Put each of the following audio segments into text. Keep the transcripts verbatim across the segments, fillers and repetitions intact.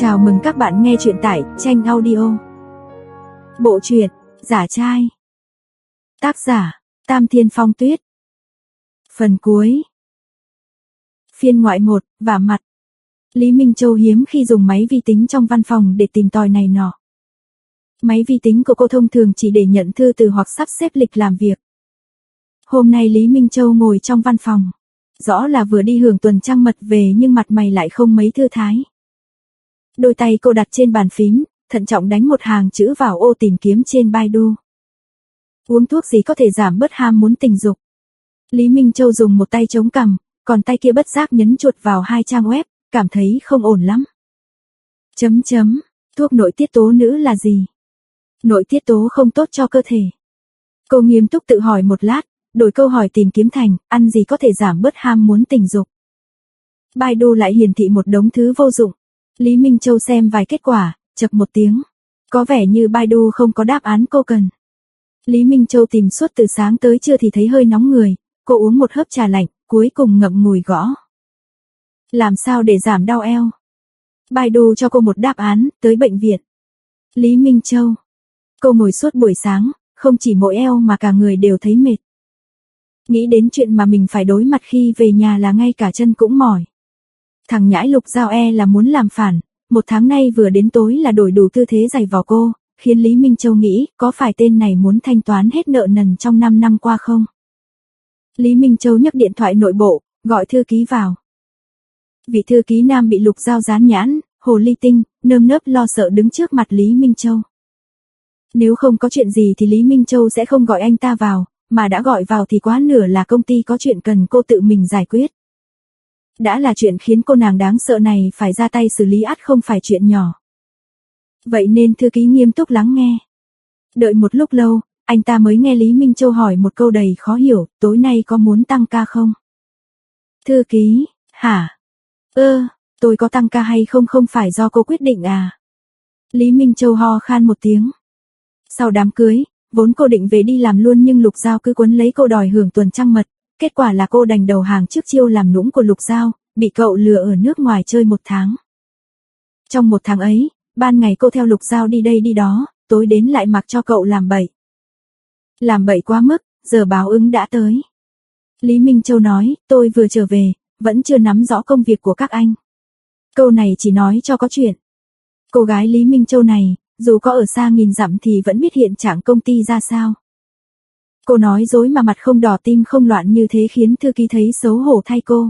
Chào mừng các bạn nghe truyện tại Tranh Audio. Bộ truyện Giả trai. Tác giả Tam Thiên Phong Tuyết. Phần cuối. Phiên ngoại một, vả mặt. Lý Minh Châu hiếm khi dùng máy vi tính trong văn phòng để tìm tòi này nọ. Máy vi tính của cô thông thường chỉ để nhận thư từ hoặc sắp xếp lịch làm việc. Hôm nay Lý Minh Châu ngồi trong văn phòng. Rõ là vừa đi hưởng tuần trăng mật về nhưng mặt mày lại không mấy thư thái. Đôi tay cô đặt trên bàn phím, thận trọng đánh một hàng chữ vào ô tìm kiếm trên Baidu. Uống thuốc gì có thể giảm bớt ham muốn tình dục? Lý Minh Châu dùng một tay chống cằm, còn tay kia bất giác nhấn chuột vào hai trang web, cảm thấy không ổn lắm. Chấm chấm, thuốc nội tiết tố nữ là gì? Nội tiết tố không tốt cho cơ thể. Cô nghiêm túc tự hỏi một lát, đổi câu hỏi tìm kiếm thành, ăn gì có thể giảm bớt ham muốn tình dục? Baidu lại hiển thị một đống thứ vô dụng. Lý Minh Châu xem vài kết quả, chập một tiếng. Có vẻ như Baidu không có đáp án cô cần. Lý Minh Châu tìm suốt từ sáng tới trưa thì thấy hơi nóng người, cô uống một hớp trà lạnh, cuối cùng ngậm ngùi gõ. Làm sao để giảm đau eo? Baidu cho cô một đáp án, tới bệnh viện. Lý Minh Châu. Cô ngồi suốt buổi sáng, không chỉ mỗi eo mà cả người đều thấy mệt. Nghĩ đến chuyện mà mình phải đối mặt khi về nhà là ngay cả chân cũng mỏi. Thằng nhãi Lục Giao e là muốn làm phản, một tháng nay vừa đến tối là đổi đủ tư thế giày vò cô, khiến Lý Minh Châu nghĩ có phải tên này muốn thanh toán hết nợ nần trong năm năm qua không? Lý Minh Châu nhấc điện thoại nội bộ, gọi thư ký vào. Vị thư ký nam bị Lục Giao dán nhãn, hồ ly tinh, nơm nớp lo sợ đứng trước mặt Lý Minh Châu. Nếu không có chuyện gì thì Lý Minh Châu sẽ không gọi anh ta vào, mà đã gọi vào thì quá nửa là công ty có chuyện cần cô tự mình giải quyết. Đã là chuyện khiến cô nàng đáng sợ này phải ra tay xử lý ắt không phải chuyện nhỏ. Vậy nên thư ký nghiêm túc lắng nghe. Đợi một lúc lâu, anh ta mới nghe Lý Minh Châu hỏi một câu đầy khó hiểu, tối nay có muốn tăng ca không? Thư ký, hả? Ơ, tôi có tăng ca hay không không phải do cô quyết định à? Lý Minh Châu ho khan một tiếng. Sau đám cưới, vốn cô định về đi làm luôn nhưng Lục Giao cứ quấn lấy cô đòi hưởng tuần trăng mật. Kết quả là cô đành đầu hàng trước chiêu làm nũng của Lục Giao, bị cậu lừa ở nước ngoài chơi một tháng. Trong một tháng ấy, ban ngày cô theo Lục Giao đi đây đi đó, tối đến lại mặc cho cậu làm bậy. Làm bậy quá mức, giờ báo ứng đã tới. Lý Minh Châu nói, tôi vừa trở về, vẫn chưa nắm rõ công việc của các anh. Câu này chỉ nói cho có chuyện. Cô gái Lý Minh Châu này, dù có ở xa nghìn dặm thì vẫn biết hiện trạng công ty ra sao. Cô nói dối mà mặt không đỏ tim không loạn như thế khiến thư ký thấy xấu hổ thay cô.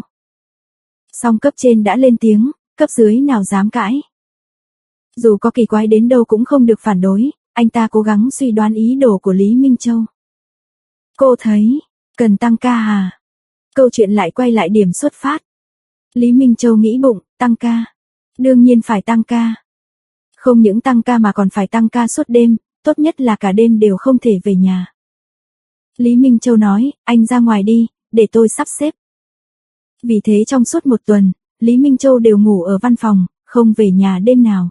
Song cấp trên đã lên tiếng, cấp dưới nào dám cãi. Dù có kỳ quái đến đâu cũng không được phản đối, anh ta cố gắng suy đoán ý đồ của Lý Minh Châu. Cô thấy, cần tăng ca à? Câu chuyện lại quay lại điểm xuất phát. Lý Minh Châu nghĩ bụng, tăng ca. Đương nhiên phải tăng ca. Không những tăng ca mà còn phải tăng ca suốt đêm, tốt nhất là cả đêm đều không thể về nhà. Lý Minh Châu nói, anh ra ngoài đi, để tôi sắp xếp. Vì thế trong suốt một tuần, Lý Minh Châu đều ngủ ở văn phòng, không về nhà đêm nào.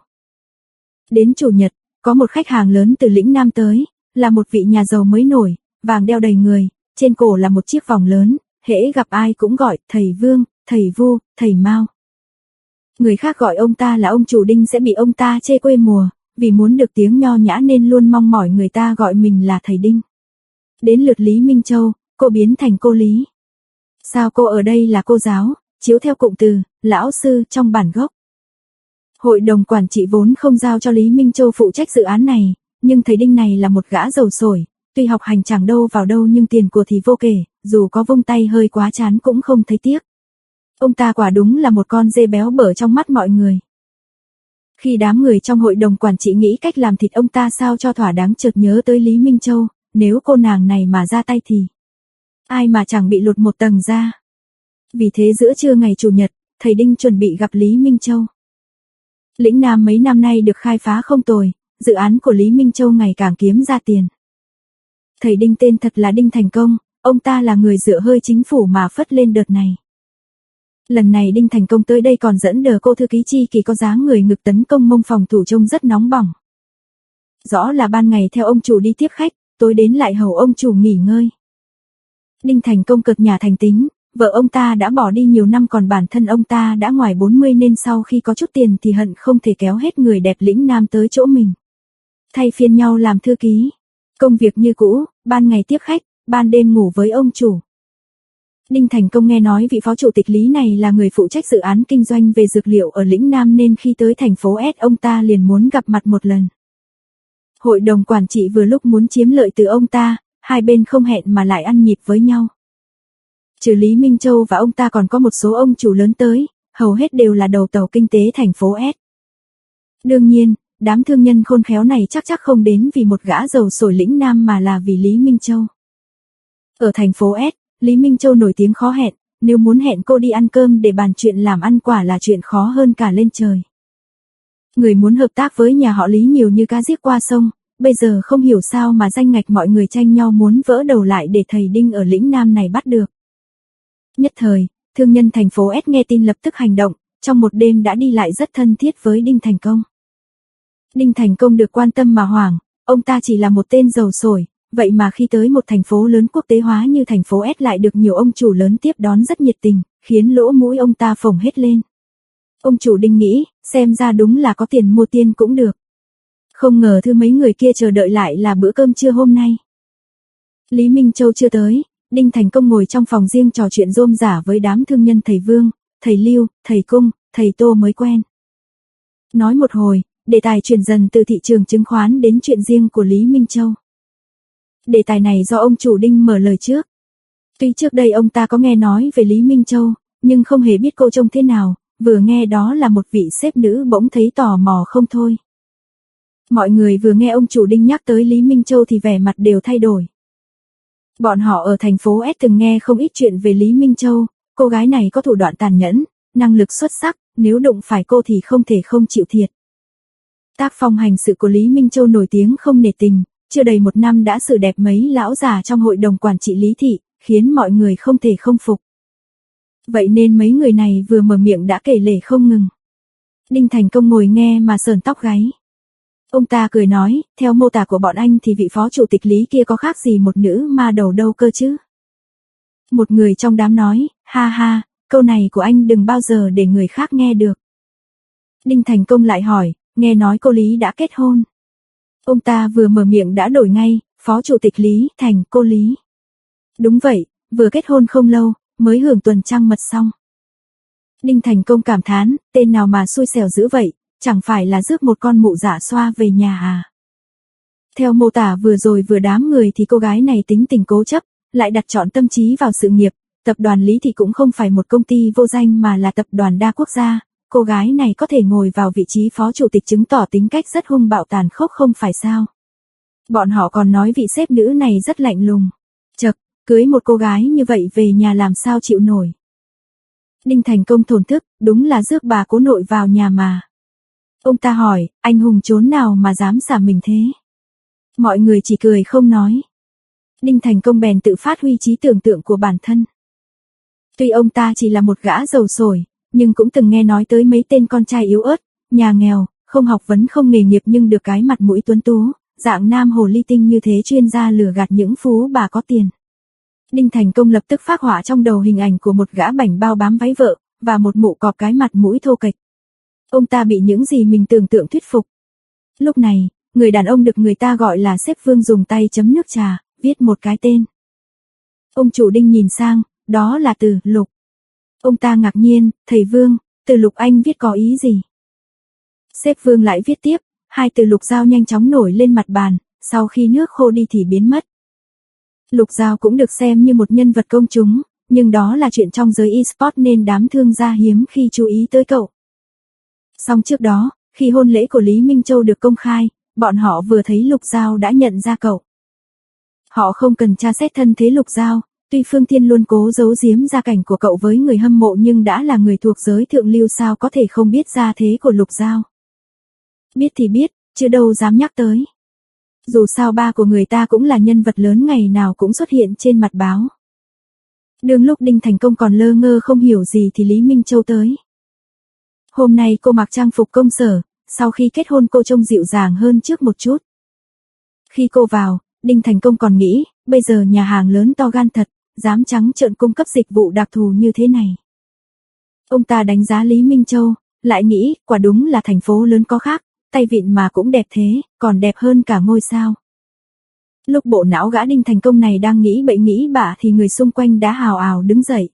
Đến chủ nhật, có một khách hàng lớn từ lĩnh Nam tới, là một vị nhà giàu mới nổi, vàng đeo đầy người, trên cổ là một chiếc vòng lớn, hễ gặp ai cũng gọi thầy Vương, thầy Vu, thầy Mao. Người khác gọi ông ta là ông chủ Đinh sẽ bị ông ta chê quê mùa, vì muốn được tiếng nho nhã nên luôn mong mỏi người ta gọi mình là thầy Đinh. Đến lượt Lý Minh Châu, cô biến thành cô Lý. Sao cô ở đây là cô giáo, chiếu theo cụm từ, lão sư trong bản gốc. Hội đồng quản trị vốn không giao cho Lý Minh Châu phụ trách dự án này, nhưng thầy Đinh này là một gã giàu sổi, tuy học hành chẳng đâu vào đâu nhưng tiền của thì vô kể, dù có vung tay hơi quá chán cũng không thấy tiếc. Ông ta quả đúng là một con dê béo bở trong mắt mọi người. Khi đám người trong hội đồng quản trị nghĩ cách làm thịt ông ta sao cho thỏa đáng chợt nhớ tới Lý Minh Châu. Nếu cô nàng này mà ra tay thì ai mà chẳng bị lột một tầng da. Vì thế giữa trưa ngày chủ nhật, thầy Đinh chuẩn bị gặp Lý Minh Châu. Lĩnh Nam mấy năm nay được khai phá không tồi, dự án của Lý Minh Châu ngày càng kiếm ra tiền. Thầy Đinh tên thật là Đinh Thành Công, ông ta là người dựa hơi chính phủ mà phất lên đợt này. Lần này Đinh Thành Công tới đây còn dẫn đờ cô thư ký Chi Kỳ có dáng người ngực tấn công mông phòng thủ trông rất nóng bỏng. Rõ là ban ngày theo ông chủ đi tiếp khách, tối đến lại hầu ông chủ nghỉ ngơi. Đinh Thành Công cực nhà thành tính, Vợ ông ta đã bỏ đi nhiều năm còn bản thân ông ta đã ngoài bốn mươi nên sau khi có chút tiền thì hận không thể kéo hết người đẹp lĩnh nam tới chỗ mình. Thay phiên nhau làm thư ký. Công việc như cũ, ban ngày tiếp khách, ban đêm ngủ với ông chủ. Đinh Thành Công nghe nói vị phó chủ tịch Lý này là người phụ trách dự án kinh doanh về dược liệu ở lĩnh Nam nên khi tới thành phố S ông ta liền muốn gặp mặt một lần. Hội đồng quản trị vừa lúc muốn chiếm lợi từ ông ta, hai bên không hẹn mà lại ăn nhịp với nhau. Trừ Lý Minh Châu và ông ta còn có một số ông chủ lớn tới, hầu hết đều là đầu tàu kinh tế thành phố S. Đương nhiên, đám thương nhân khôn khéo này chắc chắc không đến vì một gã giàu sổi lĩnh Nam mà là vì Lý Minh Châu. Ở thành phố S, Lý Minh Châu nổi tiếng khó hẹn, nếu muốn hẹn cô đi ăn cơm để bàn chuyện làm ăn quả là chuyện khó hơn cả lên trời. Người muốn hợp tác với nhà họ Lý nhiều như cá giết qua sông, bây giờ không hiểu sao mà danh ngạch mọi người tranh nhau muốn vỡ đầu lại để thầy Đinh ở lĩnh Nam này bắt được. Nhất thời, thương nhân thành phố S nghe tin lập tức hành động, trong một đêm đã đi lại rất thân thiết với Đinh Thành Công. Đinh Thành Công được quan tâm mà hoảng, ông ta chỉ là một tên giàu sổi, vậy mà khi tới một thành phố lớn quốc tế hóa như thành phố S lại được nhiều ông chủ lớn tiếp đón rất nhiệt tình, khiến lỗ mũi ông ta phồng hết lên. Ông chủ Đinh nghĩ, xem ra đúng là có tiền mua tiên cũng được. Không ngờ thứ mấy người kia chờ đợi lại là bữa cơm trưa hôm nay. Lý Minh Châu chưa tới, Đinh Thành Công ngồi trong phòng riêng trò chuyện rôm rả với đám thương nhân thầy Vương, thầy Lưu, thầy Cung, thầy Tô mới quen. Nói một hồi, đề tài chuyển dần từ thị trường chứng khoán đến chuyện riêng của Lý Minh Châu. Đề tài này do ông chủ Đinh mở lời trước. Tuy trước đây ông ta có nghe nói về Lý Minh Châu, nhưng không hề biết cô trông thế nào, vừa nghe đó là một vị sếp nữ bỗng thấy tò mò không thôi. Mọi người vừa nghe ông chủ Đinh nhắc tới Lý Minh Châu thì vẻ mặt đều thay đổi. Bọn họ ở thành phố S từng nghe không ít chuyện về Lý Minh Châu, cô gái này có thủ đoạn tàn nhẫn, năng lực xuất sắc, nếu đụng phải cô thì không thể không chịu thiệt. Tác phong hành sự của Lý Minh Châu nổi tiếng không nể tình, chưa đầy một năm đã xử đẹp mấy lão già trong hội đồng quản trị Lý thị, khiến mọi người không thể không phục. Vậy nên mấy người này vừa mở miệng đã kể lể không ngừng. Đinh Thành Công ngồi nghe mà sờn tóc gáy. Ông ta cười nói, theo mô tả của bọn anh thì vị phó chủ tịch Lý kia có khác gì một nữ ma đầu đâu cơ chứ. Một người trong đám nói, ha ha, câu này của anh đừng bao giờ để người khác nghe được. Đinh Thành Công lại hỏi, nghe nói cô Lý đã kết hôn. Ông ta vừa mở miệng đã đổi ngay, phó chủ tịch Lý thành cô Lý. Đúng vậy, vừa kết hôn không lâu, mới hưởng tuần trăng mật xong. Đinh Thành Công cảm thán, tên nào mà xui xẻo dữ vậy, chẳng phải là rước một con mụ dạ xoa về nhà à. Theo mô tả vừa rồi vừa đám người thì cô gái này tính tình cố chấp, lại đặt trọn tâm trí vào sự nghiệp, tập đoàn Lý thì cũng không phải một công ty vô danh mà là tập đoàn đa quốc gia, cô gái này có thể ngồi vào vị trí phó chủ tịch chứng tỏ tính cách rất hung bạo tàn khốc không phải sao. Bọn họ còn nói vị sếp nữ này rất lạnh lùng. Chậc, cưới một cô gái như vậy về nhà làm sao chịu nổi. Đinh Thành Công thổn thức, đúng là rước bà cố nội vào nhà mà. Ông ta hỏi, anh hùng chốn nào mà dám xả mình thế? Mọi người chỉ cười không nói. Đinh Thành Công bèn tự phát huy trí tưởng tượng của bản thân. Tuy ông ta chỉ là một gã giàu sổi, nhưng cũng từng nghe nói tới mấy tên con trai yếu ớt, nhà nghèo, không học vấn không nghề nghiệp nhưng được cái mặt mũi tuấn tú, dạng nam hồ ly tinh như thế chuyên gia lừa gạt những phú bà có tiền. Đinh Thành Công lập tức phác họa trong đầu hình ảnh của một gã bảnh bao bám váy vợ, và một mụ cọp cái mặt mũi thô kệch. Ông ta bị những gì mình tưởng tượng thuyết phục. Lúc này, người đàn ông được người ta gọi là sếp Vương dùng tay chấm nước trà, viết một cái tên. Ông chủ Đinh nhìn sang, đó là Từ Lục. Ông ta ngạc nhiên, thầy Vương, Từ Lục anh viết có ý gì? Sếp Vương lại viết tiếp, hai từ Lục Giao nhanh chóng nổi lên mặt bàn, sau khi nước khô đi thì biến mất. Lục Giao cũng được xem như một nhân vật công chúng, nhưng đó là chuyện trong giới e-sport nên đám thương gia hiếm khi chú ý tới cậu. Song trước đó, khi hôn lễ của Lý Minh Châu được công khai, bọn họ vừa thấy Lục Giao đã nhận ra cậu. Họ không cần tra xét thân thế Lục Giao, tuy Phương Thiên luôn cố giấu giếm gia cảnh của cậu với người hâm mộ nhưng đã là người thuộc giới thượng lưu sao có thể không biết gia thế của Lục Giao. Biết thì biết, chứ đâu dám nhắc tới. Dù sao ba của người ta cũng là nhân vật lớn ngày nào cũng xuất hiện trên mặt báo. Đương lúc Đinh Thành Công còn lơ ngơ không hiểu gì thì Lý Minh Châu tới. Hôm nay cô mặc trang phục công sở, sau khi kết hôn cô trông dịu dàng hơn trước một chút. Khi cô vào, Đinh Thành Công còn nghĩ, bây giờ nhà hàng lớn to gan thật, dám trắng trợn cung cấp dịch vụ đặc thù như thế này. Ông ta đánh giá Lý Minh Châu, lại nghĩ, quả đúng là thành phố lớn có khác, tay vịn mà cũng đẹp thế, còn đẹp hơn cả ngôi sao. Lúc bộ não gã Đinh Thành Công này đang nghĩ bậy nghĩ bạ thì người xung quanh đã hào ào đứng dậy.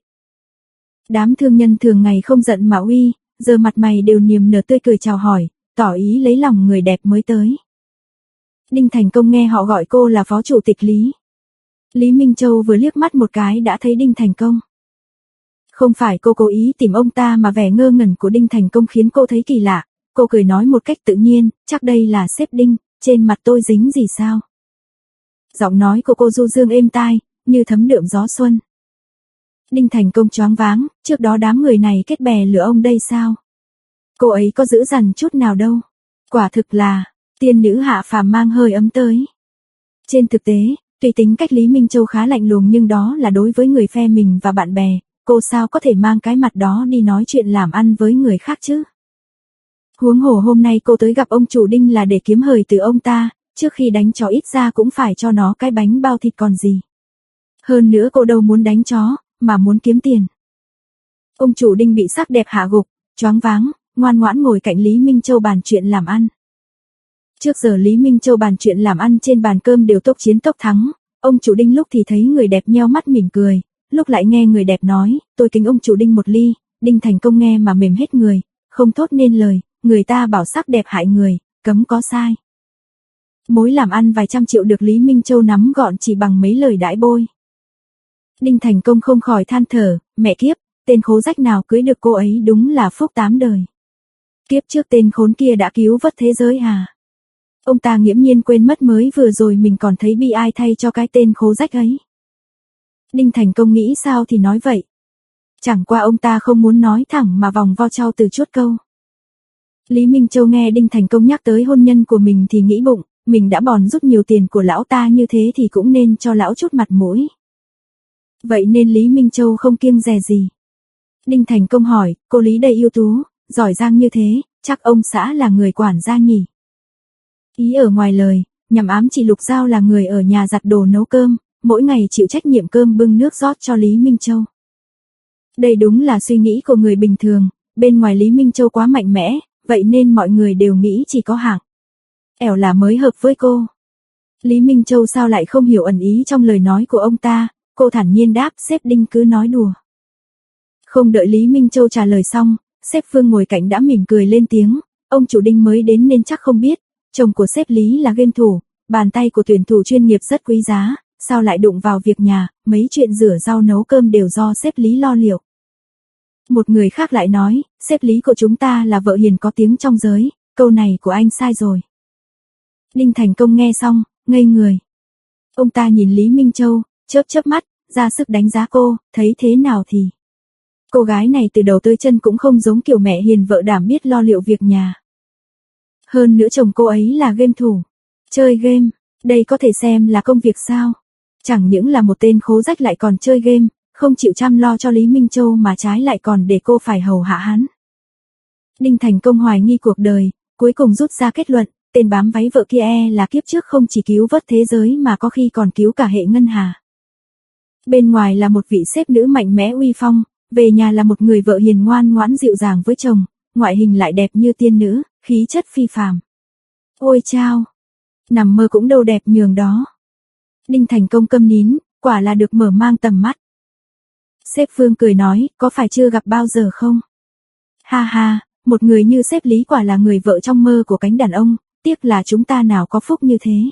Đám thương nhân thường ngày không giận mà uy, giờ mặt mày đều niềm nở tươi cười chào hỏi, tỏ ý lấy lòng người đẹp mới tới. Đinh Thành Công nghe họ gọi cô là phó chủ tịch Lý. Lý Minh Châu vừa liếc mắt một cái đã thấy Đinh Thành Công. Không phải cô cố ý tìm ông ta mà vẻ ngơ ngẩn của Đinh Thành Công khiến cô thấy kỳ lạ, cô cười nói một cách tự nhiên, chắc đây là sếp Đinh, trên mặt tôi dính gì sao? Giọng nói của cô du dương êm tai, như thấm đượm gió xuân. Đinh Thành Công choáng váng, trước đó đám người này kết bè lừa ông đây sao? Cô ấy có dữ dằn chút nào đâu. Quả thực là, tiên nữ hạ phàm mang hơi ấm tới. Trên thực tế, tuy tính cách Lý Minh Châu khá lạnh lùng nhưng đó là đối với người phe mình và bạn bè, cô sao có thể mang cái mặt đó đi nói chuyện làm ăn với người khác chứ? Huống hồ hôm nay cô tới gặp ông chủ Đinh là để kiếm hời từ ông ta, trước khi đánh chó ít ra cũng phải cho nó cái bánh bao thịt còn gì. Hơn nữa cô đâu muốn đánh chó, mà muốn kiếm tiền. Ông chủ Đinh bị sắc đẹp hạ gục, choáng váng, ngoan ngoãn ngồi cạnh Lý Minh Châu bàn chuyện làm ăn. Trước giờ Lý Minh Châu bàn chuyện làm ăn trên bàn cơm đều tốc chiến tốc thắng, ông chủ Đinh lúc thì thấy người đẹp nheo mắt mỉm cười, lúc lại nghe người đẹp nói, tôi kính ông chủ Đinh một ly, Đinh Thành Công nghe mà mềm hết người, không thốt nên lời, người ta bảo sắc đẹp hại người, cấm có sai. Mối làm ăn vài trăm triệu được Lý Minh Châu nắm gọn chỉ bằng mấy lời đãi bôi. Đinh Thành Công không khỏi than thở, mẹ kiếp, tên khố rách nào cưới được cô ấy đúng là phúc tám đời. Kiếp trước tên khốn kia đã cứu vớt thế giới à? Ông ta nghiễm nhiên quên mất mới vừa rồi mình còn thấy bi ai thay cho cái tên khố rách ấy. Đinh Thành Công nghĩ sao thì nói vậy. Chẳng qua ông ta không muốn nói thẳng mà vòng vo trao từ chuốt câu. Lý Minh Châu nghe Đinh Thành Công nhắc tới hôn nhân của mình thì nghĩ bụng, mình đã bòn rút nhiều tiền của lão ta như thế thì cũng nên cho lão chút mặt mũi. Vậy nên Lý Minh Châu không kiêng dè gì. Đinh Thành Công hỏi, cô Lý đầy ưu tú, giỏi giang như thế, chắc ông xã là người quản gia nhỉ? Ý ở ngoài lời, nhằm ám chỉ Lục Giao là người ở nhà giặt đồ nấu cơm, mỗi ngày chịu trách nhiệm cơm bưng nước rót cho Lý Minh Châu. Đây đúng là suy nghĩ của người bình thường, bên ngoài Lý Minh Châu quá mạnh mẽ, vậy nên mọi người đều nghĩ chỉ có Hạng Ẻo là mới hợp với cô. Lý Minh Châu sao lại không hiểu ẩn ý trong lời nói của ông ta, cô thản nhiên đáp sếp Đinh cứ nói đùa. Không đợi Lý Minh Châu trả lời xong, sếp Vương ngồi cạnh đã mỉm cười lên tiếng, ông chủ Đinh mới đến nên chắc không biết, chồng của sếp Lý là game thủ, bàn tay của tuyển thủ chuyên nghiệp rất quý giá, sao lại đụng vào việc nhà, mấy chuyện rửa rau nấu cơm đều do sếp Lý lo liệu. Một người khác lại nói, sếp Lý của chúng ta là vợ hiền có tiếng trong giới, câu này của anh sai rồi. Đinh Thành Công nghe xong, ngây người. Ông ta nhìn Lý Minh Châu, chớp chớp mắt, ra sức đánh giá cô, thấy thế nào thì. Cô gái này từ đầu tới chân cũng không giống kiểu mẹ hiền vợ đảm biết lo liệu việc nhà. Hơn nữa chồng cô ấy là game thủ, chơi game, đây có thể xem là công việc sao? Chẳng những là một tên khố rách lại còn chơi game, không chịu chăm lo cho Lý Minh Châu mà trái lại còn để cô phải hầu hạ hắn. Đinh Thành Công hoài nghi cuộc đời, cuối cùng rút ra kết luận, tên bám váy vợ kia e là kiếp trước không chỉ cứu vớt thế giới mà có khi còn cứu cả hệ ngân hà. Bên ngoài là một vị sếp nữ mạnh mẽ uy phong, về nhà là một người vợ hiền ngoan ngoãn dịu dàng với chồng, ngoại hình lại đẹp như tiên nữ, khí chất phi phàm. Ôi chao, nằm mơ cũng đâu đẹp nhường đó. Đinh Thành Công câm nín, quả là được mở mang tầm mắt. Sếp Vương cười nói, có phải chưa gặp bao giờ không? Ha ha, một người như sếp Lý quả là người vợ trong mơ của cánh đàn ông, tiếc là chúng ta nào có phúc như thế.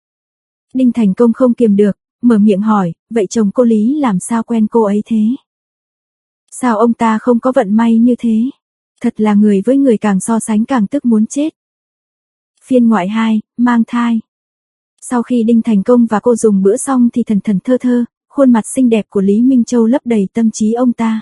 Đinh Thành Công không kiềm được, mở miệng hỏi, vậy chồng cô Lý làm sao quen cô ấy thế? Sao ông ta không có vận may như thế? Thật là người với người càng so sánh càng tức muốn chết. Phiên ngoại hai, mang thai. Sau khi Đinh Thành Công và cô dùng bữa xong thì thần thần thơ thơ, khuôn mặt xinh đẹp của Lý Minh Châu lấp đầy tâm trí ông ta.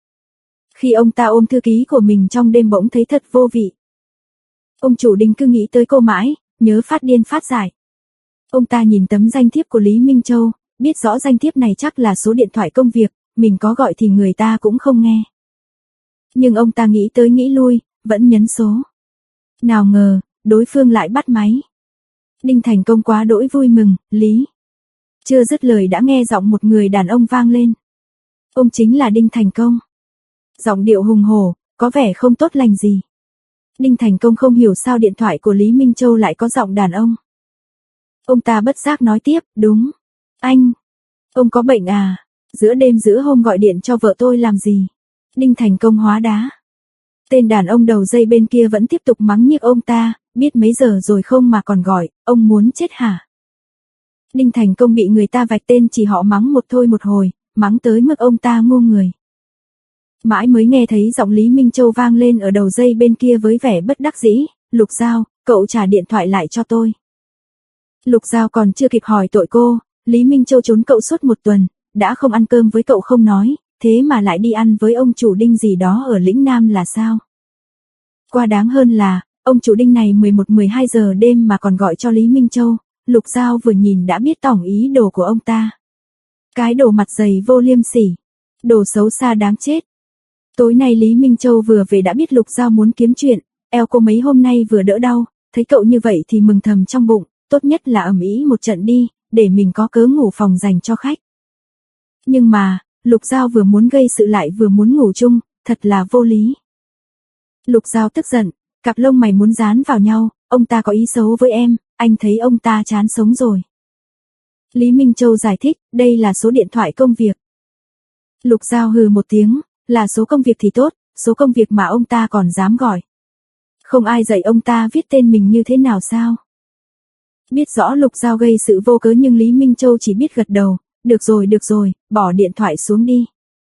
Khi ông ta ôm thư ký của mình trong đêm bỗng thấy thật vô vị. Ông chủ Đinh cứ nghĩ tới cô mãi, nhớ phát điên phát giải. Ông ta nhìn tấm danh thiếp của Lý Minh Châu, biết rõ danh thiếp này chắc là số điện thoại công việc, mình có gọi thì người ta cũng không nghe. Nhưng ông ta nghĩ tới nghĩ lui, vẫn nhấn số. Nào ngờ, đối phương lại bắt máy. Đinh Thành Công quá đỗi vui mừng, Lý. Chưa dứt lời đã nghe giọng một người đàn ông vang lên. Ông chính là Đinh Thành Công. Giọng điệu hùng hổ, có vẻ không tốt lành gì. Đinh Thành Công không hiểu sao điện thoại của Lý Minh Châu lại có giọng đàn ông. Ông ta bất giác nói tiếp, đúng. Anh, ông có bệnh à? Giữa đêm giữa hôm gọi điện cho vợ tôi làm gì? Đinh Thành Công hóa đá. Tên đàn ông đầu dây bên kia vẫn tiếp tục mắng nhiếc ông ta, biết mấy giờ rồi không mà còn gọi, ông muốn chết hả? Đinh Thành Công bị người ta vạch tên chỉ họ mắng một thôi một hồi, mắng tới mức ông ta ngu người. Mãi mới nghe thấy giọng Lý Minh Châu vang lên ở đầu dây bên kia với vẻ bất đắc dĩ, Lục Giao, cậu trả điện thoại lại cho tôi. Lục Giao còn chưa kịp hỏi tội cô, Lý Minh Châu trốn cậu suốt một tuần, đã không ăn cơm với cậu không nói, thế mà lại đi ăn với ông chủ Đinh gì đó ở lĩnh Nam là sao? Qua đáng hơn là, ông chủ Đinh này mười một mười hai giờ đêm mà còn gọi cho Lý Minh Châu, Lục Giao vừa nhìn đã biết tỏng ý đồ của ông ta. Cái đồ mặt dày vô liêm sỉ, đồ xấu xa đáng chết. Tối nay Lý Minh Châu vừa về đã biết Lục Giao muốn kiếm chuyện, eo cô mấy hôm nay vừa đỡ đau, thấy cậu như vậy thì mừng thầm trong bụng, tốt nhất là ầm ĩ một trận đi, để mình có cớ ngủ phòng dành cho khách. Nhưng mà, Lục Giao vừa muốn gây sự lại vừa muốn ngủ chung, thật là vô lý. Lục Giao tức giận, cặp lông mày muốn dán vào nhau, ông ta có ý xấu với em, anh thấy ông ta chán sống rồi. Lý Minh Châu giải thích, đây là số điện thoại công việc. Lục Giao hừ một tiếng, là số công việc thì tốt, số công việc mà ông ta còn dám gọi. Không ai dạy ông ta viết tên mình như thế nào sao? Biết rõ Lục Giao gây sự vô cớ nhưng Lý Minh Châu chỉ biết gật đầu, được rồi được rồi, bỏ điện thoại xuống đi.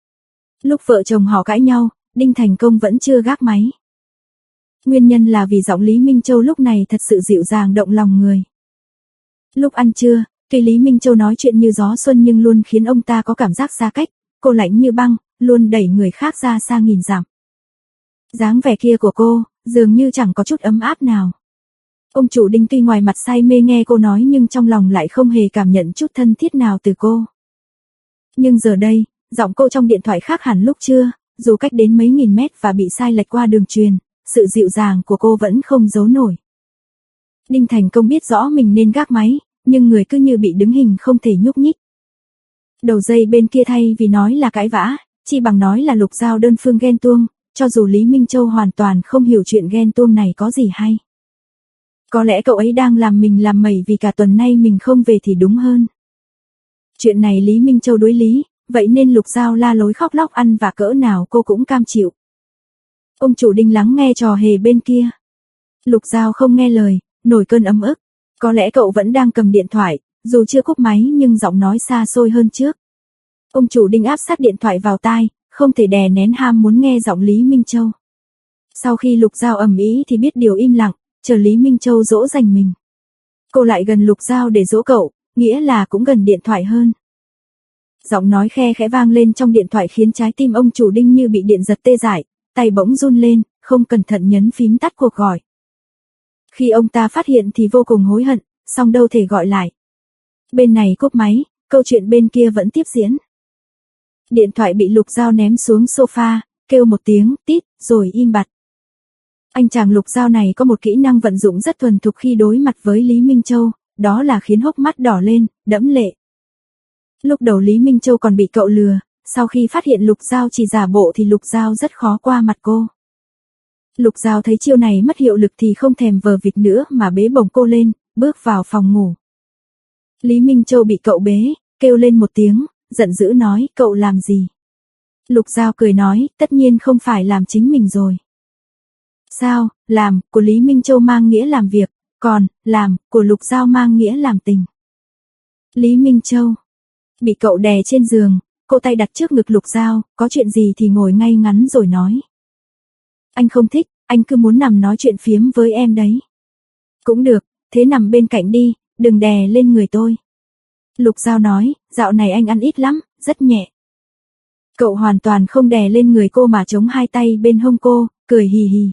Lúc vợ chồng họ cãi nhau, Đinh Thành Công vẫn chưa gác máy. Nguyên nhân là vì giọng Lý Minh Châu lúc này thật sự dịu dàng động lòng người. Lúc ăn trưa, tuy Lý Minh Châu nói chuyện như gió xuân nhưng luôn khiến ông ta có cảm giác xa cách, cô lạnh như băng, luôn đẩy người khác ra xa nghìn dặm. Dáng vẻ kia của cô, dường như chẳng có chút ấm áp nào. Ông chủ Đinh tuy ngoài mặt say mê nghe cô nói nhưng trong lòng lại không hề cảm nhận chút thân thiết nào từ cô. Nhưng giờ đây, giọng cô trong điện thoại khác hẳn lúc trưa, dù cách đến mấy nghìn mét và bị sai lệch qua đường truyền, sự dịu dàng của cô vẫn không giấu nổi. Đinh Thành Công biết rõ mình nên gác máy, nhưng người cứ như bị đứng hình không thể nhúc nhích. Đầu dây bên kia thay vì nói là cãi vã, chỉ bằng nói là Lục Giao đơn phương ghen tuông, cho dù Lý Minh Châu hoàn toàn không hiểu chuyện ghen tuông này có gì hay. Có lẽ cậu ấy đang làm mình làm mẩy vì cả tuần nay mình không về thì đúng hơn. Chuyện này Lý Minh Châu đối lý, vậy nên Lục Giao la lối khóc lóc ăn và cỡ nào cô cũng cam chịu. Ông chủ Đinh lắng nghe trò hề bên kia. Lục Giao không nghe lời, nổi cơn ấm ức. Có lẽ cậu vẫn đang cầm điện thoại, dù chưa cúp máy nhưng giọng nói xa xôi hơn trước. Ông chủ Đinh áp sát điện thoại vào tai, không thể đè nén ham muốn nghe giọng Lý Minh Châu. Sau khi Lục Giao ầm ĩ thì biết điều im lặng, chờ Lý Minh Châu dỗ dành mình. Cô lại gần Lục Giao để dỗ cậu, nghĩa là cũng gần điện thoại hơn. Giọng nói khe khẽ vang lên trong điện thoại khiến trái tim ông chủ Đinh như bị điện giật tê dại, tay bỗng run lên, không cẩn thận nhấn phím tắt cuộc gọi. Khi ông ta phát hiện thì vô cùng hối hận, song đâu thể gọi lại. Bên này cúp máy, câu chuyện bên kia vẫn tiếp diễn. Điện thoại bị Lục Giao ném xuống sofa, kêu một tiếng tít, rồi im bặt. Anh chàng Lục Giao này có một kỹ năng vận dụng rất thuần thục khi đối mặt với Lý Minh Châu, đó là khiến hốc mắt đỏ lên, đẫm lệ. Lúc đầu Lý Minh Châu còn bị cậu lừa, sau khi phát hiện Lục Giao chỉ giả bộ thì Lục Giao rất khó qua mặt cô. Lục Giao thấy chiêu này mất hiệu lực thì không thèm vờ vịt nữa mà bế bổng cô lên, bước vào phòng ngủ. Lý Minh Châu bị cậu bế, kêu lên một tiếng, giận dữ nói, cậu làm gì? Lục Giao cười nói, tất nhiên không phải làm chính mình rồi. Sao, làm, của Lý Minh Châu mang nghĩa làm việc, còn, làm, của Lục Giao mang nghĩa làm tình. Lý Minh Châu bị cậu đè trên giường, cô tay đặt trước ngực Lục Giao, có chuyện gì thì ngồi ngay ngắn rồi nói. Anh không thích, anh cứ muốn nằm nói chuyện phiếm với em đấy. Cũng được, thế nằm bên cạnh đi, đừng đè lên người tôi. Lục Giao nói, dạo này anh ăn ít lắm, rất nhẹ. Cậu hoàn toàn không đè lên người cô mà chống hai tay bên hông cô, cười hì hì.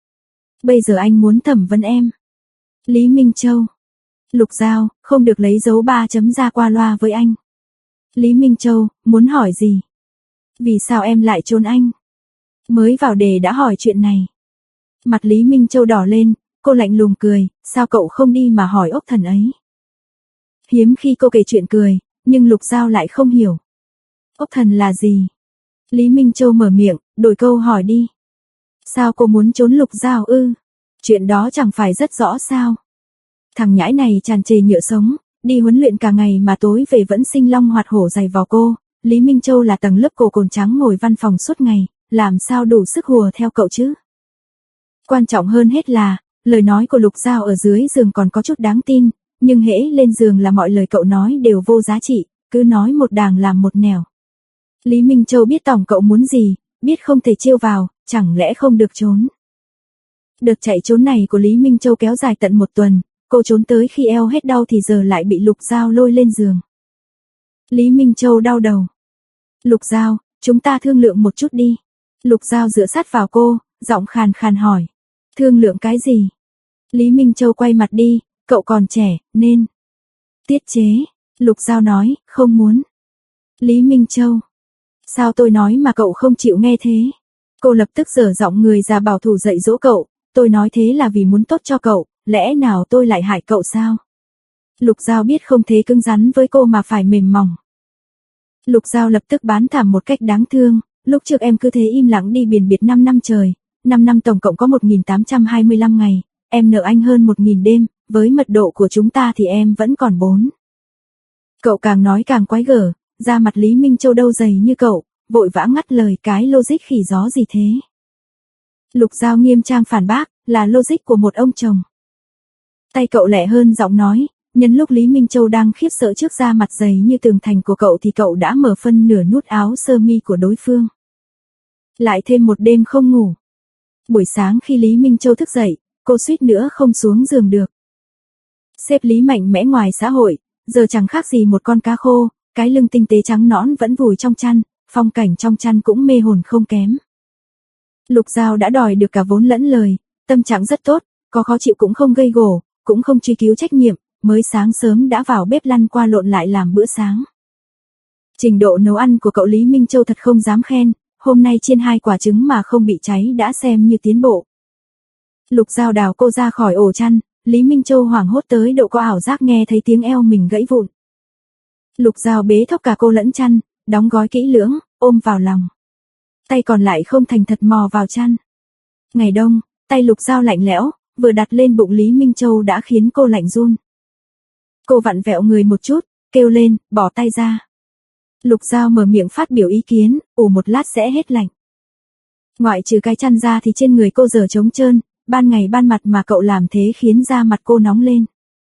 Bây giờ anh muốn thẩm vấn em. Lý Minh Châu. Lục Giao, không được lấy dấu ba chấm ra qua loa với anh. Lý Minh Châu, muốn hỏi gì? Vì sao em lại trốn anh? Mới vào đề đã hỏi chuyện này. Mặt Lý Minh Châu đỏ lên, cô lạnh lùng cười, sao cậu không đi mà hỏi ốc thần ấy? Hiếm khi cô kể chuyện cười, nhưng Lục Giao lại không hiểu. Ốc thần là gì? Lý Minh Châu mở miệng, đổi câu hỏi đi. Sao cô muốn trốn Lục Giao ư? Chuyện đó chẳng phải rất rõ sao? Thằng nhãi này tràn trề nhựa sống, đi huấn luyện cả ngày mà tối về vẫn sinh long hoạt hổ giày vò cô. Lý Minh Châu là tầng lớp cổ cồn trắng ngồi văn phòng suốt ngày, làm sao đủ sức hùa theo cậu chứ? Quan trọng hơn hết là, lời nói của Lục Giao ở dưới giường còn có chút đáng tin, nhưng hễ lên giường là mọi lời cậu nói đều vô giá trị, cứ nói một đàng làm một nẻo. Lý Minh Châu biết tổng cậu muốn gì, biết không thể trêu vào, chẳng lẽ không được trốn. Đợt chạy trốn này của Lý Minh Châu kéo dài tận một tuần, cô trốn tới khi eo hết đau thì giờ lại bị Lục Giao lôi lên giường. Lý Minh Châu đau đầu. Lục Giao, chúng ta thương lượng một chút đi. Lục Giao dựa sát vào cô, giọng khàn khàn hỏi. Thương lượng cái gì? Lý Minh Châu quay mặt đi, cậu còn trẻ, nên tiết chế. Lục Giao nói, không muốn. Lý Minh Châu. Sao tôi nói mà cậu không chịu nghe thế? Cô lập tức giở giọng người già bảo thủ dạy dỗ cậu, tôi nói thế là vì muốn tốt cho cậu, lẽ nào tôi lại hại cậu sao? Lục Giao biết không thế cứng rắn với cô mà phải mềm mỏng. Lục Giao lập tức bán thảm một cách đáng thương, lúc trước em cứ thế im lặng đi biển biệt năm năm trời, năm năm tổng cộng có một nghìn tám trăm hai mươi lăm ngày, em nợ anh hơn một nghìn đêm, với mật độ của chúng ta thì em vẫn còn bốn. Cậu càng nói càng quái gở, da mặt Lý Minh Châu đâu dày như cậu, vội vã ngắt lời cái logic khỉ gió gì thế. Lục Giao nghiêm trang phản bác, là logic của một ông chồng. Tay cậu lẹ hơn giọng nói, nhân lúc Lý Minh Châu đang khiếp sợ trước da mặt dày như tường thành của cậu thì cậu đã mở phân nửa nút áo sơ mi của đối phương. Lại thêm một đêm không ngủ. Buổi sáng khi Lý Minh Châu thức dậy, cô suýt nữa không xuống giường được. Sếp Lý mạnh mẽ ngoài xã hội, giờ chẳng khác gì một con cá khô, cái lưng tinh tế trắng nõn vẫn vùi trong chăn, phong cảnh trong chăn cũng mê hồn không kém. Lục Giao đã đòi được cả vốn lẫn lời, tâm trạng rất tốt, có khó chịu cũng không gây gổ, cũng không truy cứu trách nhiệm, mới sáng sớm đã vào bếp lăn qua lộn lại làm bữa sáng. Trình độ nấu ăn của cậu Lý Minh Châu thật không dám khen, hôm nay chiên hai quả trứng mà không bị cháy đã xem như tiến bộ. Lục Giao đào cô ra khỏi ổ chăn, Lý Minh Châu hoảng hốt tới độ có ảo giác nghe thấy tiếng eo mình gãy vụn. Lục Giao bế thốc cả cô lẫn chăn, đóng gói kỹ lưỡng, ôm vào lòng. Tay còn lại không thành thật mò vào chăn. Ngày đông, tay Lục Giao lạnh lẽo, vừa đặt lên bụng Lý Minh Châu đã khiến cô lạnh run. Cô vặn vẹo người một chút, kêu lên, bỏ tay ra. Lục Giao mở miệng phát biểu ý kiến, ủ một lát sẽ hết lạnh. Ngoại trừ cái chăn ra thì trên người cô giờ trống trơn, ban ngày ban mặt mà cậu làm thế khiến da mặt cô nóng lên.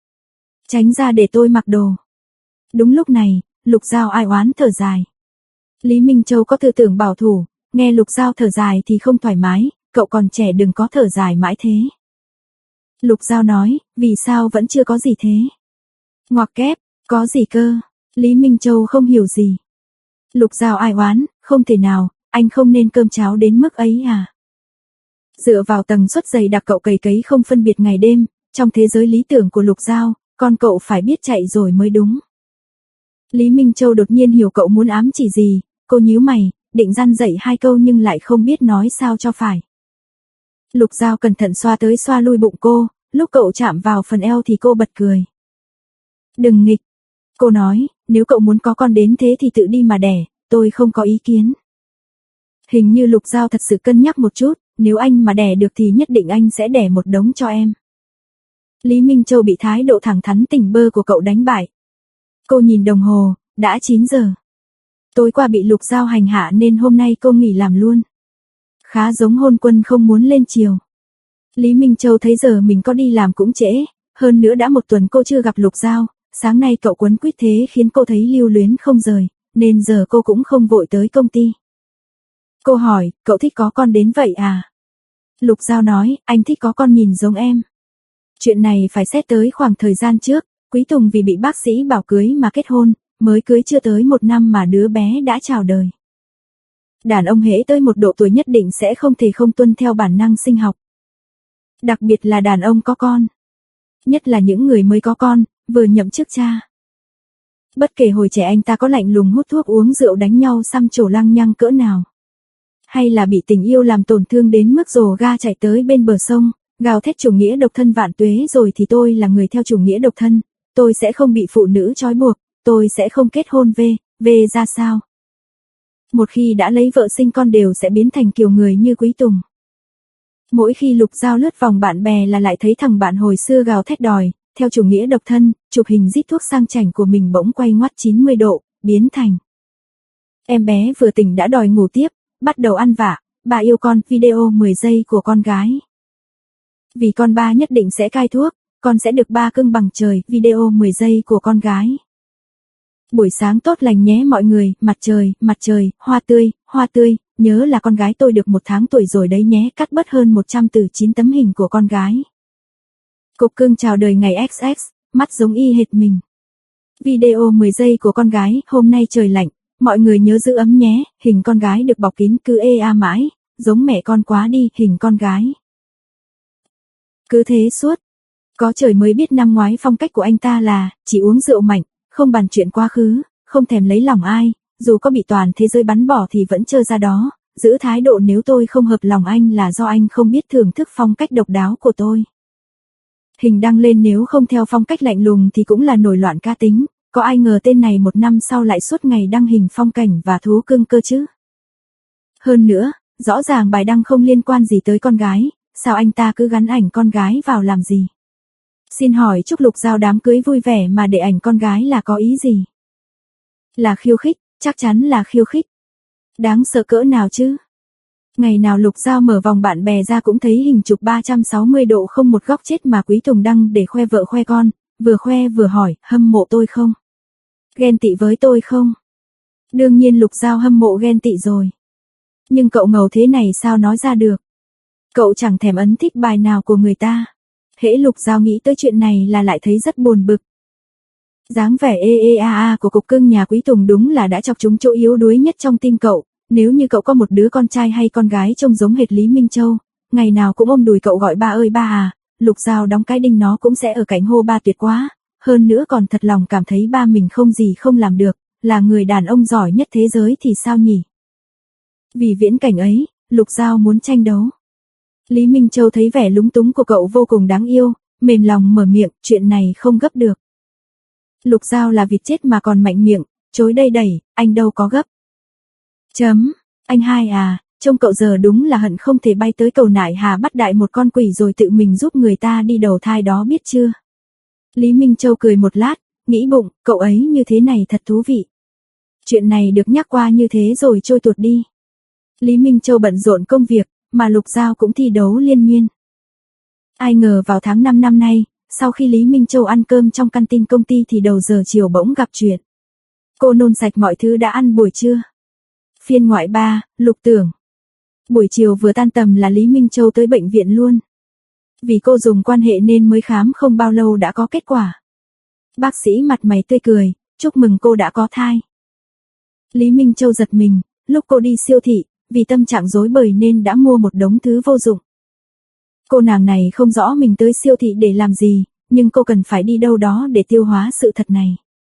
Tránh ra để tôi mặc đồ. Đúng lúc này, Lục Giao ai oán thở dài. Lý Minh Châu có tư tưởng bảo thủ, nghe Lục Giao thở dài thì không thoải mái, cậu còn trẻ đừng có thở dài mãi thế. Lục Giao nói, vì sao vẫn chưa có gì thế? Ngoặc kép, có gì cơ? Lý Minh Châu không hiểu gì. Lục Giao ai oán, không thể nào, anh không nên cơm cháo đến mức ấy à? Dựa vào tầng suất dày đặc cậu cày cấy không phân biệt ngày đêm, trong thế giới lý tưởng của Lục Giao, con cậu phải biết chạy rồi mới đúng. Lý Minh Châu đột nhiên hiểu cậu muốn ám chỉ gì, cô nhíu mày, định răn dạy hai câu nhưng lại không biết nói sao cho phải. Lục Giao cẩn thận xoa tới xoa lui bụng cô, lúc cậu chạm vào phần eo thì cô bật cười. Đừng nghịch. Cô nói, nếu cậu muốn có con đến thế thì tự đi mà đẻ, tôi không có ý kiến. Hình như Lục Giao thật sự cân nhắc một chút, nếu anh mà đẻ được thì nhất định anh sẽ đẻ một đống cho em. Lý Minh Châu bị thái độ thẳng thắn tỉnh bơ của cậu đánh bại. Cô nhìn đồng hồ, đã chín giờ. Tối qua bị Lục Giao hành hạ nên hôm nay cô nghỉ làm luôn. Khá giống hôn quân không muốn lên chiều. Lý Minh Châu thấy giờ mình có đi làm cũng trễ, hơn nữa đã một tuần cô chưa gặp Lục Giao, sáng nay cậu quấn quýt thế khiến cô thấy lưu luyến không rời, nên giờ cô cũng không vội tới công ty. Cô hỏi, cậu thích có con đến vậy à? Lục Giao nói, anh thích có con nhìn giống em. Chuyện này phải xét tới khoảng thời gian trước, Quý Tùng vì bị bác sĩ bảo cưới mà kết hôn, mới cưới chưa tới một năm mà đứa bé đã chào đời. Đàn ông hễ tới một độ tuổi nhất định sẽ không thể không tuân theo bản năng sinh học. Đặc biệt là đàn ông có con. Nhất là những người mới có con, vừa nhậm chức cha. Bất kể hồi trẻ anh ta có lạnh lùng hút thuốc uống rượu đánh nhau xăm trổ lăng nhăng cỡ nào. Hay là bị tình yêu làm tổn thương đến mức rồ ga chạy tới bên bờ sông, gào thét chủ nghĩa độc thân vạn tuế rồi thì tôi là người theo chủ nghĩa độc thân, tôi sẽ không bị phụ nữ trói buộc, tôi sẽ không kết hôn về, về ra sao? Một khi đã lấy vợ sinh con đều sẽ biến thành kiểu người như Quý Tùng. Mỗi khi Lục Giao lướt vòng bạn bè là lại thấy thằng bạn hồi xưa gào thét đòi, theo chủ nghĩa độc thân, chụp hình rít thuốc sang chảnh của mình bỗng quay ngoắt chín mươi độ, biến thành. Em bé vừa tỉnh đã đòi ngủ tiếp, bắt đầu ăn vạ, bà yêu con, video mười giây của con gái. Vì con ba nhất định sẽ cai thuốc, con sẽ được ba cưng bằng trời, video mười giây của con gái. Buổi sáng tốt lành nhé mọi người, mặt trời, mặt trời, hoa tươi, hoa tươi, nhớ là con gái tôi được một tháng tuổi rồi đấy nhé, cắt bớt hơn một trăm từ chín tấm hình của con gái. Cục cưng chào đời ngày ích ích, mắt giống y hệt mình. Video mười giây của con gái, hôm nay trời lạnh, mọi người nhớ giữ ấm nhé, hình con gái được bọc kín cứ ê a mãi, giống mẹ con quá đi, hình con gái. Cứ thế suốt. Có trời mới biết năm ngoái phong cách của anh ta là, chỉ uống rượu mạnh, không bàn chuyện quá khứ, không thèm lấy lòng ai, dù có bị toàn thế giới bắn bỏ thì vẫn trơ ra đó, giữ thái độ nếu tôi không hợp lòng anh là do anh không biết thưởng thức phong cách độc đáo của tôi. Hình đăng lên nếu không theo phong cách lạnh lùng thì cũng là nổi loạn cá tính, có ai ngờ tên này một năm sau lại suốt ngày đăng hình phong cảnh và thú cưng cơ chứ. Hơn nữa, rõ ràng bài đăng không liên quan gì tới con gái, sao anh ta cứ gắn ảnh con gái vào làm gì? Xin hỏi chúc Lục Giao đám cưới vui vẻ mà để ảnh con gái là có ý gì? Là khiêu khích, chắc chắn là khiêu khích. Đáng sợ cỡ nào chứ? Ngày nào Lục Giao mở vòng bạn bè ra cũng thấy hình chụp ba trăm sáu mươi độ không một góc chết mà Quý Tùng đăng để khoe vợ khoe con, vừa khoe vừa hỏi, hâm mộ tôi không? Ghen tị với tôi không? Đương nhiên Lục Giao hâm mộ ghen tị rồi. Nhưng cậu ngầu thế này sao nói ra được? Cậu chẳng thèm ấn thích bài nào của người ta. Hễ Lục Giao nghĩ tới chuyện này là lại thấy rất buồn bực. Dáng vẻ ê ê a a của cục cưng nhà Quý Tùng đúng là đã chọc trúng chỗ yếu đuối nhất trong tim cậu. Nếu như cậu có một đứa con trai hay con gái trông giống hệt Lý Minh Châu, ngày nào cũng ôm đùi cậu gọi ba ơi ba à, Lục Giao đóng cái đinh nó cũng sẽ ở cạnh hô ba tuyệt quá, hơn nữa còn thật lòng cảm thấy ba mình không gì không làm được, là người đàn ông giỏi nhất thế giới thì sao nhỉ? Vì viễn cảnh ấy, Lục Giao muốn tranh đấu. Lý Minh Châu thấy vẻ lúng túng của cậu vô cùng đáng yêu, mềm lòng mở miệng, chuyện này không gấp được. Lục Giao là vịt chết mà còn mạnh miệng, chối đây đẩy, anh đâu có gấp. Chấm, anh hai à, trông cậu giờ đúng là hận không thể bay tới cầu Nại Hà bắt đại một con quỷ rồi tự mình giúp người ta đi đầu thai đó biết chưa? Lý Minh Châu cười một lát, nghĩ bụng, cậu ấy như thế này thật thú vị. Chuyện này được nhắc qua như thế rồi trôi tuột đi. Lý Minh Châu bận rộn công việc, mà Lục Giao cũng thi đấu liên miên. Ai ngờ vào tháng năm năm nay, sau khi Lý Minh Châu ăn cơm trong căn tin công ty thì đầu giờ chiều bỗng gặp chuyện. Cô nôn sạch mọi thứ đã ăn buổi trưa. Phiên ngoại ba, Lục Tưởng. Buổi chiều vừa tan tầm là Lý Minh Châu tới bệnh viện luôn. Vì cô dùng quan hệ nên mới khám không bao lâu đã có kết quả. Bác sĩ mặt mày tươi cười, chúc mừng cô đã có thai. Lý Minh Châu giật mình, lúc cô đi siêu thị, vì tâm trạng rối bời nên đã mua một đống thứ vô dụng. Cô nàng này không rõ mình tới siêu thị để làm gì, nhưng cô cần phải đi đâu đó để tiêu hóa sự thật này.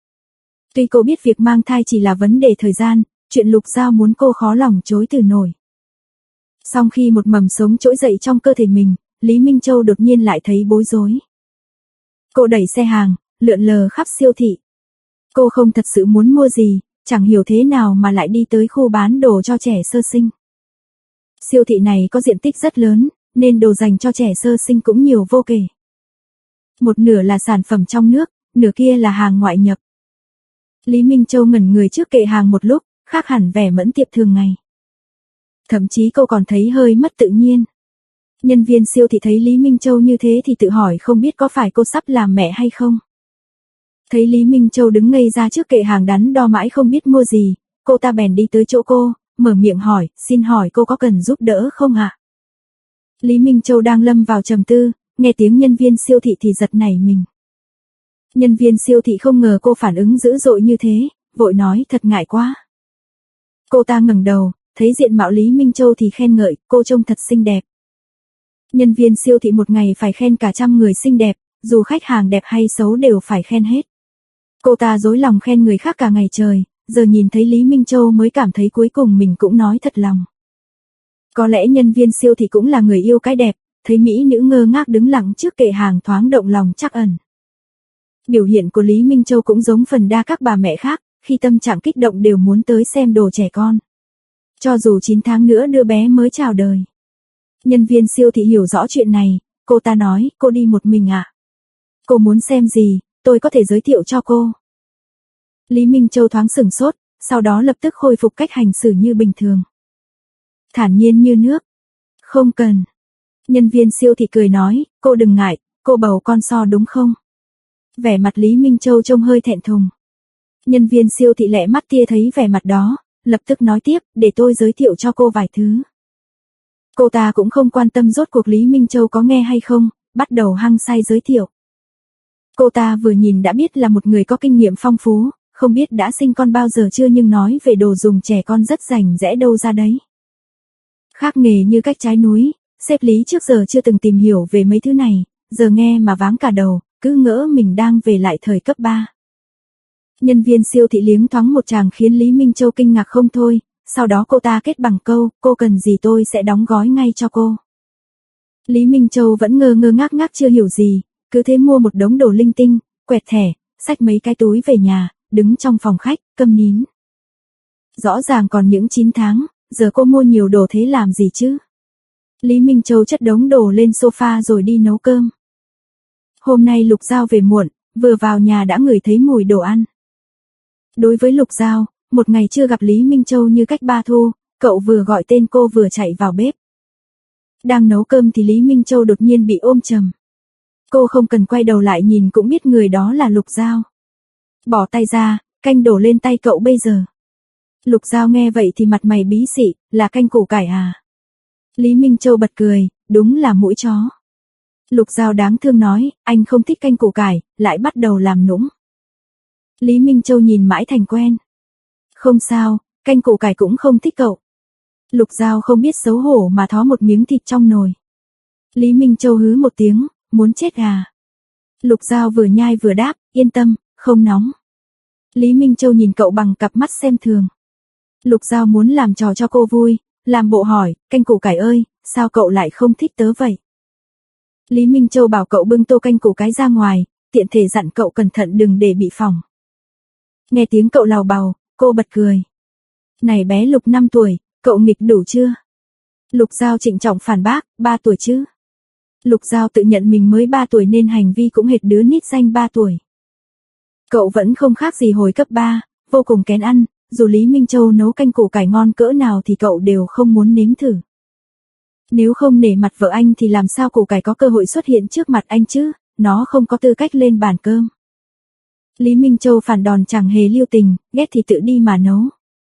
Tuy cô biết việc mang thai chỉ là vấn đề thời gian, chuyện Lục Giao muốn cô khó lòng chối từ nổi. Song khi một mầm sống trỗi dậy trong cơ thể mình, Lý Minh Châu đột nhiên lại thấy bối rối. Cô đẩy xe hàng, lượn lờ khắp siêu thị. Cô không thật sự muốn mua gì, chẳng hiểu thế nào mà lại đi tới khu bán đồ cho trẻ sơ sinh. Siêu thị này có diện tích rất lớn, nên đồ dành cho trẻ sơ sinh cũng nhiều vô kể. Một nửa là sản phẩm trong nước, nửa kia là hàng ngoại nhập. Lý Minh Châu ngẩn người trước kệ hàng một lúc, khác hẳn vẻ mẫn tiệp thường ngày. Thậm chí cô còn thấy hơi mất tự nhiên. Nhân viên siêu thị thấy Lý Minh Châu như thế thì tự hỏi không biết có phải cô sắp làm mẹ hay không. Thấy Lý Minh Châu đứng ngây ra trước kệ hàng đắn đo mãi không biết mua gì, cô ta bèn đi tới chỗ cô, mở miệng hỏi, xin hỏi cô có cần giúp đỡ không ạ? Lý Minh Châu đang lâm vào trầm tư, nghe tiếng nhân viên siêu thị thì giật nảy mình. Nhân viên siêu thị không ngờ cô phản ứng dữ dội như thế, vội nói thật ngại quá. Cô ta ngẩng đầu, thấy diện mạo Lý Minh Châu thì khen ngợi, cô trông thật xinh đẹp. Nhân viên siêu thị một ngày phải khen cả trăm người xinh đẹp, dù khách hàng đẹp hay xấu đều phải khen hết. Cô ta dối lòng khen người khác cả ngày trời, giờ nhìn thấy Lý Minh Châu mới cảm thấy cuối cùng mình cũng nói thật lòng. Có lẽ nhân viên siêu thị cũng là người yêu cái đẹp, thấy mỹ nữ ngơ ngác đứng lặng trước kệ hàng thoáng động lòng trắc ẩn. Biểu hiện của Lý Minh Châu cũng giống phần đa các bà mẹ khác, khi tâm trạng kích động đều muốn tới xem đồ trẻ con. Cho dù chín tháng nữa đứa bé mới chào đời. Nhân viên siêu thị hiểu rõ chuyện này, cô ta nói, cô đi một mình à? Cô muốn xem gì, tôi có thể giới thiệu cho cô. Lý Minh Châu thoáng sửng sốt, sau đó lập tức khôi phục cách hành xử như bình thường. Thản nhiên như nước. Không cần. Nhân viên siêu thị cười nói, cô đừng ngại, cô bầu con so đúng không? Vẻ mặt Lý Minh Châu trông hơi thẹn thùng. Nhân viên siêu thị lẹ mắt tia thấy vẻ mặt đó, lập tức nói tiếp, để tôi giới thiệu cho cô vài thứ. Cô ta cũng không quan tâm rốt cuộc Lý Minh Châu có nghe hay không, bắt đầu hăng say giới thiệu. Cô ta vừa nhìn đã biết là một người có kinh nghiệm phong phú, không biết đã sinh con bao giờ chưa nhưng nói về đồ dùng trẻ con rất rành rẽ đâu ra đấy. Khác nghề như cách trái núi, sếp Lý trước giờ chưa từng tìm hiểu về mấy thứ này, giờ nghe mà váng cả đầu, cứ ngỡ mình đang về lại thời cấp ba. Nhân viên siêu thị liếng thoáng một tràng khiến Lý Minh Châu kinh ngạc không thôi, sau đó cô ta kết bằng câu, cô cần gì tôi sẽ đóng gói ngay cho cô. Lý Minh Châu vẫn ngơ ngơ ngác ngác chưa hiểu gì, cứ thế mua một đống đồ linh tinh, quẹt thẻ, xách mấy cái túi về nhà, đứng trong phòng khách, câm nín. Rõ ràng còn những chín tháng, giờ cô mua nhiều đồ thế làm gì chứ? Lý Minh Châu chất đống đồ lên sofa rồi đi nấu cơm. Hôm nay Lục Giao về muộn, vừa vào nhà đã ngửi thấy mùi đồ ăn. Đối với Lục Giao, một ngày chưa gặp Lý Minh Châu như cách ba thu, cậu vừa gọi tên cô vừa chạy vào bếp. Đang nấu cơm thì Lý Minh Châu đột nhiên bị ôm chầm. Cô không cần quay đầu lại nhìn cũng biết người đó là Lục Giao. Bỏ tay ra, canh đổ lên tay cậu bây giờ. Lục Giao nghe vậy thì mặt mày bí xị, là canh củ cải à? Lý Minh Châu bật cười, đúng là mũi chó. Lục Giao đáng thương nói, anh không thích canh củ cải, lại bắt đầu làm nũng. Lý Minh Châu nhìn mãi thành quen. Không sao, canh củ cải cũng không thích cậu. Lục Giao không biết xấu hổ mà thó một miếng thịt trong nồi. Lý Minh Châu hứ một tiếng, muốn chết à? Lục Giao vừa nhai vừa đáp, yên tâm, không nóng. Lý Minh Châu nhìn cậu bằng cặp mắt xem thường. Lục Giao muốn làm trò cho cô vui, làm bộ hỏi, canh củ cải ơi, sao cậu lại không thích tớ vậy? Lý Minh Châu bảo cậu bưng tô canh củ cái ra ngoài, tiện thể dặn cậu cẩn thận đừng để bị phỏng. Nghe tiếng cậu lào bào, cô bật cười. Này bé Lục năm tuổi, cậu nghịch đủ chưa? Lục Giao trịnh trọng phản bác, ba tuổi chứ. Lục Giao tự nhận mình mới ba tuổi nên hành vi cũng hệt đứa nít danh ba tuổi. Cậu vẫn không khác gì hồi cấp ba, vô cùng kén ăn, dù Lý Minh Châu nấu canh củ cải ngon cỡ nào thì cậu đều không muốn nếm thử. Nếu không nể mặt vợ anh thì làm sao củ cải có cơ hội xuất hiện trước mặt anh chứ, nó không có tư cách lên bàn cơm. Lý Minh Châu phản đòn chẳng hề lưu tình, ghét thì tự đi mà nấu.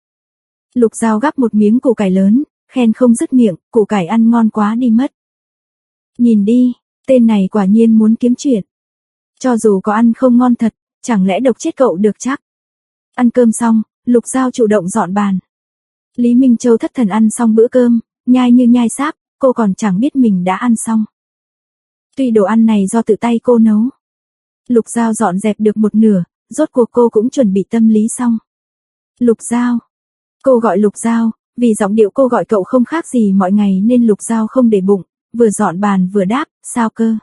Lục Giao gắp một miếng củ cải lớn, khen không dứt miệng, củ cải ăn ngon quá đi mất. Nhìn đi, tên này quả nhiên muốn kiếm chuyện. Cho dù có ăn không ngon thật, chẳng lẽ độc chết cậu được chắc. Ăn cơm xong, Lục Giao chủ động dọn bàn. Lý Minh Châu thất thần ăn xong bữa cơm, nhai như nhai sáp, cô còn chẳng biết mình đã ăn xong. Tuy đồ ăn này do tự tay cô nấu. Lục Giao dọn dẹp được một nửa, rốt cuộc cô cũng chuẩn bị tâm lý xong. Lục Giao. Cô gọi Lục Giao, vì giọng điệu cô gọi cậu không khác gì mọi ngày nên Lục Giao không để bụng, vừa dọn bàn vừa đáp, sao cơ?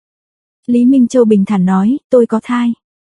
Lý Minh Châu bình thản nói, tôi có thai.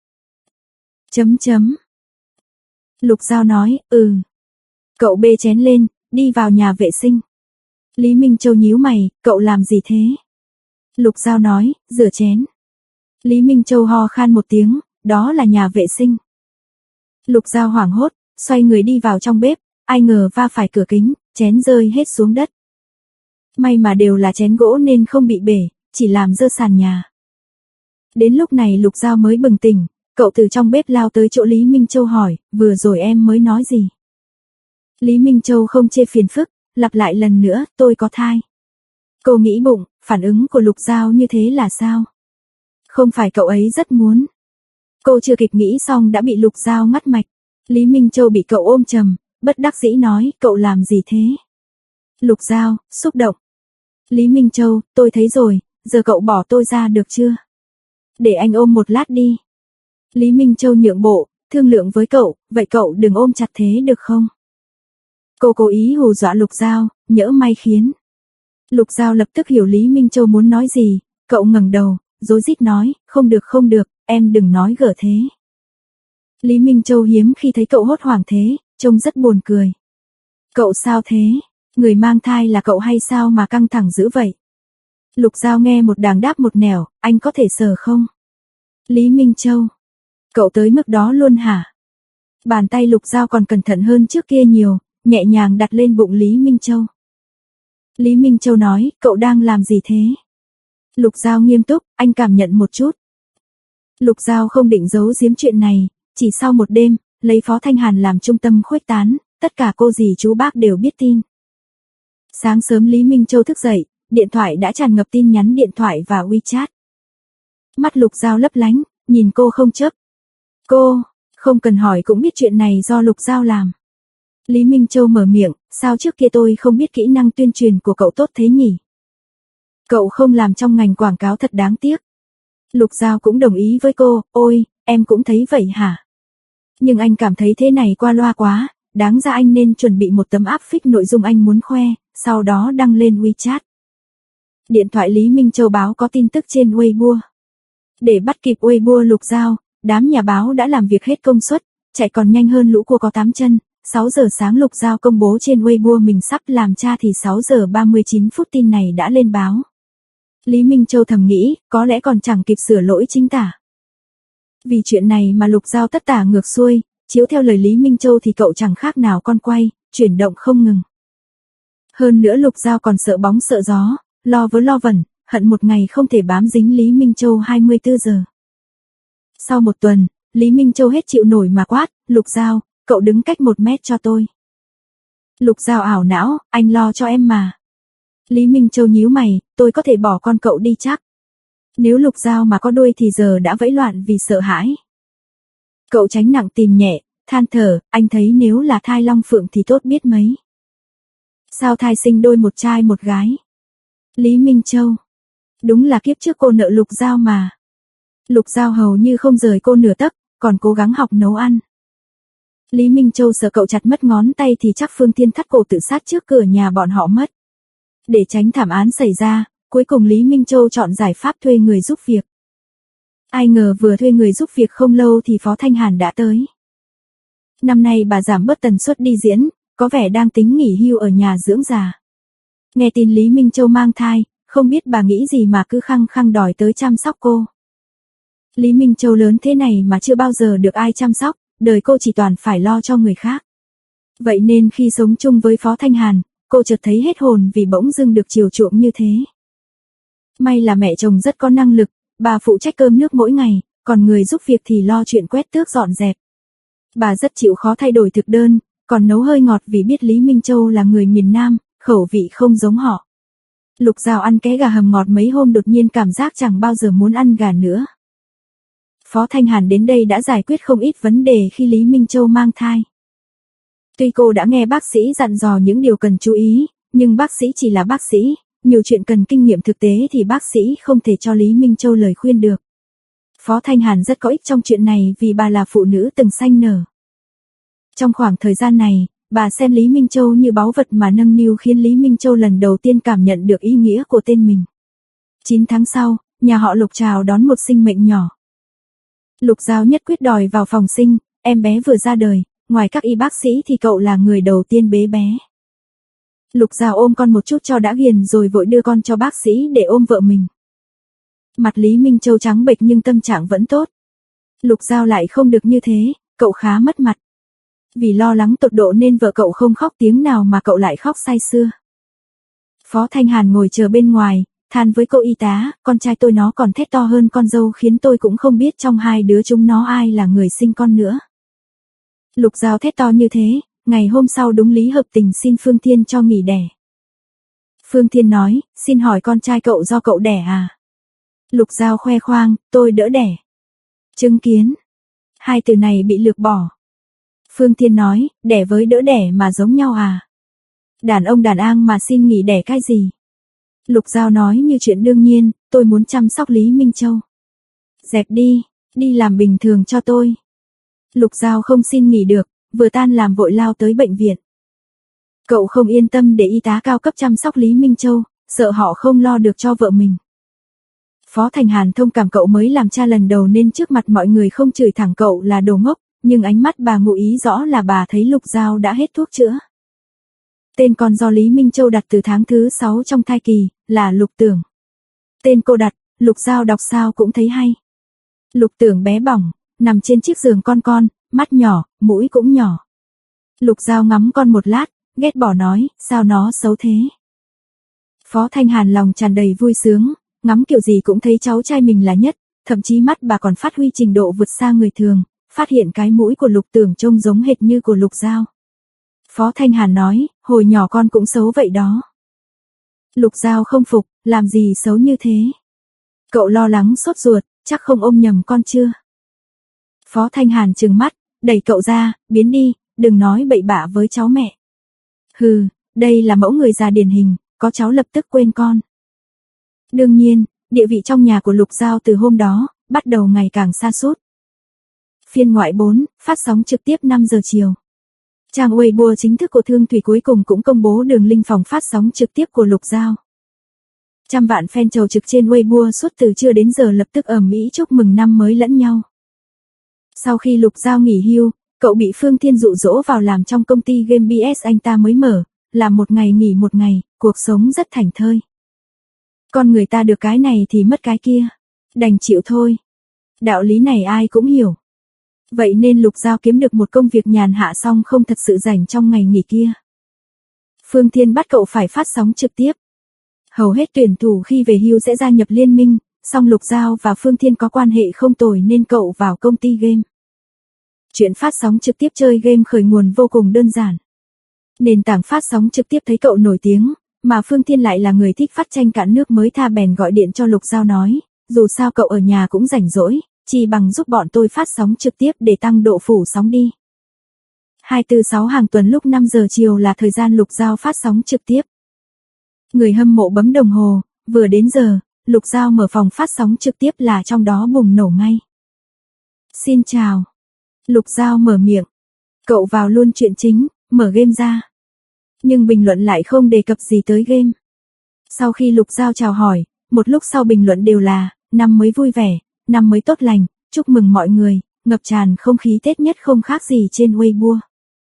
Chấm chấm. Lục Giao nói, ừ. Cậu bê chén lên, đi vào nhà vệ sinh. Lý Minh Châu nhíu mày, cậu làm gì thế? Lục Giao nói, rửa chén. Lý Minh Châu ho khan một tiếng, đó là nhà vệ sinh. Lục Giao hoảng hốt, xoay người đi vào trong bếp, ai ngờ va phải cửa kính, chén rơi hết xuống đất. May mà đều là chén gỗ nên không bị bể, chỉ làm dơ sàn nhà. Đến lúc này Lục Giao mới bừng tỉnh, cậu từ trong bếp lao tới chỗ Lý Minh Châu hỏi, vừa rồi em mới nói gì? Lý Minh Châu không chê phiền phức, lặp lại lần nữa, tôi có thai. Cô nghĩ bụng, phản ứng của Lục Giao như thế là sao? Không phải cậu ấy rất muốn. Cô chưa kịp nghĩ xong đã bị Lục Giao ngắt mạch. Lý Minh Châu bị cậu ôm chầm, bất đắc dĩ nói, cậu làm gì thế? Lục Giao, xúc động. Lý Minh Châu, tôi thấy rồi, giờ cậu bỏ tôi ra được chưa? Để anh ôm một lát đi. Lý Minh Châu nhượng bộ, thương lượng với cậu, vậy cậu đừng ôm chặt thế được không? Cô cố ý hù dọa Lục Giao, nhỡ may khiến. Lục Giao lập tức hiểu Lý Minh Châu muốn nói gì, cậu ngẩng đầu, rối rít nói, không được không được, em đừng nói gở thế. Lý Minh Châu hiếm khi thấy cậu hốt hoảng thế, trông rất buồn cười. Cậu sao thế? Người mang thai là cậu hay sao mà căng thẳng dữ vậy? Lục Giao nghe một đàng đáp một nẻo, anh có thể sờ không? Lý Minh Châu. Cậu tới mức đó luôn hả? Bàn tay Lục Giao còn cẩn thận hơn trước kia nhiều, nhẹ nhàng đặt lên bụng Lý Minh Châu. Lý Minh Châu nói, cậu đang làm gì thế? Lục Giao nghiêm túc, anh cảm nhận một chút. Lục Giao không định giấu giếm chuyện này, chỉ sau một đêm, lấy Phó Thanh Hàn làm trung tâm khuếch tán, tất cả cô dì chú bác đều biết tin. Sáng sớm Lý Minh Châu thức dậy, điện thoại đã tràn ngập tin nhắn điện thoại và WeChat. Mắt Lục Giao lấp lánh, nhìn cô không chớp. Cô, không cần hỏi cũng biết chuyện này do Lục Giao làm. Lý Minh Châu mở miệng, sao trước kia tôi không biết kỹ năng tuyên truyền của cậu tốt thế nhỉ? Cậu không làm trong ngành quảng cáo thật đáng tiếc. Lục Giao cũng đồng ý với cô, ôi, em cũng thấy vậy hả? Nhưng anh cảm thấy thế này qua loa quá, đáng ra anh nên chuẩn bị một tấm áp phích nội dung anh muốn khoe, sau đó đăng lên WeChat. Điện thoại Lý Minh Châu báo có tin tức trên Weibo. Để bắt kịp Weibo Lục Giao, đám nhà báo đã làm việc hết công suất, chạy còn nhanh hơn lũ cua có tám chân. sáu giờ sáng Lục Giao công bố trên Weibo mình sắp làm cha thì sáu giờ ba mươi chín phút tin này đã lên báo. Lý Minh Châu thầm nghĩ, có lẽ còn chẳng kịp sửa lỗi chính tả. Vì chuyện này mà Lục Giao tất tả ngược xuôi, chiếu theo lời Lý Minh Châu thì cậu chẳng khác nào con quay, chuyển động không ngừng. Hơn nữa Lục Giao còn sợ bóng sợ gió, lo vớ lo vẩn, hận một ngày không thể bám dính Lý Minh Châu hai mươi tư giờ. Sau một tuần, Lý Minh Châu hết chịu nổi mà quát, Lục Giao, cậu đứng cách một mét cho tôi. Lục Giao ảo não, anh lo cho em mà. Lý Minh Châu nhíu mày, tôi có thể bỏ con cậu đi chắc. Nếu Lục Giao mà có đuôi thì giờ đã vẫy loạn vì sợ hãi. Cậu tránh nặng tìm nhẹ, than thở, anh thấy nếu là thai long phượng thì tốt biết mấy. Sao thai sinh đôi một trai một gái? Lý Minh Châu. Đúng là kiếp trước cô nợ Lục Giao mà. Lục Giao hầu như không rời cô nửa tấc, còn cố gắng học nấu ăn. Lý Minh Châu sợ cậu chặt mất ngón tay thì chắc Phương Thiên thắt cổ tự sát trước cửa nhà bọn họ mất. Để tránh thảm án xảy ra, cuối cùng Lý Minh Châu chọn giải pháp thuê người giúp việc. Ai ngờ vừa thuê người giúp việc không lâu thì Phó Thanh Hàn đã tới. Năm nay bà giảm bớt tần suất đi diễn, có vẻ đang tính nghỉ hưu ở nhà dưỡng già. Nghe tin Lý Minh Châu mang thai, không biết bà nghĩ gì mà cứ khăng khăng đòi tới chăm sóc cô. Lý Minh Châu lớn thế này mà chưa bao giờ được ai chăm sóc, đời cô chỉ toàn phải lo cho người khác. Vậy nên khi sống chung với Phó Thanh Hàn, cô chợt thấy hết hồn vì bỗng dưng được chiều chuộng như thế. May là mẹ chồng rất có năng lực, bà phụ trách cơm nước mỗi ngày, còn người giúp việc thì lo chuyện quét tước dọn dẹp. Bà rất chịu khó thay đổi thực đơn, còn nấu hơi ngọt vì biết Lý Minh Châu là người miền Nam, khẩu vị không giống họ. Lục Giao ăn cái gà hầm ngọt mấy hôm đột nhiên cảm giác chẳng bao giờ muốn ăn gà nữa. Phó Thanh Hàn đến đây đã giải quyết không ít vấn đề khi Lý Minh Châu mang thai. Tuy cô đã nghe bác sĩ dặn dò những điều cần chú ý, nhưng bác sĩ chỉ là bác sĩ, nhiều chuyện cần kinh nghiệm thực tế thì bác sĩ không thể cho Lý Minh Châu lời khuyên được. Phó Thanh Hàn rất có ích trong chuyện này vì bà là phụ nữ từng sanh nở. Trong khoảng thời gian này, bà xem Lý Minh Châu như báu vật mà nâng niu khiến Lý Minh Châu lần đầu tiên cảm nhận được ý nghĩa của tên mình. chín tháng sau, nhà họ Lục chào đón một sinh mệnh nhỏ. Lục Giao nhất quyết đòi vào phòng sinh, em bé vừa ra đời, ngoài các y bác sĩ thì cậu là người đầu tiên bế bé. Lục Giao ôm con một chút cho đã ghiền rồi vội đưa con cho bác sĩ để ôm vợ mình. Mặt Lý Minh Châu trắng bệch nhưng tâm trạng vẫn tốt. Lục Giao lại không được như thế, cậu khá mất mặt. Vì lo lắng tột độ nên vợ cậu không khóc tiếng nào mà cậu lại khóc say sưa. Phó Thanh Hàn ngồi chờ bên ngoài, than với cô y tá, con trai tôi nó còn thét to hơn con dâu khiến tôi cũng không biết trong hai đứa chúng nó ai là người sinh con nữa. Lục Giao thét to như thế, ngày hôm sau đúng lý hợp tình xin Phương Thiên cho nghỉ đẻ. Phương Thiên nói, xin hỏi con trai cậu do cậu đẻ à? Lục Giao khoe khoang, tôi đỡ đẻ. Chứng kiến. Hai từ này bị lược bỏ. Phương Thiên nói, đẻ với đỡ đẻ mà giống nhau à? Đàn ông đàn ang mà xin nghỉ đẻ cái gì? Lục Giao nói như chuyện đương nhiên, tôi muốn chăm sóc Lý Minh Châu. Dẹp đi, đi làm bình thường cho tôi. Lục Giao không xin nghỉ được, vừa tan làm vội lao tới bệnh viện. Cậu không yên tâm để y tá cao cấp chăm sóc Lý Minh Châu, sợ họ không lo được cho vợ mình. Phó Thành Hàn thông cảm cậu mới làm cha lần đầu nên trước mặt mọi người không chửi thẳng cậu là đồ ngốc, nhưng ánh mắt bà ngụ ý rõ là bà thấy Lục Giao đã hết thuốc chữa. Tên con do Lý Minh Châu đặt từ tháng thứ sáu trong thai kỳ, là Lục Tưởng. Tên cô đặt, Lục Giao đọc sao cũng thấy hay. Lục Tưởng bé bỏng, nằm trên chiếc giường con con, mắt nhỏ, mũi cũng nhỏ. Lục Giao ngắm con một lát, ghét bỏ nói, sao nó xấu thế. Phó Thanh Hàn lòng tràn đầy vui sướng, ngắm kiểu gì cũng thấy cháu trai mình là nhất, thậm chí mắt bà còn phát huy trình độ vượt xa người thường, phát hiện cái mũi của Lục Tưởng trông giống hệt như của Lục Giao. Phó Thanh Hàn nói, hồi nhỏ con cũng xấu vậy đó. Lục Giao không phục, làm gì xấu như thế. Cậu lo lắng sốt ruột, chắc không ôm nhầm con chưa. Phó Thanh Hàn trừng mắt, đẩy cậu ra, biến đi, đừng nói bậy bạ với cháu mẹ. Hừ, đây là mẫu người già điển hình, có cháu lập tức quên con. Đương nhiên, địa vị trong nhà của Lục Giao từ hôm đó, bắt đầu ngày càng sa sút. Phiên ngoại bốn, phát sóng trực tiếp năm giờ chiều. Trang Weibo chính thức của Thương Thủy cuối cùng cũng công bố đường link phòng phát sóng trực tiếp của Lục Giao. Trăm vạn fan chầu trực trên Weibo suốt từ trưa đến giờ lập tức ầm ĩ chúc mừng năm mới lẫn nhau. Sau khi Lục Giao nghỉ hưu, cậu bị Phương Thiên dụ dỗ vào làm trong công ty game bê ét anh ta mới mở, làm một ngày nghỉ một ngày, cuộc sống rất thảnh thơi. Con người ta được cái này thì mất cái kia, đành chịu thôi. Đạo lý này ai cũng hiểu. Vậy nên Lục Giao kiếm được một công việc nhàn hạ xong không thật sự rảnh trong ngày nghỉ kia. Phương Thiên bắt cậu phải phát sóng trực tiếp. Hầu hết tuyển thủ khi về hưu sẽ gia nhập liên minh, song Lục Giao và Phương Thiên có quan hệ không tồi nên cậu vào công ty game. Chuyện phát sóng trực tiếp chơi game khởi nguồn vô cùng đơn giản. Nền tảng phát sóng trực tiếp thấy cậu nổi tiếng, mà Phương Thiên lại là người thích phát tranh cạn nước mới tha bèn gọi điện cho Lục Giao nói, dù sao cậu ở nhà cũng rảnh rỗi, chỉ bằng giúp bọn tôi phát sóng trực tiếp để tăng độ phủ sóng đi. hai mươi tư sáu hàng tuần lúc năm giờ chiều là thời gian Lục Giao phát sóng trực tiếp. Người hâm mộ bấm đồng hồ, vừa đến giờ, Lục Giao mở phòng phát sóng trực tiếp là trong đó bùng nổ ngay. Xin chào. Lục Giao mở miệng. Cậu vào luôn chuyện chính, mở game ra. Nhưng bình luận lại không đề cập gì tới game. Sau khi Lục Giao chào hỏi, một lúc sau bình luận đều là, năm mới vui vẻ, năm mới tốt lành, chúc mừng mọi người, ngập tràn không khí Tết nhất không khác gì trên Weibo.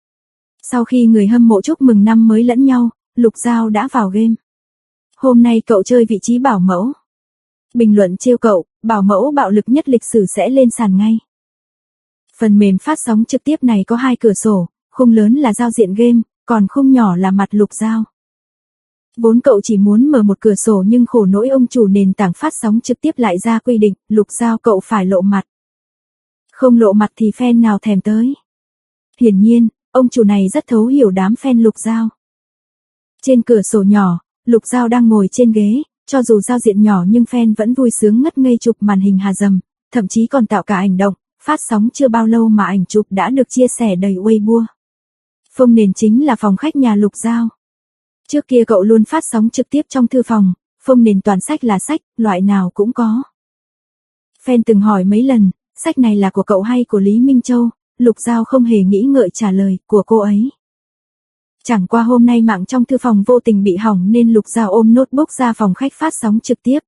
Sau khi người hâm mộ chúc mừng năm mới lẫn nhau, Lục Giao đã vào game. Hôm nay cậu chơi vị trí bảo mẫu. Bình luận trêu cậu, bảo mẫu bạo lực nhất lịch sử sẽ lên sàn ngay. Phần mềm phát sóng trực tiếp này có hai cửa sổ, khung lớn là giao diện game, còn khung nhỏ là mặt Lục Giao. Vốn cậu chỉ muốn mở một cửa sổ nhưng khổ nỗi ông chủ nền tảng phát sóng trực tiếp lại ra quy định, Lục Giao cậu phải lộ mặt. Không lộ mặt thì fan nào thèm tới. Hiển nhiên, ông chủ này rất thấu hiểu đám fan Lục Giao. Trên cửa sổ nhỏ, Lục Giao đang ngồi trên ghế, cho dù giao diện nhỏ nhưng fan vẫn vui sướng ngất ngây chụp màn hình hà dầm, thậm chí còn tạo cả ảnh động, phát sóng chưa bao lâu mà ảnh chụp đã được chia sẻ đầy Weibo. Phông nền chính là phòng khách nhà Lục Giao. Trước kia cậu luôn phát sóng trực tiếp trong thư phòng, phông nền toàn sách là sách, loại nào cũng có. Fan từng hỏi mấy lần, sách này là của cậu hay của Lý Minh Châu, Lục Giao không hề nghĩ ngợi trả lời, của cô ấy. Chẳng qua hôm nay mạng trong thư phòng vô tình bị hỏng nên Lục Giao ôm notebook ra phòng khách phát sóng trực tiếp.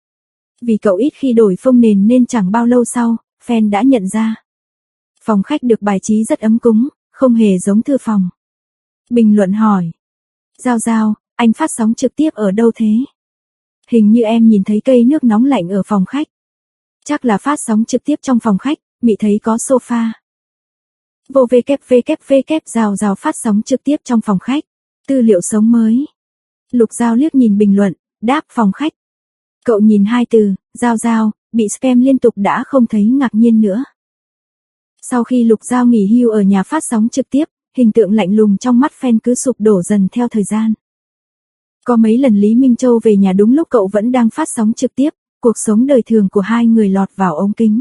Vì cậu ít khi đổi phông nền nên chẳng bao lâu sau, fan đã nhận ra. Phòng khách được bài trí rất ấm cúng, không hề giống thư phòng. Bình luận hỏi. Giao Giao, anh phát sóng trực tiếp ở đâu thế? Hình như em nhìn thấy cây nước nóng lạnh ở phòng khách. Chắc là phát sóng trực tiếp trong phòng khách, Mị thấy có sofa. Vô www Giao Giao phát sóng trực tiếp trong phòng khách. Tư liệu sống mới. Lục Giao liếc nhìn bình luận, đáp phòng khách. Cậu nhìn hai từ, Giao Giao, bị spam liên tục đã không thấy ngạc nhiên nữa. Sau khi Lục Giao nghỉ hưu ở nhà phát sóng trực tiếp, hình tượng lạnh lùng trong mắt fan cứ sụp đổ dần theo thời gian. Có mấy lần Lý Minh Châu về nhà đúng lúc cậu vẫn đang phát sóng trực tiếp, cuộc sống đời thường của hai người lọt vào ống kính.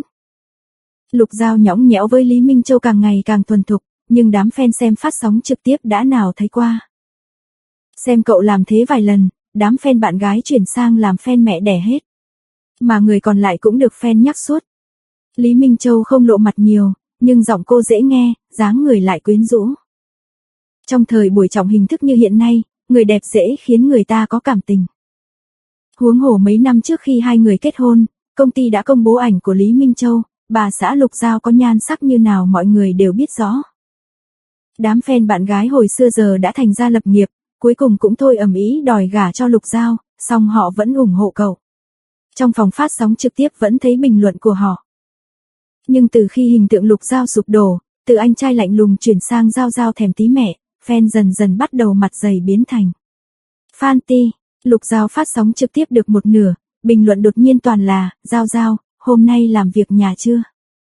Lục Giao nhõng nhẽo với Lý Minh Châu càng ngày càng thuần thục, nhưng đám fan xem phát sóng trực tiếp đã nào thấy qua. Xem cậu làm thế vài lần, đám fan bạn gái chuyển sang làm fan mẹ đẻ hết. Mà người còn lại cũng được fan nhắc suốt. Lý Minh Châu không lộ mặt nhiều, nhưng giọng cô dễ nghe, dáng người lại quyến rũ. Trong thời buổi trọng hình thức như hiện nay, người đẹp dễ khiến người ta có cảm tình. Huống hồ mấy năm trước khi hai người kết hôn, công ty đã công bố ảnh của Lý Minh Châu, bà xã Lục Giao có nhan sắc như nào mọi người đều biết rõ. Đám fan bạn gái hồi xưa giờ đã thành ra lập nghiệp, cuối cùng cũng thôi ầm ĩ đòi gả cho Lục Giao, song họ vẫn ủng hộ cậu. Trong phòng phát sóng trực tiếp vẫn thấy bình luận của họ. Nhưng từ khi hình tượng Lục Giao sụp đổ, từ anh trai lạnh lùng chuyển sang Giao Giao thèm tí mẹ, fan dần dần bắt đầu mặt dày biến thành fan ti. Lục Giao phát sóng trực tiếp được một nửa, bình luận đột nhiên toàn là, Giao Giao, hôm nay làm việc nhà chưa?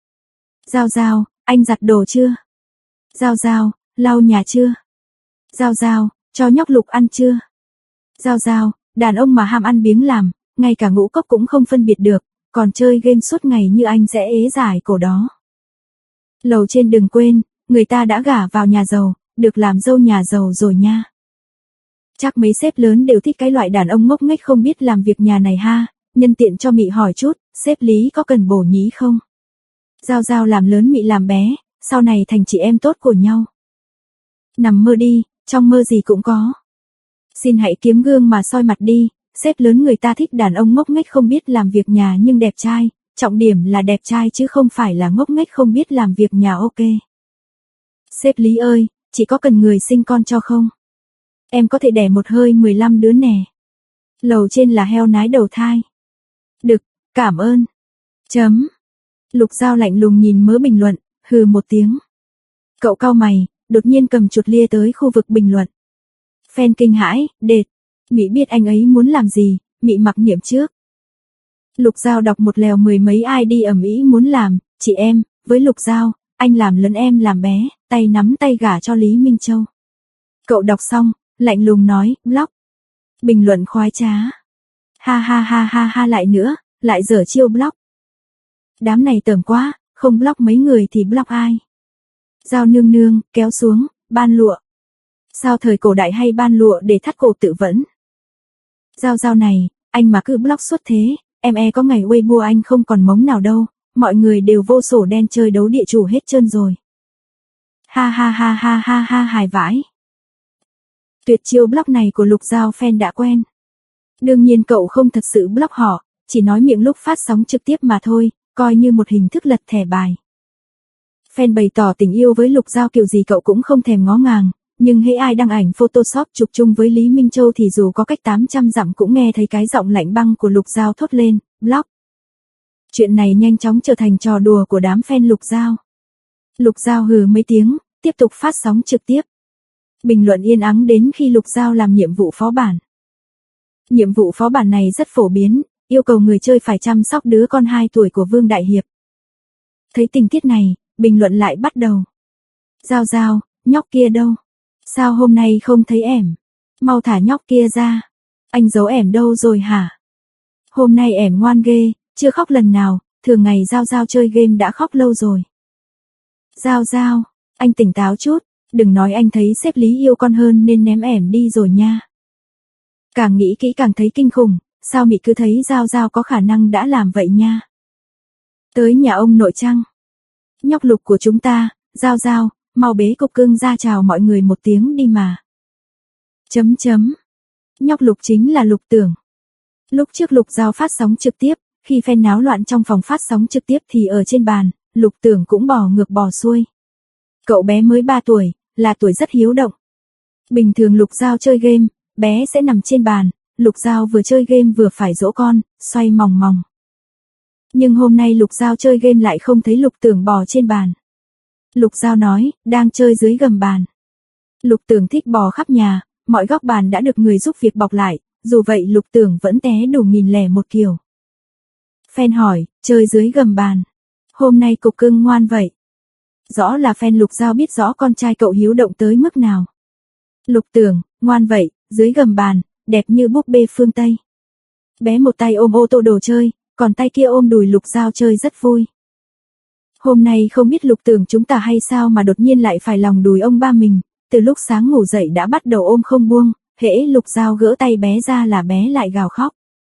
Giao Giao, anh giặt đồ chưa? Giao Giao, lau nhà chưa? Giao Giao, cho nhóc Lục ăn chưa? Giao Giao, đàn ông mà ham ăn biếng làm, ngay cả ngũ cốc cũng không phân biệt được, còn chơi game suốt ngày như anh sẽ ế giải cổ đó. Lầu trên đừng quên, người ta đã gả vào nhà giàu, được làm dâu nhà giàu rồi nha. Chắc mấy sếp lớn đều thích cái loại đàn ông ngốc nghếch không biết làm việc nhà này ha, nhân tiện cho Mị hỏi chút, sếp Lý có cần bổ nhí không? Giao Giao làm lớn Mị làm bé, sau này thành chị em tốt của nhau. Nằm mơ đi, trong mơ gì cũng có. Xin hãy kiếm gương mà soi mặt đi, sếp lớn người ta thích đàn ông ngốc nghếch không biết làm việc nhà nhưng đẹp trai, trọng điểm là đẹp trai chứ không phải là ngốc nghếch không biết làm việc nhà ok. Sếp Lý ơi, chị có cần người sinh con cho không? Em có thể đẻ một hơi mười lăm đứa nè. Lầu trên là heo nái đầu thai. Được, cảm ơn. Chấm. Lục Giao lạnh lùng nhìn mớ bình luận, hừ một tiếng. Cậu cau mày, đột nhiên cầm chuột lia tới khu vực bình luận. Fan kinh hãi, đệt. Mị biết anh ấy muốn làm gì, Mị mặc niệm trước. Lục Giao đọc một lèo mười mấy i đê ầm ĩ muốn làm, chị em, với Lục Giao, anh làm lớn em làm bé, tay nắm tay gả cho Lý Minh Châu. Cậu đọc xong, lạnh lùng nói, block. Bình luận khoái trá. Ha ha ha ha ha lại nữa, lại dở chiêu block. Đám này tởm quá, không block mấy người thì block ai? Giao nương nương, kéo xuống, ban lụa. Sao thời cổ đại hay ban lụa để thắt cổ tự vẫn? Giao Giao này, anh mà cứ block suốt thế, em e có ngày Weibo anh không còn mống nào đâu, mọi người đều vô sổ đen chơi đấu địa chủ hết trơn rồi. Ha ha ha ha ha ha hài vãi. Tuyệt chiêu block này của Lục Giao fan đã quen. Đương nhiên cậu không thật sự block họ, chỉ nói miệng lúc phát sóng trực tiếp mà thôi, coi như một hình thức lật thẻ bài. Fan bày tỏ tình yêu với Lục Giao kiểu gì cậu cũng không thèm ngó ngàng, nhưng hễ ai đăng ảnh Photoshop chụp chung với Lý Minh Châu thì dù có cách tám trăm dặm cũng nghe thấy cái giọng lạnh băng của Lục Giao thốt lên, block. Chuyện này nhanh chóng trở thành trò đùa của đám fan Lục Giao. Lục Giao hừ mấy tiếng, tiếp tục phát sóng trực tiếp. Bình luận yên ắng đến khi Lục Giao làm nhiệm vụ phó bản. Nhiệm vụ phó bản này rất phổ biến, yêu cầu người chơi phải chăm sóc đứa con hai tuổi của Vương Đại Hiệp. Thấy tình tiết này, bình luận lại bắt đầu. Giao Giao, nhóc kia đâu? Sao hôm nay không thấy ẻm? Mau thả nhóc kia ra. Anh giấu ẻm đâu rồi hả? Hôm nay ẻm ngoan ghê, chưa khóc lần nào, thường ngày Giao Giao chơi game đã khóc lâu rồi. Giao Giao, anh tỉnh táo chút, đừng nói anh thấy sếp Lý yêu con hơn nên ném ẻm đi rồi nha. Càng nghĩ kỹ càng thấy kinh khủng, sao Mị cứ thấy Giao Giao có khả năng đã làm vậy nha. Tới nhà ông nội trăng. Nhóc Lục của chúng ta, Giao Giao, mau bế cục cưng ra chào mọi người một tiếng đi mà. Chấm chấm. Nhóc Lục chính là Lục Tưởng. Lúc trước Lục Giao phát sóng trực tiếp, khi fan náo loạn trong phòng phát sóng trực tiếp thì ở trên bàn, Lục Tưởng cũng bò ngược bò xuôi. Cậu bé mới ba tuổi, là tuổi rất hiếu động. Bình thường Lục Giao chơi game, bé sẽ nằm trên bàn, Lục Giao vừa chơi game vừa phải dỗ con, xoay mòng mòng. Nhưng hôm nay Lục Giao chơi game lại không thấy Lục Tưởng bò trên bàn. Lục Giao nói, đang chơi dưới gầm bàn. Lục Tưởng thích bò khắp nhà, mọi góc bàn đã được người giúp việc bọc lại, dù vậy Lục Tưởng vẫn té đủ nghìn lẻ một kiểu. Fan hỏi, chơi dưới gầm bàn. Hôm nay cục cưng ngoan vậy. Rõ là fan Lục Giao biết rõ con trai cậu hiếu động tới mức nào. Lục Tưởng, ngoan vậy, dưới gầm bàn, đẹp như búp bê phương Tây. Bé một tay ôm ô tô đồ chơi, còn tay kia ôm đùi Lục Giao chơi rất vui. Hôm nay không biết Lục Tưởng chúng ta hay sao mà đột nhiên lại phải lòng đùi ông ba mình, từ lúc sáng ngủ dậy đã bắt đầu ôm không buông, hễ Lục Giao gỡ tay bé ra là bé lại gào khóc.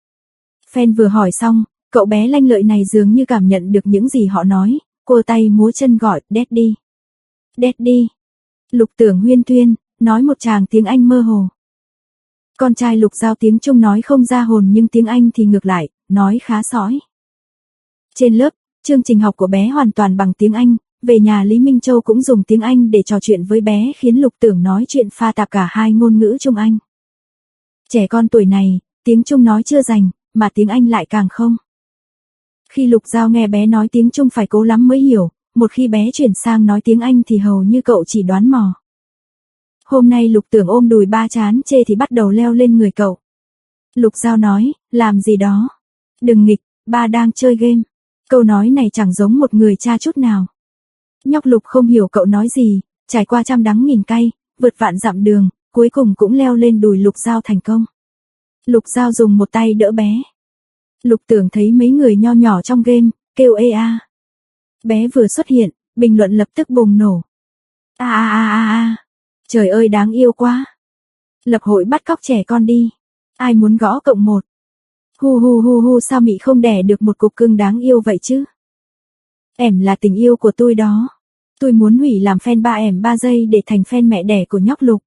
Fan vừa hỏi xong, cậu bé lanh lợi này dường như cảm nhận được những gì họ nói, cua tay múa chân gọi, Daddy. Daddy. Lục Tưởng huyên thuyên, nói một tràng tiếng Anh mơ hồ. Con trai Lục Giao tiếng Trung nói không ra hồn nhưng tiếng Anh thì ngược lại, nói khá sõi. Trên lớp, chương trình học của bé hoàn toàn bằng tiếng Anh, về nhà Lý Minh Châu cũng dùng tiếng Anh để trò chuyện với bé khiến Lục Tưởng nói chuyện pha tạp cả hai ngôn ngữ Trung Anh. Trẻ con tuổi này, tiếng Trung nói chưa rành, mà tiếng Anh lại càng không. Khi Lục Giao nghe bé nói tiếng Trung phải cố lắm mới hiểu, một khi bé chuyển sang nói tiếng Anh thì hầu như cậu chỉ đoán mò. Hôm nay Lục Tưởng ôm đùi ba chán chê thì bắt đầu leo lên người cậu. Lục Giao nói, làm gì đó? Đừng nghịch, ba đang chơi game. Câu nói này chẳng giống một người cha chút nào. Nhóc Lục không hiểu cậu nói gì, trải qua trăm đắng nghìn cay, vượt vạn dặm đường, cuối cùng cũng leo lên đùi Lục Giao thành công. Lục Giao dùng một tay đỡ bé. Lục Tưởng thấy mấy người nho nhỏ trong game, kêu ê a. Bé vừa xuất hiện, bình luận lập tức bùng nổ. A a a a a. Trời ơi đáng yêu quá. Lập hội bắt cóc trẻ con đi. Ai muốn gõ cộng một. Hu hu hu hu sao mị không đẻ được một cục cưng đáng yêu vậy chứ. Em là tình yêu của tôi đó. Tôi muốn hủy làm fan ba em ba giây để thành fan mẹ đẻ của nhóc Lục.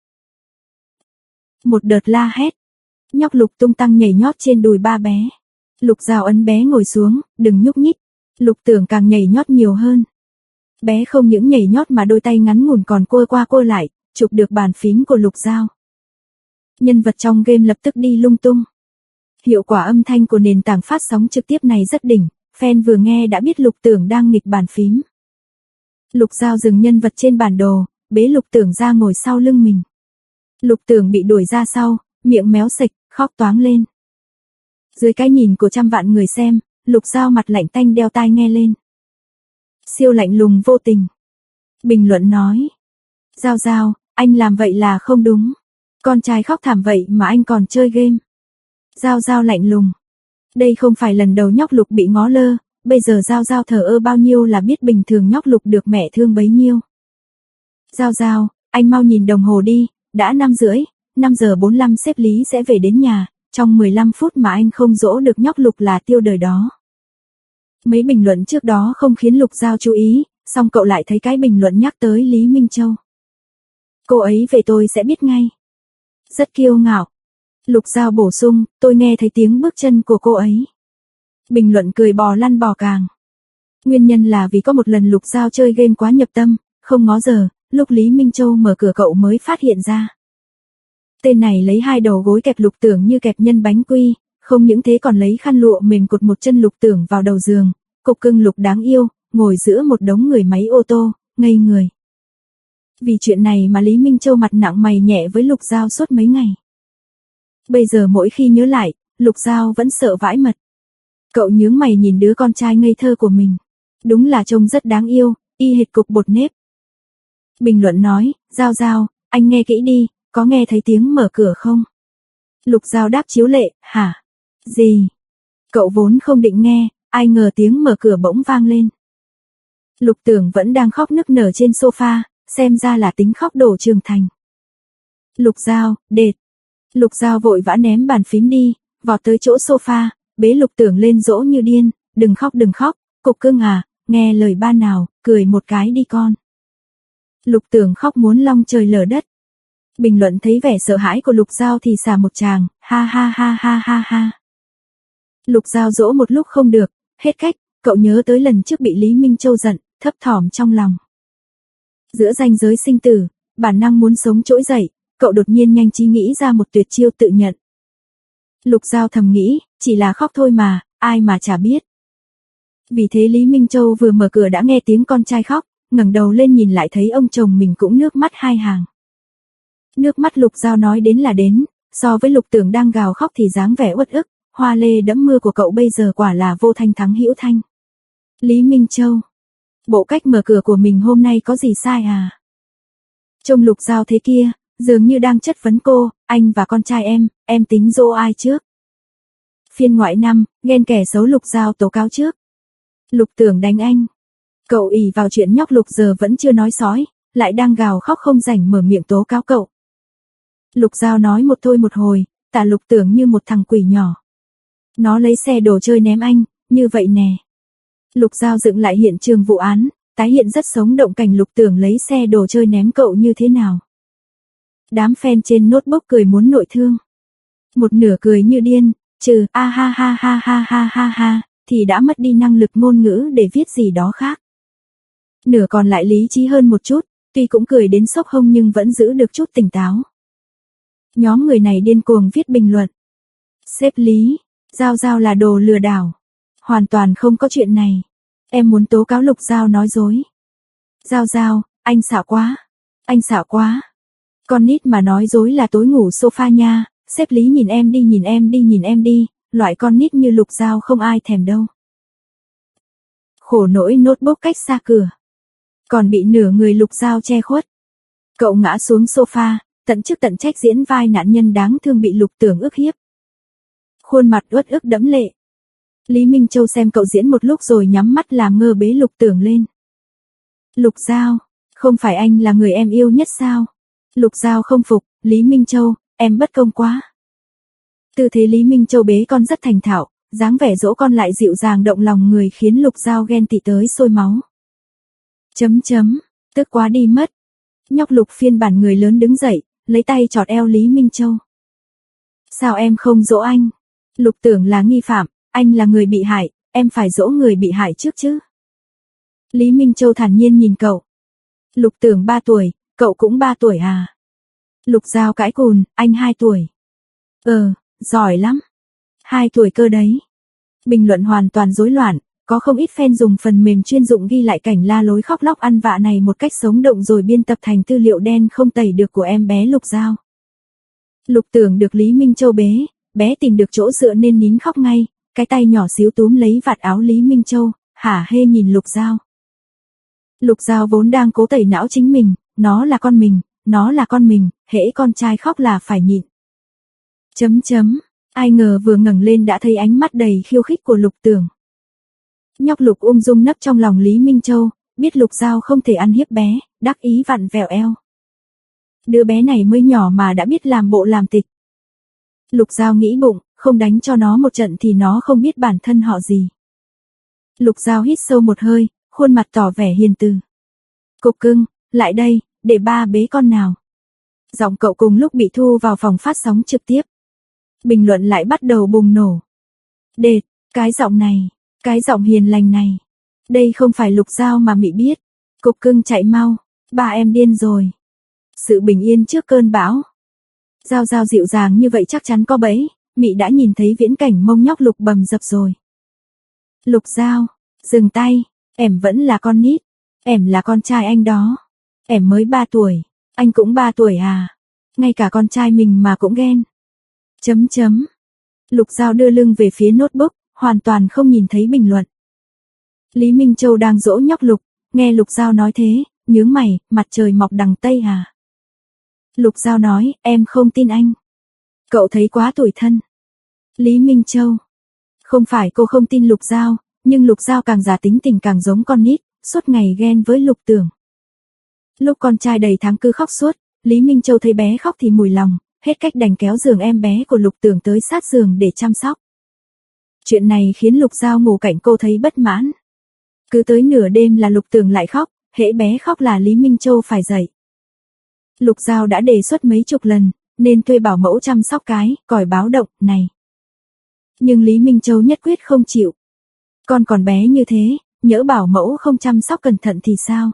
Một đợt la hét. Nhóc Lục tung tăng nhảy nhót trên đùi ba bé. Lục Giao ấn bé ngồi xuống, đừng nhúc nhích. Lục Tưởng càng nhảy nhót nhiều hơn. Bé không những nhảy nhót mà đôi tay ngắn ngủn còn cua qua cua lại, chụp được bàn phím của Lục Giao. Nhân vật trong game lập tức đi lung tung. Hiệu quả âm thanh của nền tảng phát sóng trực tiếp này rất đỉnh, fan vừa nghe đã biết Lục Tưởng đang nghịch bàn phím. Lục Giao dừng nhân vật trên bản đồ, bế Lục Tưởng ra ngồi sau lưng mình. Lục Tưởng bị đuổi ra sau, miệng méo sệch, khóc toáng lên. Dưới cái nhìn của trăm vạn người xem, Lục Giao mặt lạnh tanh đeo tai nghe lên. Siêu lạnh lùng vô tình. Bình luận nói. Giao Giao, anh làm vậy là không đúng. Con trai khóc thảm vậy mà anh còn chơi game. Giao Giao lạnh lùng. Đây không phải lần đầu nhóc Lục bị ngó lơ, bây giờ Giao Giao thờ ơ bao nhiêu là biết bình thường nhóc Lục được mẹ thương bấy nhiêu. Giao Giao, anh mau nhìn đồng hồ đi, đã năm rưỡi, năm giờ bốn mươi lăm sếp Lý sẽ về đến nhà, trong mười lăm phút mà anh không dỗ được nhóc Lục là tiêu đời đó. Mấy bình luận trước đó không khiến Lục Giao chú ý, xong cậu lại thấy cái bình luận nhắc tới Lý Minh Châu. Cô ấy về tôi sẽ biết ngay. Rất kiêu ngạo. Lục Giao bổ sung, tôi nghe thấy tiếng bước chân của cô ấy. Bình luận cười bò lăn bò càng. Nguyên nhân là vì có một lần Lục Giao chơi game quá nhập tâm, không ngó giờ, lúc Lý Minh Châu mở cửa cậu mới phát hiện ra. Tên này lấy hai đầu gối kẹp Lục Tưởng như kẹp nhân bánh quy, không những thế còn lấy khăn lụa mềm cột một chân Lục Tưởng vào đầu giường, cục cưng Lục đáng yêu, ngồi giữa một đống người máy ô tô, ngây người. Vì chuyện này mà Lý Minh Châu mặt nặng mày nhẹ với Lục Giao suốt mấy ngày. Bây giờ mỗi khi nhớ lại, Lục Giao vẫn sợ vãi mật. Cậu nhướng mày nhìn đứa con trai ngây thơ của mình. Đúng là trông rất đáng yêu, y hệt cục bột nếp. Bình luận nói, Giao Giao, anh nghe kỹ đi, có nghe thấy tiếng mở cửa không? Lục Giao đáp chiếu lệ, hả? Gì? Cậu vốn không định nghe, ai ngờ tiếng mở cửa bỗng vang lên. Lục Tưởng vẫn đang khóc nức nở trên sofa, xem ra là tính khóc đổ trưởng thành. Lục Giao, đệt. Lục Giao vội vã ném bàn phím đi, vọt tới chỗ sofa, bế Lục Tưởng lên dỗ như điên, đừng khóc đừng khóc, cục cưng à, nghe lời ba nào, cười một cái đi con. Lục Tưởng khóc muốn long trời lở đất. Bình luận thấy vẻ sợ hãi của Lục Giao thì xả một tràng, ha ha ha ha ha ha. Lục Giao dỗ một lúc không được, hết cách, cậu nhớ tới lần trước bị Lý Minh Châu giận, thấp thỏm trong lòng. Giữa ranh giới sinh tử, bản năng muốn sống trỗi dậy, cậu đột nhiên nhanh trí nghĩ ra một tuyệt chiêu tự nhận. Lục Giao thầm nghĩ, chỉ là khóc thôi mà, ai mà chả biết. Vì thế Lý Minh Châu vừa mở cửa đã nghe tiếng con trai khóc, ngẩng đầu lên nhìn lại thấy ông chồng mình cũng nước mắt hai hàng. Nước mắt Lục Giao nói đến là đến, so với Lục Tưởng đang gào khóc thì dáng vẻ uất ức, hoa lê đẫm mưa của cậu bây giờ quả là vô thanh thắng hữu thanh. Lý Minh Châu, bộ cách mở cửa của mình hôm nay có gì sai à? Trông Lục Giao thế kia, dường như đang chất vấn cô, anh và con trai em, em tính dỗ ai trước? Phiên ngoại năm, ghen kẻ xấu Lục Giao tố cáo trước. Lục Tưởng đánh anh. Cậu ỷ vào chuyện nhóc Lục giờ vẫn chưa nói sói, lại đang gào khóc không rảnh mở miệng tố cáo cậu. Lục Giao nói một thôi một hồi, tả Lục Tưởng như một thằng quỷ nhỏ. Nó lấy xe đồ chơi ném anh, như vậy nè. Lục Giao dựng lại hiện trường vụ án, tái hiện rất sống động cảnh Lục Tưởng lấy xe đồ chơi ném cậu như thế nào. Đám fan trên notebook cười muốn nội thương. Một nửa cười như điên, trừ a ha ha ha ha ha ha ha, thì đã mất đi năng lực ngôn ngữ để viết gì đó khác. Nửa còn lại lý trí hơn một chút, tuy cũng cười đến sốc hông nhưng vẫn giữ được chút tỉnh táo. Nhóm người này điên cuồng viết bình luận. Sếp Lý, Giao Giao là đồ lừa đảo. Hoàn toàn không có chuyện này. Em muốn tố cáo Lục Giao nói dối. Giao Giao, anh xạo quá. Anh xạo quá. Con nít mà nói dối là tối ngủ sofa nha. Sếp Lý nhìn em đi nhìn em đi nhìn em đi. Loại con nít như Lục Giao không ai thèm đâu. Khổ nỗi notebook cách xa cửa. Còn bị nửa người Lục Giao che khuất. Cậu ngã xuống sofa, tận chức tận trách diễn vai nạn nhân đáng thương bị Lục Tưởng ức hiếp. Khuôn mặt uất ức đẫm lệ. Lý Minh Châu xem cậu diễn một lúc rồi nhắm mắt làm ngơ bế Lục Tưởng lên. Lục Giao, không phải anh là người em yêu nhất sao? Lục Giao không phục, Lý Minh Châu, em bất công quá. Tư thế Lý Minh Châu bế con rất thành thạo, dáng vẻ dỗ con lại dịu dàng động lòng người khiến Lục Giao ghen tị tới sôi máu. Chấm chấm, tức quá đi mất. Nhóc Lục phiên bản người lớn đứng dậy, lấy tay chọt eo Lý Minh Châu. Sao em không dỗ anh? Lục Tưởng là nghi phạm, anh là người bị hại, em phải dỗ người bị hại trước chứ. Lý Minh Châu thản nhiên nhìn cậu. Lục Tưởng ba tuổi, cậu cũng ba tuổi à? Lục Giao cãi cùn, anh hai tuổi. Ờ, giỏi lắm. hai tuổi cơ đấy. Bình luận hoàn toàn rối loạn, có không ít fan dùng phần mềm chuyên dụng ghi lại cảnh la lối khóc lóc ăn vạ này một cách sống động rồi biên tập thành tư liệu đen không tẩy được của em bé Lục Giao. Lục Tưởng được Lý Minh Châu bế, bé tìm được chỗ dựa nên nín khóc ngay, cái tay nhỏ xíu túm lấy vạt áo Lý Minh Châu, hả hê nhìn Lục Giao. Lục Giao vốn đang cố tẩy não chính mình, nó là con mình, nó là con mình, hễ con trai khóc là phải nhịn. Chấm chấm, ai ngờ vừa ngẩng lên đã thấy ánh mắt đầy khiêu khích của Lục Tưởng. Nhóc Lục ung dung nấp trong lòng Lý Minh Châu, biết Lục Giao không thể ăn hiếp bé, đắc ý vặn vẹo eo. Đứa bé này mới nhỏ mà đã biết làm bộ làm tịch. Lục Giao nghĩ bụng, không đánh cho nó một trận thì nó không biết bản thân họ gì. Lục Giao hít sâu một hơi, khuôn mặt tỏ vẻ hiền từ. Cục cưng, lại đây, để ba bế con nào. Giọng cậu cùng lúc bị thu vào phòng phát sóng trực tiếp. Bình luận lại bắt đầu bùng nổ. Đệt, cái giọng này, cái giọng hiền lành này. Đây không phải Lục Giao mà Mị biết. Cục cưng chạy mau, ba em điên rồi. Sự bình yên trước cơn bão. Giao Giao dịu dàng như vậy chắc chắn có bẫy, Mị đã nhìn thấy viễn cảnh mông nhóc Lục bầm dập rồi. Lục Giao, dừng tay, em vẫn là con nít, em là con trai anh đó. Em mới ba tuổi, anh cũng ba tuổi à? Ngay cả con trai mình mà cũng ghen. Chấm chấm. Lục Giao đưa lưng về phía notebook, hoàn toàn không nhìn thấy bình luận. Lý Minh Châu đang dỗ nhóc Lục, nghe Lục Giao nói thế, nhướng mày, mặt trời mọc đằng Tây à? Lục Giao nói, em không tin anh. Cậu thấy quá tủi thân. Lý Minh Châu. Không phải cô không tin Lục Giao, nhưng Lục Giao càng già tính tình càng giống con nít, suốt ngày ghen với Lục Tưởng. Lúc con trai đầy tháng cứ khóc suốt, Lý Minh Châu thấy bé khóc thì mùi lòng, hết cách đành kéo giường em bé của Lục Tưởng tới sát giường để chăm sóc. Chuyện này khiến Lục Giao ngủ cạnh cô thấy bất mãn. Cứ tới nửa đêm là Lục Tưởng lại khóc, hễ bé khóc là Lý Minh Châu phải dậy. Lục Giao đã đề xuất mấy chục lần, nên thuê bảo mẫu chăm sóc cái, còi báo động, này. Nhưng Lý Minh Châu nhất quyết không chịu. Con còn bé như thế, nhỡ bảo mẫu không chăm sóc cẩn thận thì sao?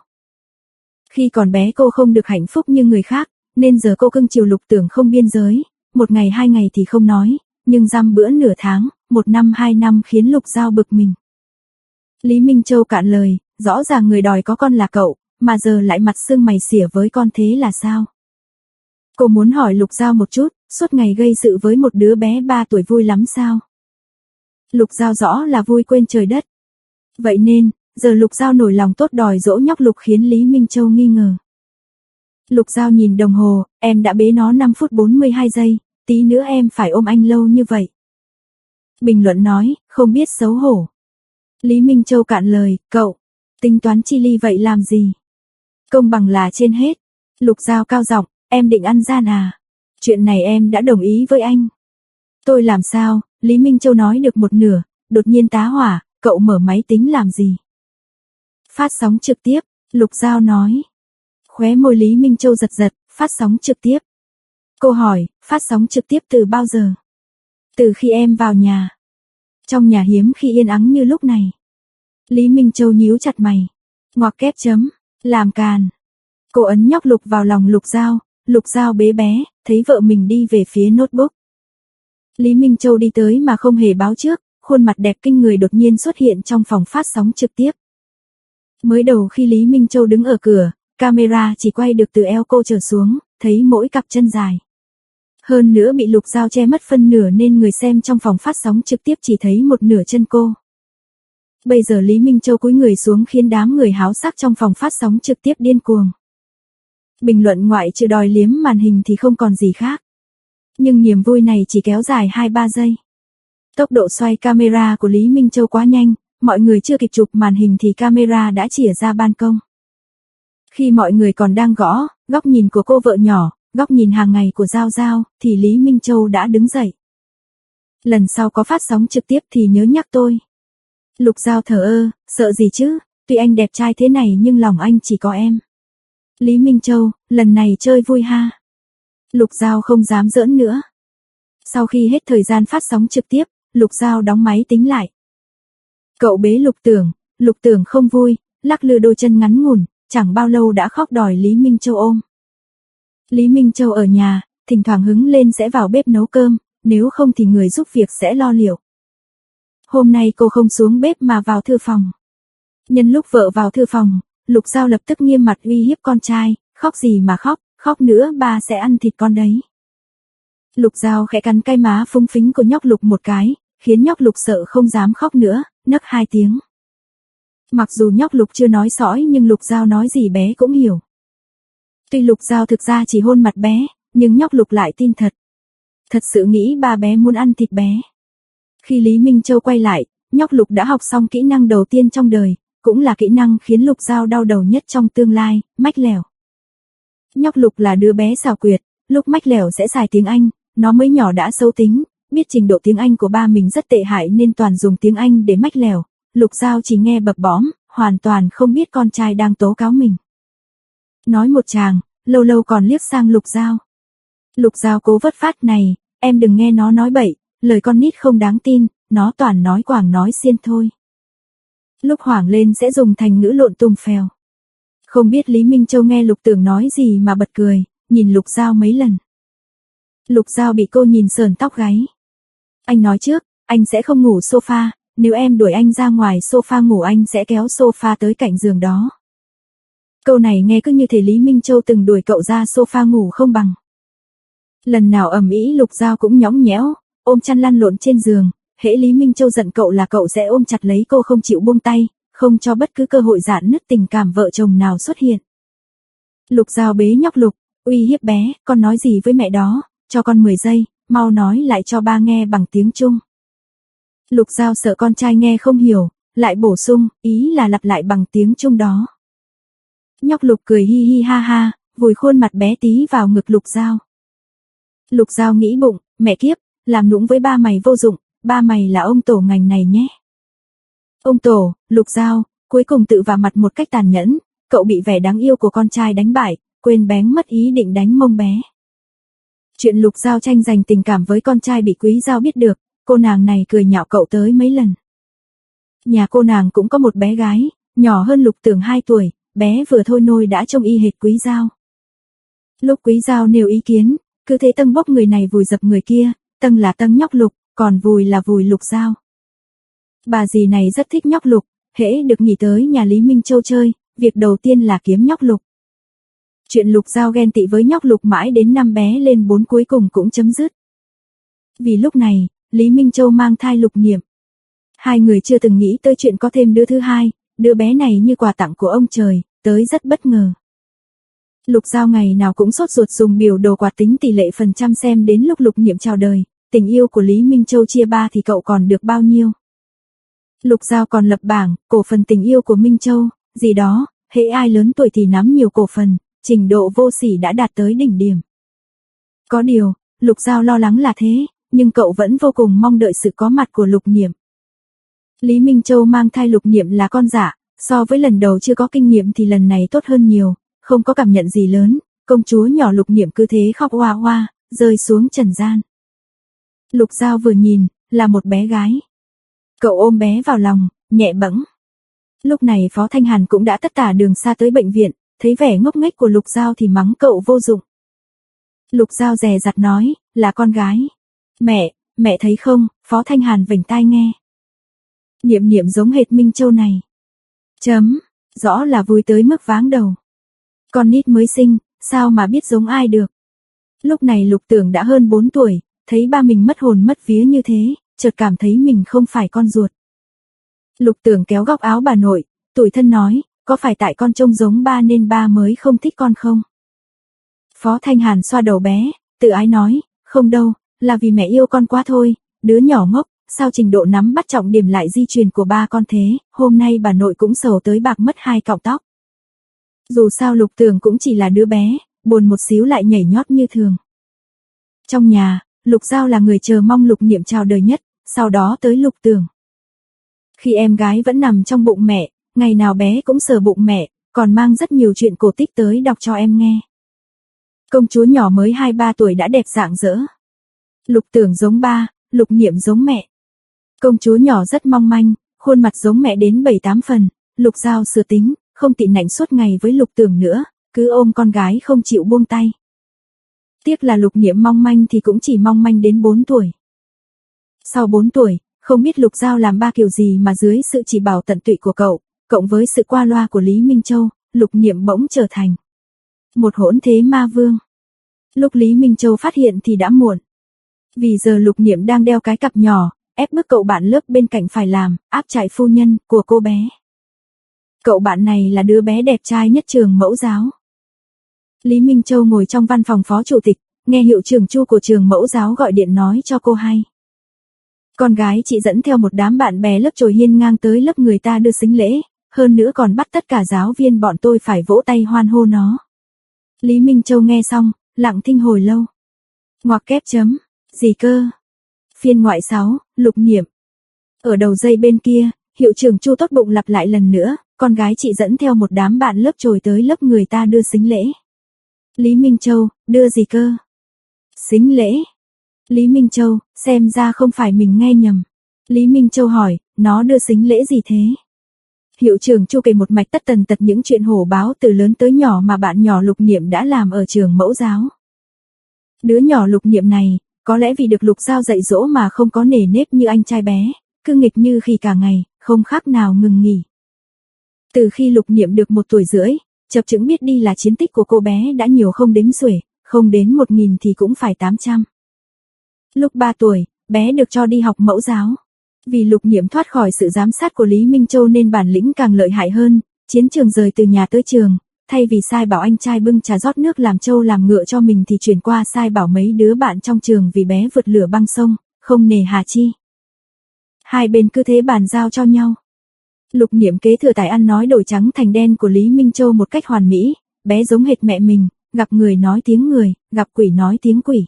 Khi còn bé cô không được hạnh phúc như người khác, nên giờ cô cưng chiều Lục Tưởng không biên giới, một ngày hai ngày thì không nói, nhưng dăm bữa nửa tháng, một năm hai năm khiến Lục Giao bực mình. Lý Minh Châu cạn lời, rõ ràng người đòi có con là cậu, mà giờ lại mặt sưng mày xỉa với con thế là sao? Cô muốn hỏi Lục Giao một chút, suốt ngày gây sự với một đứa bé ba tuổi vui lắm sao? Lục Giao rõ là vui quên trời đất. Vậy nên, giờ Lục Giao nổi lòng tốt đòi dỗ nhóc Lục khiến Lý Minh Châu nghi ngờ. Lục Giao nhìn đồng hồ, em đã bế nó năm phút bốn mươi hai giây, tí nữa em phải ôm anh lâu như vậy. Bình luận nói, không biết xấu hổ. Lý Minh Châu cạn lời, cậu, tính toán chi ly vậy làm gì? Công bằng là trên hết. Lục Giao cao giọng, em định ăn gian à? Chuyện này em đã đồng ý với anh. Tôi làm sao? Lý Minh Châu nói được một nửa, đột nhiên tá hỏa, cậu mở máy tính làm gì? Phát sóng trực tiếp, Lục Giao nói. Khóe môi Lý Minh Châu giật giật, phát sóng trực tiếp. Cô hỏi, phát sóng trực tiếp từ bao giờ? Từ khi em vào nhà, trong nhà hiếm khi yên ắng như lúc này. Lý Minh Châu nhíu chặt mày, ngoặc kép chấm, làm càn. Cô ấn nhóc Lục vào lòng Lục Giao, Lục Giao bế bé, thấy vợ mình đi về phía notebook. Lý Minh Châu đi tới mà không hề báo trước, khuôn mặt đẹp kinh người đột nhiên xuất hiện trong phòng phát sóng trực tiếp. Mới đầu khi Lý Minh Châu đứng ở cửa, camera chỉ quay được từ eo cô trở xuống, thấy mỗi cặp chân dài. Hơn nữa bị Lục Giao che mất phân nửa nên người xem trong phòng phát sóng trực tiếp chỉ thấy một nửa chân cô. Bây giờ Lý Minh Châu cúi người xuống khiến đám người háo sắc trong phòng phát sóng trực tiếp điên cuồng. Bình luận ngoại trừ đòi liếm màn hình thì không còn gì khác. Nhưng niềm vui này chỉ kéo dài hai ba giây. Tốc độ xoay camera của Lý Minh Châu quá nhanh, mọi người chưa kịp chụp màn hình thì camera đã chĩa ra ban công. Khi mọi người còn đang gõ, góc nhìn của cô vợ nhỏ, góc nhìn hàng ngày của Giao Giao, thì Lý Minh Châu đã đứng dậy. Lần sau có phát sóng trực tiếp thì nhớ nhắc tôi. Lục Giao thờ ơ, sợ gì chứ, tuy anh đẹp trai thế này nhưng lòng anh chỉ có em. Lý Minh Châu, lần này chơi vui ha. Lục Giao không dám giỡn nữa. Sau khi hết thời gian phát sóng trực tiếp, Lục Giao đóng máy tính lại. Cậu bế Lục Tưởng, Lục Tưởng không vui, lắc lư đôi chân ngắn ngủn, chẳng bao lâu đã khóc đòi Lý Minh Châu ôm. Lý Minh Châu ở nhà, thỉnh thoảng hứng lên sẽ vào bếp nấu cơm, nếu không thì người giúp việc sẽ lo liệu. Hôm nay cô không xuống bếp mà vào thư phòng. Nhân lúc vợ vào thư phòng, Lục Giao lập tức nghiêm mặt uy hiếp con trai, khóc gì mà khóc, khóc nữa ba sẽ ăn thịt con đấy. Lục Giao khẽ cắn cái má phúng phính của nhóc Lục một cái, khiến nhóc Lục sợ không dám khóc nữa, nấc hai tiếng. Mặc dù nhóc Lục chưa nói sõi nhưng Lục Giao nói gì bé cũng hiểu. Tuy Lục Giao thực ra chỉ hôn mặt bé, nhưng nhóc Lục lại tin thật. Thật sự nghĩ ba bé muốn ăn thịt bé. Khi Lý Minh Châu quay lại, nhóc Lục đã học xong kỹ năng đầu tiên trong đời, cũng là kỹ năng khiến Lục Giao đau đầu nhất trong tương lai, mách lẻo. Nhóc Lục là đứa bé xảo quyệt, lúc mách lẻo sẽ xài tiếng Anh, nó mới nhỏ đã xấu tính, biết trình độ tiếng Anh của ba mình rất tệ hại nên toàn dùng tiếng Anh để mách lẻo. Lục Giao chỉ nghe bập bõm, hoàn toàn không biết con trai đang tố cáo mình. Nói một tràng, lâu lâu còn liếc sang Lục Giao. Lục Giao cố vất phát này, em đừng nghe nó nói bậy, lời con nít không đáng tin, nó toàn nói quảng nói xiên thôi. Lúc hoảng lên sẽ dùng thành ngữ lộn tung phèo. Không biết Lý Minh Châu nghe Lục Tưởng nói gì mà bật cười, nhìn Lục Giao mấy lần. Lục Giao bị cô nhìn sờn tóc gáy. Anh nói trước, anh sẽ không ngủ sofa, nếu em đuổi anh ra ngoài sofa ngủ anh sẽ kéo sofa tới cạnh giường đó. Câu này nghe cứ như thể Lý Minh Châu từng đuổi cậu ra sofa ngủ không bằng. Lần nào ầm ĩ Lục Giao cũng nhõng nhẽo, ôm chăn lăn lộn trên giường, hễ Lý Minh Châu giận cậu là cậu sẽ ôm chặt lấy cô không chịu buông tay, không cho bất cứ cơ hội rạn nứt tình cảm vợ chồng nào xuất hiện. Lục Giao bế nhóc Lục, uy hiếp bé, con nói gì với mẹ đó, cho con mười giây, mau nói lại cho ba nghe bằng tiếng Trung. Lục Giao sợ con trai nghe không hiểu, lại bổ sung, ý là lặp lại bằng tiếng Trung đó. Nhóc Lục cười hi hi ha ha, vùi khuôn mặt bé tí vào ngực Lục Giao. Lục Giao nghĩ bụng, mẹ kiếp, làm nũng với ba mày vô dụng, ba mày là ông tổ ngành này nhé. Ông tổ, Lục Giao, cuối cùng tự vào mặt một cách tàn nhẫn, cậu bị vẻ đáng yêu của con trai đánh bại, quên bén mất ý định đánh mông bé. Chuyện Lục Giao tranh giành tình cảm với con trai bị Quý Giao biết được, cô nàng này cười nhạo cậu tới mấy lần. Nhà cô nàng cũng có một bé gái, nhỏ hơn Lục Tưởng hai tuổi, bé vừa thôi nôi đã trông y hệt Quý Giao. Lúc Quý Giao nêu ý kiến, cứ thế tâng bốc người này vùi dập người kia, tâng là tâng nhóc Lục, còn vùi là vùi Lục Giao. Bà dì này rất thích nhóc Lục, hễ được nghỉ tới nhà Lý Minh Châu chơi, việc đầu tiên là kiếm nhóc Lục. Chuyện Lục Giao ghen tị với nhóc Lục mãi đến năm bé lên bốn cuối cùng cũng chấm dứt. Vì lúc này, Lý Minh Châu mang thai Lục Niệm. Hai người chưa từng nghĩ tới chuyện có thêm đứa thứ hai, đứa bé này như quà tặng của ông trời, tới rất bất ngờ. Lục Giao ngày nào cũng sốt ruột dùng biểu đồ quạt tính tỷ lệ phần trăm xem đến lúc Lục Niệm chào đời, tình yêu của Lý Minh Châu chia ba thì cậu còn được bao nhiêu. Lục Giao còn lập bảng, cổ phần tình yêu của Minh Châu, gì đó, hễ ai lớn tuổi thì nắm nhiều cổ phần, trình độ vô sỉ đã đạt tới đỉnh điểm. Có điều, Lục Giao lo lắng là thế, nhưng cậu vẫn vô cùng mong đợi sự có mặt của Lục Niệm. Lý Minh Châu mang thai Lục Niệm là con giả, so với lần đầu chưa có kinh nghiệm thì lần này tốt hơn nhiều, không có cảm nhận gì lớn, công chúa nhỏ Lục Niệm cứ thế khóc oa oa, rơi xuống trần gian. Lục Giao vừa nhìn, là một bé gái. Cậu ôm bé vào lòng, nhẹ bẫng. Lúc này Phó Thanh Hàn cũng đã tất tả đường xa tới bệnh viện, thấy vẻ ngốc nghếch của Lục Giao thì mắng cậu vô dụng. Lục Giao dè dặt nói, là con gái. Mẹ, mẹ thấy không, Phó Thanh Hàn vểnh tai nghe. Niệm Niệm giống hệt Minh Châu này. Chấm, rõ là vui tới mức váng đầu. Con nít mới sinh, sao mà biết giống ai được. Lúc này Lục Tưởng đã hơn bốn tuổi, thấy ba mình mất hồn mất vía như thế, chợt cảm thấy mình không phải con ruột. Lục Tưởng kéo góc áo bà nội, tủi thân nói, có phải tại con trông giống ba nên ba mới không thích con không? Phó Thanh Hàn xoa đầu bé, tự ái nói, không đâu, là vì mẹ yêu con quá thôi, đứa nhỏ ngốc, sao trình độ nắm bắt trọng điểm lại di truyền của ba con thế, hôm nay bà nội cũng sầu tới bạc mất hai cọng tóc. Dù sao Lục Tưởng cũng chỉ là đứa bé, buồn một xíu lại nhảy nhót như thường. Trong nhà, Lục Giao là người chờ mong Lục Niệm chào đời nhất, sau đó tới Lục Tưởng. Khi em gái vẫn nằm trong bụng mẹ, ngày nào bé cũng sờ bụng mẹ, còn mang rất nhiều chuyện cổ tích tới đọc cho em nghe. Công chúa nhỏ mới hai ba tuổi đã đẹp rạng rỡ. Lục Tưởng giống ba, Lục Niệm giống mẹ. Công chúa nhỏ rất mong manh, khuôn mặt giống mẹ đến bảy tám phần, Lục Giao sửa tính, không tị nạnh suốt ngày với Lục Tưởng nữa, cứ ôm con gái không chịu buông tay. Tiếc là Lục Niệm mong manh thì cũng chỉ mong manh đến bốn tuổi. Sau bốn tuổi, không biết Lục Giao làm ba kiểu gì mà dưới sự chỉ bảo tận tụy của cậu, cộng với sự qua loa của Lý Minh Châu, Lục Niệm bỗng trở thành một hỗn thế ma vương. Lúc Lý Minh Châu phát hiện thì đã muộn. Vì giờ Lục Niệm đang đeo cái cặp nhỏ, ép bức cậu bạn lớp bên cạnh phải làm, áp trại phu nhân của cô bé. Cậu bạn này là đứa bé đẹp trai nhất trường mẫu giáo. Lý Minh Châu ngồi trong văn phòng phó chủ tịch, nghe hiệu trưởng Chu của trường mẫu giáo gọi điện nói cho cô hay. Con gái chị dẫn theo một đám bạn bè lớp trồi hiên ngang tới lớp người ta đưa sính lễ, hơn nữa còn bắt tất cả giáo viên bọn tôi phải vỗ tay hoan hô nó. Lý Minh Châu nghe xong, lặng thinh hồi lâu. Ngoặc kép chấm, gì cơ? Phiên ngoại sáu, Lục Niệm. Ở đầu dây bên kia, hiệu trưởng Chu tốt bụng lặp lại lần nữa, con gái chị dẫn theo một đám bạn lớp trồi tới lớp người ta đưa sính lễ. Lý Minh Châu, đưa gì cơ? Sính lễ. Lý Minh Châu, xem ra không phải mình nghe nhầm. Lý Minh Châu hỏi, nó đưa sính lễ gì thế? Hiệu trưởng Chu kể một mạch tất tần tật những chuyện hổ báo từ lớn tới nhỏ mà bạn nhỏ Lục Niệm đã làm ở trường mẫu giáo. Đứa nhỏ Lục Niệm này, có lẽ vì được Lục Giao dạy dỗ mà không có nề nếp như anh trai bé, cứ nghịch như khỉ cả ngày, không khác nào ngừng nghỉ. Từ khi Lục Niệm được một tuổi rưỡi, chập chững biết đi là chiến tích của cô bé đã nhiều không đếm xuể, không đến một nghìn thì cũng phải tám trăm. Lúc ba tuổi, bé được cho đi học mẫu giáo. Vì Lục Niệm thoát khỏi sự giám sát của Lý Minh Châu nên bản lĩnh càng lợi hại hơn, chiến trường rời từ nhà tới trường, thay vì sai bảo anh trai bưng trà rót nước làm trâu làm ngựa cho mình thì chuyển qua sai bảo mấy đứa bạn trong trường vì bé vượt lửa băng sông, không nề hà chi. Hai bên cứ thế bàn giao cho nhau. Lục Niệm kế thừa tài ăn nói đổi trắng thành đen của Lý Minh Châu một cách hoàn mỹ, bé giống hệt mẹ mình, gặp người nói tiếng người, gặp quỷ nói tiếng quỷ.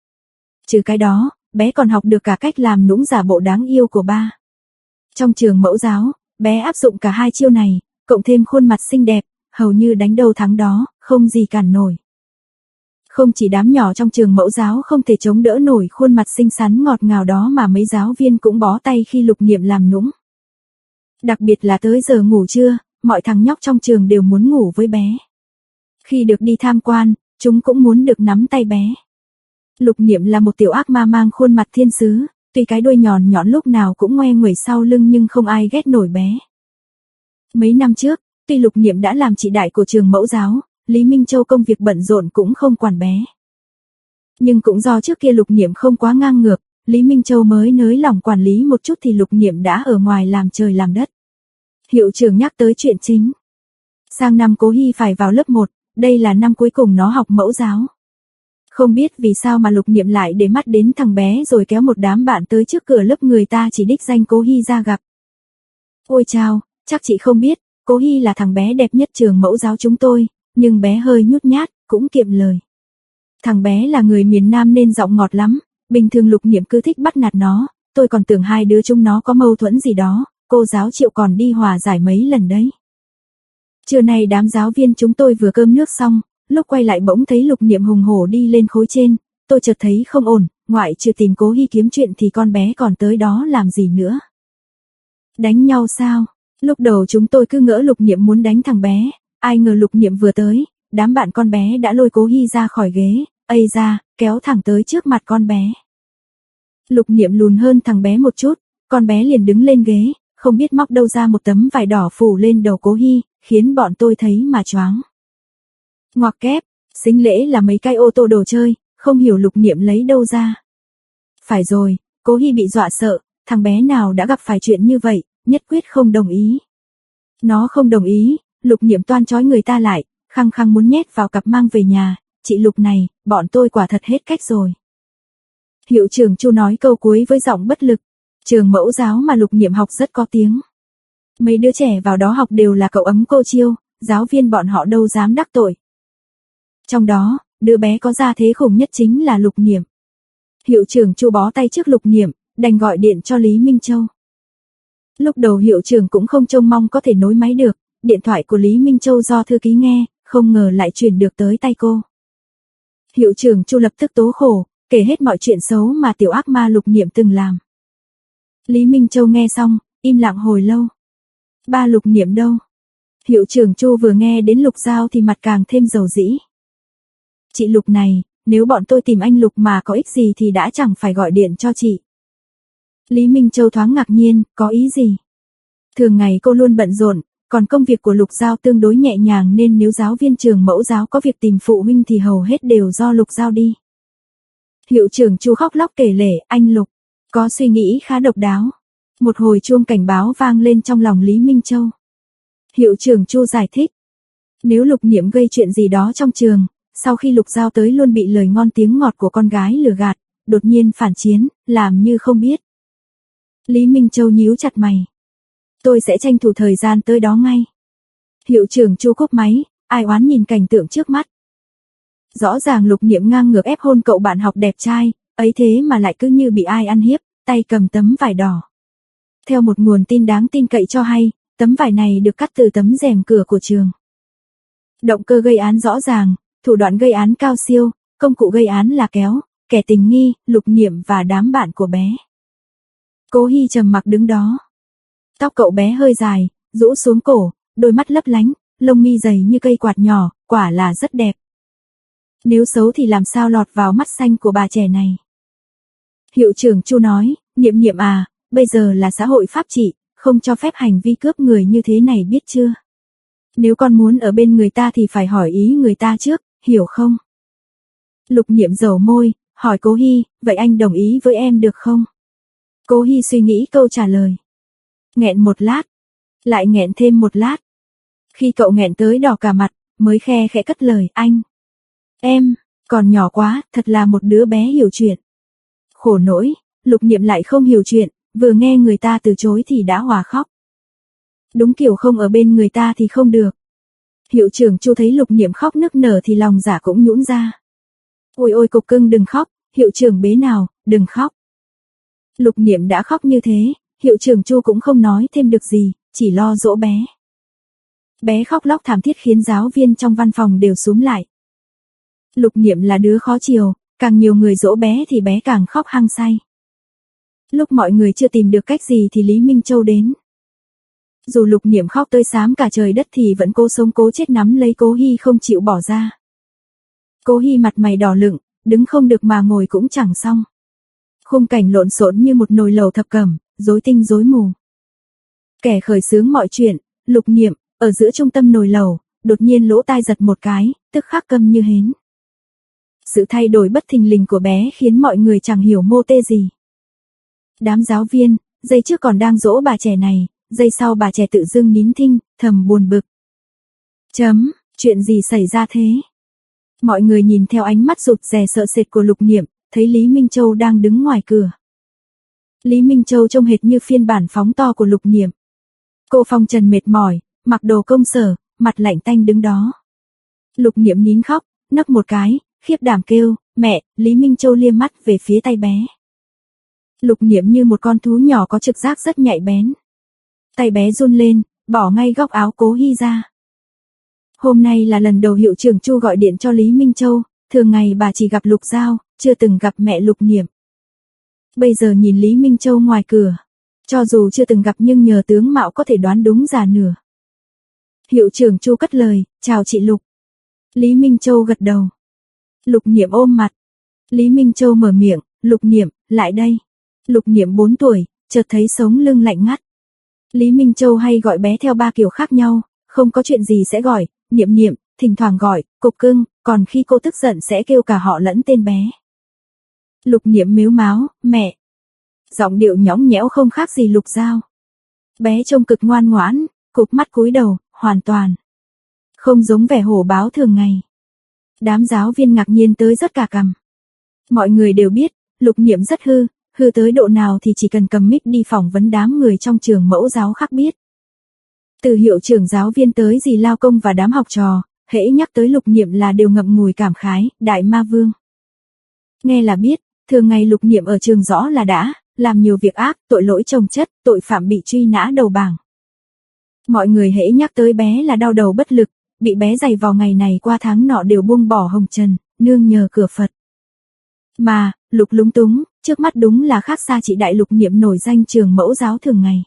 Trừ cái đó, bé còn học được cả cách làm nũng giả bộ đáng yêu của ba. Trong trường mẫu giáo, bé áp dụng cả hai chiêu này, cộng thêm khuôn mặt xinh đẹp, hầu như đánh đâu thắng đó, không gì cản nổi. Không chỉ đám nhỏ trong trường mẫu giáo không thể chống đỡ nổi khuôn mặt xinh xắn ngọt ngào đó mà mấy giáo viên cũng bó tay khi Lục Niệm làm nũng. Đặc biệt là tới giờ ngủ trưa, mọi thằng nhóc trong trường đều muốn ngủ với bé. Khi được đi tham quan, chúng cũng muốn được nắm tay bé. Lục Niệm là một tiểu ác ma mang khuôn mặt thiên sứ, tuy cái đuôi nhọn nhọn lúc nào cũng ngoe nguẩy sau lưng nhưng không ai ghét nổi bé. Mấy năm trước, tuy Lục Niệm đã làm chị đại của trường mẫu giáo, Lý Minh Châu công việc bận rộn cũng không quản bé. Nhưng cũng do trước kia Lục Niệm không quá ngang ngược, Lý Minh Châu mới nới lỏng quản lý một chút thì Lục Niệm đã ở ngoài làm trời làm đất. Hiệu trưởng nhắc tới chuyện chính. Sang năm Cố Hy phải vào lớp một, đây là năm cuối cùng nó học mẫu giáo. Không biết vì sao mà Lục Niệm lại để mắt đến thằng bé rồi kéo một đám bạn tới trước cửa lớp người ta chỉ đích danh Cố Hy ra gặp. Ôi chao, chắc chị không biết, Cố Hy là thằng bé đẹp nhất trường mẫu giáo chúng tôi, nhưng bé hơi nhút nhát, cũng kiệm lời. Thằng bé là người miền Nam nên giọng ngọt lắm, bình thường Lục Niệm cứ thích bắt nạt nó, tôi còn tưởng hai đứa chúng nó có mâu thuẫn gì đó, cô giáo Triệu còn đi hòa giải mấy lần đấy. Trưa nay đám giáo viên chúng tôi vừa cơm nước xong, lúc quay lại bỗng thấy Lục Niệm hùng hổ đi lên khối trên, tôi chợt thấy không ổn, ngoại trừ tìm Cố Hi kiếm chuyện thì con bé còn tới đó làm gì nữa. Đánh nhau sao? Lúc đầu chúng tôi cứ ngỡ Lục Niệm muốn đánh thằng bé, ai ngờ Lục Niệm vừa tới, đám bạn con bé đã lôi Cố Hi ra khỏi ghế, ây ra, kéo thẳng tới trước mặt con bé. Lục Niệm lùn hơn thằng bé một chút, con bé liền đứng lên ghế, không biết móc đâu ra một tấm vải đỏ phủ lên đầu Cố Hi, khiến bọn tôi thấy mà choáng. Ngoặc kép, sính lễ là mấy cái ô tô đồ chơi, không hiểu Lục Niệm lấy đâu ra. Phải rồi, Cố Hi bị dọa sợ, thằng bé nào đã gặp phải chuyện như vậy, nhất quyết không đồng ý. Nó không đồng ý, Lục Niệm toan trói người ta lại, khăng khăng muốn nhét vào cặp mang về nhà, chị Lục này, bọn tôi quả thật hết cách rồi. Hiệu trưởng Chu nói câu cuối với giọng bất lực, trường mẫu giáo mà Lục Niệm học rất có tiếng. Mấy đứa trẻ vào đó học đều là cậu ấm cô Chiêu, giáo viên bọn họ đâu dám đắc tội. Trong đó, đứa bé có gia thế khủng nhất chính là Lục Niệm. Hiệu trưởng Chu bó tay trước Lục Niệm, đành gọi điện cho Lý Minh Châu. Lúc đầu hiệu trưởng cũng không trông mong có thể nối máy được, điện thoại của Lý Minh Châu do thư ký nghe, không ngờ lại truyền được tới tay cô. Hiệu trưởng Chu lập tức tố khổ, kể hết mọi chuyện xấu mà tiểu ác ma Lục Niệm từng làm. Lý Minh Châu nghe xong, im lặng hồi lâu. Ba Lục Niệm đâu? Hiệu trưởng Chu vừa nghe đến Lục Giao thì mặt càng thêm dầu dĩ. Chị Lục này, nếu bọn tôi tìm anh Lục mà có ích gì thì đã chẳng phải gọi điện cho chị. Lý Minh Châu thoáng ngạc nhiên, có ý gì? Thường ngày cô luôn bận rộn, còn công việc của Lục Giao tương đối nhẹ nhàng nên nếu giáo viên trường mẫu giáo có việc tìm phụ huynh thì hầu hết đều do Lục Giao đi. Hiệu trưởng Chu khóc lóc kể lể, anh Lục, có suy nghĩ khá độc đáo. Một hồi chuông cảnh báo vang lên trong lòng Lý Minh Châu. Hiệu trưởng Chu giải thích. Nếu Lục Niệm gây chuyện gì đó trong trường, sau khi Lục Giao tới luôn bị lời ngon tiếng ngọt của con gái lừa gạt, đột nhiên phản chiến, làm như không biết. Lý Minh Châu nhíu chặt mày. Tôi sẽ tranh thủ thời gian tới đó ngay. Hiệu trưởng Chu cúp máy, ai oán nhìn cảnh tượng trước mắt. Rõ ràng Lục Niệm ngang ngược ép hôn cậu bạn học đẹp trai, ấy thế mà lại cứ như bị ai ăn hiếp, tay cầm tấm vải đỏ. Theo một nguồn tin đáng tin cậy cho hay, tấm vải này được cắt từ tấm rèm cửa của trường. Động cơ gây án rõ ràng, thủ đoạn gây án cao siêu, công cụ gây án là kéo, kẻ tình nghi, Lục Niệm và đám bạn của bé. Cố Hi trầm mặc đứng đó. Tóc cậu bé hơi dài, rũ xuống cổ, đôi mắt lấp lánh, lông mi dày như cây quạt nhỏ, quả là rất đẹp. Nếu xấu thì làm sao lọt vào mắt xanh của bà trẻ này. Hiệu trưởng Chu nói, Niệm Niệm à, bây giờ là xã hội pháp trị, không cho phép hành vi cướp người như thế này biết chưa? Nếu con muốn ở bên người ta thì phải hỏi ý người ta trước, hiểu không? Lục Niệm dầu môi, hỏi Cố Hi, vậy anh đồng ý với em được không? Cố Hi suy nghĩ câu trả lời. Nghẹn một lát, lại nghẹn thêm một lát. Khi cậu nghẹn tới đỏ cả mặt, mới khe khẽ cất lời, anh. Em, còn nhỏ quá, thật là một đứa bé hiểu chuyện. Khổ nỗi, Lục Niệm lại không hiểu chuyện, vừa nghe người ta từ chối thì đã hòa khóc. Đúng kiểu không ở bên người ta thì không được. Hiệu trưởng Chu thấy Lục Niệm khóc nức nở thì lòng dạ cũng nhũn ra. Ôi ôi cục cưng đừng khóc, hiệu trưởng bế nào, đừng khóc. Lục Niệm đã khóc như thế, hiệu trưởng Chu cũng không nói thêm được gì, chỉ lo dỗ bé. Bé khóc lóc thảm thiết khiến giáo viên trong văn phòng đều xúm lại. Lục Niệm là đứa khó chiều, càng nhiều người dỗ bé thì bé càng khóc hăng say. Lúc mọi người chưa tìm được cách gì thì Lý Minh Châu đến. Dù Lục Niệm khóc tơi xám cả trời đất thì vẫn cố sống cố chết nắm lấy Cố Hi không chịu bỏ ra. Cố Hi mặt mày đỏ lựng, đứng không được mà ngồi cũng chẳng xong. Khung cảnh lộn xộn như một nồi lẩu thập cẩm, rối tinh rối mù. Kẻ khởi xướng mọi chuyện, Lục Niệm, ở giữa trung tâm nồi lẩu, đột nhiên lỗ tai giật một cái, tức khắc câm như hến. Sự thay đổi bất thình lình của bé khiến mọi người chẳng hiểu mô tê gì. Đám giáo viên, giây trước còn đang dỗ bà trẻ này, giây sau bà trẻ tự dưng nín thinh, thầm buồn bực. Chấm, chuyện gì xảy ra thế? Mọi người nhìn theo ánh mắt rụt rè sợ sệt của Lục Niệm, thấy Lý Minh Châu đang đứng ngoài cửa. Lý Minh Châu trông hệt như phiên bản phóng to của Lục Niệm. Cô phong trần mệt mỏi, mặc đồ công sở, mặt lạnh tanh đứng đó. Lục Niệm nín khóc, nấc một cái, khiếp đảm kêu, mẹ, Lý Minh Châu liếc mắt về phía tay bé. Lục Niệm như một con thú nhỏ có trực giác rất nhạy bén. Tay bé run lên, bỏ ngay góc áo Cố Hi ra. Hôm nay là lần đầu hiệu trưởng Chu gọi điện cho Lý Minh Châu, thường ngày bà chỉ gặp Lục Giao, chưa từng gặp mẹ Lục Niệm. Bây giờ nhìn Lý Minh Châu ngoài cửa, cho dù chưa từng gặp nhưng nhờ tướng mạo có thể đoán đúng già nửa. Hiệu trưởng Chu cất lời, chào chị Lục. Lý Minh Châu gật đầu. Lục Niệm ôm mặt. Lý Minh Châu mở miệng, Lục Niệm, lại đây. Lục Niệm bốn tuổi, chợt thấy sống lưng lạnh ngắt. Lý Minh Châu hay gọi bé theo ba kiểu khác nhau, không có chuyện gì sẽ gọi, Niệm Niệm, thỉnh thoảng gọi, Cục Cưng, còn khi cô tức giận sẽ kêu cả họ lẫn tên bé. Lục Niệm mếu máo, mẹ. Giọng điệu nhõng nhẽo không khác gì Lục Giao. Bé trông cực ngoan ngoãn, cụp mắt cúi đầu, hoàn toàn không giống vẻ hổ báo thường ngày. Đám giáo viên ngạc nhiên tới rớt cả cằm. Mọi người đều biết, Lục Niệm rất hư, hư tới độ nào thì chỉ cần cầm mic đi phỏng vấn đám người trong trường mẫu giáo khác biết. Từ hiệu trưởng giáo viên tới dì lao công và đám học trò, hễ nhắc tới Lục Niệm là đều ngậm ngùi cảm khái, đại ma vương. Nghe là biết, thường ngày Lục Niệm ở trường rõ là đã làm nhiều việc ác, tội lỗi chồng chất, tội phạm bị truy nã đầu bảng. Mọi người hễ nhắc tới bé là đau đầu bất lực, bị bé giày vào ngày này qua tháng nọ đều buông bỏ hồng trần, nương nhờ cửa Phật. Mà, Lục lúng túng, trước mắt đúng là khác xa chị đại Lục Niệm nổi danh trường mẫu giáo thường ngày.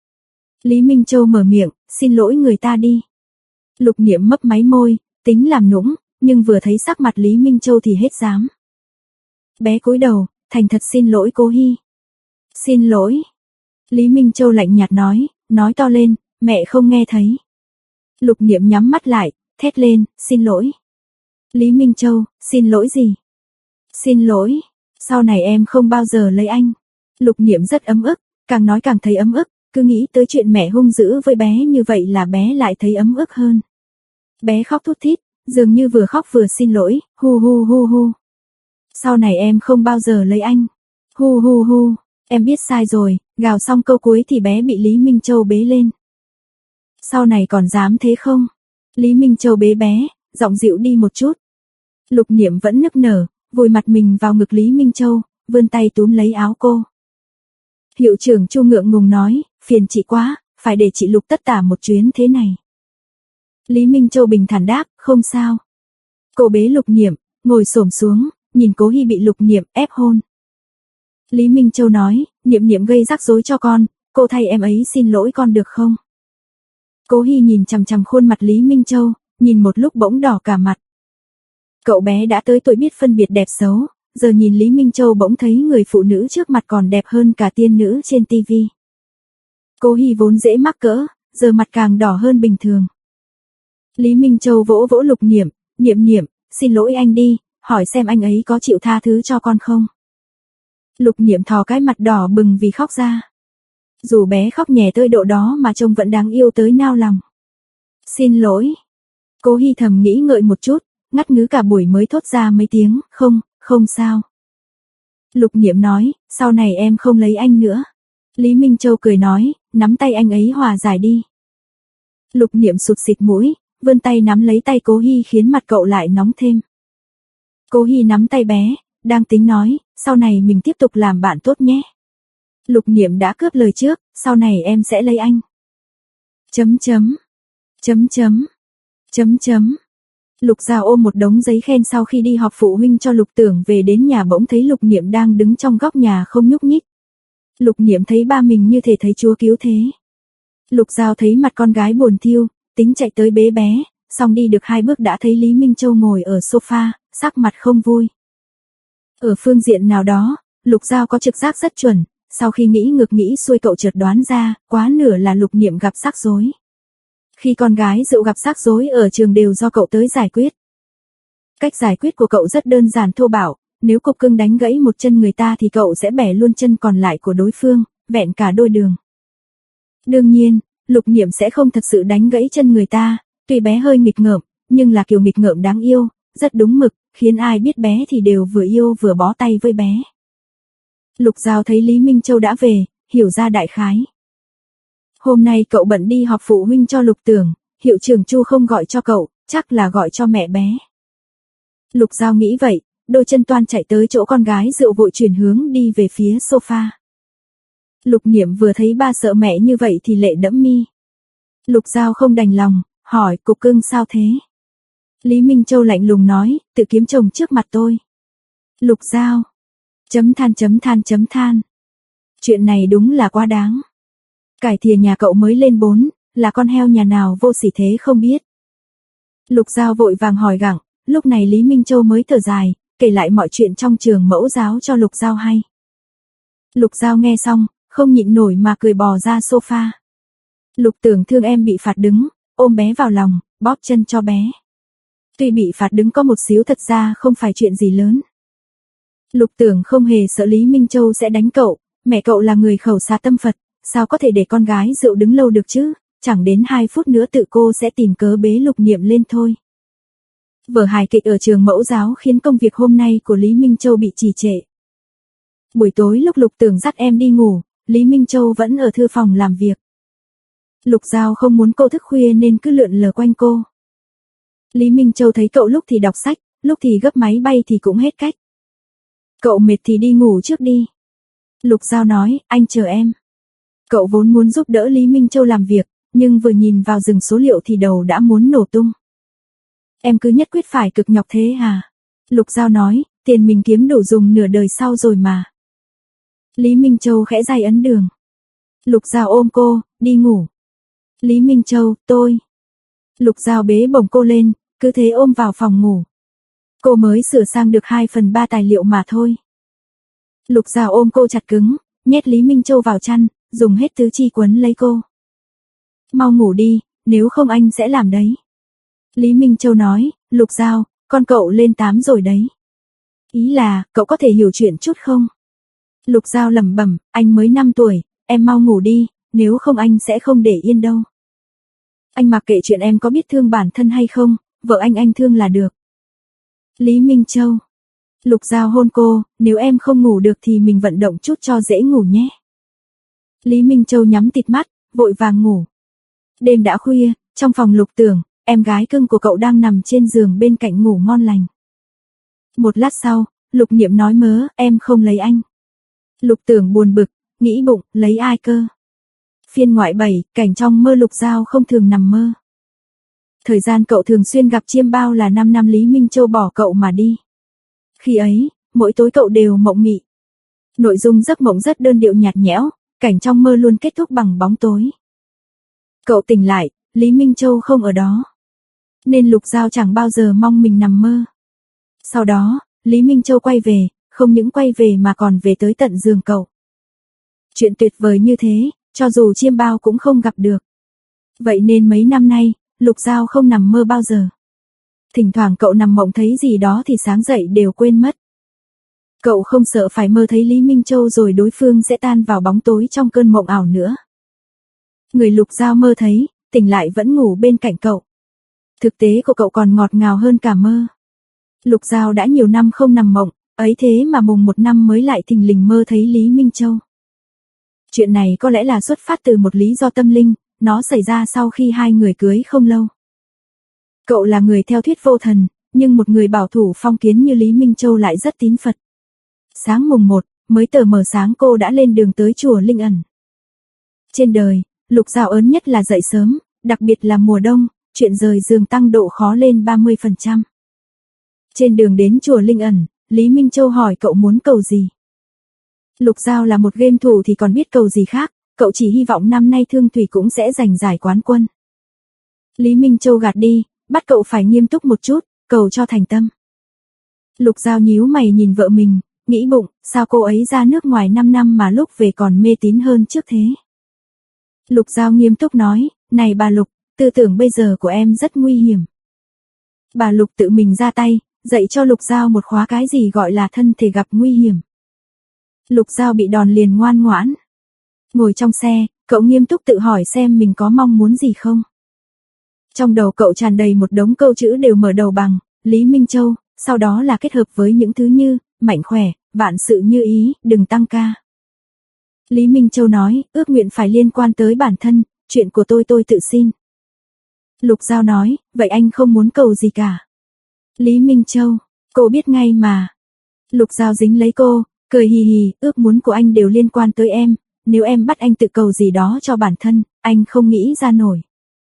Lý Minh Châu mở miệng, xin lỗi người ta đi. Lục Niệm mấp máy môi, tính làm nũng, nhưng vừa thấy sắc mặt Lý Minh Châu thì hết dám. Bé cúi đầu, thành thật xin lỗi cô Hy. Xin lỗi. Lý Minh Châu lạnh nhạt nói, nói to lên, mẹ không nghe thấy. Lục Niệm nhắm mắt lại, thét lên, xin lỗi. Lý Minh Châu, xin lỗi gì? Xin lỗi, sau này em không bao giờ lấy anh. Lục Niệm rất ấm ức, càng nói càng thấy ấm ức, cứ nghĩ tới chuyện mẹ hung dữ với bé như vậy là bé lại thấy ấm ức hơn. Bé khóc thút thít, dường như vừa khóc vừa xin lỗi, hu hu hu hu. Sau này em không bao giờ lấy anh. Hu hu hu, em biết sai rồi, gào xong câu cuối thì bé bị Lý Minh Châu bế lên. Sau này còn dám thế không? Lý Minh Châu bế bé, giọng dịu đi một chút. Lục Niệm vẫn nức nở, vùi mặt mình vào ngực Lý Minh Châu, vươn tay túm lấy áo cô. Hiệu trưởng Chu ngượng ngùng nói, phiền chị quá, phải để chị Lục tất tả một chuyến thế này. Lý Minh Châu bình thản đáp, không sao. Cô bế Lục Niệm, ngồi xổm xuống, nhìn Cố Hy bị Lục Niệm ép hôn. Lý Minh Châu nói, Niệm Niệm gây rắc rối cho con, cô thay em ấy xin lỗi con được không? Cố Hy nhìn chằm chằm khuôn mặt Lý Minh Châu, nhìn một lúc bỗng đỏ cả mặt. Cậu bé đã tới tuổi biết phân biệt đẹp xấu, giờ nhìn Lý Minh Châu bỗng thấy người phụ nữ trước mặt còn đẹp hơn cả tiên nữ trên tivi. Cố Hy vốn dễ mắc cỡ, giờ mặt càng đỏ hơn bình thường. Lý Minh Châu vỗ vỗ Lục Niệm, Niệm Niệm, xin lỗi anh đi, hỏi xem anh ấy có chịu tha thứ cho con không? Lục Niệm thò cái mặt đỏ bừng vì khóc ra. Dù bé khóc nhè tới độ đó mà trông vẫn đáng yêu tới nao lòng. Xin lỗi. Cố Hy thầm nghĩ ngợi một chút, ngắt ngứ cả buổi mới thốt ra mấy tiếng, không, không sao. Lục Niệm nói, sau này em không lấy anh nữa. Lý Minh Châu cười nói, nắm tay anh ấy hòa giải đi. Lục Niệm sụt xịt mũi, vươn tay nắm lấy tay Cố Hy khiến mặt cậu lại nóng thêm. Cố Hy nắm tay bé, đang tính nói, sau này mình tiếp tục làm bạn tốt nhé. Lục Niệm đã cướp lời trước, sau này em sẽ lấy anh. Chấm chấm, chấm chấm, chấm chấm. Lục Giao ôm một đống giấy khen sau khi đi họp phụ huynh cho Lục Tưởng về đến nhà bỗng thấy Lục Niệm đang đứng trong góc nhà không nhúc nhích. Lục Niệm thấy ba mình như thể thấy Chúa cứu thế. Lục Giao thấy mặt con gái buồn thiu, tính chạy tới bế bé, xong đi được hai bước đã thấy Lý Minh Châu ngồi ở sofa, sắc mặt không vui. Ở phương diện nào đó, Lục Giao có trực giác rất chuẩn, sau khi nghĩ ngược nghĩ xuôi cậu chợt đoán ra, quá nửa là Lục Niệm gặp rắc rối. Khi con gái rượu gặp rắc rối ở trường đều do cậu tới giải quyết. Cách giải quyết của cậu rất đơn giản thô bạo, nếu Cục Cưng đánh gãy một chân người ta thì cậu sẽ bẻ luôn chân còn lại của đối phương, vẹn cả đôi đường. Đương nhiên, Lục Niệm sẽ không thật sự đánh gãy chân người ta, tuy bé hơi nghịch ngợm, nhưng là kiểu nghịch ngợm đáng yêu, rất đúng mực, khiến ai biết bé thì đều vừa yêu vừa bó tay với bé. Lục Giao thấy Lý Minh Châu đã về, hiểu ra đại khái. Hôm nay cậu bận đi họp phụ huynh cho Lục Tưởng, hiệu trưởng Chu không gọi cho cậu, chắc là gọi cho mẹ bé. Lục Giao nghĩ vậy, đôi chân toan chạy tới chỗ con gái rượu vội chuyển hướng đi về phía sofa. Lục Niệm vừa thấy ba sợ mẹ như vậy thì lệ đẫm mi. Lục Giao không đành lòng, hỏi Cục Cưng sao thế? Lý Minh Châu lạnh lùng nói, tự kiếm chồng trước mặt tôi. Lục Giao. Chấm than chấm than chấm than. Chuyện này đúng là quá đáng. Cải thìa nhà cậu mới lên bốn, là con heo nhà nào vô sỉ thế không biết. Lục Giao vội vàng hỏi gặng, lúc này Lý Minh Châu mới thở dài, kể lại mọi chuyện trong trường mẫu giáo cho Lục Giao hay. Lục Giao nghe xong, không nhịn nổi mà cười bò ra sofa. Lục Tưởng thương em bị phạt đứng, ôm bé vào lòng, bóp chân cho bé. Tuy bị phạt đứng có một xíu thật ra không phải chuyện gì lớn. Lục Tưởng không hề sợ Lý Minh Châu sẽ đánh cậu, mẹ cậu là người khẩu xá tâm Phật, sao có thể để con gái rượu đứng lâu được chứ, chẳng đến hai phút nữa tự cô sẽ tìm cớ bế Lục Niệm lên thôi. Vở hài kịch ở trường mẫu giáo khiến công việc hôm nay của Lý Minh Châu bị trì trệ. Buổi tối lúc Lục Tưởng dắt em đi ngủ, Lý Minh Châu vẫn ở thư phòng làm việc. Lục Giao không muốn cô thức khuya nên cứ lượn lờ quanh cô. Lý Minh Châu thấy cậu lúc thì đọc sách, lúc thì gấp máy bay thì cũng hết cách. Cậu mệt thì đi ngủ trước đi. Lục Giao nói, anh chờ em. Cậu vốn muốn giúp đỡ Lý Minh Châu làm việc, nhưng vừa nhìn vào rừng số liệu thì đầu đã muốn nổ tung. Em cứ nhất quyết phải cực nhọc thế à? Lục Giao nói, tiền mình kiếm đủ dùng nửa đời sau rồi mà. Lý Minh Châu khẽ day ấn đường. Lục Giao ôm cô, đi ngủ. Lý Minh Châu, tôi. Lục Giao bế bổng cô lên, cứ thế ôm vào phòng ngủ. Cô mới sửa sang được hai phần ba tài liệu mà thôi. Lục Giao ôm cô chặt cứng, nhét Lý Minh Châu vào chăn, dùng hết tứ chi quấn lấy cô. Mau ngủ đi, nếu không anh sẽ làm đấy. Lý Minh Châu nói, Lục Giao, con cậu lên tám rồi đấy. Ý là, cậu có thể hiểu chuyện chút không? Lục Giao lẩm bẩm, anh mới năm tuổi, em mau ngủ đi, nếu không anh sẽ không để yên đâu. Anh mặc kệ chuyện em có biết thương bản thân hay không, vợ anh anh thương là được. Lý Minh Châu. Lục Giao hôn cô, nếu em không ngủ được thì mình vận động chút cho dễ ngủ nhé. Lý Minh Châu nhắm tịt mắt, vội vàng ngủ. Đêm đã khuya, trong phòng Lục Tưởng, em gái cưng của cậu đang nằm trên giường bên cạnh ngủ ngon lành. Một lát sau, Lục Niệm nói mớ, em không lấy anh. Lục Tưởng buồn bực, nghĩ bụng, lấy ai cơ? Phiên ngoại bảy, cảnh trong mơ Lục Giao không thường nằm mơ. Thời gian cậu thường xuyên gặp chiêm bao là năm năm Lý Minh Châu bỏ cậu mà đi. Khi ấy, mỗi tối cậu đều mộng mị. Nội dung giấc mộng rất đơn điệu nhạt nhẽo, cảnh trong mơ luôn kết thúc bằng bóng tối. Cậu tỉnh lại, Lý Minh Châu không ở đó. Nên Lục Giao chẳng bao giờ mong mình nằm mơ. Sau đó, Lý Minh Châu quay về, không những quay về mà còn về tới tận giường cậu. Chuyện tuyệt vời như thế, cho dù chiêm bao cũng không gặp được. Vậy nên mấy năm nay, Lục Giao không nằm mơ bao giờ. Thỉnh thoảng cậu nằm mộng thấy gì đó thì sáng dậy đều quên mất. Cậu không sợ phải mơ thấy Lý Minh Châu rồi đối phương sẽ tan vào bóng tối trong cơn mộng ảo nữa. Người Lục Giao mơ thấy, tỉnh lại vẫn ngủ bên cạnh cậu. Thực tế của cậu còn ngọt ngào hơn cả mơ. Lục Giao đã nhiều năm không nằm mộng, ấy thế mà mùng một năm mới lại thình lình mơ thấy Lý Minh Châu. Chuyện này có lẽ là xuất phát từ một lý do tâm linh, nó xảy ra sau khi hai người cưới không lâu. Cậu là người theo thuyết vô thần, nhưng một người bảo thủ phong kiến như Lý Minh Châu lại rất tín Phật. Sáng mùng một, mới tờ mờ sáng cô đã lên đường tới chùa Linh Ẩn. Trên đời, Lục Giao ớn nhất là dậy sớm, đặc biệt là mùa đông, chuyện rời giường tăng độ khó lên ba mươi phần trăm. Trên đường đến chùa Linh Ẩn, Lý Minh Châu hỏi cậu muốn cầu gì. Lục Giao là một game thủ thì còn biết cầu gì khác, cậu chỉ hy vọng năm nay Thương Thủy cũng sẽ giành giải quán quân. Lý Minh Châu gạt đi, bắt cậu phải nghiêm túc một chút, cầu cho thành tâm. Lục Giao nhíu mày nhìn vợ mình, nghĩ bụng, sao cô ấy ra nước ngoài năm năm mà lúc về còn mê tín hơn trước thế. Lục Giao nghiêm túc nói, này bà Lục, tư tưởng bây giờ của em rất nguy hiểm. Bà Lục tự mình ra tay, dạy cho Lục Giao một khóa cái gì gọi là thân thể gặp nguy hiểm. Lục Giao bị đòn liền ngoan ngoãn. Ngồi trong xe, cậu nghiêm túc tự hỏi xem mình có mong muốn gì không. Trong đầu cậu tràn đầy một đống câu chữ đều mở đầu bằng Lý Minh Châu, sau đó là kết hợp với những thứ như mạnh khỏe, vạn sự như ý, đừng tăng ca. Lý Minh Châu nói, ước nguyện phải liên quan tới bản thân, chuyện của tôi tôi tự xin. Lục Giao nói, vậy anh không muốn cầu gì cả. Lý Minh Châu, cô biết ngay mà. Lục Giao dính lấy cô, cười hì hì, ước muốn của anh đều liên quan tới em, nếu em bắt anh tự cầu gì đó cho bản thân, anh không nghĩ ra nổi.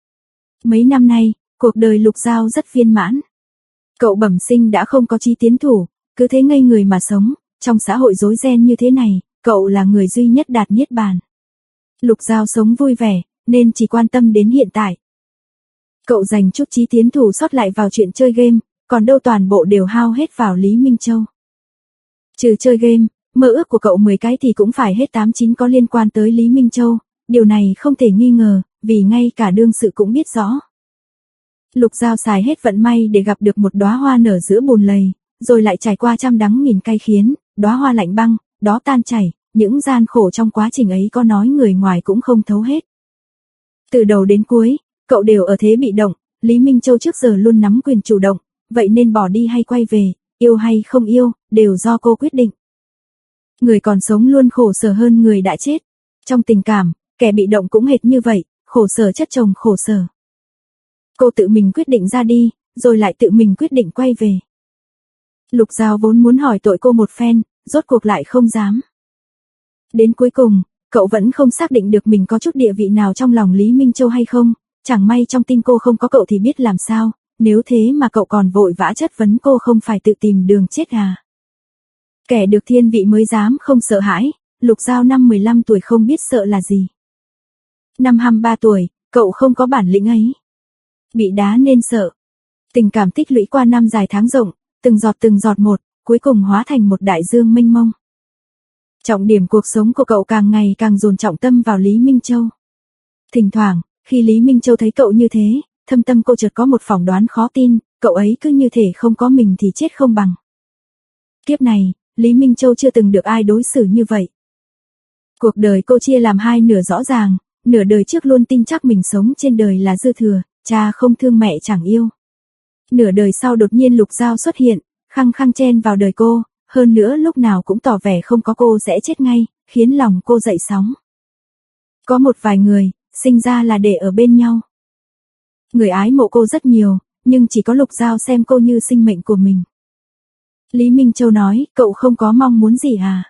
Mấy năm nay, cuộc đời Lục Giao rất viên mãn. Cậu bẩm sinh đã không có chí tiến thủ, cứ thế ngây người mà sống, trong xã hội rối ren như thế này, cậu là người duy nhất đạt niết bàn. Lục Giao sống vui vẻ, nên chỉ quan tâm đến hiện tại. Cậu dành chút chí tiến thủ sót lại vào chuyện chơi game, còn đâu toàn bộ đều hao hết vào Lý Minh Châu. Trừ chơi game, mơ ước của cậu mười cái thì cũng phải hết tám chín có liên quan tới Lý Minh Châu, điều này không thể nghi ngờ, vì ngay cả đương sự cũng biết rõ. Lục Giao xài hết vận may để gặp được một đóa hoa nở giữa bùn lầy, rồi lại trải qua trăm đắng nghìn cay khiến, đóa hoa lạnh băng, đó tan chảy, những gian khổ trong quá trình ấy có nói người ngoài cũng không thấu hết. Từ đầu đến cuối, cậu đều ở thế bị động, Lý Minh Châu trước giờ luôn nắm quyền chủ động, vậy nên bỏ đi hay quay về, yêu hay không yêu, đều do cô quyết định. Người còn sống luôn khổ sở hơn người đã chết. Trong tình cảm, kẻ bị động cũng hệt như vậy, khổ sở chất chồng khổ sở. Cô tự mình quyết định ra đi, rồi lại tự mình quyết định quay về. Lục Giao vốn muốn hỏi tội cô một phen, rốt cuộc lại không dám. Đến cuối cùng, cậu vẫn không xác định được mình có chút địa vị nào trong lòng Lý Minh Châu hay không, chẳng may trong tim cô không có cậu thì biết làm sao, nếu thế mà cậu còn vội vã chất vấn cô không phải tự tìm đường chết à. Kẻ được thiên vị mới dám không sợ hãi, Lục Giao năm mười lăm tuổi không biết sợ là gì. Năm hai mươi ba tuổi, cậu không có bản lĩnh ấy. Bị đá nên sợ. Tình cảm tích lũy qua năm dài tháng rộng, từng giọt từng giọt một, cuối cùng hóa thành một đại dương mênh mông. Trọng điểm cuộc sống của cậu càng ngày càng dồn trọng tâm vào Lý Minh Châu. Thỉnh thoảng, khi Lý Minh Châu thấy cậu như thế, thâm tâm cô chợt có một phỏng đoán khó tin, cậu ấy cứ như thể không có mình thì chết không bằng. Kiếp này, Lý Minh Châu chưa từng được ai đối xử như vậy. Cuộc đời cô chia làm hai nửa rõ ràng, nửa đời trước luôn tin chắc mình sống trên đời là dư thừa, cha không thương mẹ chẳng yêu. Nửa đời sau đột nhiên Lục Giao xuất hiện, khăng khăng chen vào đời cô, hơn nữa lúc nào cũng tỏ vẻ không có cô sẽ chết ngay, khiến lòng cô dậy sóng. Có một vài người, sinh ra là để ở bên nhau. Người ái mộ cô rất nhiều, nhưng chỉ có Lục Giao xem cô như sinh mệnh của mình. Lý Minh Châu nói, cậu không có mong muốn gì à?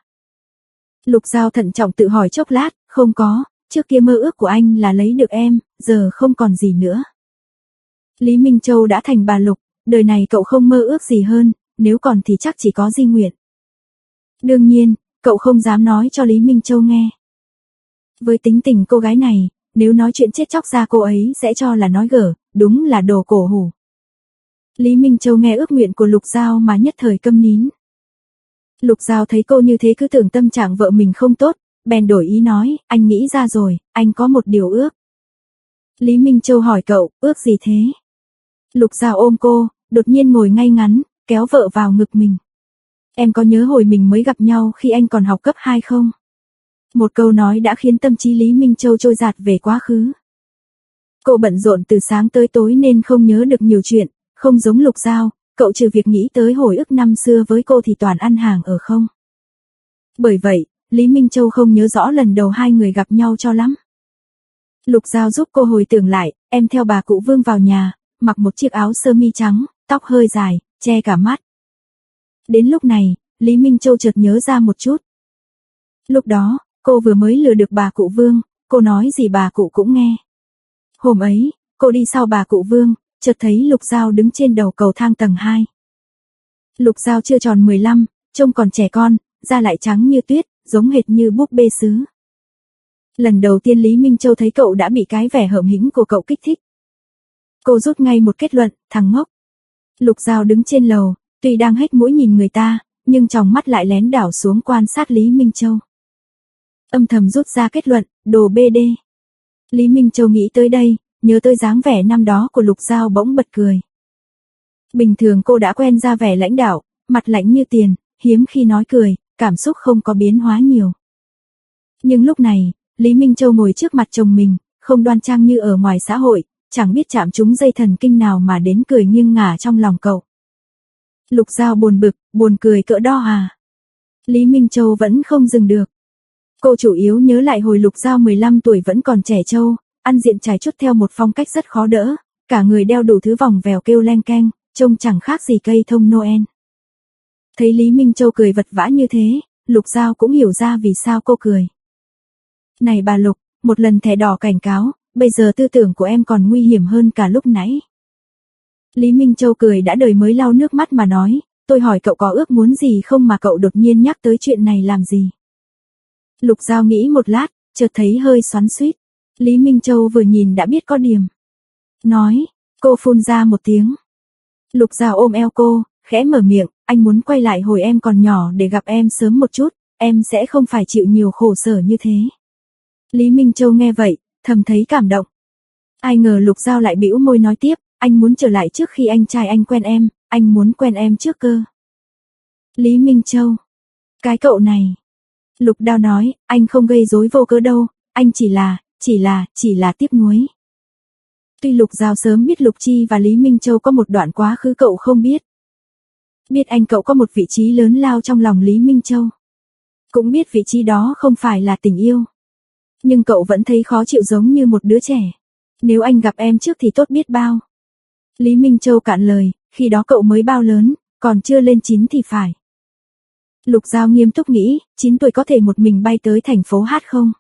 Lục Giao thận trọng tự hỏi chốc lát, không có, trước kia mơ ước của anh là lấy được em, giờ không còn gì nữa. Lý Minh Châu đã thành bà Lục, đời này cậu không mơ ước gì hơn, nếu còn thì chắc chỉ có Di Nguyện. Đương nhiên, cậu không dám nói cho Lý Minh Châu nghe. Với tính tình cô gái này, nếu nói chuyện chết chóc ra cô ấy sẽ cho là nói gở, đúng là đồ cổ hủ. Lý Minh Châu nghe ước nguyện của Lục Giao mà nhất thời câm nín. Lục Giao thấy cô như thế cứ tưởng tâm trạng vợ mình không tốt, bèn đổi ý nói, anh nghĩ ra rồi, anh có một điều ước. Lý Minh Châu hỏi cậu, ước gì thế? Lục Giao ôm cô, đột nhiên ngồi ngay ngắn, kéo vợ vào ngực mình. Em có nhớ hồi mình mới gặp nhau khi anh còn học cấp hai không? Một câu nói đã khiến tâm trí Lý Minh Châu trôi dạt về quá khứ. Cô bận rộn từ sáng tới tối nên không nhớ được nhiều chuyện, không giống Lục Giao, cậu trừ việc nghĩ tới hồi ức năm xưa với cô thì toàn ăn hàng ở không. Bởi vậy, Lý Minh Châu không nhớ rõ lần đầu hai người gặp nhau cho lắm. Lục Giao giúp cô hồi tưởng lại, em theo bà cụ Vương vào nhà, mặc một chiếc áo sơ mi trắng, tóc hơi dài, che cả mắt. Đến lúc này, Lý Minh Châu chợt nhớ ra một chút. Lúc đó, cô vừa mới lừa được bà cụ Vương, cô nói gì bà cụ cũng nghe. Hôm ấy, cô đi sau bà cụ Vương, chợt thấy Lục Giao đứng trên đầu cầu thang tầng hai. Lục Giao chưa tròn mười lăm, trông còn trẻ con, da lại trắng như tuyết, giống hệt như búp bê sứ. Lần đầu tiên Lý Minh Châu thấy cậu đã bị cái vẻ hợm hĩnh của cậu kích thích. Cô rút ngay một kết luận, thằng ngốc. Lục Giao đứng trên lầu, tuy đang hết mũi nhìn người ta, nhưng tròng mắt lại lén đảo xuống quan sát Lý Minh Châu. Âm thầm rút ra kết luận, đồ bê đê. Lý Minh Châu nghĩ tới đây, nhớ tới dáng vẻ năm đó của Lục Giao bỗng bật cười. Bình thường cô đã quen ra vẻ lãnh đạo, mặt lạnh như tiền, hiếm khi nói cười, cảm xúc không có biến hóa nhiều. Nhưng lúc này, Lý Minh Châu ngồi trước mặt chồng mình, không đoan trang như ở ngoài xã hội, chẳng biết chạm trúng dây thần kinh nào mà đến cười nghiêng ngả trong lòng cậu. Lục Giao buồn bực, buồn cười cỡ đo à. Lý Minh Châu vẫn không dừng được. Cô chủ yếu nhớ lại hồi Lục Giao mười lăm tuổi vẫn còn trẻ trâu, ăn diện trải chút theo một phong cách rất khó đỡ, cả người đeo đủ thứ vòng vèo kêu leng keng, trông chẳng khác gì cây thông Noel. Thấy Lý Minh Châu cười vật vã như thế, Lục Giao cũng hiểu ra vì sao cô cười. Này bà Lục, một lần thẻ đỏ cảnh cáo, bây giờ tư tưởng của em còn nguy hiểm hơn cả lúc nãy. Lý Minh Châu cười đã đời mới lau nước mắt mà nói, tôi hỏi cậu có ước muốn gì không mà cậu đột nhiên nhắc tới chuyện này làm gì? Lục Giao nghĩ một lát, chợt thấy hơi xoắn xuýt. Lý Minh Châu vừa nhìn đã biết có điểm. Nói, cô phun ra một tiếng. Lục Giao ôm eo cô, khẽ mở miệng, anh muốn quay lại hồi em còn nhỏ để gặp em sớm một chút, em sẽ không phải chịu nhiều khổ sở như thế. Lý Minh Châu nghe vậy, thầm thấy cảm động. Ai ngờ Lục Giao lại bĩu môi nói tiếp, anh muốn trở lại trước khi anh trai anh quen em, anh muốn quen em trước cơ. Lý Minh Châu, cái cậu này. Lục Đao nói, anh không gây rối vô cớ đâu, anh chỉ là, chỉ là, chỉ là tiếc nuối. Tuy Lục Giao sớm biết Lục Chi và Lý Minh Châu có một đoạn quá khứ cậu không biết. Biết anh cậu có một vị trí lớn lao trong lòng Lý Minh Châu. Cũng biết vị trí đó không phải là tình yêu. Nhưng cậu vẫn thấy khó chịu giống như một đứa trẻ. Nếu anh gặp em trước thì tốt biết bao. Lý Minh Châu cạn lời, khi đó cậu mới bao lớn, còn chưa lên chín thì phải. Lục Giao nghiêm túc nghĩ, chín tuổi có thể một mình bay tới thành phố hát không?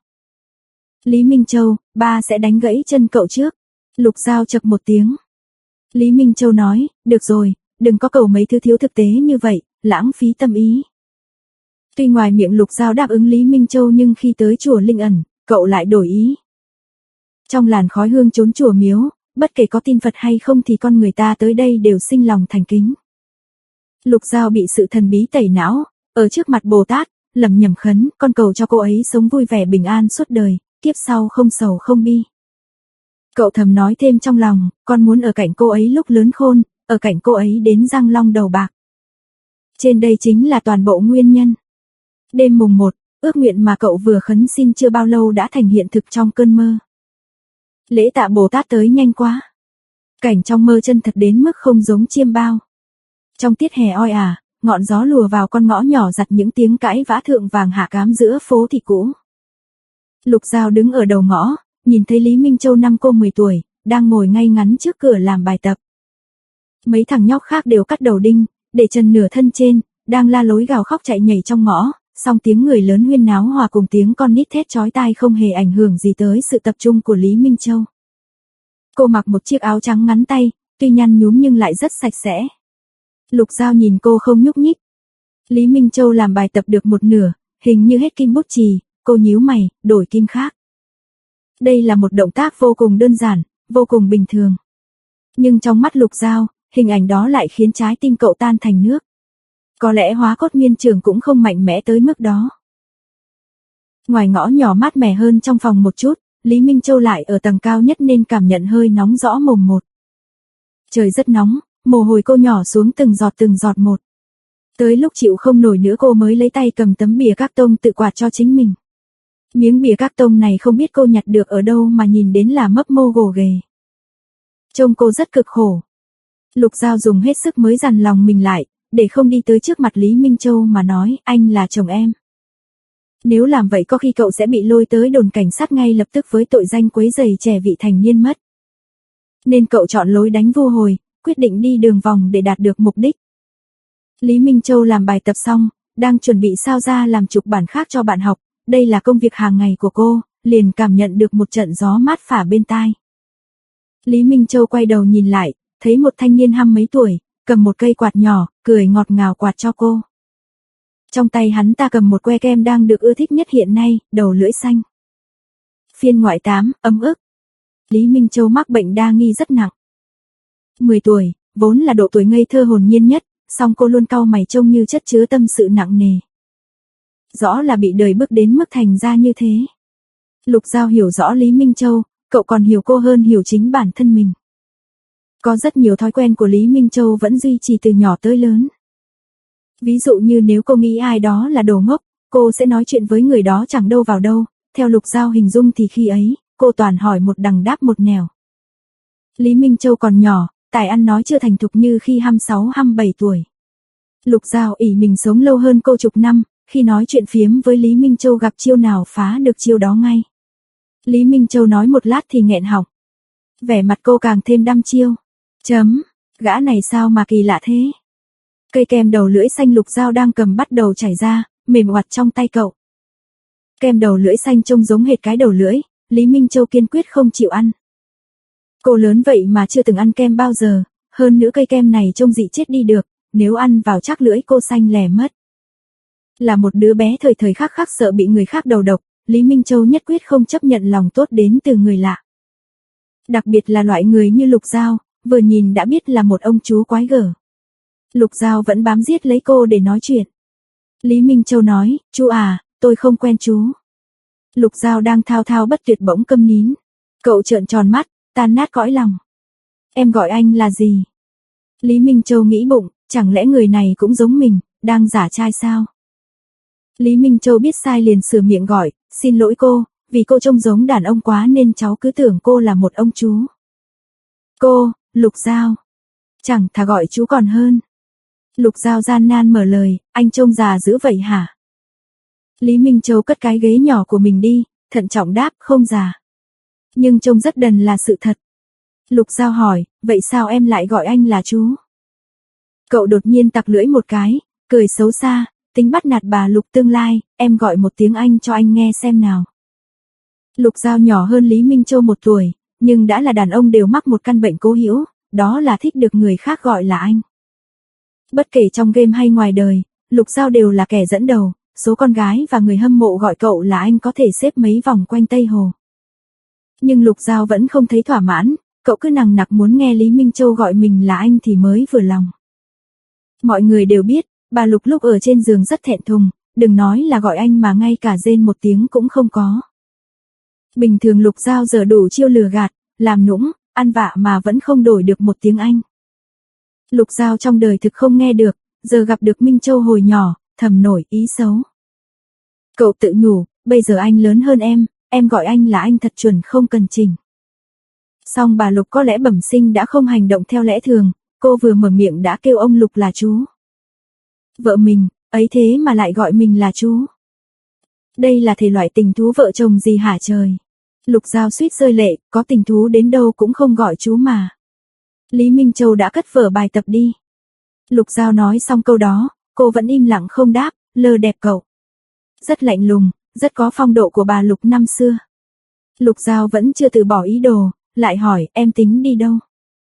Lý Minh Châu, ba sẽ đánh gãy chân cậu trước. Lục Giao chậc một tiếng. Lý Minh Châu nói, được rồi, đừng có cầu mấy thứ thiếu thực tế như vậy, lãng phí tâm ý. Tuy ngoài miệng Lục Giao đáp ứng Lý Minh Châu nhưng khi tới chùa Linh Ẩn, cậu lại đổi ý. Trong làn khói hương trốn chùa miếu, bất kể có tin Phật hay không thì con người ta tới đây đều sinh lòng thành kính. Lục Giao bị sự thần bí tẩy não, ở trước mặt Bồ Tát, lẩm nhẩm khấn, con cầu cho cô ấy sống vui vẻ bình an suốt đời, kiếp sau không sầu không bi. Cậu thầm nói thêm trong lòng, con muốn ở cạnh cô ấy lúc lớn khôn, ở cạnh cô ấy đến răng long đầu bạc. Trên đây chính là toàn bộ nguyên nhân. Đêm mùng một, ước nguyện mà cậu vừa khấn xin chưa bao lâu đã thành hiện thực trong cơn mơ. Lễ tạ Bồ Tát tới nhanh quá. Cảnh trong mơ chân thật đến mức không giống chiêm bao. Trong tiết hè oi ả, ngọn gió lùa vào con ngõ nhỏ giặt những tiếng cãi vã thượng vàng hạ cám giữa phố thị cũ. Lục Giao đứng ở đầu ngõ, nhìn thấy Lý Minh Châu năm cô mười tuổi, đang ngồi ngay ngắn trước cửa làm bài tập. Mấy thằng nhóc khác đều cắt đầu đinh, để chân nửa thân trên, đang la lối gào khóc chạy nhảy trong ngõ, song tiếng người lớn huyên náo hòa cùng tiếng con nít thét chói tai không hề ảnh hưởng gì tới sự tập trung của Lý Minh Châu. Cô mặc một chiếc áo trắng ngắn tay, tuy nhăn nhúm nhưng lại rất sạch sẽ. Lục Giao nhìn cô không nhúc nhích. Lý Minh Châu làm bài tập được một nửa, hình như hết kim bút chì, cô nhíu mày, đổi kim khác. Đây là một động tác vô cùng đơn giản, vô cùng bình thường. Nhưng trong mắt Lục Giao, hình ảnh đó lại khiến trái tim cậu tan thành nước. Có lẽ hóa cốt miên trường cũng không mạnh mẽ tới mức đó. Ngoài ngõ nhỏ mát mẻ hơn trong phòng một chút, Lý Minh Châu lại ở tầng cao nhất nên cảm nhận hơi nóng rõ mồm một. Trời rất nóng, mồ hôi cô nhỏ xuống từng giọt từng giọt một. Tới lúc chịu không nổi nữa cô mới lấy tay cầm tấm bìa các tông tự quạt cho chính mình. Miếng bìa các tông này không biết cô nhặt được ở đâu mà nhìn đến là mấp mô gồ ghề. Trông cô rất cực khổ. Lục Giao dùng hết sức mới dằn lòng mình lại, để không đi tới trước mặt Lý Minh Châu mà nói, anh là chồng em. Nếu làm vậy có khi cậu sẽ bị lôi tới đồn cảnh sát ngay lập tức với tội danh quấy rầy trẻ vị thành niên mất. Nên cậu chọn lối đánh vô hồi, quyết định đi đường vòng để đạt được mục đích. Lý Minh Châu làm bài tập xong, đang chuẩn bị sao ra làm chục bản khác cho bạn học, đây là công việc hàng ngày của cô, liền cảm nhận được một trận gió mát phả bên tai. Lý Minh Châu quay đầu nhìn lại, thấy một thanh niên hăm mấy tuổi, cầm một cây quạt nhỏ, cười ngọt ngào quạt cho cô. Trong tay hắn ta cầm một que kem đang được ưa thích nhất hiện nay, đầu lưỡi xanh. Phiên ngoại tám, ấm ức. Lý Minh Châu mắc bệnh đa nghi rất nặng. mười tuổi, vốn là độ tuổi ngây thơ hồn nhiên nhất, song cô luôn cau mày trông như chất chứa tâm sự nặng nề. Rõ là bị đời bước đến mức thành ra như thế. Lục Giao hiểu rõ Lý Minh Châu, cậu còn hiểu cô hơn hiểu chính bản thân mình. Có rất nhiều thói quen của Lý Minh Châu vẫn duy trì từ nhỏ tới lớn. Ví dụ như nếu cô nghĩ ai đó là đồ ngốc, cô sẽ nói chuyện với người đó chẳng đâu vào đâu, theo Lục Giao hình dung thì khi ấy, cô toàn hỏi một đằng đáp một nẻo. Lý Minh Châu còn nhỏ, tài ăn nói chưa thành thục như khi hăm sáu hăm bảy tuổi. Lục Giao ỷ mình sống lâu hơn cô chục năm, khi nói chuyện phiếm với Lý Minh Châu gặp chiêu nào phá được chiêu đó ngay. Lý Minh Châu nói một lát thì nghẹn họng. Vẻ mặt cô càng thêm đăm chiêu. Chấm, gã này sao mà kỳ lạ thế? Cây kem đầu lưỡi xanh Lục Giao đang cầm bắt đầu chảy ra, mềm oặt trong tay cậu. Kem đầu lưỡi xanh trông giống hệt cái đầu lưỡi, Lý Minh Châu kiên quyết không chịu ăn. Cô lớn vậy mà chưa từng ăn kem bao giờ, hơn nữa cây kem này trông dị chết đi được, nếu ăn vào chắc lưỡi cô xanh lè mất. Là một đứa bé thời thời khắc khắc sợ bị người khác đầu độc, Lý Minh Châu nhất quyết không chấp nhận lòng tốt đến từ người lạ. Đặc biệt là loại người như Lục Giao, vừa nhìn đã biết là một ông chú quái gở. Lục Giao vẫn bám giết lấy cô để nói chuyện. Lý Minh Châu nói, chú à, tôi không quen chú. Lục Giao đang thao thao bất tuyệt bỗng câm nín. Cậu trợn tròn mắt, tan nát cõi lòng. Em gọi anh là gì? Lý Minh Châu nghĩ bụng, chẳng lẽ người này cũng giống mình, đang giả trai sao? Lý Minh Châu biết sai liền sửa miệng gọi, xin lỗi cô, vì cô trông giống đàn ông quá nên cháu cứ tưởng cô là một ông chú. Cô, Lục Giao. Chẳng thà gọi chú còn hơn. Lục Giao gian nan mở lời, anh trông già dữ vậy hả? Lý Minh Châu cất cái ghế nhỏ của mình đi, thận trọng đáp không già. Nhưng trông rất đần là sự thật. Lục Giao hỏi, vậy sao em lại gọi anh là chú? Cậu đột nhiên tặc lưỡi một cái, cười xấu xa, tính bắt nạt bà Lục tương lai, em gọi một tiếng anh cho anh nghe xem nào. Lục Giao nhỏ hơn Lý Minh Châu một tuổi, nhưng đã là đàn ông đều mắc một căn bệnh cố hữu, đó là thích được người khác gọi là anh. Bất kể trong game hay ngoài đời, Lục Giao đều là kẻ dẫn đầu, số con gái và người hâm mộ gọi cậu là anh có thể xếp mấy vòng quanh Tây Hồ. Nhưng Lục Giao vẫn không thấy thỏa mãn, cậu cứ nằng nặc muốn nghe Lý Minh Châu gọi mình là anh thì mới vừa lòng. Mọi người đều biết, bà Lục lúc ở trên giường rất thẹn thùng, đừng nói là gọi anh mà ngay cả rên một tiếng cũng không có. Bình thường Lục Giao giờ đủ chiêu lừa gạt, làm nũng, ăn vạ mà vẫn không đổi được một tiếng anh. Lục Giao trong đời thực không nghe được, giờ gặp được Minh Châu hồi nhỏ, thầm nổi ý xấu. Cậu tự nhủ, bây giờ anh lớn hơn em, em gọi anh là anh thật chuẩn không cần chỉnh. Song bà Lục có lẽ bẩm sinh đã không hành động theo lẽ thường, cô vừa mở miệng đã kêu ông Lục là chú. Vợ mình, ấy thế mà lại gọi mình là chú. Đây là thể loại tình thú vợ chồng gì hả trời? Lục Giao suýt rơi lệ, có tình thú đến đâu cũng không gọi chú mà. Lý Minh Châu đã cất vở bài tập đi. Lục Giao nói xong câu đó, cô vẫn im lặng không đáp, lơ đẹp cậu. Rất lạnh lùng, rất có phong độ của bà Lục năm xưa. Lục Giao vẫn chưa từ bỏ ý đồ, lại hỏi em tính đi đâu?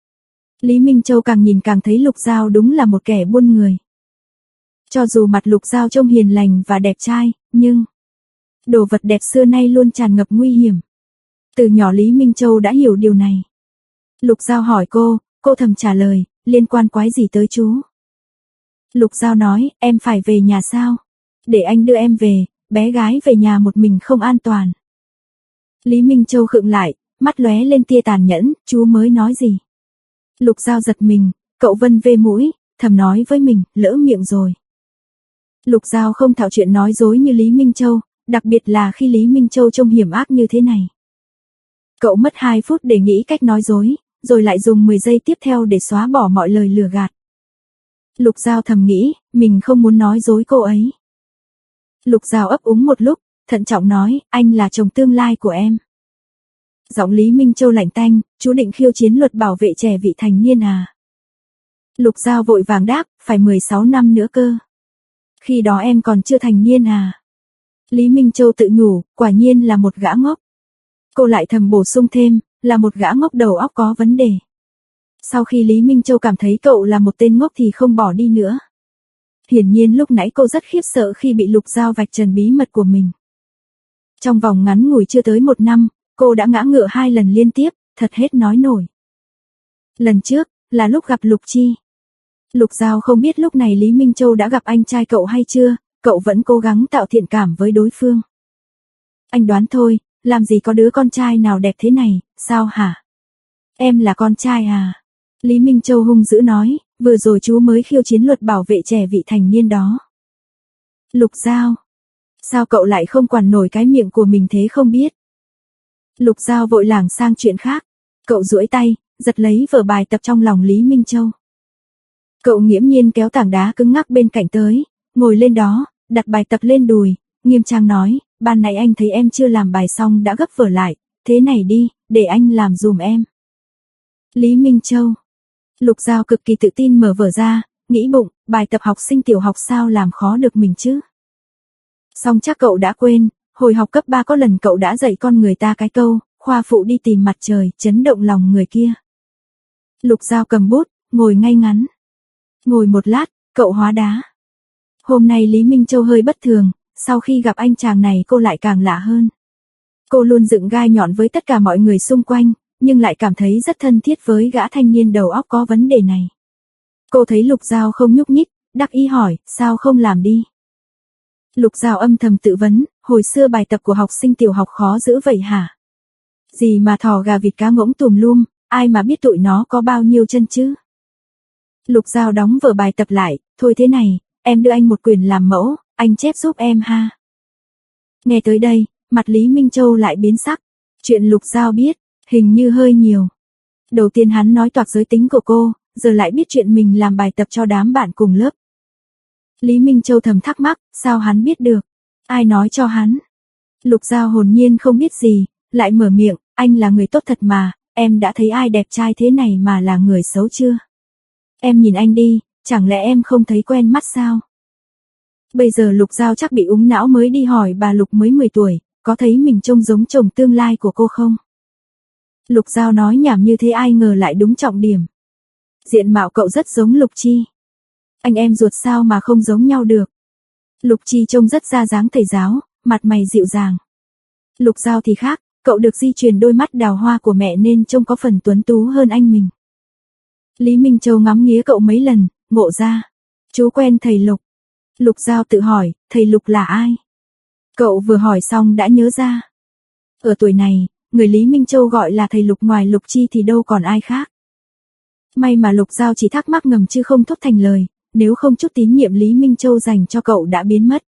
Lý Minh Châu càng nhìn càng thấy Lục Giao đúng là một kẻ buôn người. Cho dù mặt Lục Giao trông hiền lành và đẹp trai, nhưng đồ vật đẹp xưa nay luôn tràn ngập nguy hiểm. Từ nhỏ Lý Minh Châu đã hiểu điều này. Lục Giao hỏi cô, cô thầm trả lời, liên quan quái gì tới chú? Lục Giao nói, em phải về nhà sao? Để anh đưa em về, bé gái về nhà một mình không an toàn. Lý Minh Châu khựng lại, mắt lóe lên tia tàn nhẫn, chú mới nói gì? Lục Giao giật mình, cậu vân vê mũi, thầm nói với mình, lỡ miệng rồi. Lục Giao không thạo chuyện nói dối như Lý Minh Châu, đặc biệt là khi Lý Minh Châu trông hiểm ác như thế này. Cậu mất hai phút để nghĩ cách nói dối, rồi lại dùng mười giây tiếp theo để xóa bỏ mọi lời lừa gạt. Lục Giao thầm nghĩ, mình không muốn nói dối cô ấy. Lục Giao ấp úng một lúc, thận trọng nói, anh là chồng tương lai của em. Giọng Lý Minh Châu lạnh tanh, chú định khiêu chiến luật bảo vệ trẻ vị thành niên à? Lục Giao vội vàng đáp, phải mười sáu năm nữa cơ. Khi đó em còn chưa thành niên à? Lý Minh Châu tự nhủ, quả nhiên là một gã ngốc. Cô lại thầm bổ sung thêm, là một gã ngốc đầu óc có vấn đề. Sau khi Lý Minh Châu cảm thấy cậu là một tên ngốc thì không bỏ đi nữa. Hiển nhiên lúc nãy cô rất khiếp sợ khi bị Lục Giao vạch trần bí mật của mình. Trong vòng ngắn ngủi chưa tới một năm, cô đã ngã ngựa hai lần liên tiếp, thật hết nói nổi. Lần trước, là lúc gặp Lục Chi. Lục Giao không biết lúc này Lý Minh Châu đã gặp anh trai cậu hay chưa, cậu vẫn cố gắng tạo thiện cảm với đối phương. Anh đoán thôi, làm gì có đứa con trai nào đẹp thế này, sao hả? Em là con trai à? Lý Minh Châu hung dữ nói, vừa rồi chú mới khiêu chiến luật bảo vệ trẻ vị thành niên đó. Lục Giao, sao cậu lại không quản nổi cái miệng của mình thế không biết? Lục Giao vội lảng sang chuyện khác, cậu duỗi tay, giật lấy vở bài tập trong lòng Lý Minh Châu. Cậu nghiễm nhiên kéo tảng đá cứng ngắc bên cạnh tới, ngồi lên đó, đặt bài tập lên đùi, nghiêm trang nói, ban nãy anh thấy em chưa làm bài xong đã gấp vở lại, thế này đi, để anh làm dùm em. Lý Minh Châu. Lục Giao cực kỳ tự tin mở vở ra, nghĩ bụng, bài tập học sinh tiểu học sao làm khó được mình chứ. Xong chắc cậu đã quên, hồi học cấp ba có lần cậu đã dạy con người ta cái câu, khoa phụ đi tìm mặt trời, chấn động lòng người kia. Lục Giao cầm bút, ngồi ngay ngắn. Ngồi một lát, cậu hóa đá. Hôm nay Lý Minh Châu hơi bất thường, sau khi gặp anh chàng này cô lại càng lạ hơn. Cô luôn dựng gai nhọn với tất cả mọi người xung quanh, nhưng lại cảm thấy rất thân thiết với gã thanh niên đầu óc có vấn đề này. Cô thấy Lục Giao không nhúc nhích, đắc ý hỏi, sao không làm đi? Lục Giao âm thầm tự vấn, hồi xưa bài tập của học sinh tiểu học khó giữ vậy hả? Gì mà thỏ gà vịt cá ngỗng tùm lum, ai mà biết tụi nó có bao nhiêu chân chứ? Lục Giao đóng vở bài tập lại, thôi thế này, em đưa anh một quyển làm mẫu, anh chép giúp em ha. Nghe tới đây, mặt Lý Minh Châu lại biến sắc, chuyện Lục Giao biết, hình như hơi nhiều. Đầu tiên hắn nói toạc giới tính của cô, giờ lại biết chuyện mình làm bài tập cho đám bạn cùng lớp. Lý Minh Châu thầm thắc mắc, sao hắn biết được? Ai nói cho hắn? Lục Giao hồn nhiên không biết gì, lại mở miệng, anh là người tốt thật mà, em đã thấy ai đẹp trai thế này mà là người xấu chưa? Em nhìn anh đi, chẳng lẽ em không thấy quen mắt sao? Bây giờ Lục Giao chắc bị úng não mới đi hỏi bà Lục mới mười tuổi, có thấy mình trông giống chồng tương lai của cô không? Lục Giao nói nhảm như thế ai ngờ lại đúng trọng điểm. Diện mạo cậu rất giống Lục Chi. Anh em ruột sao mà không giống nhau được? Lục Chi trông rất ra dáng thầy giáo, mặt mày dịu dàng. Lục Giao thì khác, cậu được di truyền đôi mắt đào hoa của mẹ nên trông có phần tuấn tú hơn anh mình. Lý Minh Châu ngắm nghía cậu mấy lần, ngộ ra. Chú quen thầy Lục. Lục Giao tự hỏi, thầy Lục là ai? Cậu vừa hỏi xong đã nhớ ra. Ở tuổi này, người Lý Minh Châu gọi là thầy Lục ngoài Lục Chi thì đâu còn ai khác. May mà Lục Giao chỉ thắc mắc ngầm chứ không thốt thành lời, nếu không chút tín nhiệm Lý Minh Châu dành cho cậu đã biến mất.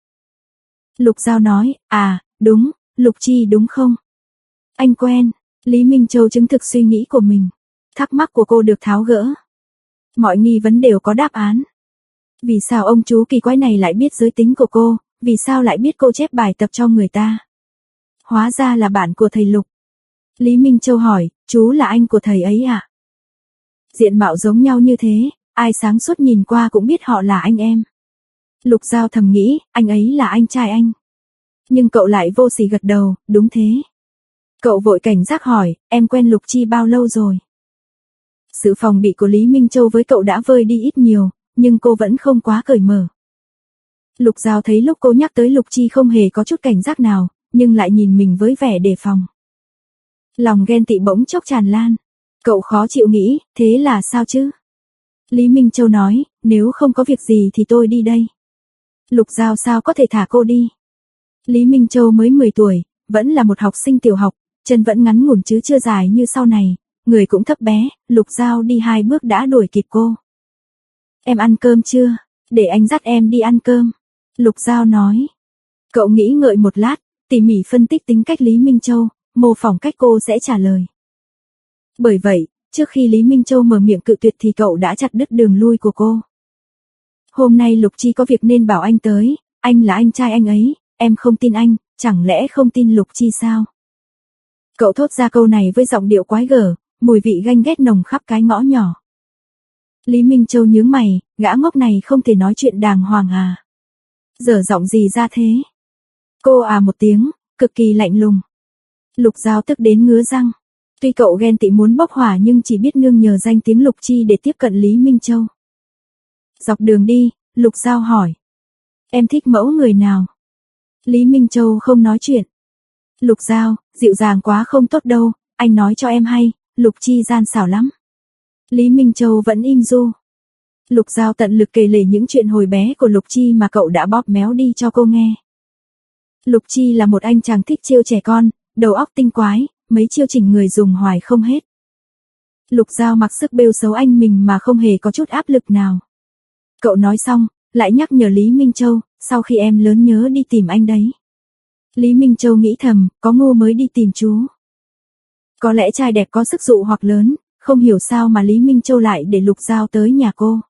Lục Giao nói, à, đúng, Lục Chi đúng không? Anh quen. Lý Minh Châu chứng thực suy nghĩ của mình. Thắc mắc của cô được tháo gỡ. Mọi nghi vấn đều có đáp án. Vì sao ông chú kỳ quái này lại biết giới tính của cô, vì sao lại biết cô chép bài tập cho người ta? Hóa ra là bạn của thầy Lục. Lý Minh Châu hỏi, chú là anh của thầy ấy à? Diện mạo giống nhau như thế, ai sáng suốt nhìn qua cũng biết họ là anh em. Lục Giao thầm nghĩ, anh ấy là anh trai anh. Nhưng cậu lại vô sỉ gật đầu, đúng thế. Cậu vội cảnh giác hỏi, em quen Lục Chi bao lâu rồi? Sự phòng bị của Lý Minh Châu với cậu đã vơi đi ít nhiều, nhưng cô vẫn không quá cởi mở. Lục Giao thấy lúc cô nhắc tới Lục Chi không hề có chút cảnh giác nào, nhưng lại nhìn mình với vẻ đề phòng. Lòng ghen tị bỗng chốc tràn lan. Cậu khó chịu nghĩ, thế là sao chứ? Lý Minh Châu nói, nếu không có việc gì thì tôi đi đây. Lục Giao sao có thể thả cô đi? Lý Minh Châu mới mười tuổi, vẫn là một học sinh tiểu học, chân vẫn ngắn ngủn chứ chưa dài như sau này, người cũng thấp bé, Lục Giao đi hai bước đã đuổi kịp cô. Em ăn cơm chưa? Để anh dắt em đi ăn cơm. Lục Giao nói. Cậu nghĩ ngợi một lát, tỉ mỉ phân tích tính cách Lý Minh Châu, mô phỏng cách cô sẽ trả lời. Bởi vậy, trước khi Lý Minh Châu mở miệng cự tuyệt thì cậu đã chặt đứt đường lui của cô. Hôm nay Lục Chi có việc nên bảo anh tới, anh là anh trai anh ấy, em không tin anh, chẳng lẽ không tin Lục Chi sao? Cậu thốt ra câu này với giọng điệu quái gở, mùi vị ganh ghét nồng khắp cái ngõ nhỏ. Lý Minh Châu nhướng mày, gã ngốc này không thể nói chuyện đàng hoàng à? Dở giọng gì ra thế? Cô à một tiếng, cực kỳ lạnh lùng. Lục Giao tức đến ngứa răng. Tuy cậu ghen tị muốn bốc hỏa nhưng chỉ biết nương nhờ danh tiếng Lục Chi để tiếp cận Lý Minh Châu. Dọc đường đi, Lục Giao hỏi. Em thích mẫu người nào? Lý Minh Châu không nói chuyện. Lục Giao, dịu dàng quá không tốt đâu, anh nói cho em hay, Lục Chi gian xảo lắm. Lý Minh Châu vẫn im ru. Lục Giao tận lực kể lể những chuyện hồi bé của Lục Chi mà cậu đã bóp méo đi cho cô nghe. Lục Chi là một anh chàng thích chiêu trẻ con, đầu óc tinh quái, mấy chiêu chỉnh người dùng hoài không hết. Lục Giao mặc sức bêu xấu anh mình mà không hề có chút áp lực nào. Cậu nói xong, lại nhắc nhở Lý Minh Châu, sau khi em lớn nhớ đi tìm anh đấy. Lý Minh Châu nghĩ thầm, có ngu mới đi tìm chú. Có lẽ trai đẹp có sức dụ hoặc lớn, không hiểu sao mà Lý Minh Châu lại để Lục Giao tới nhà cô.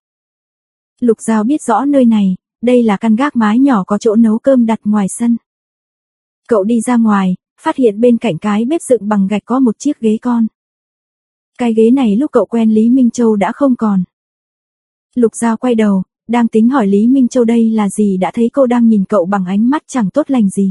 Lục Giao biết rõ nơi này, đây là căn gác mái nhỏ có chỗ nấu cơm đặt ngoài sân. Cậu đi ra ngoài, phát hiện bên cạnh cái bếp dựng bằng gạch có một chiếc ghế con. Cái ghế này lúc cậu quen Lý Minh Châu đã không còn. Lục Giao quay đầu, đang tính hỏi Lý Minh Châu đây là gì đã thấy cô đang nhìn cậu bằng ánh mắt chẳng tốt lành gì.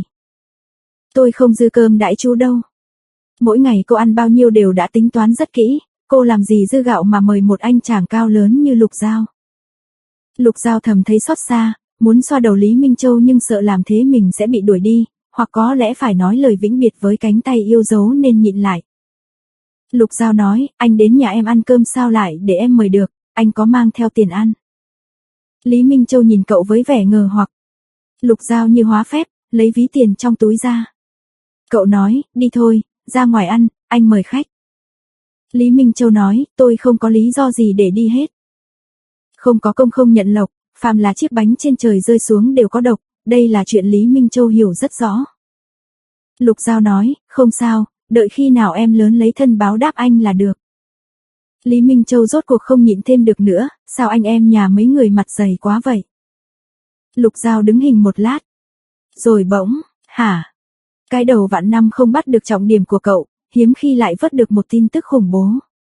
Tôi không dư cơm đãi chú đâu. Mỗi ngày cô ăn bao nhiêu đều đã tính toán rất kỹ, cô làm gì dư gạo mà mời một anh chàng cao lớn như Lục Giao. Lục Giao thầm thấy xót xa, muốn xoa đầu Lý Minh Châu nhưng sợ làm thế mình sẽ bị đuổi đi, hoặc có lẽ phải nói lời vĩnh biệt với cánh tay yêu dấu nên nhịn lại. Lục Giao nói, anh đến nhà em ăn cơm sao lại để em mời được, anh có mang theo tiền ăn. Lý Minh Châu nhìn cậu với vẻ ngờ hoặc. Lục Giao như hóa phép, lấy ví tiền trong túi ra. Cậu nói, đi thôi, ra ngoài ăn, anh mời khách. Lý Minh Châu nói, tôi không có lý do gì để đi hết. Không có công không nhận lộc, phàm là chiếc bánh trên trời rơi xuống đều có độc, đây là chuyện Lý Minh Châu hiểu rất rõ. Lục Giao nói, không sao, đợi khi nào em lớn lấy thân báo đáp anh là được. Lý Minh Châu rốt cuộc không nhịn thêm được nữa, sao anh em nhà mấy người mặt dày quá vậy? Lục Giao đứng hình một lát. Rồi bỗng, hả? Cái đầu vạn năm không bắt được trọng điểm của cậu, hiếm khi lại vớt được một tin tức khủng bố.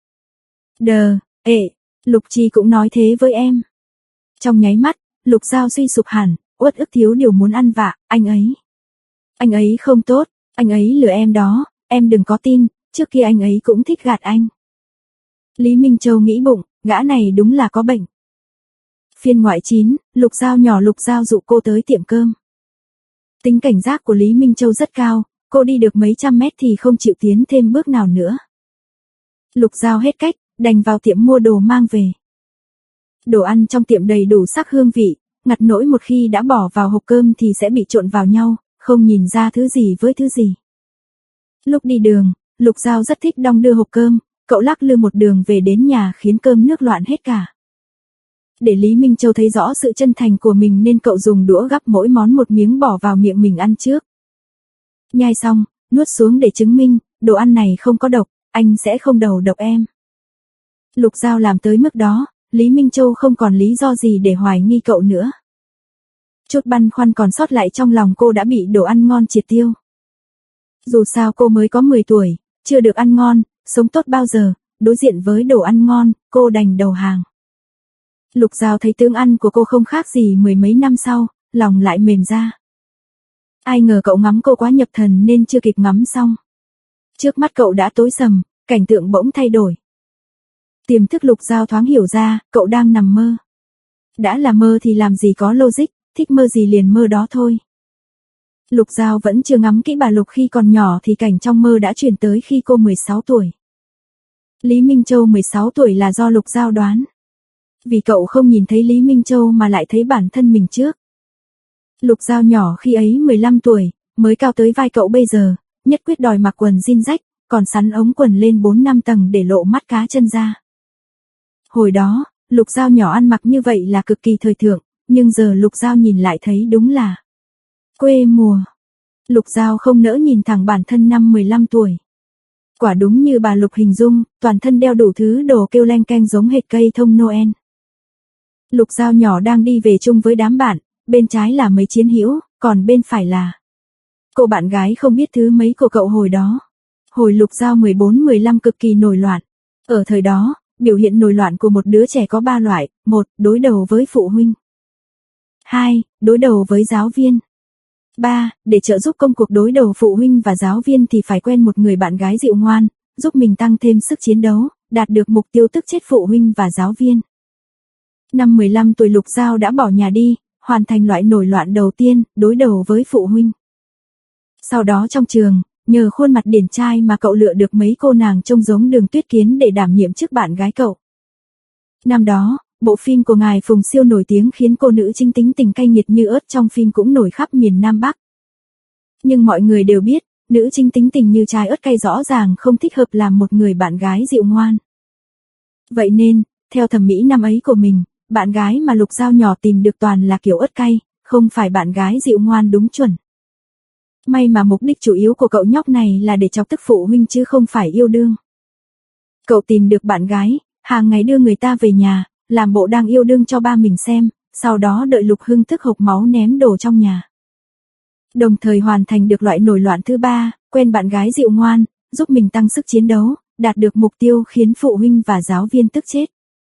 Đờ, ệ, Lục Chi cũng nói thế với em. Trong nháy mắt, Lục Giao suy sụp hẳn, uất ức thiếu điều muốn ăn vạ, anh ấy. Anh ấy không tốt, anh ấy lừa em đó, em đừng có tin, trước kia anh ấy cũng thích gạt anh. Lý Minh Châu nghĩ bụng, gã này đúng là có bệnh. Phiên ngoại chín, Lục Giao nhỏ Lục Giao dụ cô tới tiệm cơm. Tính cảnh giác của Lý Minh Châu rất cao, cô đi được mấy trăm mét thì không chịu tiến thêm bước nào nữa. Lục Giao hết cách, đành vào tiệm mua đồ mang về. Đồ ăn trong tiệm đầy đủ sắc hương vị, ngặt nỗi một khi đã bỏ vào hộp cơm thì sẽ bị trộn vào nhau, không nhìn ra thứ gì với thứ gì. Lúc đi đường, Lục Giao rất thích đong đưa hộp cơm, cậu lắc lư một đường về đến nhà khiến cơm nước loạn hết cả. Để Lý Minh Châu thấy rõ sự chân thành của mình nên cậu dùng đũa gắp mỗi món một miếng bỏ vào miệng mình ăn trước. Nhai xong, nuốt xuống để chứng minh, đồ ăn này không có độc, anh sẽ không đầu độc em. Lục Giao làm tới mức đó, Lý Minh Châu không còn lý do gì để hoài nghi cậu nữa. Chút băn khoăn còn sót lại trong lòng cô đã bị đồ ăn ngon triệt tiêu. Dù sao cô mới có mười tuổi, chưa được ăn ngon, sống tốt bao giờ, đối diện với đồ ăn ngon, cô đành đầu hàng. Lục Giao thấy tướng ăn của cô không khác gì mười mấy năm sau, lòng lại mềm ra. Ai ngờ cậu ngắm cô quá nhập thần nên chưa kịp ngắm xong. Trước mắt cậu đã tối sầm, cảnh tượng bỗng thay đổi. Tiềm thức Lục Giao thoáng hiểu ra, cậu đang nằm mơ. Đã là mơ thì làm gì có logic, thích mơ gì liền mơ đó thôi. Lục Giao vẫn chưa ngắm kỹ bà Lục khi còn nhỏ thì cảnh trong mơ đã chuyển tới khi cô mười sáu tuổi. Lý Minh Châu mười sáu tuổi là do Lục Giao đoán. Vì cậu không nhìn thấy Lý Minh Châu mà lại thấy bản thân mình trước. Lục Giao nhỏ khi ấy mười lăm tuổi, mới cao tới vai cậu bây giờ, nhất quyết đòi mặc quần jean rách, còn sắn ống quần lên bốn năm tầng để lộ mắt cá chân ra. Hồi đó, Lục Giao nhỏ ăn mặc như vậy là cực kỳ thời thượng, nhưng giờ Lục Giao nhìn lại thấy đúng là quê mùa. Lục Giao không nỡ nhìn thẳng bản thân năm mười lăm tuổi. Quả đúng như bà Lục hình dung, toàn thân đeo đủ thứ đồ kêu leng keng giống hệt cây thông Noel. Lục Giao nhỏ đang đi về chung với đám bạn, bên trái là mấy chiến hữu, còn bên phải là cô bạn gái không biết thứ mấy của cậu hồi đó. Hồi Lục Giao mười bốn mười lăm cực kỳ nổi loạn. Ở thời đó, biểu hiện nổi loạn của một đứa trẻ có ba loại: một, đối đầu với phụ huynh; hai, đối đầu với giáo viên; ba, để trợ giúp công cuộc đối đầu phụ huynh và giáo viên thì phải quen một người bạn gái dịu ngoan, giúp mình tăng thêm sức chiến đấu, đạt được mục tiêu tức chết phụ huynh và giáo viên. Năm mười lăm tuổi Lục Giao đã bỏ nhà đi, hoàn thành loại nổi loạn đầu tiên, đối đầu với phụ huynh. Sau đó trong trường, nhờ khuôn mặt điển trai mà cậu lựa được mấy cô nàng trông giống Đường Tuyết Kiến để đảm nhiệm chức bạn gái cậu. Năm đó, bộ phim của ngài Phùng siêu nổi tiếng khiến cô nữ chính tính tình cay nghiệt như ớt trong phim cũng nổi khắp miền Nam Bắc. Nhưng mọi người đều biết, nữ chính tính tình như trái ớt cay rõ ràng không thích hợp làm một người bạn gái dịu ngoan. Vậy nên, theo thẩm mỹ năm ấy của mình, bạn gái mà Lục Giao nhỏ tìm được toàn là kiểu ớt cay, không phải bạn gái dịu ngoan đúng chuẩn. May mà mục đích chủ yếu của cậu nhóc này là để chọc tức phụ huynh chứ không phải yêu đương. Cậu tìm được bạn gái, hàng ngày đưa người ta về nhà, làm bộ đang yêu đương cho ba mình xem, sau đó đợi Lục Hưng tức hộc máu ném đồ trong nhà. Đồng thời hoàn thành được loại nổi loạn thứ ba, quen bạn gái dịu ngoan, giúp mình tăng sức chiến đấu, đạt được mục tiêu khiến phụ huynh và giáo viên tức chết.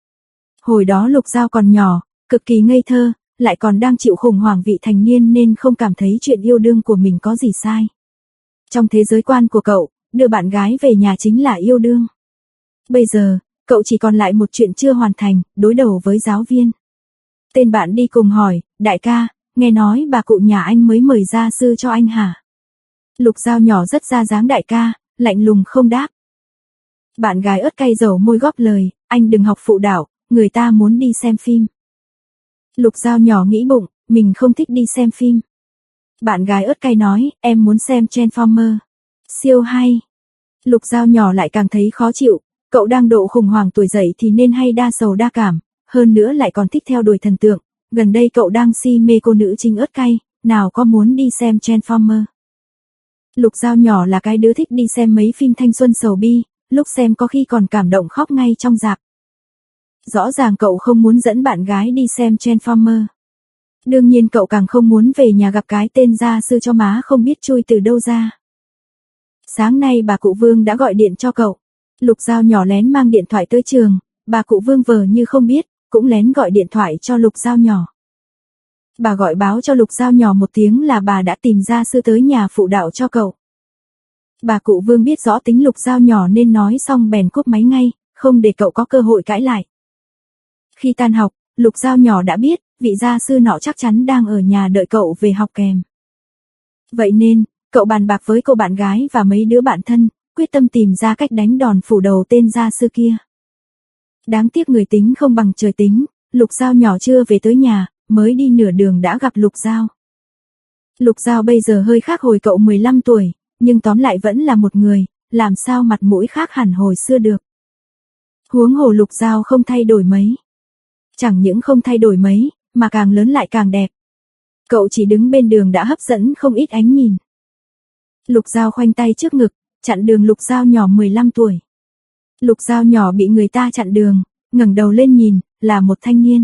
Hồi đó Lục Giao còn nhỏ, cực kỳ ngây thơ, lại còn đang chịu khủng hoảng vị thành niên nên không cảm thấy chuyện yêu đương của mình có gì sai. Trong thế giới quan của cậu, đưa bạn gái về nhà chính là yêu đương. Bây giờ, cậu chỉ còn lại một chuyện chưa hoàn thành, đối đầu với giáo viên. Tên bạn đi cùng hỏi, đại ca, nghe nói bà cụ nhà anh mới mời gia sư cho anh hả? Lục Dao nhỏ rất ra dáng đại ca, lạnh lùng không đáp. Bạn gái ớt cay dầu môi góp lời, anh đừng học phụ đạo, người ta muốn đi xem phim. Lục Dao nhỏ nghĩ bụng, mình không thích đi xem phim. Bạn gái ớt cay nói, em muốn xem Transformer. Siêu hay. Lục Dao nhỏ lại càng thấy khó chịu, cậu đang độ khủng hoảng tuổi dậy thì nên hay đa sầu đa cảm, hơn nữa lại còn thích theo đuổi thần tượng. Gần đây cậu đang si mê cô nữ chính ớt cay, nào có muốn đi xem Transformer. Lục Dao nhỏ là cái đứa thích đi xem mấy phim thanh xuân sầu bi, lúc xem có khi còn cảm động khóc ngay trong rạp. Rõ ràng cậu không muốn dẫn bạn gái đi xem Transformer. Đương nhiên cậu càng không muốn về nhà gặp cái tên gia sư cho má không biết chui từ đâu ra. Sáng nay bà cụ Vương đã gọi điện cho cậu. Lục Dao nhỏ lén mang điện thoại tới trường, bà cụ Vương vờ như không biết, cũng lén gọi điện thoại cho Lục Dao nhỏ. Bà gọi báo cho Lục Dao nhỏ một tiếng là bà đã tìm gia sư tới nhà phụ đạo cho cậu. Bà cụ Vương biết rõ tính Lục Dao nhỏ nên nói xong bèn cúp máy ngay, không để cậu có cơ hội cãi lại. Khi tan học, Lục Dao nhỏ đã biết, vị gia sư nọ chắc chắn đang ở nhà đợi cậu về học kèm. Vậy nên, cậu bàn bạc với cô bạn gái và mấy đứa bạn thân, quyết tâm tìm ra cách đánh đòn phủ đầu tên gia sư kia. Đáng tiếc người tính không bằng trời tính, Lục Dao nhỏ chưa về tới nhà, mới đi nửa đường đã gặp Lục Dao. Lục Dao bây giờ hơi khác hồi cậu mười lăm tuổi, nhưng tóm lại vẫn là một người, làm sao mặt mũi khác hẳn hồi xưa được. Huống hồ Lục Dao không thay đổi mấy. Chẳng những không thay đổi mấy, mà càng lớn lại càng đẹp. Cậu chỉ đứng bên đường đã hấp dẫn không ít ánh nhìn. Lục Dao khoanh tay trước ngực, chặn đường Lục Dao nhỏ mười lăm tuổi. Lục Dao nhỏ bị người ta chặn đường, ngẩng đầu lên nhìn, là một thanh niên.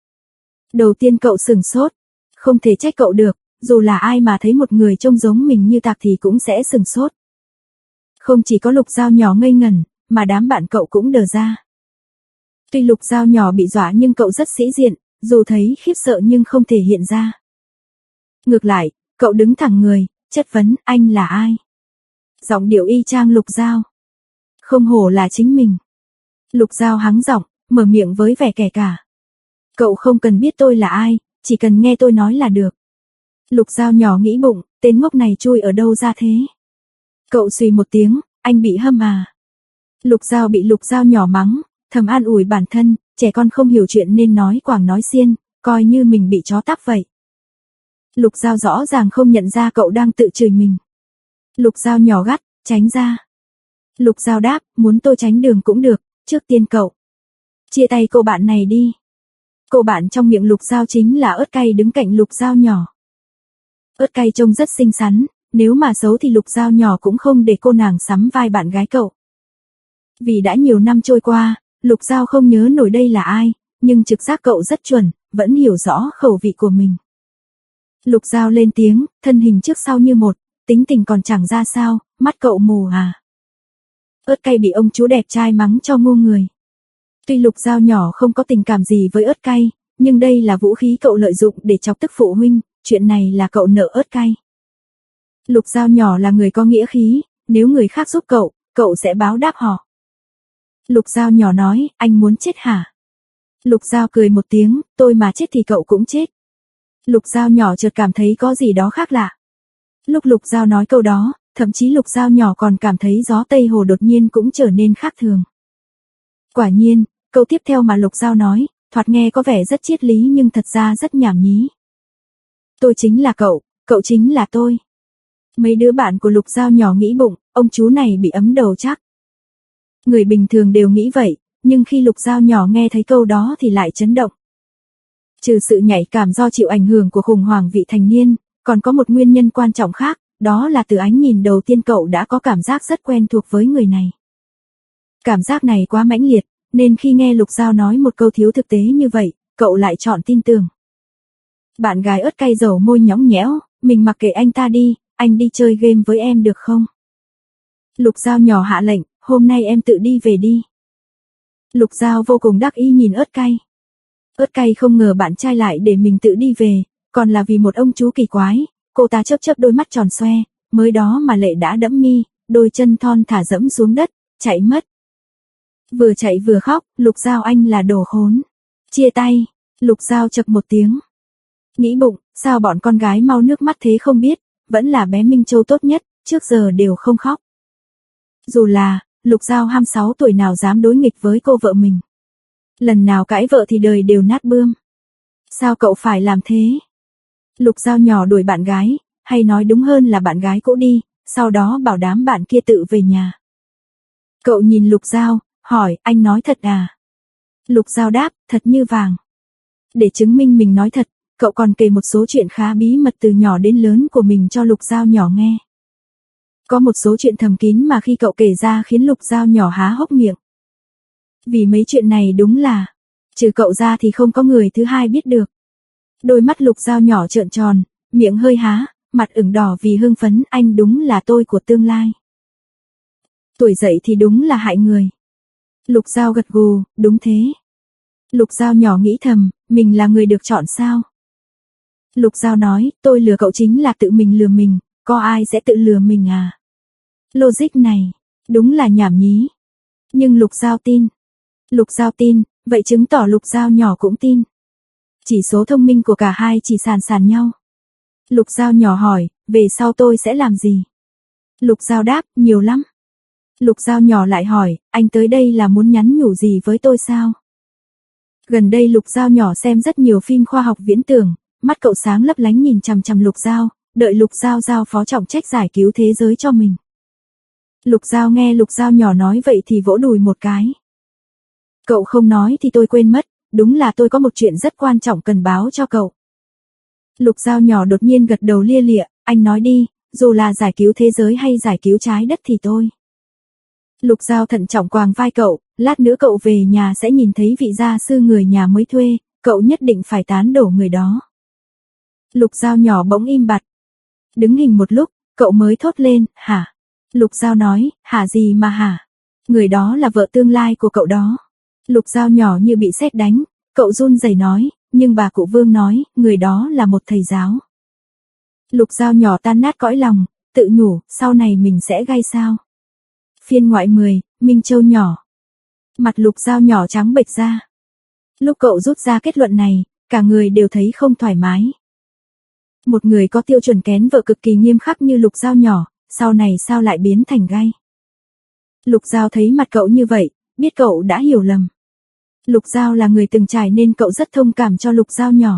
Đầu tiên cậu sửng sốt, không thể trách cậu được, dù là ai mà thấy một người trông giống mình như Tạc thì cũng sẽ sửng sốt. Không chỉ có Lục Dao nhỏ ngây ngẩn, mà đám bạn cậu cũng đờ ra. Tuy Lục Dao nhỏ bị dọa nhưng cậu rất sĩ diện, dù thấy khiếp sợ nhưng không thể hiện ra. Ngược lại, cậu đứng thẳng người, chất vấn, anh là ai? Giọng điệu y chang Lục Dao. Không hổ là chính mình. Lục Dao hắng giọng, mở miệng với vẻ kẻ cả. Cậu không cần biết tôi là ai, chỉ cần nghe tôi nói là được. Lục Dao nhỏ nghĩ bụng, tên ngốc này chui ở đâu ra thế? Cậu xùy một tiếng, anh bị hâm à? Lục Dao bị Lục Dao nhỏ mắng, thầm an ủi bản thân, trẻ con không hiểu chuyện nên nói quảng nói xiên, coi như mình bị chó táp vậy. Lục Dao rõ ràng không nhận ra cậu đang tự chửi mình. Lục Dao nhỏ gắt, tránh ra. Lục Dao đáp, muốn tôi tránh đường cũng được, trước tiên cậu chia tay cô bạn này đi. Cô bạn trong miệng Lục Dao chính là ớt cay đứng cạnh Lục Dao nhỏ. Ớt cay trông rất xinh xắn, nếu mà xấu thì Lục Dao nhỏ cũng không để cô nàng sắm vai bạn gái cậu. Vì đã nhiều năm trôi qua, Lục Dao không nhớ nổi đây là ai, nhưng trực giác cậu rất chuẩn, vẫn hiểu rõ khẩu vị của mình. Lục Dao lên tiếng, thân hình trước sau như một, tính tình còn chẳng ra sao, mắt cậu mù à. Ớt cay bị ông chú đẹp trai mắng cho ngu người. Tuy Lục Dao nhỏ không có tình cảm gì với ớt cay, nhưng đây là vũ khí cậu lợi dụng để chọc tức phụ huynh, chuyện này là cậu nợ ớt cay. Lục Dao nhỏ là người có nghĩa khí, nếu người khác giúp cậu, cậu sẽ báo đáp họ. Lục Dao nhỏ nói, anh muốn chết hả? Lục Dao cười một tiếng, tôi mà chết thì cậu cũng chết. Lục Dao nhỏ chợt cảm thấy có gì đó khác lạ. Lúc Lục Dao nói câu đó, thậm chí Lục Dao nhỏ còn cảm thấy gió Tây Hồ đột nhiên cũng trở nên khác thường. Quả nhiên, câu tiếp theo mà Lục Dao nói, thoạt nghe có vẻ rất triết lý nhưng thật ra rất nhảm nhí. Tôi chính là cậu, cậu chính là tôi. Mấy đứa bạn của Lục Dao nhỏ nghĩ bụng, ông chú này bị ấm đầu chắc. Người bình thường đều nghĩ vậy, nhưng khi Lục Dao nhỏ nghe thấy câu đó thì lại chấn động. Trừ sự nhạy cảm do chịu ảnh hưởng của khủng hoảng vị thành niên, còn có một nguyên nhân quan trọng khác, đó là từ ánh nhìn đầu tiên cậu đã có cảm giác rất quen thuộc với người này. Cảm giác này quá mãnh liệt, nên khi nghe Lục Dao nói một câu thiếu thực tế như vậy, cậu lại chọn tin tưởng. Bạn gái ớt cay dầu môi nhõng nhẽo, mình mặc kệ anh ta đi, anh đi chơi game với em được không? Lục Dao nhỏ hạ lệnh, hôm nay em tự đi về đi. Lục Dao vô cùng đắc ý nhìn ớt cay. Ớt cay không ngờ bạn trai lại để mình tự đi về, còn là vì một ông chú kỳ quái, cô ta chớp chớp đôi mắt tròn xoe, mới đó mà lệ đã đẫm mi, đôi chân thon thả dẫm xuống đất, chạy mất. Vừa chạy vừa khóc, Lục Dao anh là đồ khốn. Chia tay. Lục Giao chậc một tiếng. Nghĩ bụng, sao bọn con gái mau nước mắt thế không biết, vẫn là bé Minh Châu tốt nhất, trước giờ đều không khóc. Dù là, Lục Giao hai mươi sáu tuổi nào dám đối nghịch với cô vợ mình. Lần nào cãi vợ thì đời đều nát bươm. Sao cậu phải làm thế? Lục Giao nhỏ đuổi bạn gái, hay nói đúng hơn là bạn gái cũ đi, sau đó bảo đám bạn kia tự về nhà. Cậu nhìn Lục Giao, hỏi, anh nói thật à? Lục Giao đáp, thật như vàng. Để chứng minh mình nói thật, cậu còn kể một số chuyện khá bí mật từ nhỏ đến lớn của mình cho Lục Giao nhỏ nghe. Có một số chuyện thầm kín mà khi cậu kể ra khiến Lục Giao nhỏ há hốc miệng. Vì mấy chuyện này đúng là, trừ cậu ra thì không có người thứ hai biết được. Đôi mắt Lục Giao nhỏ trợn tròn, miệng hơi há, mặt ửng đỏ vì hưng phấn, anh đúng là tôi của tương lai. Tuổi dậy thì đúng là hại người. Lục Giao gật gù, đúng thế. Lục Giao nhỏ nghĩ thầm, mình là người được chọn sao? Lục Giao nói, tôi lừa cậu chính là tự mình lừa mình, có ai sẽ tự lừa mình à? Logic này, đúng là nhảm nhí. Nhưng Lục Giao tin. Lục Giao tin, vậy chứng tỏ Lục Giao nhỏ cũng tin. Chỉ số thông minh của cả hai chỉ sàn sàn nhau. Lục Giao nhỏ hỏi, về sau tôi sẽ làm gì? Lục Giao đáp, nhiều lắm. Lục Giao nhỏ lại hỏi, anh tới đây là muốn nhắn nhủ gì với tôi sao? Gần đây Lục Giao nhỏ xem rất nhiều phim khoa học viễn tưởng, mắt cậu sáng lấp lánh nhìn chằm chằm Lục Giao, đợi Lục Giao giao phó trọng trách giải cứu thế giới cho mình. Lục Giao nghe Lục Giao nhỏ nói vậy thì vỗ đùi một cái. Cậu không nói thì tôi quên mất, đúng là tôi có một chuyện rất quan trọng cần báo cho cậu. Lục Giao nhỏ đột nhiên gật đầu lia lịa, anh nói đi, dù là giải cứu thế giới hay giải cứu trái đất thì tôi. Lục Giao thận trọng quàng vai cậu, lát nữa cậu về nhà sẽ nhìn thấy vị gia sư người nhà mới thuê, cậu nhất định phải tán đổ người đó. Lục Giao nhỏ bỗng im bặt. Đứng hình một lúc, cậu mới thốt lên, hả? Lục Giao nói, hả gì mà hả? Người đó là vợ tương lai của cậu đó. Lục Giao nhỏ như bị sét đánh, cậu run rẩy nói, nhưng bà cụ Vương nói, người đó là một thầy giáo. Lục Giao nhỏ tan nát cõi lòng, tự nhủ, sau này mình sẽ gây sao? Phiên ngoại mười, Minh Châu nhỏ. Mặt Lục Giao nhỏ trắng bệch ra. Lúc cậu rút ra kết luận này, cả người đều thấy không thoải mái. Một người có tiêu chuẩn kén vợ cực kỳ nghiêm khắc như Lục Giao nhỏ, sau này sao lại biến thành gay? Lục Giao thấy mặt cậu như vậy, biết cậu đã hiểu lầm. Lục Giao là người từng trải nên cậu rất thông cảm cho Lục Giao nhỏ.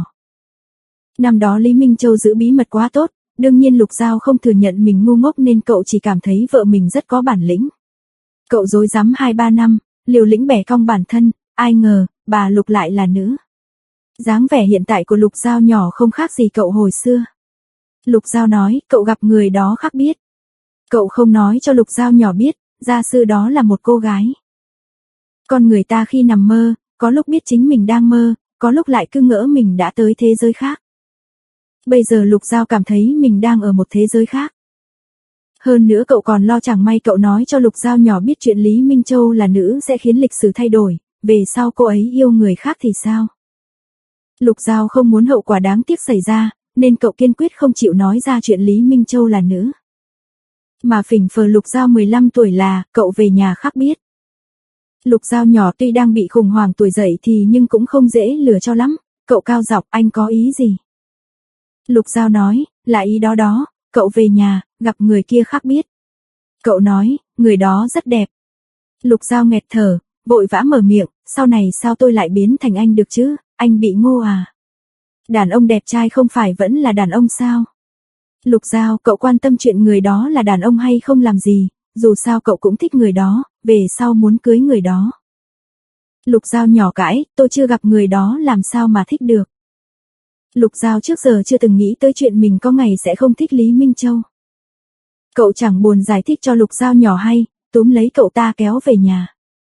Năm đó Lý Minh Châu giữ bí mật quá tốt, đương nhiên Lục Giao không thừa nhận mình ngu ngốc nên cậu chỉ cảm thấy vợ mình rất có bản lĩnh. Cậu dối rắm hai ba năm, liều lĩnh bẻ cong bản thân, ai ngờ, bà Lục lại là nữ. Dáng vẻ hiện tại của Lục Giao nhỏ không khác gì cậu hồi xưa. Lục Giao nói, cậu gặp người đó khác biết. Cậu không nói cho Lục Giao nhỏ biết, gia sư đó là một cô gái. Con người ta khi nằm mơ, có lúc biết chính mình đang mơ, có lúc lại cứ ngỡ mình đã tới thế giới khác. Bây giờ Lục Giao cảm thấy mình đang ở một thế giới khác. Hơn nữa cậu còn lo chẳng may cậu nói cho Lục Giao nhỏ biết chuyện Lý Minh Châu là nữ sẽ khiến lịch sử thay đổi, về sau cô ấy yêu người khác thì sao? Lục Giao không muốn hậu quả đáng tiếc xảy ra, nên cậu kiên quyết không chịu nói ra chuyện Lý Minh Châu là nữ. Mà phỉnh phờ Lục Giao mười lăm tuổi là, cậu về nhà khác biết. Lục Giao nhỏ tuy đang bị khủng hoảng tuổi dậy thì nhưng cũng không dễ lừa cho lắm, cậu cao giọng, anh có ý gì? Lục Giao nói, là ý đó đó, cậu về nhà, gặp người kia khác biết. Cậu nói, người đó rất đẹp. Lục Giao nghẹt thở, vội vã mở miệng, sau này sao tôi lại biến thành anh được chứ, anh bị ngu à? Đàn ông đẹp trai không phải vẫn là đàn ông sao? Lục Giao, cậu quan tâm chuyện người đó là đàn ông hay không làm gì, dù sao cậu cũng thích người đó, về sau muốn cưới người đó. Lục Giao nhỏ cãi, tôi chưa gặp người đó làm sao mà thích được. Lục Giao trước giờ chưa từng nghĩ tới chuyện mình có ngày sẽ không thích Lý Minh Châu. Cậu chẳng buồn giải thích cho Lục Giao nhỏ hay, túm lấy cậu ta kéo về nhà.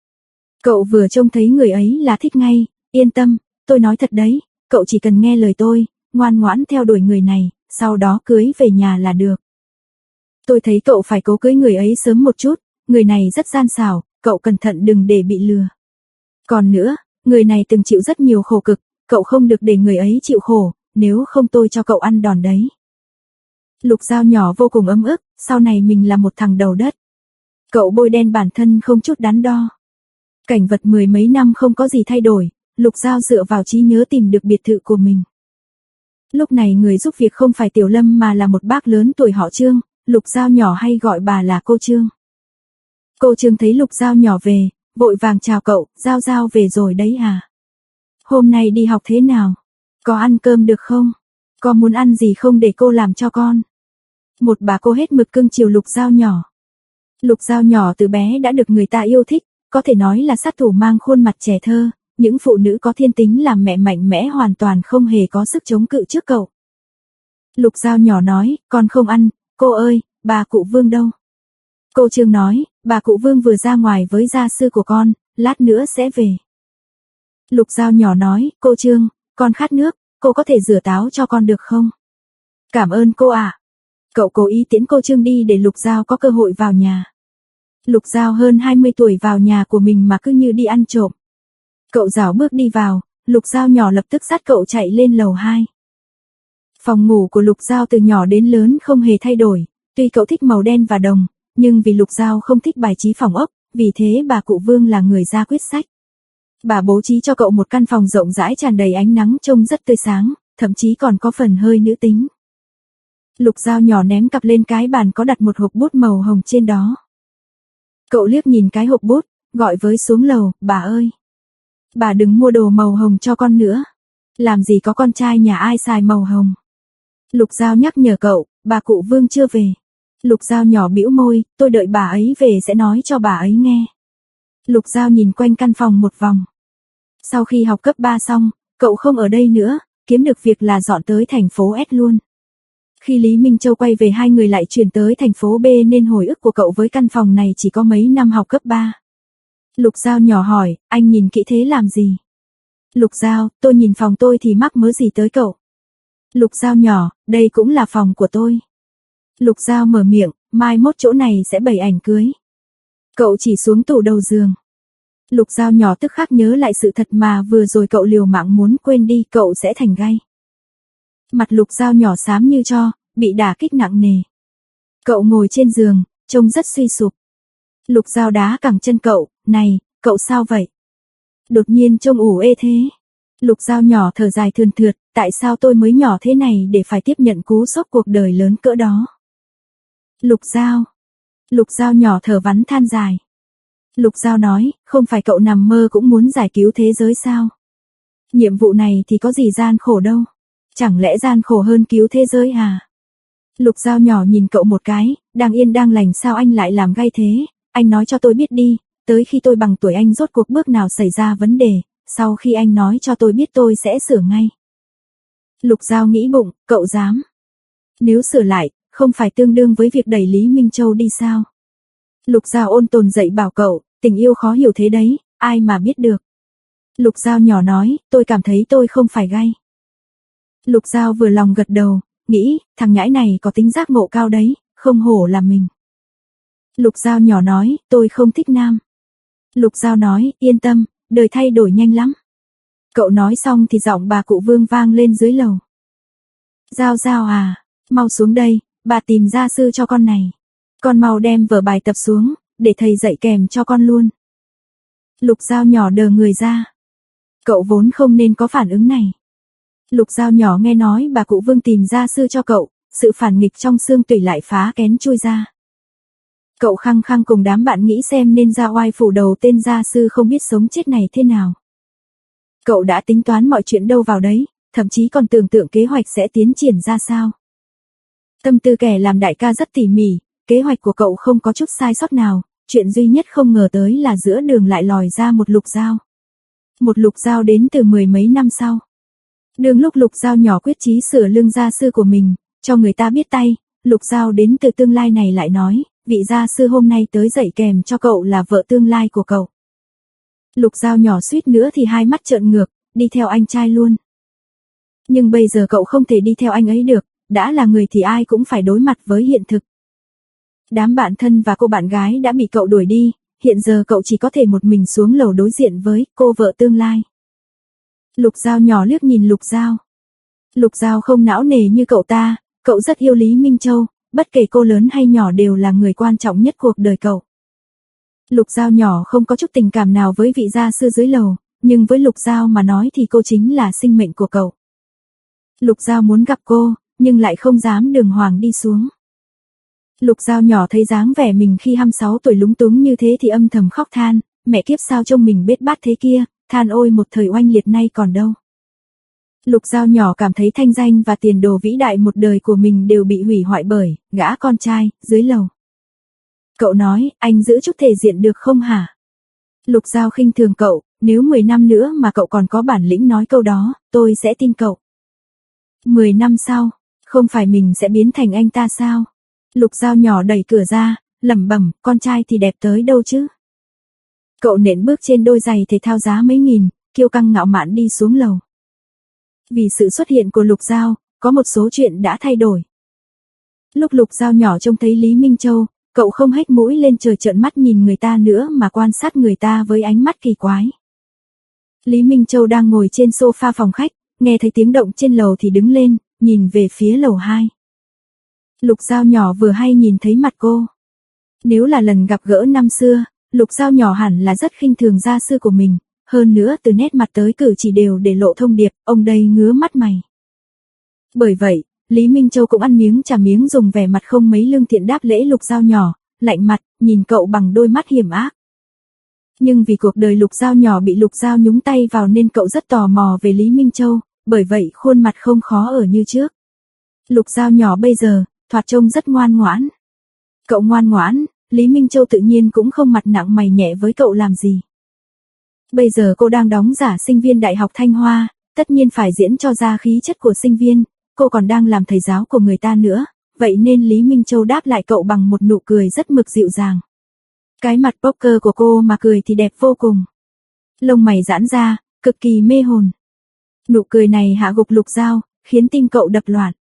Cậu vừa trông thấy người ấy là thích ngay, yên tâm, tôi nói thật đấy, cậu chỉ cần nghe lời tôi, ngoan ngoãn theo đuổi người này, sau đó cưới về nhà là được. Tôi thấy cậu phải cố cưới người ấy sớm một chút, người này rất gian xảo, cậu cẩn thận đừng để bị lừa. Còn nữa, người này từng chịu rất nhiều khổ cực, cậu không được để người ấy chịu khổ, nếu không tôi cho cậu ăn đòn đấy. Lục Giao nhỏ vô cùng ấm ức, sau này mình là một thằng đầu đất. Cậu bôi đen bản thân không chút đắn đo. Cảnh vật mười mấy năm không có gì thay đổi, Lục Giao dựa vào trí nhớ tìm được biệt thự của mình. Lúc này người giúp việc không phải Tiểu Lâm mà là một bác lớn tuổi họ Trương, Lục Giao nhỏ hay gọi bà là cô Trương. Cô Trương thấy Lục Giao nhỏ về, vội vàng chào cậu, Giao Giao về rồi đấy à? Hôm nay đi học thế nào? Có ăn cơm được không? Có muốn ăn gì không để cô làm cho con? Một bà cô hết mực cưng chiều Lục Giao nhỏ. Lục Giao nhỏ từ bé đã được người ta yêu thích, có thể nói là sát thủ mang khuôn mặt trẻ thơ, những phụ nữ có thiên tính làm mẹ mạnh mẽ hoàn toàn không hề có sức chống cự trước cậu. Lục Giao nhỏ nói, con không ăn, cô ơi, bà cụ Vương đâu? Cô Trương nói, bà cụ Vương vừa ra ngoài với gia sư của con, lát nữa sẽ về. Lục Giao nhỏ nói, cô Trương, con khát nước, cô có thể rửa táo cho con được không? Cảm ơn cô ạ. Cậu cố ý tiễn cô Trương đi để Lục Giao có cơ hội vào nhà. Lục Giao hơn hai mươi tuổi vào nhà của mình mà cứ như đi ăn trộm. Cậu rảo bước đi vào, Lục Giao nhỏ lập tức dắt cậu chạy lên lầu hai. Phòng ngủ của Lục Giao từ nhỏ đến lớn không hề thay đổi, tuy cậu thích màu đen và đồng, nhưng vì Lục Giao không thích bài trí phòng ốc, vì thế bà cụ Vương là người ra quyết sách. Bà bố trí cho cậu một căn phòng rộng rãi tràn đầy ánh nắng trông rất tươi sáng, thậm chí còn có phần hơi nữ tính. Lục Giao nhỏ ném cặp lên cái bàn có đặt một hộp bút màu hồng trên đó. Cậu liếc nhìn cái hộp bút, gọi với xuống lầu, bà ơi. Bà đừng mua đồ màu hồng cho con nữa. Làm gì có con trai nhà ai xài màu hồng. Lục Giao nhắc nhở cậu, bà cụ Vương chưa về. Lục Giao nhỏ bĩu môi, tôi đợi bà ấy về sẽ nói cho bà ấy nghe. Lục Giao nhìn quanh căn phòng một vòng. Sau khi học cấp ba xong, cậu không ở đây nữa, kiếm được việc là dọn tới thành phố S luôn. Khi Lý Minh Châu quay về hai người lại chuyển tới thành phố B nên hồi ức của cậu với căn phòng này chỉ có mấy năm học cấp ba. Lục Giao nhỏ hỏi, anh nhìn kỹ thế làm gì? Lục Giao, tôi nhìn phòng tôi thì mắc mớ gì tới cậu? Lục Giao nhỏ, đây cũng là phòng của tôi. Lục Giao mở miệng, mai mốt chỗ này sẽ bày ảnh cưới. Cậu chỉ xuống tủ đầu giường. Lục Giao nhỏ tức khắc nhớ lại sự thật mà vừa rồi cậu liều mạng muốn quên đi, cậu sẽ thành gay. Mặt Lục Giao nhỏ xám như tro, bị đả kích nặng nề. Cậu ngồi trên giường, trông rất suy sụp. Lục Giao đá cẳng chân cậu, này, cậu sao vậy? Đột nhiên trông ủ ê thế. Lục Giao nhỏ thở dài thườn thượt, tại sao tôi mới nhỏ thế này để phải tiếp nhận cú sốc cuộc đời lớn cỡ đó? Lục Giao. Lục Giao nhỏ thở vắn than dài. Lục Giao nói, không phải cậu nằm mơ cũng muốn giải cứu thế giới sao? Nhiệm vụ này thì có gì gian khổ đâu. Chẳng lẽ gian khổ hơn cứu thế giới à? Lục Giao nhỏ nhìn cậu một cái, đang yên đang lành sao anh lại làm gay thế? Anh nói cho tôi biết đi, tới khi tôi bằng tuổi anh rốt cuộc bước nào xảy ra vấn đề, sau khi anh nói cho tôi biết tôi sẽ sửa ngay. Lục Giao nghĩ bụng, cậu dám? Nếu sửa lại, không phải tương đương với việc đẩy Lý Minh Châu đi sao? Lục Giao ôn tồn dạy bảo cậu, tình yêu khó hiểu thế đấy, ai mà biết được. Lục Giao nhỏ nói, tôi cảm thấy tôi không phải gay. Lục Giao vừa lòng gật đầu, nghĩ, thằng nhãi này có tính giác ngộ cao đấy, không hổ là mình. Lục Giao nhỏ nói, tôi không thích nam. Lục Giao nói, yên tâm, đời thay đổi nhanh lắm. Cậu nói xong thì giọng bà cụ Vương vang lên dưới lầu. Giao Giao à, mau xuống đây, bà tìm gia sư cho con này. Con mau đem vở bài tập xuống, để thầy dạy kèm cho con luôn. Lục Giao nhỏ đờ người ra. Cậu vốn không nên có phản ứng này. Lục Giao nhỏ nghe nói bà cụ Vương tìm gia sư cho cậu, sự phản nghịch trong xương tủy lại phá kén chui ra. Cậu khăng khăng cùng đám bạn nghĩ xem nên ra oai phủ đầu tên gia sư không biết sống chết này thế nào. Cậu đã tính toán mọi chuyện đâu vào đấy, thậm chí còn tưởng tượng kế hoạch sẽ tiến triển ra sao. Tâm tư kẻ làm đại ca rất tỉ mỉ, kế hoạch của cậu không có chút sai sót nào, chuyện duy nhất không ngờ tới là giữa đường lại lòi ra một Lục Giao. Một Lục Giao đến từ mười mấy năm sau. Đường lúc Lục Giao nhỏ quyết chí sửa lương gia sư của mình, cho người ta biết tay, Lục Giao đến từ tương lai này lại nói, vị gia sư hôm nay tới dạy kèm cho cậu là vợ tương lai của cậu. Lục Giao nhỏ suýt nữa thì hai mắt trợn ngược, đi theo anh trai luôn. Nhưng bây giờ cậu không thể đi theo anh ấy được, đã là người thì ai cũng phải đối mặt với hiện thực. Đám bạn thân và cô bạn gái đã bị cậu đuổi đi, hiện giờ cậu chỉ có thể một mình xuống lầu đối diện với cô vợ tương lai. Lục Giao nhỏ liếc nhìn Lục Giao. Lục Giao không não nề như cậu ta, cậu rất yêu Lý Minh Châu, bất kể cô lớn hay nhỏ đều là người quan trọng nhất cuộc đời cậu. Lục Giao nhỏ không có chút tình cảm nào với vị gia sư dưới lầu, nhưng với Lục Giao mà nói thì cô chính là sinh mệnh của cậu. Lục Giao muốn gặp cô, nhưng lại không dám đường hoàng đi xuống. Lục Giao nhỏ thấy dáng vẻ mình khi hai mươi sáu tuổi lúng túng như thế thì âm thầm khóc than, mẹ kiếp sao trông mình bết bát thế kia, than ôi một thời oanh liệt nay còn đâu. Lục Giao nhỏ cảm thấy thanh danh và tiền đồ vĩ đại một đời của mình đều bị hủy hoại bởi gã con trai dưới lầu. Cậu nói, anh giữ chút thể diện được không hả? Lục Giao khinh thường cậu, nếu mười năm nữa mà cậu còn có bản lĩnh nói câu đó, tôi sẽ tin cậu. mười năm sau, không phải mình sẽ biến thành anh ta sao? Lục Giao nhỏ đẩy cửa ra, lẩm bẩm, con trai thì đẹp tới đâu chứ? Cậu nện bước trên đôi giày thể thao giá mấy nghìn, kiêu căng ngạo mạn đi xuống lầu. Vì sự xuất hiện của Lục Giao, có một số chuyện đã thay đổi. Lúc Lục Giao nhỏ trông thấy Lý Minh Châu, cậu không hếch mũi lên trời trợn mắt nhìn người ta nữa mà quan sát người ta với ánh mắt kỳ quái. Lý Minh Châu đang ngồi trên sofa phòng khách, nghe thấy tiếng động trên lầu thì đứng lên, nhìn về phía lầu hai. Lục Giao nhỏ vừa hay nhìn thấy mặt cô. Nếu là lần gặp gỡ năm xưa, Lục Giao nhỏ hẳn là rất khinh thường gia sư của mình, hơn nữa từ nét mặt tới cử chỉ đều để lộ thông điệp, ông đây ngứa mắt mày. Bởi vậy, Lý Minh Châu cũng ăn miếng trả miếng dùng vẻ mặt không mấy lương thiện đáp lễ Lục Giao nhỏ, lạnh mặt, nhìn cậu bằng đôi mắt hiểm ác. Nhưng vì cuộc đời Lục Giao nhỏ bị Lục Giao nhúng tay vào nên cậu rất tò mò về Lý Minh Châu, bởi vậy khuôn mặt không khó ở như trước. Lục Giao nhỏ bây giờ, thoạt trông rất ngoan ngoãn. Cậu ngoan ngoãn, Lý Minh Châu tự nhiên cũng không mặt nặng mày nhẹ với cậu làm gì. Bây giờ cô đang đóng giả sinh viên Đại học Thanh Hoa, tất nhiên phải diễn cho ra khí chất của sinh viên, cô còn đang làm thầy giáo của người ta nữa, vậy nên Lý Minh Châu đáp lại cậu bằng một nụ cười rất mực dịu dàng. Cái mặt poker của cô mà cười thì đẹp vô cùng. Lông mày giãn ra, cực kỳ mê hồn. Nụ cười này hạ gục Lục Giao, khiến tim cậu đập loạn.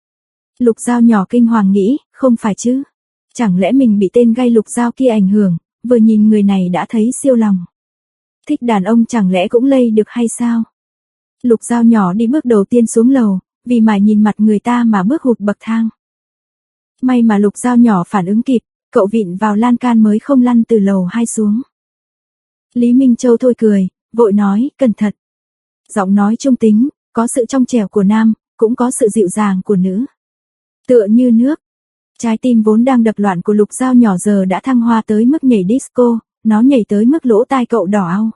Lục Giao nhỏ kinh hoàng nghĩ, không phải chứ? Chẳng lẽ mình bị tên gay Lục Giao kia ảnh hưởng, vừa nhìn người này đã thấy siêu lòng. Thích đàn ông chẳng lẽ cũng lây được hay sao? Lục Giao nhỏ đi bước đầu tiên xuống lầu, vì mải nhìn mặt người ta mà bước hụt bậc thang. May mà Lục Giao nhỏ phản ứng kịp, cậu vịn vào lan can mới không lăn từ lầu hai xuống. Lý Minh Châu thôi cười, vội nói, cẩn thận. Giọng nói trung tính, có sự trong trẻo của nam, cũng có sự dịu dàng của nữ. Tựa như nước. Trái tim vốn đang đập loạn của Lục Giao nhỏ giờ đã thăng hoa tới mức nhảy disco, nó nhảy tới mức lỗ tai cậu đỏ au.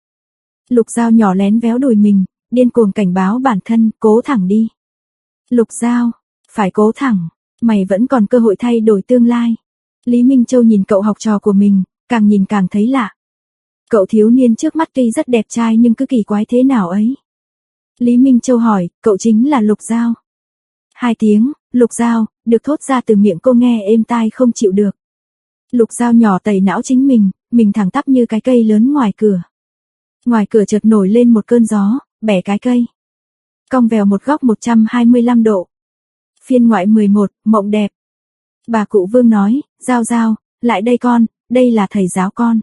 Lục Giao nhỏ lén véo đùi mình, điên cuồng cảnh báo bản thân, cố thẳng đi. Lục Giao, phải cố thẳng, mày vẫn còn cơ hội thay đổi tương lai. Lý Minh Châu nhìn cậu học trò của mình, càng nhìn càng thấy lạ. Cậu thiếu niên trước mắt tuy rất đẹp trai nhưng cứ kỳ quái thế nào ấy. Lý Minh Châu hỏi, cậu chính là Lục Giao. Hai tiếng, Lục Giao, được thốt ra từ miệng cô nghe êm tai không chịu được. Lục Giao nhỏ tẩy não chính mình, mình thẳng tắp như cái cây lớn ngoài cửa. Ngoài cửa chợt nổi lên một cơn gió, bẻ cái cây. Cong vèo một góc một trăm hai mươi lăm độ. Phiên ngoại mười một, mộng đẹp. Bà cụ Vương nói, Giao Giao, lại đây con, đây là thầy giáo con.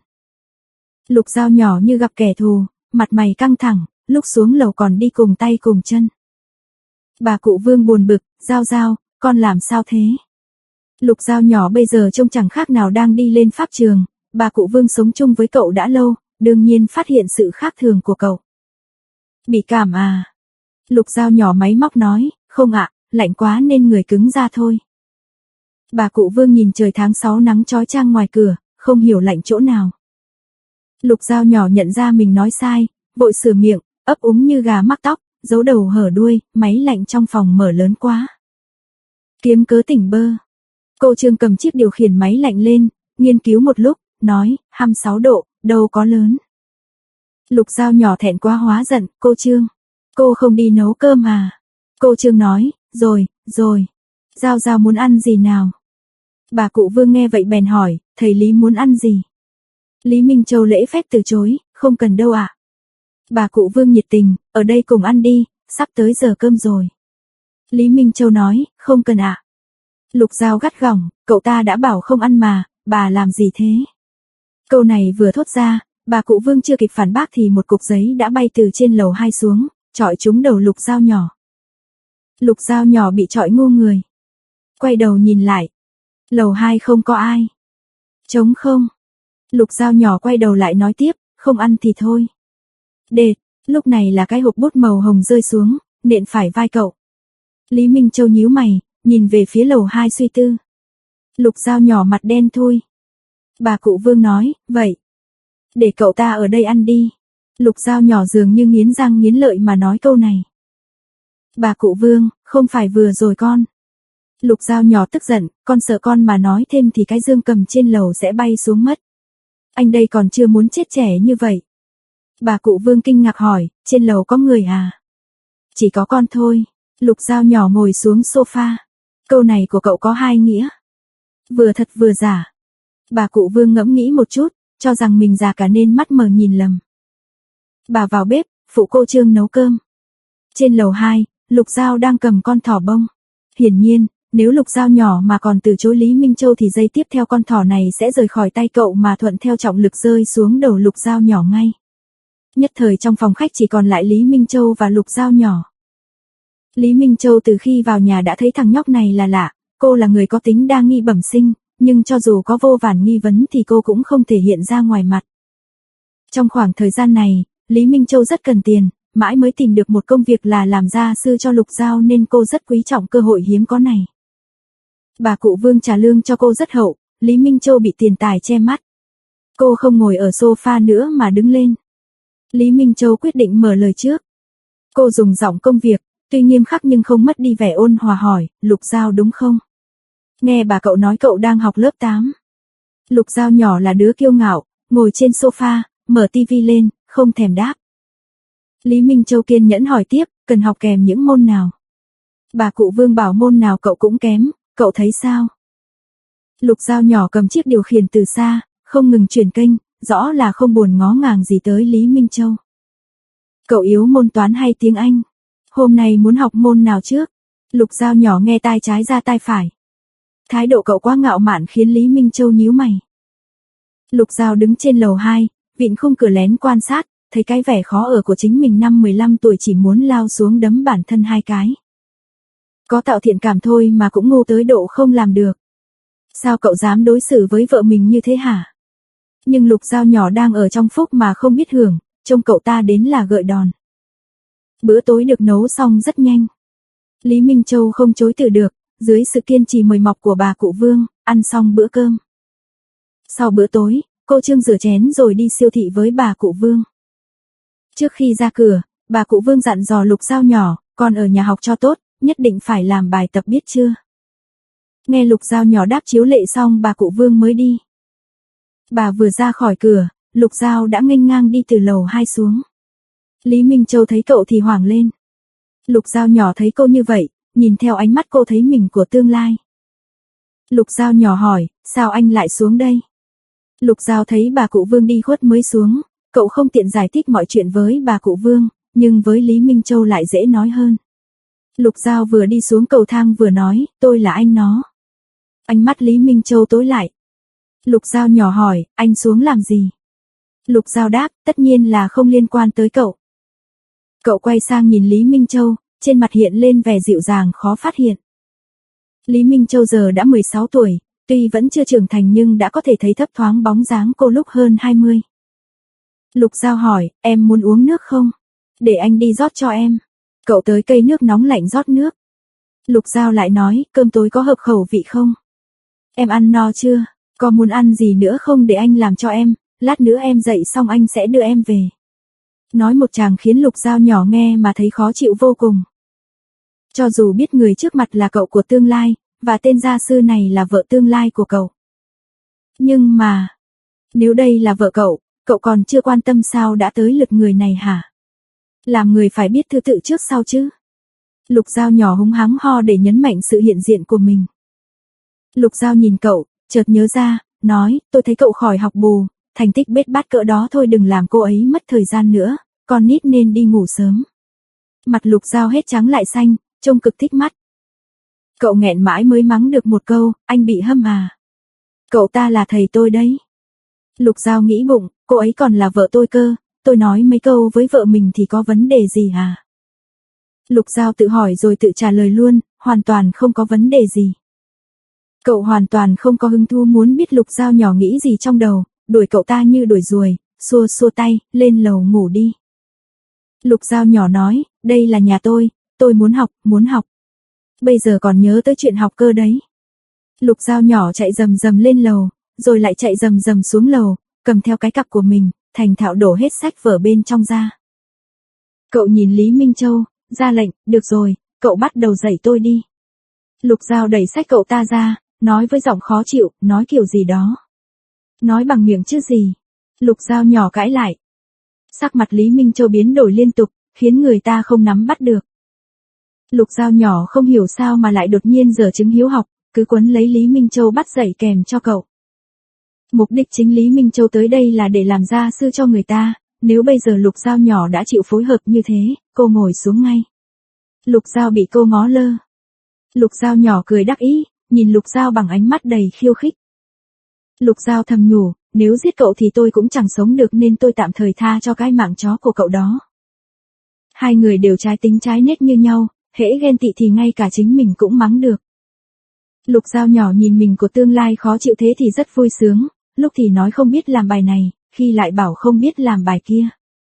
Lục Giao nhỏ như gặp kẻ thù, mặt mày căng thẳng, lúc xuống lầu còn đi cùng tay cùng chân. Bà cụ Vương buồn bực, Giao Giao, con làm sao thế? Lục Giao nhỏ bây giờ trông chẳng khác nào đang đi lên pháp trường, bà cụ Vương sống chung với cậu đã lâu, đương nhiên phát hiện sự khác thường của cậu. Bị cảm à? Lục Giao nhỏ máy móc nói, không ạ, lạnh quá nên người cứng ra thôi. Bà cụ Vương nhìn trời tháng sáu nắng chói chang ngoài cửa, không hiểu lạnh chỗ nào. Lục Giao nhỏ nhận ra mình nói sai, vội sửa miệng, ấp úng như gà mắc tóc, giấu đầu hở đuôi, máy lạnh trong phòng mở lớn quá. Kiếm cớ tỉnh bơ. Cô Trương cầm chiếc điều khiển máy lạnh lên, nghiên cứu một lúc, nói, hai mươi sáu độ, đâu có lớn. Lục Giao nhỏ thẹn quá hóa giận, cô Trương, cô không đi nấu cơm à? Cô Trương nói, rồi, rồi, Giao Giao muốn ăn gì nào? Bà cụ Vương nghe vậy bèn hỏi, thầy Lý muốn ăn gì? Lý Minh Châu lễ phép từ chối, không cần đâu ạ. À? Bà cụ Vương nhiệt tình, ở đây cùng ăn đi, sắp tới giờ cơm rồi. Lý Minh Châu nói, không cần ạ. À? Lục Giao gắt gỏng, cậu ta đã bảo không ăn mà, bà làm gì thế? Câu này vừa thốt ra, bà cụ Vương chưa kịp phản bác thì một cục giấy đã bay từ trên lầu hai xuống, chọi trúng đầu Lục Giao nhỏ. Lục Giao nhỏ bị chọi ngu người. Quay đầu nhìn lại. Lầu hai không có ai. Trống không. Lục Giao nhỏ quay đầu lại nói tiếp, không ăn thì thôi. Đệt, lúc này là cái hộp bút màu hồng rơi xuống, nện phải vai cậu. Lý Minh Châu nhíu mày, nhìn về phía lầu hai suy tư. Lục Dao nhỏ mặt đen thui. Bà cụ Vương nói, vậy. Để cậu ta ở đây ăn đi. Lục Dao nhỏ dường như nghiến răng nghiến lợi mà nói câu này. Bà cụ Vương, không phải vừa rồi con. Lục Dao nhỏ tức giận, con sợ con mà nói thêm thì cái dương cầm trên lầu sẽ bay xuống mất. Anh đây còn chưa muốn chết trẻ như vậy. Bà cụ Vương kinh ngạc hỏi, trên lầu có người à? Chỉ có con thôi. Lục Dao nhỏ ngồi xuống sofa. Câu này của cậu có hai nghĩa. Vừa thật vừa giả. Bà cụ Vương ngẫm nghĩ một chút, cho rằng mình già cả nên mắt mờ nhìn lầm. Bà vào bếp, phụ cô Trương nấu cơm. Trên lầu hai, Lục Dao đang cầm con thỏ bông. Hiển nhiên, nếu Lục Dao nhỏ mà còn từ chối Lý Minh Châu thì giây tiếp theo con thỏ này sẽ rời khỏi tay cậu mà thuận theo trọng lực rơi xuống đầu Lục Dao nhỏ ngay. Nhất thời trong phòng khách chỉ còn lại Lý Minh Châu và Lục Dao nhỏ. Lý Minh Châu từ khi vào nhà đã thấy thằng nhóc này là lạ, cô là người có tính đa nghi bẩm sinh, nhưng cho dù có vô vàn nghi vấn thì cô cũng không thể hiện ra ngoài mặt. Trong khoảng thời gian này, Lý Minh Châu rất cần tiền, mãi mới tìm được một công việc là làm gia sư cho Lục Dao nên cô rất quý trọng cơ hội hiếm có này. Bà cụ Vương trả lương cho cô rất hậu, Lý Minh Châu bị tiền tài che mắt. Cô không ngồi ở sofa nữa mà đứng lên. Lý Minh Châu quyết định mở lời trước. Cô dùng giọng công việc, tuy nghiêm khắc nhưng không mất đi vẻ ôn hòa hỏi, Lục Dao đúng không? Nghe bà cậu nói cậu đang học lớp tám. Lục Dao nhỏ là đứa kiêu ngạo, ngồi trên sofa, mở tivi lên, không thèm đáp. Lý Minh Châu kiên nhẫn hỏi tiếp, cần học kèm những môn nào? Bà cụ Vương bảo môn nào cậu cũng kém, cậu thấy sao? Lục Dao nhỏ cầm chiếc điều khiển từ xa, không ngừng chuyển kênh, rõ là không buồn ngó ngàng gì tới Lý Minh Châu. Cậu yếu môn toán hay tiếng Anh? Hôm nay muốn học môn nào trước? Lục Dao nhỏ nghe tai trái ra tai phải. Thái độ cậu quá ngạo mạn khiến Lý Minh Châu nhíu mày. Lục Dao đứng trên lầu hai, vịn khung cửa lén quan sát, thấy cái vẻ khó ở của chính mình năm mười lăm tuổi chỉ muốn lao xuống đấm bản thân hai cái. Có tạo thiện cảm thôi mà cũng ngu tới độ không làm được. Sao cậu dám đối xử với vợ mình như thế hả? Nhưng Lục Dao nhỏ đang ở trong phúc mà không biết hưởng, trông cậu ta đến là gợi đòn. Bữa tối được nấu xong rất nhanh. Lý Minh Châu không chối từ được, dưới sự kiên trì mời mọc của bà cụ Vương, ăn xong bữa cơm. Sau bữa tối, cô Trương rửa chén rồi đi siêu thị với bà cụ Vương. Trước khi ra cửa, bà cụ Vương dặn dò Lục Dao nhỏ, con ở nhà học cho tốt, nhất định phải làm bài tập biết chưa? Nghe Lục Dao nhỏ đáp chiếu lệ xong bà cụ Vương mới đi. Bà vừa ra khỏi cửa, Lục Dao đã nghênh ngang đi từ lầu hai xuống. Lý Minh Châu thấy cậu thì hoảng lên. Lục Dao nhỏ thấy cô như vậy, nhìn theo ánh mắt cô thấy mình của tương lai. Lục Dao nhỏ hỏi, sao anh lại xuống đây? Lục Dao thấy bà cụ Vương đi khuất mới xuống, cậu không tiện giải thích mọi chuyện với bà cụ Vương, nhưng với Lý Minh Châu lại dễ nói hơn. Lục Dao vừa đi xuống cầu thang vừa nói, tôi là anh nó. Ánh mắt Lý Minh Châu tối lại. Lục Dao nhỏ hỏi, anh xuống làm gì? Lục Dao đáp, tất nhiên là không liên quan tới cậu. Cậu quay sang nhìn Lý Minh Châu, trên mặt hiện lên vẻ dịu dàng khó phát hiện. Lý Minh Châu giờ đã mười sáu tuổi, tuy vẫn chưa trưởng thành nhưng đã có thể thấy thấp thoáng bóng dáng cô lúc hơn hai mươi. Lục Dao hỏi, em muốn uống nước không? Để anh đi rót cho em. Cậu tới cây nước nóng lạnh rót nước. Lục Dao lại nói, cơm tối có hợp khẩu vị không? Em ăn no chưa? Có muốn ăn gì nữa không để anh làm cho em, lát nữa em dậy xong anh sẽ đưa em về. Nói một chàng khiến Lục Dao nhỏ nghe mà thấy khó chịu vô cùng. Cho dù biết người trước mặt là cậu của tương lai, và tên gia sư này là vợ tương lai của cậu. Nhưng mà, nếu đây là vợ cậu, cậu còn chưa quan tâm sao đã tới lượt người này hả? Làm người phải biết thứ tự trước sau chứ. Lục Dao nhỏ húng hắng ho để nhấn mạnh sự hiện diện của mình. Lục Dao nhìn cậu, chợt nhớ ra, nói, tôi thấy cậu khỏi học bù, thành tích bết bát cỡ đó thôi đừng làm cô ấy mất thời gian nữa, con nít nên đi ngủ sớm. Mặt Lục Dao hết trắng lại xanh, trông cực thích mắt. Cậu nghẹn mãi mới mắng được một câu, anh bị hâm à. Cậu ta là thầy tôi đấy. Lục Dao nghĩ bụng, cô ấy còn là vợ tôi cơ, tôi nói mấy câu với vợ mình thì có vấn đề gì hả? Lục Dao tự hỏi rồi tự trả lời luôn, hoàn toàn không có vấn đề gì. Cậu hoàn toàn không có hứng thú muốn biết Lục Dao nhỏ nghĩ gì trong đầu, đuổi cậu ta như đuổi ruồi, xua xua tay, lên lầu ngủ đi. Lục Dao nhỏ nói, đây là nhà tôi, tôi muốn học, muốn học. Bây giờ còn nhớ tới chuyện học cơ đấy. Lục Dao nhỏ chạy rầm rầm lên lầu, rồi lại chạy rầm rầm xuống lầu, cầm theo cái cặp của mình, thành thạo đổ hết sách vở bên trong ra. Cậu nhìn Lý Minh Châu, ra lệnh, được rồi, cậu bắt đầu dạy tôi đi. Lục Dao đẩy sách cậu ta ra, nói với giọng khó chịu, nói kiểu gì đó. Nói bằng miệng chứ gì. Lục Dao nhỏ cãi lại. Sắc mặt Lý Minh Châu biến đổi liên tục, khiến người ta không nắm bắt được. Lục Dao nhỏ không hiểu sao mà lại đột nhiên giở chứng hiếu học, cứ quấn lấy Lý Minh Châu bắt dạy kèm cho cậu. Mục đích chính Lý Minh Châu tới đây là để làm gia sư cho người ta, nếu bây giờ Lục Dao nhỏ đã chịu phối hợp như thế, cô ngồi xuống ngay. Lục Dao bị cô ngó lơ. Lục Dao nhỏ cười đắc ý, nhìn Lục Dao bằng ánh mắt đầy khiêu khích. Lục Dao thầm nhủ, nếu giết cậu thì tôi cũng chẳng sống được nên tôi tạm thời tha cho cái mạng chó của cậu đó. Hai người đều trái tính trái nết như nhau, hễ ghen tị thì ngay cả chính mình cũng mắng được. Lục Dao nhỏ nhìn mình của tương lai khó chịu thế thì rất vui sướng, lúc thì nói không biết làm bài này, khi lại bảo không biết làm bài kia.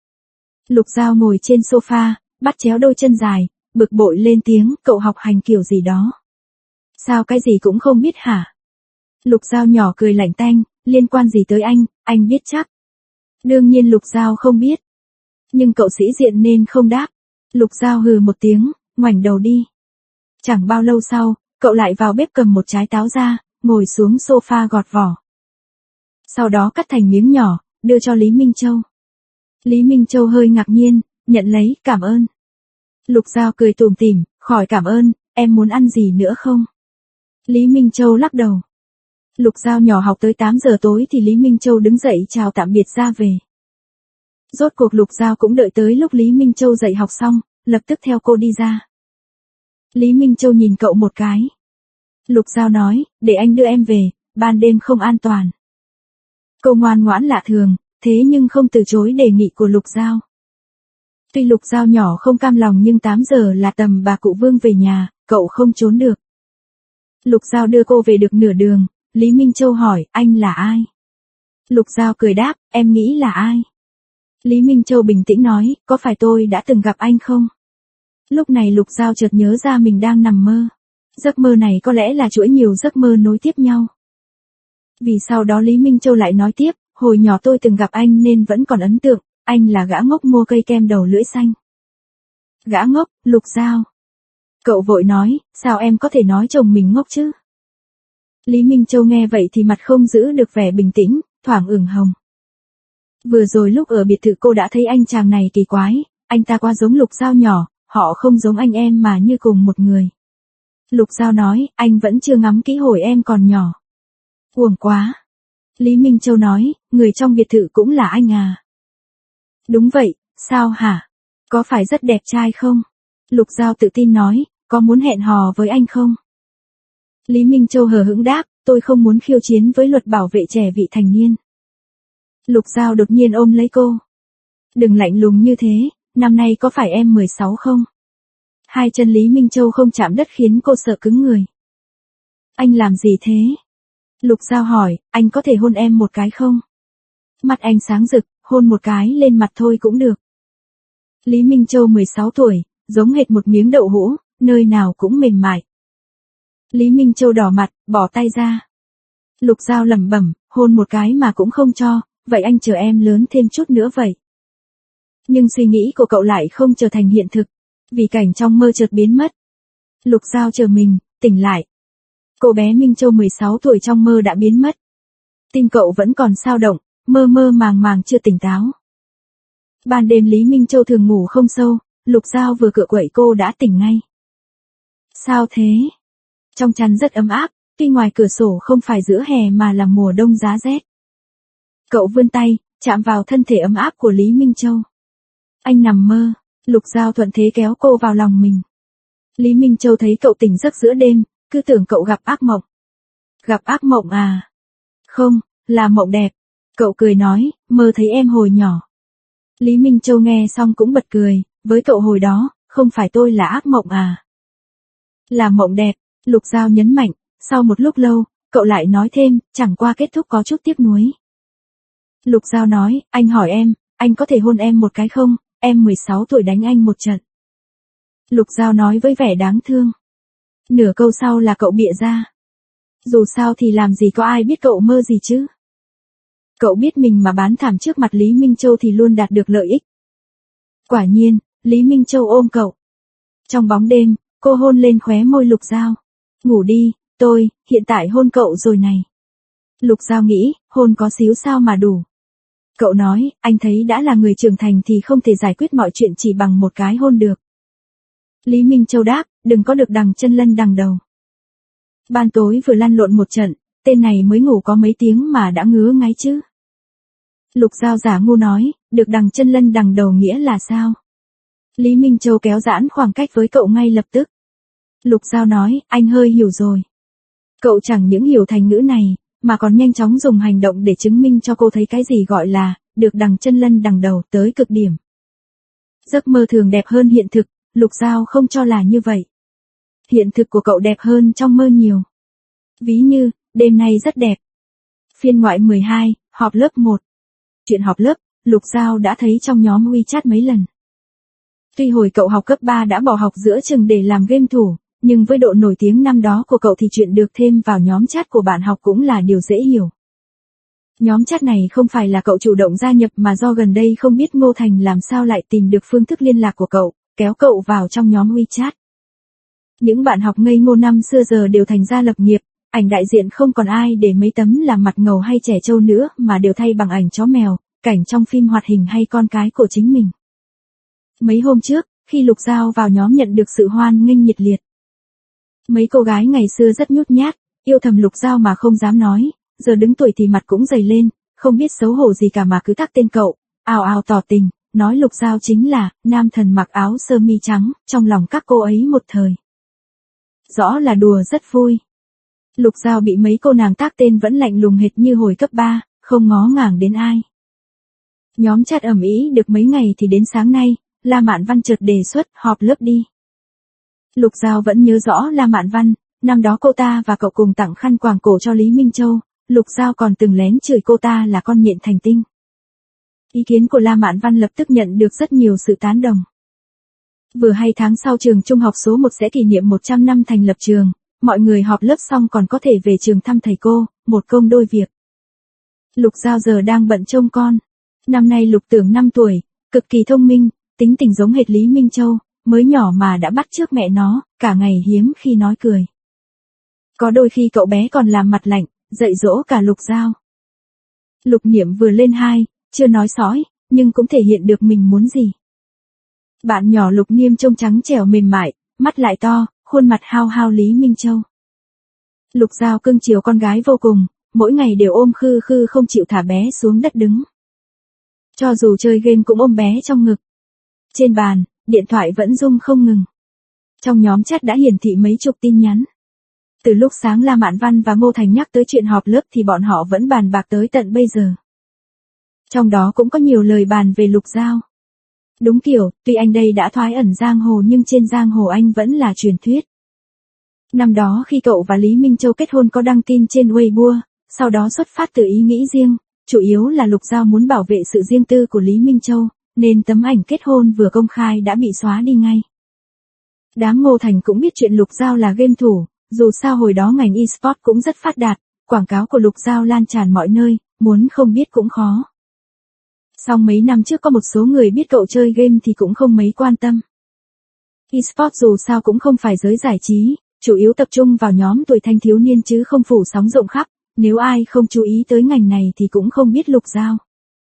Lục Dao ngồi trên sofa, bắt chéo đôi chân dài, bực bội lên tiếng, cậu học hành kiểu gì đó. Sao cái gì cũng không biết hả? Lục Dao nhỏ cười lạnh tanh, liên quan gì tới anh, anh biết chắc. Đương nhiên Lục Dao không biết. Nhưng cậu sĩ diện nên không đáp. Lục Dao hừ một tiếng, ngoảnh đầu đi. Chẳng bao lâu sau, cậu lại vào bếp cầm một trái táo ra, ngồi xuống sofa gọt vỏ. Sau đó cắt thành miếng nhỏ, đưa cho Lý Minh Châu. Lý Minh Châu hơi ngạc nhiên, nhận lấy, cảm ơn. Lục Dao cười tủm tỉm, khỏi cảm ơn, em muốn ăn gì nữa không? Lý Minh Châu lắc đầu. Lục Dao nhỏ học tới tám giờ tối thì Lý Minh Châu đứng dậy chào tạm biệt ra về. Rốt cuộc Lục Dao cũng đợi tới lúc Lý Minh Châu dạy học xong, lập tức theo cô đi ra. Lý Minh Châu nhìn cậu một cái. Lục Dao nói, để anh đưa em về, ban đêm không an toàn. Cô ngoan ngoãn lạ thường, thế nhưng không từ chối đề nghị của Lục Dao. Tuy Lục Dao nhỏ không cam lòng nhưng tám giờ là tầm bà cụ Vương về nhà, cậu không trốn được. Lục Dao đưa cô về được nửa đường, Lý Minh Châu hỏi, anh là ai? Lục Dao cười đáp, em nghĩ là ai? Lý Minh Châu bình tĩnh nói, có phải tôi đã từng gặp anh không? Lúc này Lục Dao chợt nhớ ra mình đang nằm mơ. Giấc mơ này có lẽ là chuỗi nhiều giấc mơ nối tiếp nhau. Vì sau đó Lý Minh Châu lại nói tiếp, hồi nhỏ tôi từng gặp anh nên vẫn còn ấn tượng, anh là gã ngốc mua cây kem đầu lưỡi xanh. Gã ngốc, Lục Dao. Cậu vội nói, sao em có thể nói chồng mình ngốc chứ? Lý Minh Châu nghe vậy thì mặt không giữ được vẻ bình tĩnh, thoảng ửng hồng. Vừa rồi lúc ở biệt thự cô đã thấy anh chàng này kỳ quái, anh ta quá giống Lục Dao nhỏ, họ không giống anh em mà như cùng một người. Lục Dao nói, anh vẫn chưa ngắm kỹ hồi em còn nhỏ. Uổng quá. Lý Minh Châu nói, người trong biệt thự cũng là anh à? Đúng vậy, sao hả? Có phải rất đẹp trai không? Lục Dao tự tin nói, có muốn hẹn hò với anh không? Lý Minh Châu hờ hững đáp, tôi không muốn khiêu chiến với luật bảo vệ trẻ vị thành niên. Lục Dao đột nhiên ôm lấy cô. Đừng lạnh lùng như thế, năm nay có phải em mười sáu không? Hai chân Lý Minh Châu không chạm đất khiến cô sợ cứng người. Anh làm gì thế? Lục Dao hỏi, anh có thể hôn em một cái không? Mắt anh sáng rực, hôn một cái lên mặt thôi cũng được. Lý Minh Châu mười sáu tuổi, giống hệt một miếng đậu hũ, nơi nào cũng mềm mại. Lý Minh Châu đỏ mặt, bỏ tay ra. Lục Dao lẩm bẩm, hôn một cái mà cũng không cho, vậy anh chờ em lớn thêm chút nữa vậy. Nhưng suy nghĩ của cậu lại không trở thành hiện thực, vì cảnh trong mơ chợt biến mất. Lục Dao chờ mình, tỉnh lại. Cô bé Minh Châu mười sáu tuổi trong mơ đã biến mất. Tim cậu vẫn còn xao động, mơ mơ màng màng chưa tỉnh táo. Ban đêm Lý Minh Châu thường ngủ không sâu, Lục Dao vừa cựa quậy cô đã tỉnh ngay. Sao thế? Trong chăn rất ấm áp, tuy ngoài cửa sổ không phải giữa hè mà là mùa đông giá rét. Cậu vươn tay, chạm vào thân thể ấm áp của Lý Minh Châu. Anh nằm mơ, Lục Dao thuận thế kéo cô vào lòng mình. Lý Minh Châu thấy cậu tỉnh giấc giữa đêm, cứ tưởng cậu gặp ác mộng. Gặp ác mộng à? Không, là mộng đẹp. Cậu cười nói, mơ thấy em hồi nhỏ. Lý Minh Châu nghe xong cũng bật cười, với cậu hồi đó, không phải tôi là ác mộng à? Là mộng đẹp, Lục Dao nhấn mạnh, sau một lúc lâu, cậu lại nói thêm, chẳng qua kết thúc có chút tiếc nuối. Lục Dao nói, anh hỏi em, anh có thể hôn em một cái không, em mười sáu tuổi đánh anh một trận. Lục Giao nói với vẻ đáng thương. Nửa câu sau là cậu bịa ra. Dù sao thì làm gì có ai biết cậu mơ gì chứ. Cậu biết mình mà bán thảm trước mặt Lý Minh Châu thì luôn đạt được lợi ích. Quả nhiên, Lý Minh Châu ôm cậu. Trong bóng đêm, cô hôn lên khóe môi Lục Giao. Ngủ đi, tôi, hiện tại hôn cậu rồi này. Lục Giao nghĩ, hôn có xíu sao mà đủ. Cậu nói, anh thấy đã là người trưởng thành thì không thể giải quyết mọi chuyện chỉ bằng một cái hôn được. Lý Minh Châu đáp, đừng có được đằng chân lân đằng đầu. Ban tối vừa lăn lộn một trận, tên này mới ngủ có mấy tiếng mà đã ngứa ngáy chứ. Lục Giao giả ngu nói, được đằng chân lân đằng đầu nghĩa là sao? Lý Minh Châu kéo giãn khoảng cách với cậu ngay lập tức. Lục Giao nói, anh hơi hiểu rồi. Cậu chẳng những hiểu thành ngữ này, mà còn nhanh chóng dùng hành động để chứng minh cho cô thấy cái gì gọi là, được đằng chân lân đằng đầu tới cực điểm. Giấc mơ thường đẹp hơn hiện thực, Lục Giao không cho là như vậy. Hiện thực của cậu đẹp hơn trong mơ nhiều. Ví như, đêm nay rất đẹp. Phiên ngoại mười hai, họp lớp một. Chuyện họp lớp, Lục Giao đã thấy trong nhóm WeChat mấy lần. Tuy hồi cậu học cấp ba đã bỏ học giữa chừng để làm game thủ, nhưng với độ nổi tiếng năm đó của cậu thì chuyện được thêm vào nhóm chat của bạn học cũng là điều dễ hiểu. Nhóm chat này không phải là cậu chủ động gia nhập mà do gần đây không biết Ngô Thành làm sao lại tìm được phương thức liên lạc của cậu, kéo cậu vào trong nhóm WeChat. Những bạn học ngây ngô năm xưa giờ đều thành ra lập nghiệp, ảnh đại diện không còn ai để mấy tấm làm mặt ngầu hay trẻ trâu nữa mà đều thay bằng ảnh chó mèo, cảnh trong phim hoạt hình hay con cái của chính mình. Mấy hôm trước, khi Lục Giao vào nhóm nhận được sự hoan nghênh nhiệt liệt. Mấy cô gái ngày xưa rất nhút nhát, yêu thầm Lục Giao mà không dám nói, giờ đứng tuổi thì mặt cũng dày lên, không biết xấu hổ gì cả mà cứ tắc tên cậu, ào ào tỏ tình, nói Lục Giao chính là nam thần mặc áo sơ mi trắng, trong lòng các cô ấy một thời. Rõ là đùa rất vui. Lục Giao bị mấy cô nàng tác tên vẫn lạnh lùng hệt như hồi cấp ba, không ngó ngàng đến ai. Nhóm chat ầm ĩ được mấy ngày thì đến sáng nay, La Mạn Văn chợt đề xuất họp lớp đi. Lục Giao vẫn nhớ rõ La Mạn Văn, năm đó cô ta và cậu cùng tặng khăn quàng cổ cho Lý Minh Châu, Lục Giao còn từng lén chửi cô ta là con nhện thành tinh. Ý kiến của La Mạn Văn lập tức nhận được rất nhiều sự tán đồng. Vừa hay tháng sau trường trung học số một sẽ kỷ niệm một trăm năm thành lập trường, mọi người họp lớp xong còn có thể về trường thăm thầy cô, một công đôi việc. Lục Giao giờ đang bận trông con. Năm nay Lục Tưởng năm tuổi, cực kỳ thông minh, tính tình giống hệt Lý Minh Châu, mới nhỏ mà đã bắt chước mẹ nó, cả ngày hiếm khi nói cười. Có đôi khi cậu bé còn làm mặt lạnh, dạy dỗ cả Lục Giao. Lục Niệm vừa lên hai, chưa nói sói, nhưng cũng thể hiện được mình muốn gì. Bạn nhỏ Lục Niêm trông trắng trẻo mềm mại, mắt lại to, khuôn mặt hao hao Lý Minh Châu. Lục Giao cưng chiều con gái vô cùng, mỗi ngày đều ôm khư khư không chịu thả bé xuống đất đứng. Cho dù chơi game cũng ôm bé trong ngực. Trên bàn, điện thoại vẫn rung không ngừng. Trong nhóm chat đã hiển thị mấy chục tin nhắn. Từ lúc sáng La Mạn Văn và Ngô Thành nhắc tới chuyện họp lớp thì bọn họ vẫn bàn bạc tới tận bây giờ. Trong đó cũng có nhiều lời bàn về Lục Giao. Đúng kiểu, tuy anh đây đã thoái ẩn giang hồ nhưng trên giang hồ anh vẫn là truyền thuyết. Năm đó khi cậu và Lý Minh Châu kết hôn có đăng tin trên Weibo, sau đó xuất phát từ ý nghĩ riêng, chủ yếu là Lục Giao muốn bảo vệ sự riêng tư của Lý Minh Châu, nên tấm ảnh kết hôn vừa công khai đã bị xóa đi ngay. Đám Ngô Thành cũng biết chuyện Lục Giao là game thủ, dù sao hồi đó ngành e-sport cũng rất phát đạt, quảng cáo của Lục Giao lan tràn mọi nơi, muốn không biết cũng khó. Song mấy năm trước có một số người biết cậu chơi game thì cũng không mấy quan tâm. E-sport dù sao cũng không phải giới giải trí, chủ yếu tập trung vào nhóm tuổi thanh thiếu niên chứ không phủ sóng rộng khắp, nếu ai không chú ý tới ngành này thì cũng không biết Lục Giao.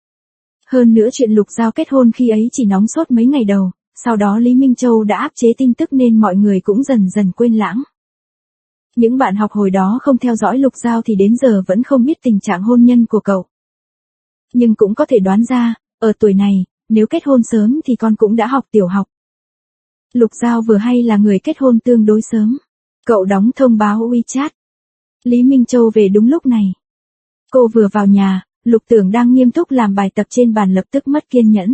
Hơn nữa chuyện Lục Giao kết hôn khi ấy chỉ nóng sốt mấy ngày đầu, sau đó Lý Minh Châu đã áp chế tin tức nên mọi người cũng dần dần quên lãng. Những bạn học hồi đó không theo dõi Lục Giao thì đến giờ vẫn không biết tình trạng hôn nhân của cậu. Nhưng cũng có thể đoán ra, ở tuổi này, nếu kết hôn sớm thì con cũng đã học tiểu học. Lục Giao vừa hay là người kết hôn tương đối sớm. Cậu đóng thông báo WeChat. Lý Minh Châu về đúng lúc này. Cô vừa vào nhà, Lục Tưởng đang nghiêm túc làm bài tập trên bàn lập tức mất kiên nhẫn.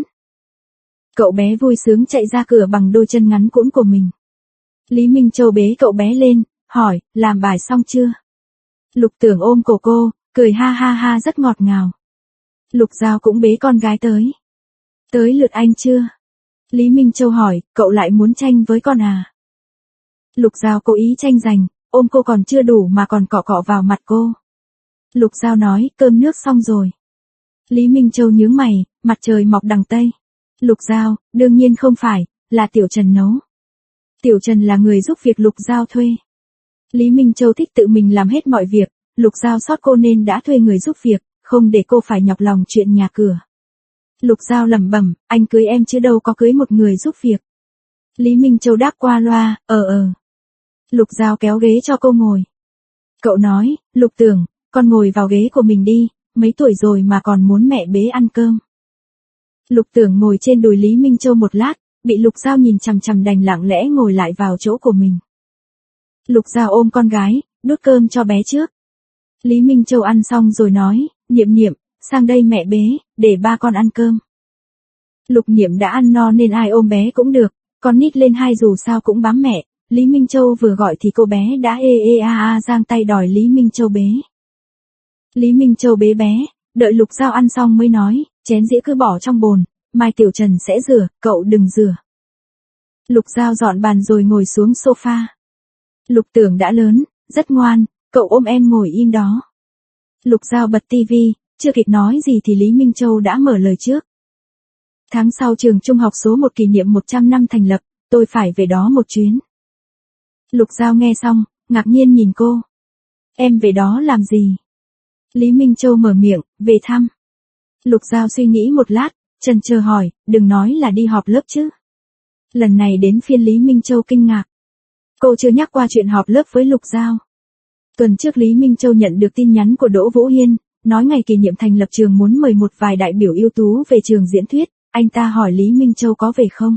Cậu bé vui sướng chạy ra cửa bằng đôi chân ngắn cũn của mình. Lý Minh Châu bế cậu bé lên, hỏi, làm bài xong chưa? Lục Tưởng ôm cổ cô, cười ha ha ha rất ngọt ngào. Lục Giao cũng bế con gái tới. Tới lượt anh chưa? Lý Minh Châu hỏi, cậu lại muốn tranh với con à? Lục Giao cố ý tranh giành, ôm cô còn chưa đủ mà còn cọ cọ vào mặt cô. Lục Giao nói, cơm nước xong rồi. Lý Minh Châu nhướng mày, mặt trời mọc đằng Tây. Lục Giao, đương nhiên không phải, là Tiểu Trần nấu. Tiểu Trần là người giúp việc Lục Giao thuê. Lý Minh Châu thích tự mình làm hết mọi việc, Lục Giao sót cô nên đã thuê người giúp việc, không để cô phải nhọc lòng chuyện nhà cửa. Lục Giao lẩm bẩm, anh cưới em chứ đâu có cưới một người giúp việc. Lý Minh Châu đáp qua loa, ờ ờ. Lục Giao kéo ghế cho cô ngồi. Cậu nói, Lục Tưởng, con ngồi vào ghế của mình đi, mấy tuổi rồi mà còn muốn mẹ bế ăn cơm. Lục Tưởng ngồi trên đùi Lý Minh Châu một lát, bị Lục Giao nhìn chằm chằm đành lặng lẽ ngồi lại vào chỗ của mình. Lục Giao ôm con gái, đút cơm cho bé trước. Lý Minh Châu ăn xong rồi nói, Niệm Niệm, sang đây mẹ bế, để ba con ăn cơm. Lục Niệm đã ăn no nên ai ôm bé cũng được, con nít lên hai dù sao cũng bám mẹ. Lý Minh Châu vừa gọi thì cô bé đã ê ê a a giang tay đòi Lý Minh Châu bế. Lý Minh Châu bế bé, đợi Lục Giao ăn xong mới nói, chén dĩa cứ bỏ trong bồn, mai Tiểu Trần sẽ rửa, cậu đừng rửa. Lục Giao dọn bàn rồi ngồi xuống sofa. Lục Tưởng đã lớn, rất ngoan, cậu ôm em ngồi im đó. Lục Giao bật tivi, chưa kịp nói gì thì Lý Minh Châu đã mở lời trước. Tháng sau trường trung học số một kỷ niệm một trăm năm thành lập, tôi phải về đó một chuyến. Lục Giao nghe xong, ngạc nhiên nhìn cô. Em về đó làm gì? Lý Minh Châu mở miệng, về thăm. Lục Giao suy nghĩ một lát, chần chờ hỏi, đừng nói là đi họp lớp chứ. Lần này đến phiên Lý Minh Châu kinh ngạc. Cô chưa nhắc qua chuyện họp lớp với Lục Giao. Tuần trước Lý Minh Châu nhận được tin nhắn của Đỗ Vũ Hiên, nói ngày kỷ niệm thành lập trường muốn mời một vài đại biểu ưu tú về trường diễn thuyết, anh ta hỏi Lý Minh Châu có về không.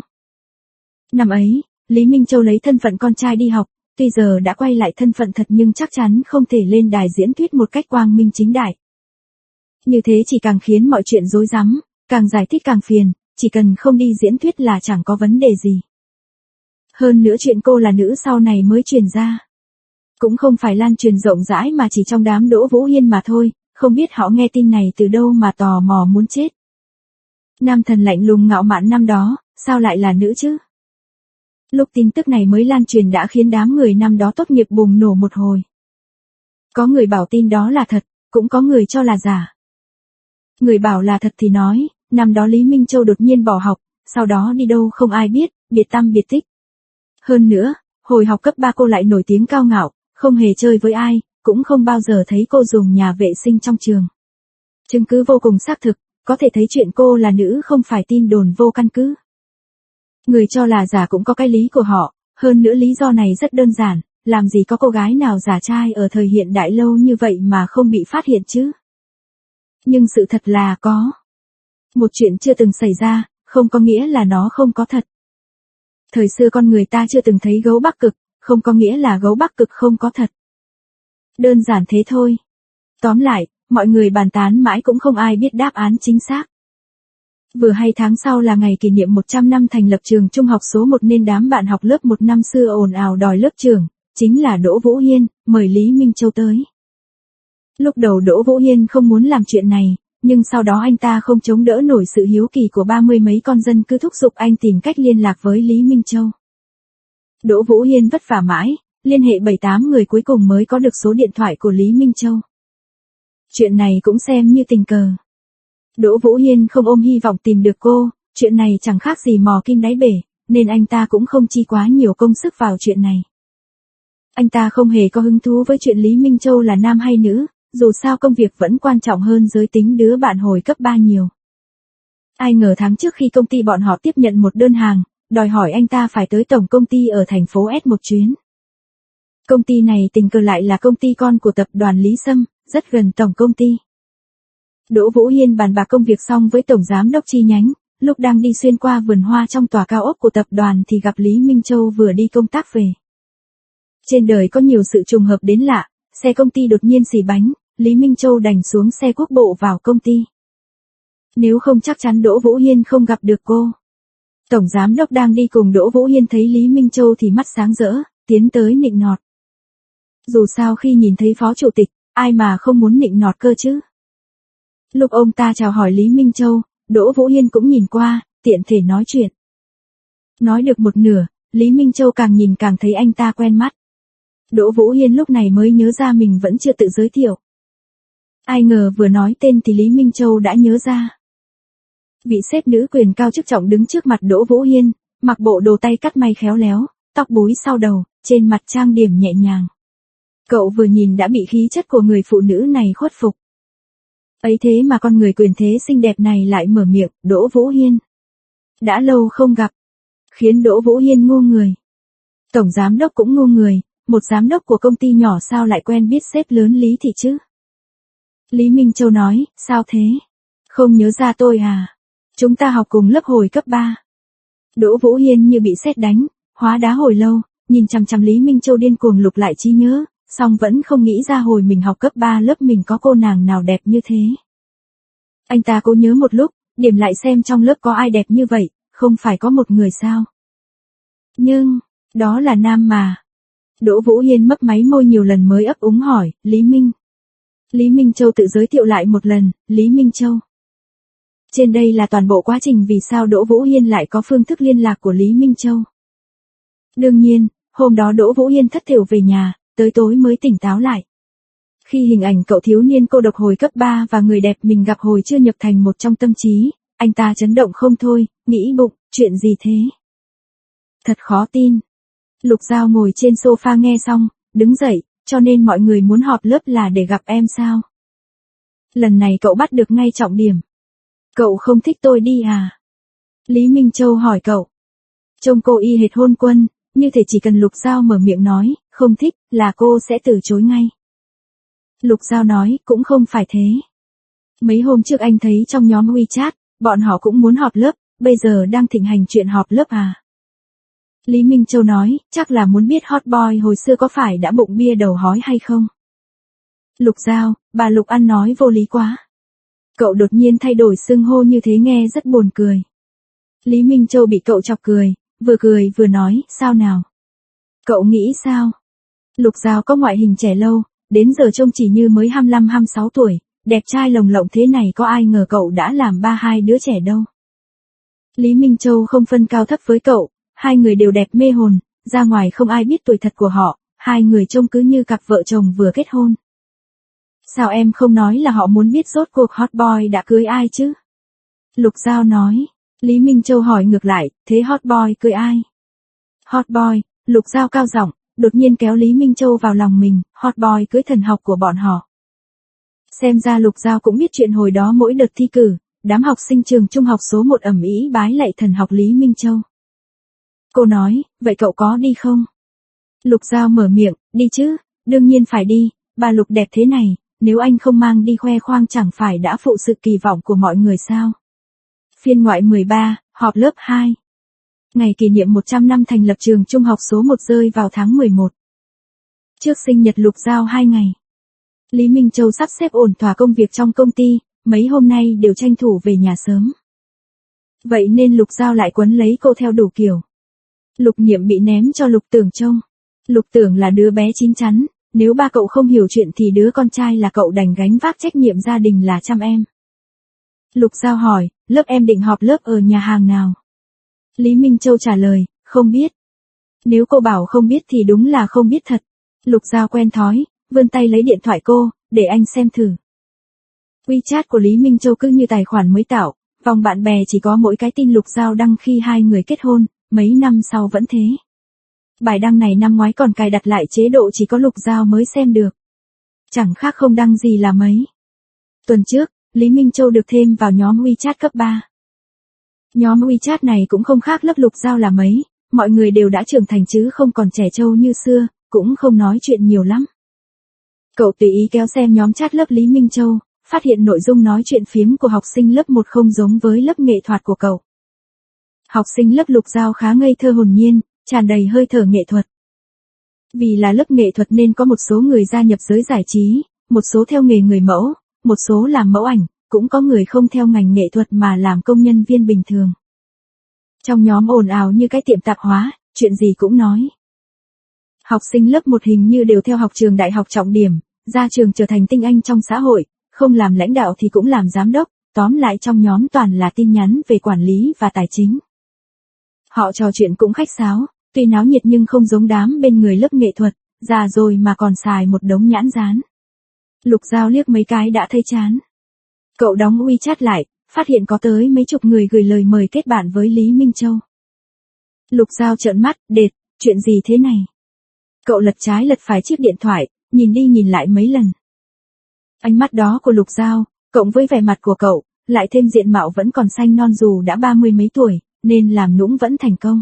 Năm ấy, Lý Minh Châu lấy thân phận con trai đi học, tuy giờ đã quay lại thân phận thật nhưng chắc chắn không thể lên đài diễn thuyết một cách quang minh chính đại. Như thế chỉ càng khiến mọi chuyện rối rắm, càng giải thích càng phiền, chỉ cần không đi diễn thuyết là chẳng có vấn đề gì. Hơn nữa chuyện cô là nữ sau này mới truyền ra. Cũng không phải lan truyền rộng rãi mà chỉ trong đám Đỗ Vũ Hiên mà thôi, không biết họ nghe tin này từ đâu mà tò mò muốn chết. Nam thần lạnh lùng ngạo mạn năm đó, sao lại là nữ chứ? Lúc tin tức này mới lan truyền đã khiến đám người năm đó tốt nghiệp bùng nổ một hồi. Có người bảo tin đó là thật, cũng có người cho là giả. Người bảo là thật thì nói, năm đó Lý Minh Châu đột nhiên bỏ học, sau đó đi đâu không ai biết, biệt tăm biệt tích. Hơn nữa, hồi học cấp ba cô lại nổi tiếng cao ngạo, không hề chơi với ai, cũng không bao giờ thấy cô dùng nhà vệ sinh trong trường. Chứng cứ vô cùng xác thực, có thể thấy chuyện cô là nữ không phải tin đồn vô căn cứ. Người cho là giả cũng có cái lý của họ, hơn nữa lý do này rất đơn giản, làm gì có cô gái nào giả trai ở thời hiện đại lâu như vậy mà không bị phát hiện chứ. Nhưng sự thật là có. Một chuyện chưa từng xảy ra, không có nghĩa là nó không có thật. Thời xưa con người ta chưa từng thấy gấu Bắc Cực, không có nghĩa là gấu Bắc Cực không có thật. Đơn giản thế thôi. Tóm lại, mọi người bàn tán mãi cũng không ai biết đáp án chính xác. Vừa hay tháng sau là ngày kỷ niệm một trăm năm thành lập trường trung học số một nên đám bạn học lớp một năm xưa ồn ào đòi lớp trưởng, chính là Đỗ Vũ Hiên, mời Lý Minh Châu tới. Lúc đầu Đỗ Vũ Hiên không muốn làm chuyện này, nhưng sau đó anh ta không chống đỡ nổi sự hiếu kỳ của ba mươi mấy con dân cứ thúc giục anh tìm cách liên lạc với Lý Minh Châu. Đỗ Vũ Hiên vất vả mãi, liên hệ bảy tám người cuối cùng mới có được số điện thoại của Lý Minh Châu. Chuyện này cũng xem như tình cờ. Đỗ Vũ Hiên không ôm hy vọng tìm được cô, chuyện này chẳng khác gì mò kim đáy bể, nên anh ta cũng không chi quá nhiều công sức vào chuyện này. Anh ta không hề có hứng thú với chuyện Lý Minh Châu là nam hay nữ, dù sao công việc vẫn quan trọng hơn giới tính đứa bạn hồi cấp ba nhiều. Ai ngờ tháng trước khi công ty bọn họ tiếp nhận một đơn hàng, đòi hỏi anh ta phải tới tổng công ty ở thành phố S một chuyến. Công ty này tình cờ lại là công ty con của tập đoàn Lý Sâm, rất gần tổng công ty. Đỗ Vũ Hiên bàn bạc công việc xong với tổng giám đốc chi nhánh, lúc đang đi xuyên qua vườn hoa trong tòa cao ốc của tập đoàn thì gặp Lý Minh Châu vừa đi công tác về. Trên đời có nhiều sự trùng hợp đến lạ, xe công ty đột nhiên xì bánh, Lý Minh Châu đành xuống xe quốc bộ vào công ty. Nếu không chắc chắn Đỗ Vũ Hiên không gặp được cô. Tổng giám đốc đang đi cùng Đỗ Vũ Hiên thấy Lý Minh Châu thì mắt sáng rỡ, tiến tới nịnh nọt. Dù sao khi nhìn thấy phó chủ tịch, ai mà không muốn nịnh nọt cơ chứ. Lúc ông ta chào hỏi Lý Minh Châu, Đỗ Vũ Hiên cũng nhìn qua, tiện thể nói chuyện. Nói được một nửa, Lý Minh Châu càng nhìn càng thấy anh ta quen mắt. Đỗ Vũ Hiên lúc này mới nhớ ra mình vẫn chưa tự giới thiệu. Ai ngờ vừa nói tên thì Lý Minh Châu đã nhớ ra. Vị sếp nữ quyền cao chức trọng đứng trước mặt Đỗ Vũ Hiên, mặc bộ đồ tay cắt may khéo léo, tóc búi sau đầu, trên mặt trang điểm nhẹ nhàng. Cậu vừa nhìn đã bị khí chất của người phụ nữ này khuất phục. Ấy thế mà con người quyền thế xinh đẹp này lại mở miệng, Đỗ Vũ Hiên. Đã lâu không gặp, khiến Đỗ Vũ Hiên ngu người. Tổng giám đốc cũng ngu người, một giám đốc của công ty nhỏ sao lại quen biết sếp lớn Lý Thị chứ? Lý Minh Châu nói, sao thế? Không nhớ ra tôi à? Chúng ta học cùng lớp hồi cấp ba. Đỗ Vũ Hiên như bị sét đánh, hóa đá hồi lâu, nhìn chằm chằm Lý Minh Châu điên cuồng lục lại trí nhớ, song vẫn không nghĩ ra hồi mình học cấp ba lớp mình có cô nàng nào đẹp như thế. Anh ta cố nhớ một lúc, điểm lại xem trong lớp có ai đẹp như vậy, không phải có một người sao? Nhưng, đó là nam mà. Đỗ Vũ Hiên mấp máy môi nhiều lần mới ấp úng hỏi, Lý Minh. Lý Minh Châu tự giới thiệu lại một lần, Lý Minh Châu. Trên đây là toàn bộ quá trình vì sao Đỗ Vũ Hiên lại có phương thức liên lạc của Lý Minh Châu. Đương nhiên, hôm đó Đỗ Vũ Hiên thất thểu về nhà, tới tối mới tỉnh táo lại. Khi hình ảnh cậu thiếu niên cô độc hồi cấp ba và người đẹp mình gặp hồi chưa nhập thành một trong tâm trí, anh ta chấn động không thôi, nghĩ bụng, chuyện gì thế? Thật khó tin. Lục Giao ngồi trên sofa nghe xong, đứng dậy, cho nên mọi người muốn họp lớp là để gặp em sao? Lần này cậu bắt được ngay trọng điểm. Cậu không thích tôi đi à? Lý Minh Châu hỏi cậu. Trông cô y hệt hôn quân, như thể chỉ cần Lục Giao mở miệng nói, không thích, là cô sẽ từ chối ngay. Lục Giao nói, cũng không phải thế. Mấy hôm trước anh thấy trong nhóm WeChat, bọn họ cũng muốn họp lớp, bây giờ đang thịnh hành chuyện họp lớp à? Lý Minh Châu nói, chắc là muốn biết hot boy hồi xưa có phải đã bụng bia đầu hói hay không? Lục Giao, bà Lục ăn nói vô lý quá. Cậu đột nhiên thay đổi xưng hô như thế nghe rất buồn cười. Lý Minh Châu bị cậu chọc cười, vừa cười vừa nói, sao nào? Cậu nghĩ sao? Lục Giao có ngoại hình trẻ lâu, đến giờ trông chỉ như mới hai mươi lăm hai mươi sáu tuổi, đẹp trai lồng lộng thế này có ai ngờ cậu đã làm ba hai đứa trẻ đâu. Lý Minh Châu không phân cao thấp với cậu, hai người đều đẹp mê hồn, ra ngoài không ai biết tuổi thật của họ, hai người trông cứ như cặp vợ chồng vừa kết hôn. Sao em không nói là họ muốn biết rốt cuộc hot boy đã cưới ai chứ? Lục Giao nói. Lý Minh Châu hỏi ngược lại, thế hot boy cưới ai? Hot boy, Lục Giao cao giọng, đột nhiên kéo Lý Minh Châu vào lòng mình, hot boy cưới thần học của bọn họ. Xem ra Lục Giao cũng biết chuyện hồi đó mỗi đợt thi cử, đám học sinh trường trung học số một ầm ĩ bái lạy thần học Lý Minh Châu. Cô nói, vậy cậu có đi không? Lục Giao mở miệng, đi chứ, đương nhiên phải đi, bà Lục đẹp thế này, nếu anh không mang đi khoe khoang chẳng phải đã phụ sự kỳ vọng của mọi người sao? Phiên ngoại mười ba, họp lớp hai. Ngày kỷ niệm một trăm năm thành lập trường trung học số một rơi vào tháng mười một. Trước sinh nhật Lục Giao hai ngày. Lý Minh Châu sắp xếp ổn thỏa công việc trong công ty, mấy hôm nay đều tranh thủ về nhà sớm. Vậy nên Lục Giao lại quấn lấy cô theo đủ kiểu. Lục Niệm bị ném cho Lục Tưởng trông. Lục Tưởng là đứa bé chín chắn, nếu ba cậu không hiểu chuyện thì đứa con trai là cậu đành gánh vác trách nhiệm gia đình là chăm em. Lục Giao hỏi, lớp em định họp lớp ở nhà hàng nào? Lý Minh Châu trả lời, không biết. Nếu cô bảo không biết thì đúng là không biết thật. Lục Giao quen thói, vươn tay lấy điện thoại cô, để anh xem thử. WeChat của Lý Minh Châu cứ như tài khoản mới tạo, vòng bạn bè chỉ có mỗi cái tin Lục Giao đăng khi hai người kết hôn, mấy năm sau vẫn thế. Bài đăng này năm ngoái còn cài đặt lại chế độ chỉ có Lục Giao mới xem được. Chẳng khác không đăng gì là mấy. Tuần trước, Lý Minh Châu được thêm vào nhóm WeChat cấp ba. Nhóm WeChat này cũng không khác lớp Lục Giao là mấy, mọi người đều đã trưởng thành chứ không còn trẻ trâu như xưa, cũng không nói chuyện nhiều lắm. Cậu tùy ý kéo xem nhóm chat lớp Lý Minh Châu, phát hiện nội dung nói chuyện phiếm của học sinh lớp một không giống với lớp nghệ thuật của cậu. Học sinh lớp Lục Giao khá ngây thơ hồn nhiên, tràn đầy hơi thở nghệ thuật. Vì là lớp nghệ thuật nên có một số người gia nhập giới giải trí, một số theo nghề người mẫu, một số làm mẫu ảnh, cũng có người không theo ngành nghệ thuật mà làm công nhân viên bình thường. Trong nhóm ồn ào như cái tiệm tạp hóa, chuyện gì cũng nói. Học sinh lớp một hình như đều theo học trường đại học trọng điểm, ra trường trở thành tinh anh trong xã hội, không làm lãnh đạo thì cũng làm giám đốc, tóm lại trong nhóm toàn là tin nhắn về quản lý và tài chính. Họ trò chuyện cũng khách sáo, tuy náo nhiệt nhưng không giống đám bên người lớp nghệ thuật, già rồi mà còn xài một đống nhãn dán. Lục Giao liếc mấy cái đã thấy chán. Cậu đóng WeChat lại, phát hiện có tới mấy chục người gửi lời mời kết bạn với Lý Minh Châu. Lục Giao trợn mắt, đệt, chuyện gì thế này? Cậu lật trái lật phải chiếc điện thoại, nhìn đi nhìn lại mấy lần. Ánh mắt đó của Lục Giao, cộng với vẻ mặt của cậu, lại thêm diện mạo vẫn còn xanh non dù đã ba mươi mấy tuổi, nên làm nũng vẫn thành công.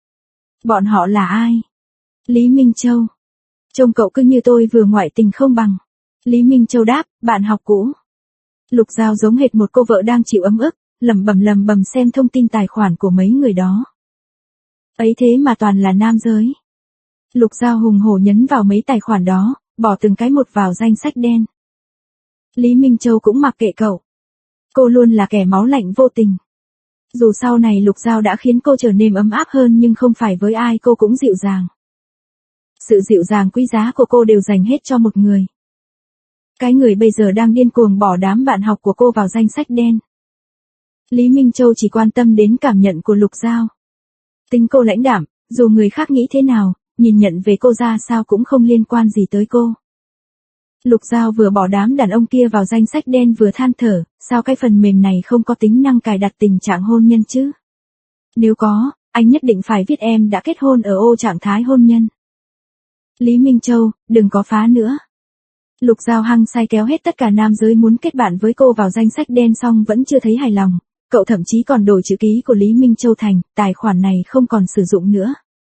Bọn họ là ai? Lý Minh Châu. Trông cậu cứ như tôi vừa ngoại tình không bằng. Lý Minh Châu đáp, bạn học cũ. Lục Giao giống hệt một cô vợ đang chịu ấm ức, lẩm bẩm lẩm bẩm xem thông tin tài khoản của mấy người đó. Ấy thế mà toàn là nam giới. Lục Giao hùng hổ nhấn vào mấy tài khoản đó, bỏ từng cái một vào danh sách đen. Lý Minh Châu cũng mặc kệ cậu. Cô luôn là kẻ máu lạnh vô tình. Dù sau này Lục Giao đã khiến cô trở nên ấm áp hơn nhưng không phải với ai cô cũng dịu dàng. Sự dịu dàng quý giá của cô đều dành hết cho một người. Cái người bây giờ đang điên cuồng bỏ đám bạn học của cô vào danh sách đen. Lý Minh Châu chỉ quan tâm đến cảm nhận của Lục Giao. Tính cô lãnh đạm, dù người khác nghĩ thế nào, nhìn nhận về cô ra sao cũng không liên quan gì tới cô. Lục Giao vừa bỏ đám đàn ông kia vào danh sách đen vừa than thở, sao cái phần mềm này không có tính năng cài đặt tình trạng hôn nhân chứ? Nếu có, anh nhất định phải viết em đã kết hôn ở ô trạng thái hôn nhân. Lý Minh Châu, đừng có phá nữa. Lục Giao hăng say kéo hết tất cả nam giới muốn kết bạn với cô vào danh sách đen xong vẫn chưa thấy hài lòng, cậu thậm chí còn đổi chữ ký của Lý Minh Châu thành, tài khoản này không còn sử dụng nữa.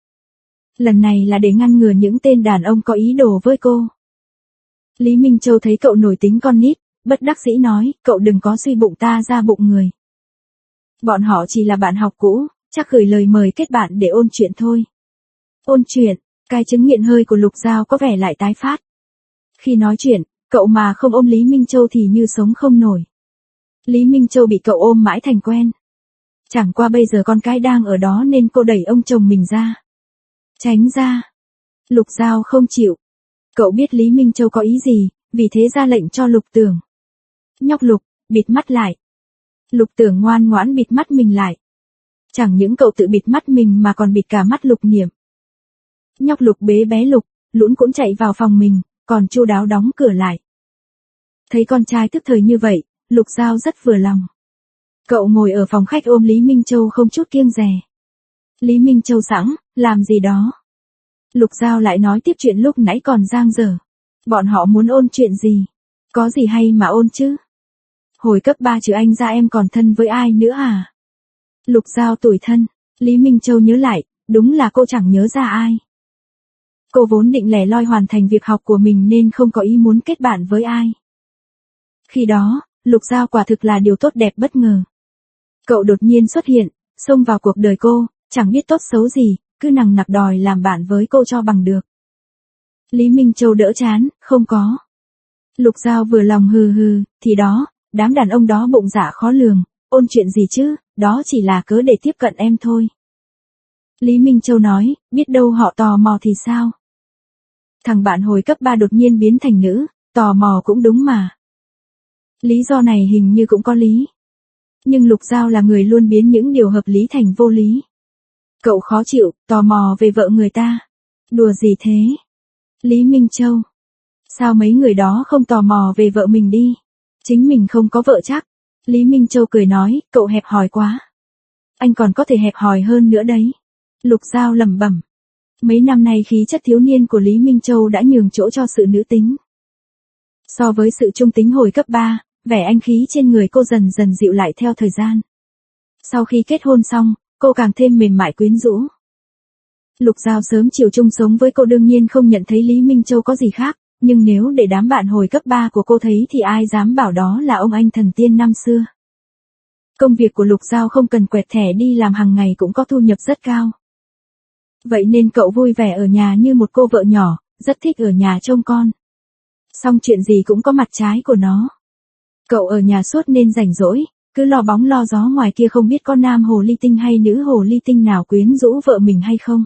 Lần này là để ngăn ngừa những tên đàn ông có ý đồ với cô. Lý Minh Châu thấy cậu nổi tính con nít, bất đắc dĩ nói, cậu đừng có suy bụng ta ra bụng người. Bọn họ chỉ là bạn học cũ, chắc gửi lời mời kết bạn để ôn chuyện thôi. Ôn chuyện, cái chứng nghiện hơi của Lục Giao có vẻ lại tái phát. Khi nói chuyện, cậu mà không ôm Lý Minh Châu thì như sống không nổi. Lý Minh Châu bị cậu ôm mãi thành quen. Chẳng qua bây giờ con cái đang ở đó nên cô đẩy ông chồng mình ra. Tránh ra. Lục Giao không chịu. Cậu biết Lý Minh Châu có ý gì, vì thế ra lệnh cho Lục Tưởng. Nhóc Lục, bịt mắt lại. Lục Tưởng ngoan ngoãn bịt mắt mình lại. Chẳng những cậu tự bịt mắt mình mà còn bịt cả mắt Lục Niệm. Nhóc Lục bế bé Lục, lũn cũng chạy vào phòng mình, còn chu đáo đóng cửa lại. Thấy con trai tức thời như vậy, Lục Giao rất vừa lòng. Cậu ngồi ở phòng khách ôm Lý Minh Châu không chút kiêng dè. Lý Minh Châu sẵn, làm gì đó. Lục Giao lại nói tiếp chuyện lúc nãy còn dang dở. Bọn họ muốn ôn chuyện gì? Có gì hay mà ôn chứ? Hồi cấp ba trừ anh ra em còn thân với ai nữa à? Lục Giao tủi thân. Lý Minh Châu nhớ lại, đúng là cô chẳng nhớ ra ai. Cô vốn định lẻ loi hoàn thành việc học của mình nên không có ý muốn kết bạn với ai. Khi đó, Lục Giao quả thực là điều tốt đẹp bất ngờ. Cậu đột nhiên xuất hiện, xông vào cuộc đời cô, chẳng biết tốt xấu gì, cứ nằng nặc đòi làm bạn với cô cho bằng được. Lý Minh Châu đỡ chán, không có. Lục Giao vừa lòng hừ hừ, thì đó, đám đàn ông đó bụng dạ khó lường, ôn chuyện gì chứ, đó chỉ là cớ để tiếp cận em thôi. Lý Minh Châu nói, biết đâu họ tò mò thì sao? Thằng bạn hồi cấp ba đột nhiên biến thành nữ, tò mò cũng đúng mà. Lý do này hình như cũng có lý. Nhưng Lục Giao là người luôn biến những điều hợp lý thành vô lý. Cậu khó chịu, tò mò về vợ người ta. Đùa gì thế? Lý Minh Châu. Sao mấy người đó không tò mò về vợ mình đi? Chính mình không có vợ chắc. Lý Minh Châu cười nói, cậu hẹp hòi quá. Anh còn có thể hẹp hòi hơn nữa đấy. Lục Giao lẩm bẩm. Mấy năm nay khí chất thiếu niên của Lý Minh Châu đã nhường chỗ cho sự nữ tính. So với sự trung tính hồi cấp ba, vẻ anh khí trên người cô dần dần dịu lại theo thời gian. Sau khi kết hôn xong, cô càng thêm mềm mại quyến rũ. Lục Giao sớm chiều chung sống với cô đương nhiên không nhận thấy Lý Minh Châu có gì khác, nhưng nếu để đám bạn hồi cấp ba của cô thấy thì ai dám bảo đó là ông anh thần tiên năm xưa. Công việc của Lục Giao không cần quẹt thẻ đi làm hàng ngày cũng có thu nhập rất cao. Vậy nên cậu vui vẻ ở nhà như một cô vợ nhỏ, rất thích ở nhà trông con. Xong chuyện gì cũng có mặt trái của nó. Cậu ở nhà suốt nên rảnh rỗi, cứ lo bóng lo gió ngoài kia không biết có nam hồ ly tinh hay nữ hồ ly tinh nào quyến rũ vợ mình hay không.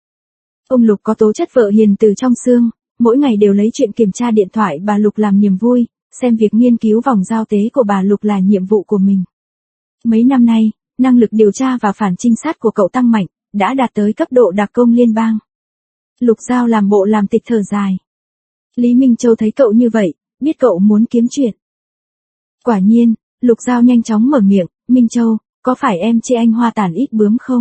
Ông Lục có tố chất vợ hiền từ trong xương, mỗi ngày đều lấy chuyện kiểm tra điện thoại bà Lục làm niềm vui, xem việc nghiên cứu vòng giao tế của bà Lục là nhiệm vụ của mình. Mấy năm nay, năng lực điều tra và phản trinh sát của cậu tăng mạnh, đã đạt tới cấp độ đặc công liên bang. Lục Giao làm bộ làm tịch thở dài. Lý Minh Châu thấy cậu như vậy, biết cậu muốn kiếm chuyện. Quả nhiên, Lục Giao nhanh chóng mở miệng, Minh Châu, có phải em chê anh hoa tàn ít bướm không?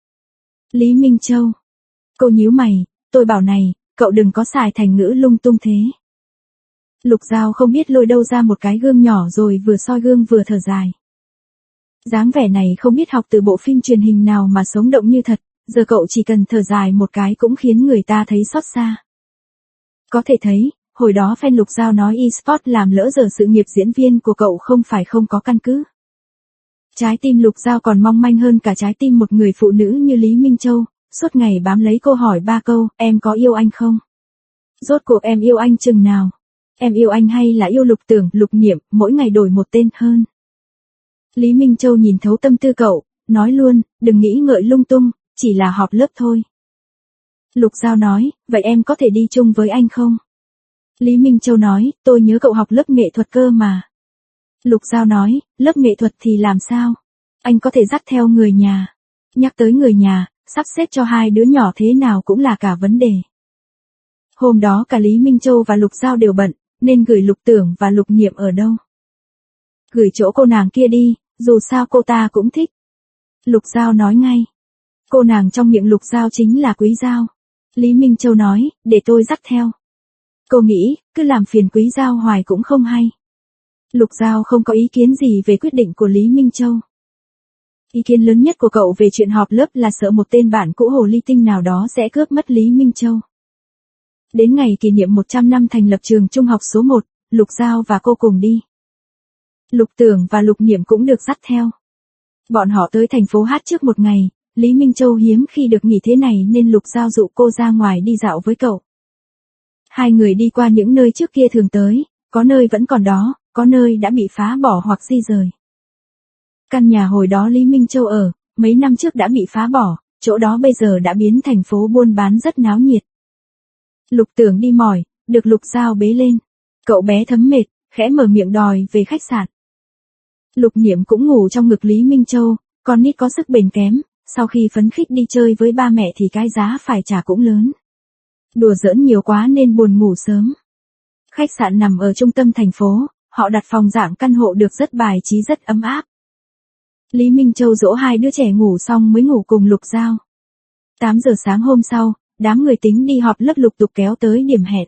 Lý Minh Châu. Cô nhíu mày, tôi bảo này, cậu đừng có xài thành ngữ lung tung thế. Lục Giao không biết lôi đâu ra một cái gương nhỏ rồi vừa soi gương vừa thở dài. Dáng vẻ này không biết học từ bộ phim truyền hình nào mà sống động như thật, giờ cậu chỉ cần thở dài một cái cũng khiến người ta thấy xót xa. Có thể thấy, hồi đó fan Lục Giao nói e-sport làm lỡ dở sự nghiệp diễn viên của cậu không phải không có căn cứ. Trái tim Lục Giao còn mong manh hơn cả trái tim một người phụ nữ như Lý Minh Châu, suốt ngày bám lấy cô hỏi ba câu, em có yêu anh không? Rốt cuộc em yêu anh chừng nào? Em yêu anh hay là yêu Lục Tưởng, Lục Niệm, mỗi ngày đổi một tên hơn? Lý Minh Châu nhìn thấu tâm tư cậu, nói luôn, đừng nghĩ ngợi lung tung, chỉ là họp lớp thôi. Lục Giao nói, vậy em có thể đi chung với anh không? Lý Minh Châu nói, tôi nhớ cậu học lớp nghệ thuật cơ mà. Lục Giao nói, lớp nghệ thuật thì làm sao? Anh có thể dắt theo người nhà. Nhắc tới người nhà, sắp xếp cho hai đứa nhỏ thế nào cũng là cả vấn đề. Hôm đó cả Lý Minh Châu và Lục Giao đều bận, nên gửi Lục Tưởng và Lục Niệm ở đâu? Gửi chỗ cô nàng kia đi, dù sao cô ta cũng thích. Lục Giao nói ngay. Cô nàng trong miệng Lục Giao chính là Quý Giao. Lý Minh Châu nói, để tôi dắt theo. Cô nghĩ, cứ làm phiền Quý Giao hoài cũng không hay. Lục Giao không có ý kiến gì về quyết định của Lý Minh Châu. Ý kiến lớn nhất của cậu về chuyện họp lớp là sợ một tên bạn cũ hồ ly tinh nào đó sẽ cướp mất Lý Minh Châu. Đến ngày kỷ niệm một trăm năm thành lập trường trung học số một, Lục Giao và cô cùng đi. Lục Tưởng và Lục Niệm cũng được dắt theo. Bọn họ tới thành phố Hát trước một ngày, Lý Minh Châu hiếm khi được nghỉ thế này nên Lục Giao dụ cô ra ngoài đi dạo với cậu. Hai người đi qua những nơi trước kia thường tới, có nơi vẫn còn đó, có nơi đã bị phá bỏ hoặc di rời. Căn nhà hồi đó Lý Minh Châu ở, mấy năm trước đã bị phá bỏ, chỗ đó bây giờ đã biến thành phố buôn bán rất náo nhiệt. Lục Tưởng đi mỏi, được Lục Giao bế lên. Cậu bé thấm mệt, khẽ mở miệng đòi về khách sạn. Lục Niệm cũng ngủ trong ngực Lý Minh Châu, con nít có sức bền kém, sau khi phấn khích đi chơi với ba mẹ thì cái giá phải trả cũng lớn. Đùa giỡn nhiều quá nên buồn ngủ sớm. Khách sạn nằm ở trung tâm thành phố, họ đặt phòng dạng căn hộ được rất bài trí rất ấm áp. Lý Minh Châu dỗ hai đứa trẻ ngủ xong mới ngủ cùng Lục Giao. tám giờ sáng hôm sau, đám người tính đi họp lớp lục tục kéo tới điểm hẹn.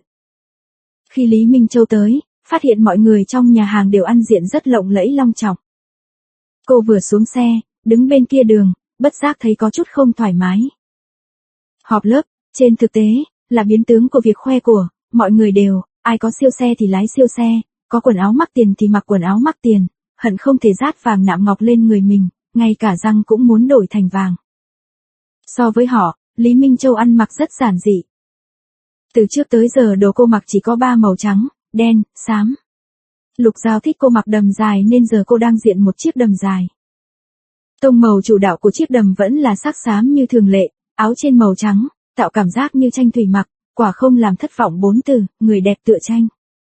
Khi Lý Minh Châu tới, phát hiện mọi người trong nhà hàng đều ăn diện rất lộng lẫy long trọng. Cô vừa xuống xe, đứng bên kia đường, bất giác thấy có chút không thoải mái. Họp lớp, trên thực tế, là biến tướng của việc khoe của, mọi người đều, ai có siêu xe thì lái siêu xe, có quần áo mắc tiền thì mặc quần áo mắc tiền, hận không thể dát vàng nạm ngọc lên người mình, ngay cả răng cũng muốn đổi thành vàng. So với họ, Lý Minh Châu ăn mặc rất giản dị. Từ trước tới giờ đồ cô mặc chỉ có ba màu trắng, đen, xám. Lục Giao thích cô mặc đầm dài nên giờ cô đang diện một chiếc đầm dài. Tông màu chủ đạo của chiếc đầm vẫn là sắc xám như thường lệ, áo trên màu trắng, tạo cảm giác như tranh thủy mặc, quả không làm thất vọng bốn từ, người đẹp tựa tranh.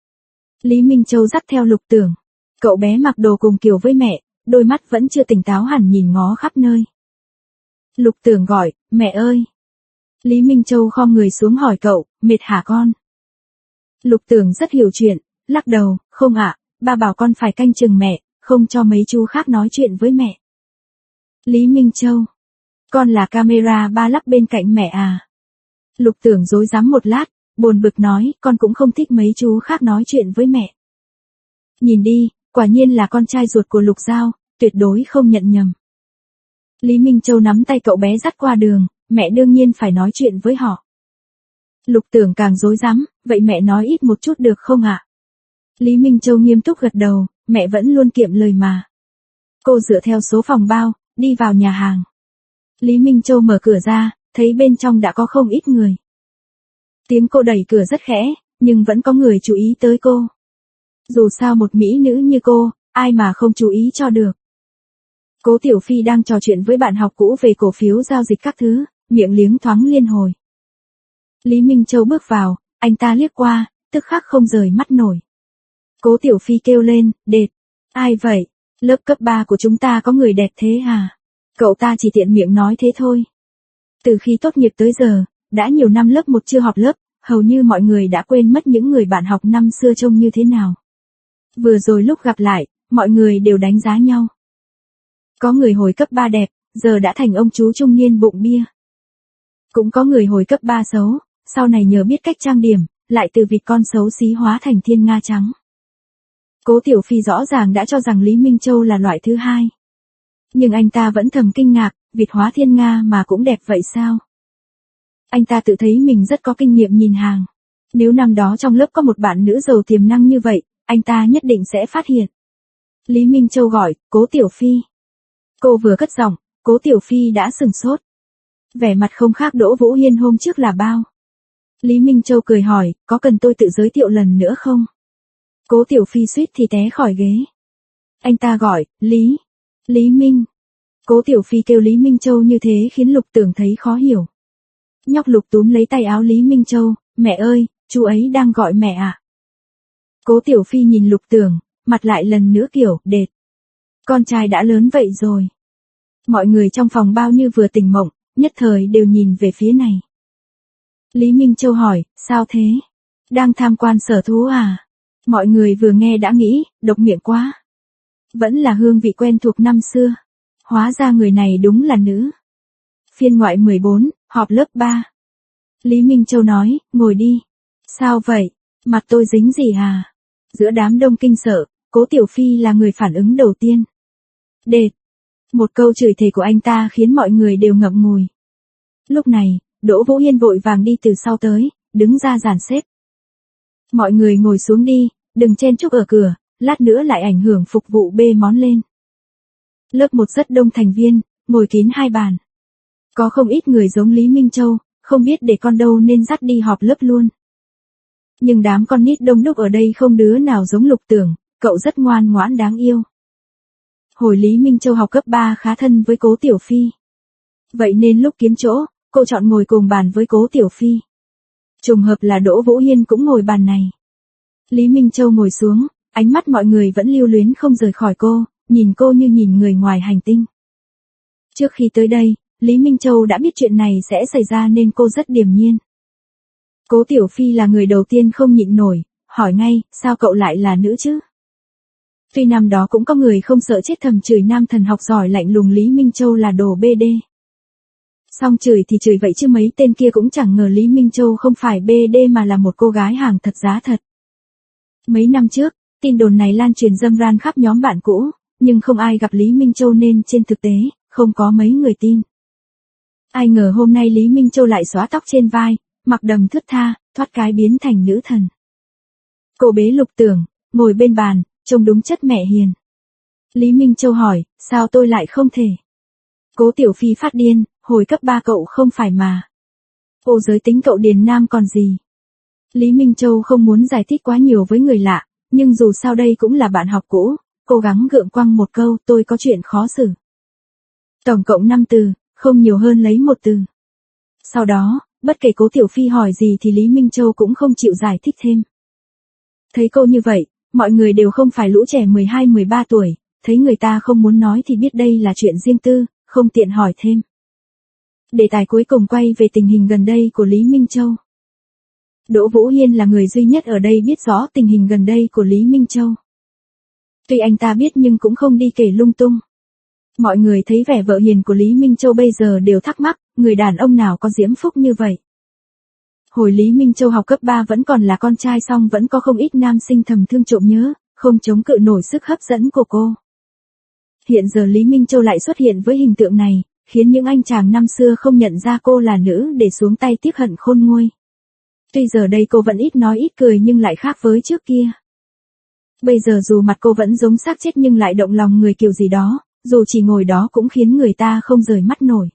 Lý Minh Châu dắt theo Lục Tưởng. Cậu bé mặc đồ cùng kiểu với mẹ, đôi mắt vẫn chưa tỉnh táo hẳn nhìn ngó khắp nơi. Lục Tưởng gọi, mẹ ơi. Lý Minh Châu khom người xuống hỏi cậu, mệt hả con? Lục Tưởng rất hiểu chuyện, lắc đầu, không ạ, ba bảo con phải canh chừng mẹ, không cho mấy chú khác nói chuyện với mẹ. Lý Minh Châu, con là camera ba lắp bên cạnh mẹ à? Lục Tưởng rối rắm một lát, buồn bực nói, con cũng không thích mấy chú khác nói chuyện với mẹ. Nhìn đi, quả nhiên là con trai ruột của Lục Giao, tuyệt đối không nhận nhầm. Lý Minh Châu nắm tay cậu bé dắt qua đường, mẹ đương nhiên phải nói chuyện với họ. Lục Tưởng càng rối rắm, vậy mẹ nói ít một chút được không ạ? Lý Minh Châu nghiêm túc gật đầu, mẹ vẫn luôn kiệm lời mà. Cô dựa theo số phòng bao, đi vào nhà hàng. Lý Minh Châu mở cửa ra, thấy bên trong đã có không ít người. Tiếng cô đẩy cửa rất khẽ, nhưng vẫn có người chú ý tới cô. Dù sao một mỹ nữ như cô, ai mà không chú ý cho được. Cố Tiểu Phi đang trò chuyện với bạn học cũ về cổ phiếu giao dịch các thứ, miệng liếng thoáng liên hồi. Lý Minh Châu bước vào, anh ta liếc qua, tức khắc không rời mắt nổi. Cố Tiểu Phi kêu lên, đệt, ai vậy? Lớp cấp ba của chúng ta có người đẹp thế à? Cậu ta chỉ tiện miệng nói thế thôi. Từ khi tốt nghiệp tới giờ, đã nhiều năm lớp một chưa họp lớp, hầu như mọi người đã quên mất những người bạn học năm xưa trông như thế nào. Vừa rồi lúc gặp lại, mọi người đều đánh giá nhau. Có người hồi cấp ba đẹp, giờ đã thành ông chú trung niên bụng bia. Cũng có người hồi cấp ba xấu, sau này nhờ biết cách trang điểm, lại từ vịt con xấu xí hóa thành thiên nga trắng. Cố Tiểu Phi rõ ràng đã cho rằng Lý Minh Châu là loại thứ hai. Nhưng anh ta vẫn thầm kinh ngạc, vịt hóa thiên nga mà cũng đẹp vậy sao? Anh ta tự thấy mình rất có kinh nghiệm nhìn hàng. Nếu năm đó trong lớp có một bạn nữ giàu tiềm năng như vậy, anh ta nhất định sẽ phát hiện. Lý Minh Châu gọi, Cố Tiểu Phi. Cô vừa cất giọng, Cố Tiểu Phi đã sừng sốt. Vẻ mặt không khác Đỗ Vũ Hiên hôm trước là bao. Lý Minh Châu cười hỏi, có cần tôi tự giới thiệu lần nữa không? Cố Tiểu Phi suýt thì té khỏi ghế. Anh ta gọi, Lý. Lý Minh. Cố Tiểu Phi kêu Lý Minh Châu như thế khiến Lục Tưởng thấy khó hiểu. Nhóc Lục túm lấy tay áo Lý Minh Châu, mẹ ơi, chú ấy đang gọi mẹ à? Cố Tiểu Phi nhìn Lục Tưởng, mặt lại lần nữa kiểu, đệt. Con trai đã lớn vậy rồi. Mọi người trong phòng bao như vừa tỉnh mộng, nhất thời đều nhìn về phía này. Lý Minh Châu hỏi, sao thế? Đang tham quan sở thú à? Mọi người vừa nghe đã nghĩ, độc miệng quá. Vẫn là hương vị quen thuộc năm xưa. Hóa ra người này đúng là nữ. Phiên ngoại mười bốn, họp lớp ba. Lý Minh Châu nói, ngồi đi. Sao vậy? Mặt tôi dính gì à? Giữa đám đông kinh sợ, Cố Tiểu Phi là người phản ứng đầu tiên. Đệt. Một câu chửi thề của anh ta khiến mọi người đều ngậm ngùi. Lúc này, Đỗ Vũ Hiên vội vàng đi từ sau tới, đứng ra dàn xếp. Mọi người ngồi xuống đi, đừng chen chúc ở cửa, lát nữa lại ảnh hưởng phục vụ bê món lên. Lớp một rất đông thành viên, ngồi kín hai bàn. Có không ít người giống Lý Minh Châu, không biết để con đâu nên dắt đi họp lớp luôn. Nhưng đám con nít đông đúc ở đây không đứa nào giống Lục Tưởng, cậu rất ngoan ngoãn đáng yêu. Hồi Lý Minh Châu học cấp ba khá thân với Cố Tiểu Phi. Vậy nên lúc kiếm chỗ, cô chọn ngồi cùng bàn với Cố Tiểu Phi. Trùng hợp là Đỗ Vũ Hiên cũng ngồi bàn này. Lý Minh Châu ngồi xuống, ánh mắt mọi người vẫn lưu luyến không rời khỏi cô, nhìn cô như nhìn người ngoài hành tinh. Trước khi tới đây, Lý Minh Châu đã biết chuyện này sẽ xảy ra nên cô rất điềm nhiên. Cố Tiểu Phi là người đầu tiên không nhịn nổi, hỏi ngay, sao cậu lại là nữ chứ? Tuy năm đó cũng có người không sợ chết thầm chửi nam thần học giỏi lạnh lùng Lý Minh Châu là đồ bê đê. Xong chửi thì chửi vậy chứ mấy tên kia cũng chẳng ngờ Lý Minh Châu không phải bê đê mà là một cô gái hàng thật giá thật. Mấy năm trước, tin đồn này lan truyền râm ran khắp nhóm bạn cũ, nhưng không ai gặp Lý Minh Châu nên trên thực tế, không có mấy người tin. Ai ngờ hôm nay Lý Minh Châu lại xóa tóc trên vai, mặc đầm thướt tha, thoát cái biến thành nữ thần. Cô bế Lục Tưởng, ngồi bên bàn, trông đúng chất mẹ hiền. Lý Minh Châu hỏi, sao tôi lại không thể? Cố Tiểu Phi phát điên, hồi cấp ba cậu không phải mà. Ô giới tính cậu điền nam còn gì? Lý Minh Châu không muốn giải thích quá nhiều với người lạ, nhưng dù sao đây cũng là bạn học cũ, cố gắng gượng quăng một câu tôi có chuyện khó xử. Tổng cộng năm từ, không nhiều hơn lấy một từ. Sau đó, bất kể Cố Tiểu Phi hỏi gì thì Lý Minh Châu cũng không chịu giải thích thêm. Thấy cô như vậy, mọi người đều không phải lũ trẻ mười hai mười ba tuổi, thấy người ta không muốn nói thì biết đây là chuyện riêng tư, không tiện hỏi thêm. Đề tài cuối cùng quay về tình hình gần đây của Lý Minh Châu. Đỗ Vũ Hiên là người duy nhất ở đây biết rõ tình hình gần đây của Lý Minh Châu. Tuy anh ta biết nhưng cũng không đi kể lung tung. Mọi người thấy vẻ vợ hiền của Lý Minh Châu bây giờ đều thắc mắc, người đàn ông nào có diễm phúc như vậy. Hồi Lý Minh Châu học cấp ba vẫn còn là con trai song vẫn có không ít nam sinh thầm thương trộm nhớ, không chống cự nổi sức hấp dẫn của cô. Hiện giờ Lý Minh Châu lại xuất hiện với hình tượng này, khiến những anh chàng năm xưa không nhận ra cô là nữ để xuống tay tiếc hận khôn nguôi. Tuy giờ đây cô vẫn ít nói ít cười nhưng lại khác với trước kia. Bây giờ dù mặt cô vẫn giống xác chết nhưng lại động lòng người kiểu gì đó, dù chỉ ngồi đó cũng khiến người ta không rời mắt nổi.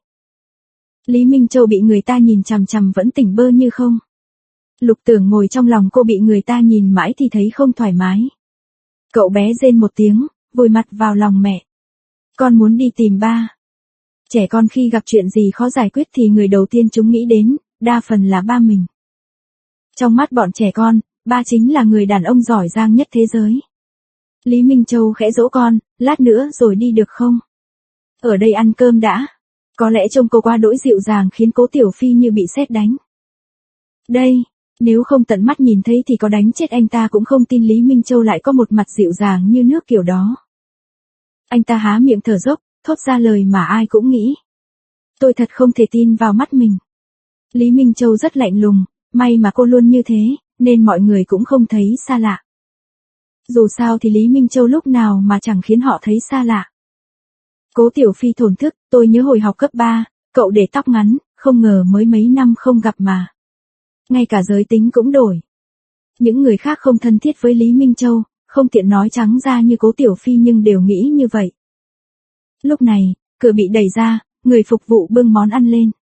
Lý Minh Châu bị người ta nhìn chằm chằm vẫn tỉnh bơ như không. Lục Tưởng ngồi trong lòng cô bị người ta nhìn mãi thì thấy không thoải mái. Cậu bé rên một tiếng, vùi mặt vào lòng mẹ. Con muốn đi tìm ba. Trẻ con khi gặp chuyện gì khó giải quyết thì người đầu tiên chúng nghĩ đến, đa phần là ba mình. Trong mắt bọn trẻ con, ba chính là người đàn ông giỏi giang nhất thế giới. Lý Minh Châu khẽ dỗ con, lát nữa rồi đi được không? Ở đây ăn cơm đã. Có lẽ trông cô quá đỗi dịu dàng khiến Cố Tiểu Phi như bị sét đánh. Đây, nếu không tận mắt nhìn thấy thì có đánh chết anh ta cũng không tin Lý Minh Châu lại có một mặt dịu dàng như nước kiểu đó. Anh ta há miệng thở dốc, thốt ra lời mà ai cũng nghĩ. Tôi thật không thể tin vào mắt mình. Lý Minh Châu rất lạnh lùng, may mà cô luôn như thế, nên mọi người cũng không thấy xa lạ. Dù sao thì Lý Minh Châu lúc nào mà chẳng khiến họ thấy xa lạ. Cố Tiểu Phi thổn thức, tôi nhớ hồi học cấp ba, cậu để tóc ngắn, không ngờ mới mấy năm không gặp mà. Ngay cả giới tính cũng đổi. Những người khác không thân thiết với Lý Minh Châu, không tiện nói trắng ra như Cố Tiểu Phi nhưng đều nghĩ như vậy. Lúc này, cửa bị đẩy ra, người phục vụ bưng món ăn lên.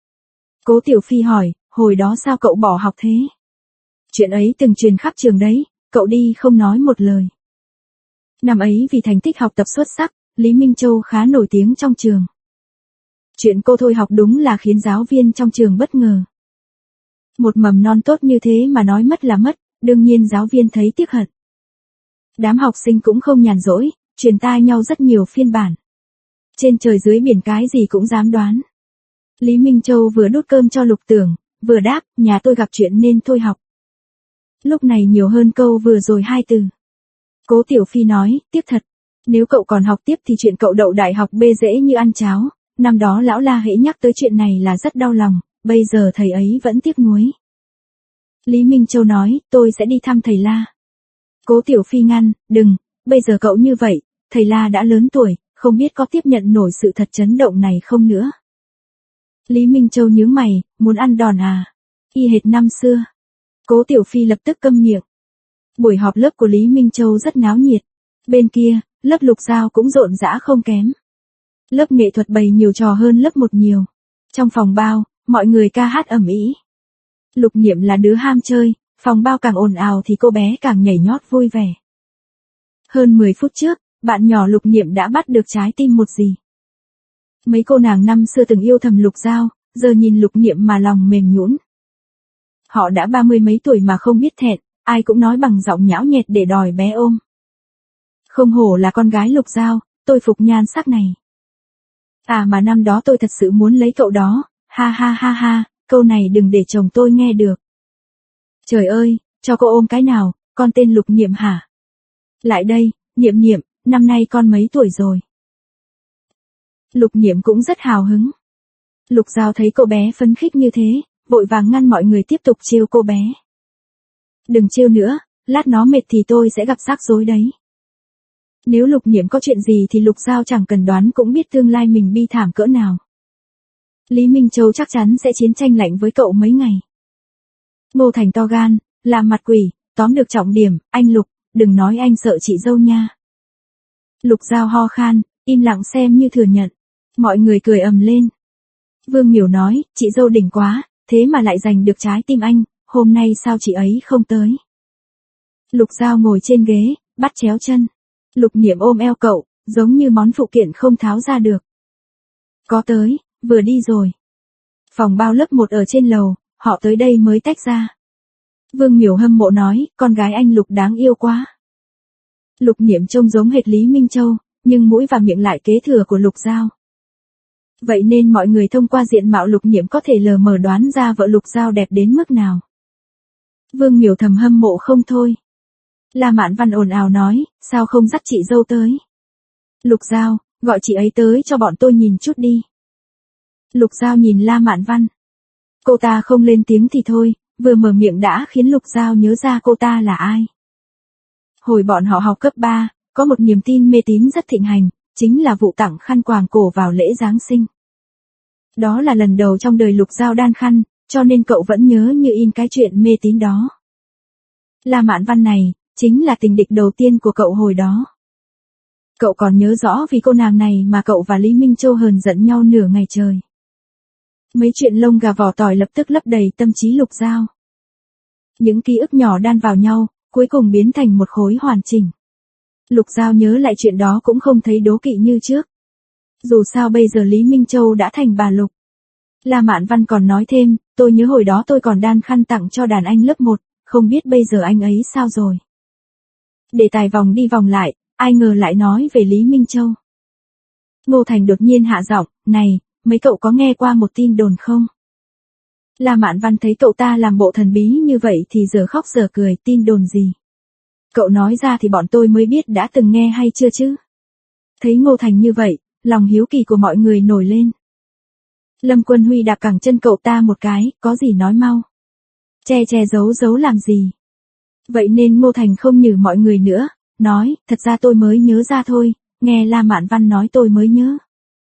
Cố Tiểu Phi hỏi, hồi đó sao cậu bỏ học thế? Chuyện ấy từng truyền khắp trường đấy, cậu đi không nói một lời. Năm ấy vì thành tích học tập xuất sắc, Lý Minh Châu khá nổi tiếng trong trường. Chuyện cô thôi học đúng là khiến giáo viên trong trường bất ngờ. Một mầm non tốt như thế mà nói mất là mất, đương nhiên giáo viên thấy tiếc hận. Đám học sinh cũng không nhàn rỗi, truyền tai nhau rất nhiều phiên bản. Trên trời dưới biển cái gì cũng dám đoán. Lý Minh Châu vừa đút cơm cho Lục Tưởng, vừa đáp, nhà tôi gặp chuyện nên thôi học. Lúc này nhiều hơn câu vừa rồi hai từ. Cố Tiểu Phi nói, tiếc thật. Nếu cậu còn học tiếp thì chuyện cậu đậu đại học bê dễ như ăn cháo. Năm đó lão La hễ nhắc tới chuyện này là rất đau lòng, bây giờ thầy ấy vẫn tiếc nuối. Lý Minh Châu nói, tôi sẽ đi thăm thầy La. Cố Tiểu Phi ngăn, đừng, bây giờ cậu như vậy, thầy La đã lớn tuổi, không biết có tiếp nhận nổi sự thật chấn động này không nữa. Lý Minh Châu nhướng mày, muốn ăn đòn à? Y hệt năm xưa. Cố Tiểu Phi lập tức câm miệng. Buổi họp lớp của Lý Minh Châu rất náo nhiệt. Bên kia, lớp Lục Giao cũng rộn rã không kém. Lớp nghệ thuật bày nhiều trò hơn lớp một nhiều. Trong phòng bao, mọi người ca hát ầm ĩ. Lục Niệm là đứa ham chơi, phòng bao càng ồn ào thì cô bé càng nhảy nhót vui vẻ. Hơn mười phút trước, bạn nhỏ Lục Niệm đã bắt được trái tim một gì. Mấy cô nàng năm xưa từng yêu thầm Lục Giao, giờ nhìn Lục Niệm mà lòng mềm nhũn. Họ đã ba mươi mấy tuổi mà không biết thẹn, ai cũng nói bằng giọng nhão nhẹt để đòi bé ôm. Không hổ là con gái Lục Giao, tôi phục nhan sắc này. À mà năm đó tôi thật sự muốn lấy cậu đó, ha ha ha ha, câu này đừng để chồng tôi nghe được. Trời ơi, cho cô ôm cái nào, con tên Lục Niệm hả? Lại đây, Niệm Niệm, năm nay con mấy tuổi rồi? Lục Niệm cũng rất hào hứng. Lục Giao thấy cô bé phấn khích như thế, vội vàng ngăn mọi người tiếp tục trêu cô bé. Đừng trêu nữa, lát nó mệt thì tôi sẽ gặp rắc rối đấy. Nếu Lục Niệm có chuyện gì thì Lục Giao chẳng cần đoán cũng biết tương lai mình bi thảm cỡ nào. Lý Minh Châu chắc chắn sẽ chiến tranh lạnh với cậu mấy ngày. Ngô Thành to gan, làm mặt quỷ, tóm được trọng điểm, anh Lục, đừng nói anh sợ chị dâu nha. Lục Giao ho khan, im lặng xem như thừa nhận. Mọi người cười ầm lên. Vương Miểu nói, chị dâu đỉnh quá, thế mà lại giành được trái tim anh, hôm nay sao chị ấy không tới. Lục Giao ngồi trên ghế, bắt chéo chân. Lục Niệm ôm eo cậu, giống như món phụ kiện không tháo ra được. Có tới, vừa đi rồi. Phòng bao lớp một ở trên lầu, họ tới đây mới tách ra. Vương Miểu hâm mộ nói, con gái anh Lục đáng yêu quá. Lục Niệm trông giống hệt Lý Minh Châu, nhưng mũi và miệng lại kế thừa của Lục Giao. Vậy nên mọi người thông qua diện mạo Lục Niệm có thể lờ mờ đoán ra vợ Lục Giao đẹp đến mức nào. Vương Miểu thầm hâm mộ không thôi. La Mạn Văn ồn ào nói, sao không dắt chị dâu tới? Lục Giao, gọi chị ấy tới cho bọn tôi nhìn chút đi. Lục Giao nhìn La Mạn Văn. Cô ta không lên tiếng thì thôi, vừa mở miệng đã khiến Lục Giao nhớ ra cô ta là ai. Hồi bọn họ học cấp ba, có một niềm tin mê tín rất thịnh hành, chính là vụ tặng khăn quàng cổ vào lễ Giáng sinh. Đó là lần đầu trong đời Lục Giao đan khăn, cho nên cậu vẫn nhớ như in cái chuyện mê tín đó. La Mạn Văn này, chính là tình địch đầu tiên của cậu hồi đó. Cậu còn nhớ rõ vì cô nàng này mà cậu và Lý Minh Châu hờn giận nhau nửa ngày trời. Mấy chuyện lông gà vỏ tỏi lập tức lấp đầy tâm trí Lục Giao. Những ký ức nhỏ đan vào nhau, cuối cùng biến thành một khối hoàn chỉnh. Lục Giao nhớ lại chuyện đó cũng không thấy đố kỵ như trước. Dù sao bây giờ Lý Minh Châu đã thành bà Lục. La Mạn Văn còn nói thêm, tôi nhớ hồi đó tôi còn đan khăn tặng cho đàn anh lớp một, không biết bây giờ anh ấy sao rồi. Đề tài vòng đi vòng lại, ai ngờ lại nói về Lý Minh Châu. Ngô Thành đột nhiên hạ giọng, này, mấy cậu có nghe qua một tin đồn không? La Mạn Văn thấy cậu ta làm bộ thần bí như vậy thì giờ khóc giờ cười, tin đồn gì? Cậu nói ra thì bọn tôi mới biết đã từng nghe hay chưa chứ? Thấy Ngô Thành như vậy, lòng hiếu kỳ của mọi người nổi lên. Lâm Quân Huy đạp cẳng chân cậu ta một cái, có gì nói mau. Che che giấu giấu làm gì? Vậy nên Ngô Thành không nhử mọi người nữa, nói, thật ra tôi mới nhớ ra thôi, nghe La Mạn Văn nói tôi mới nhớ.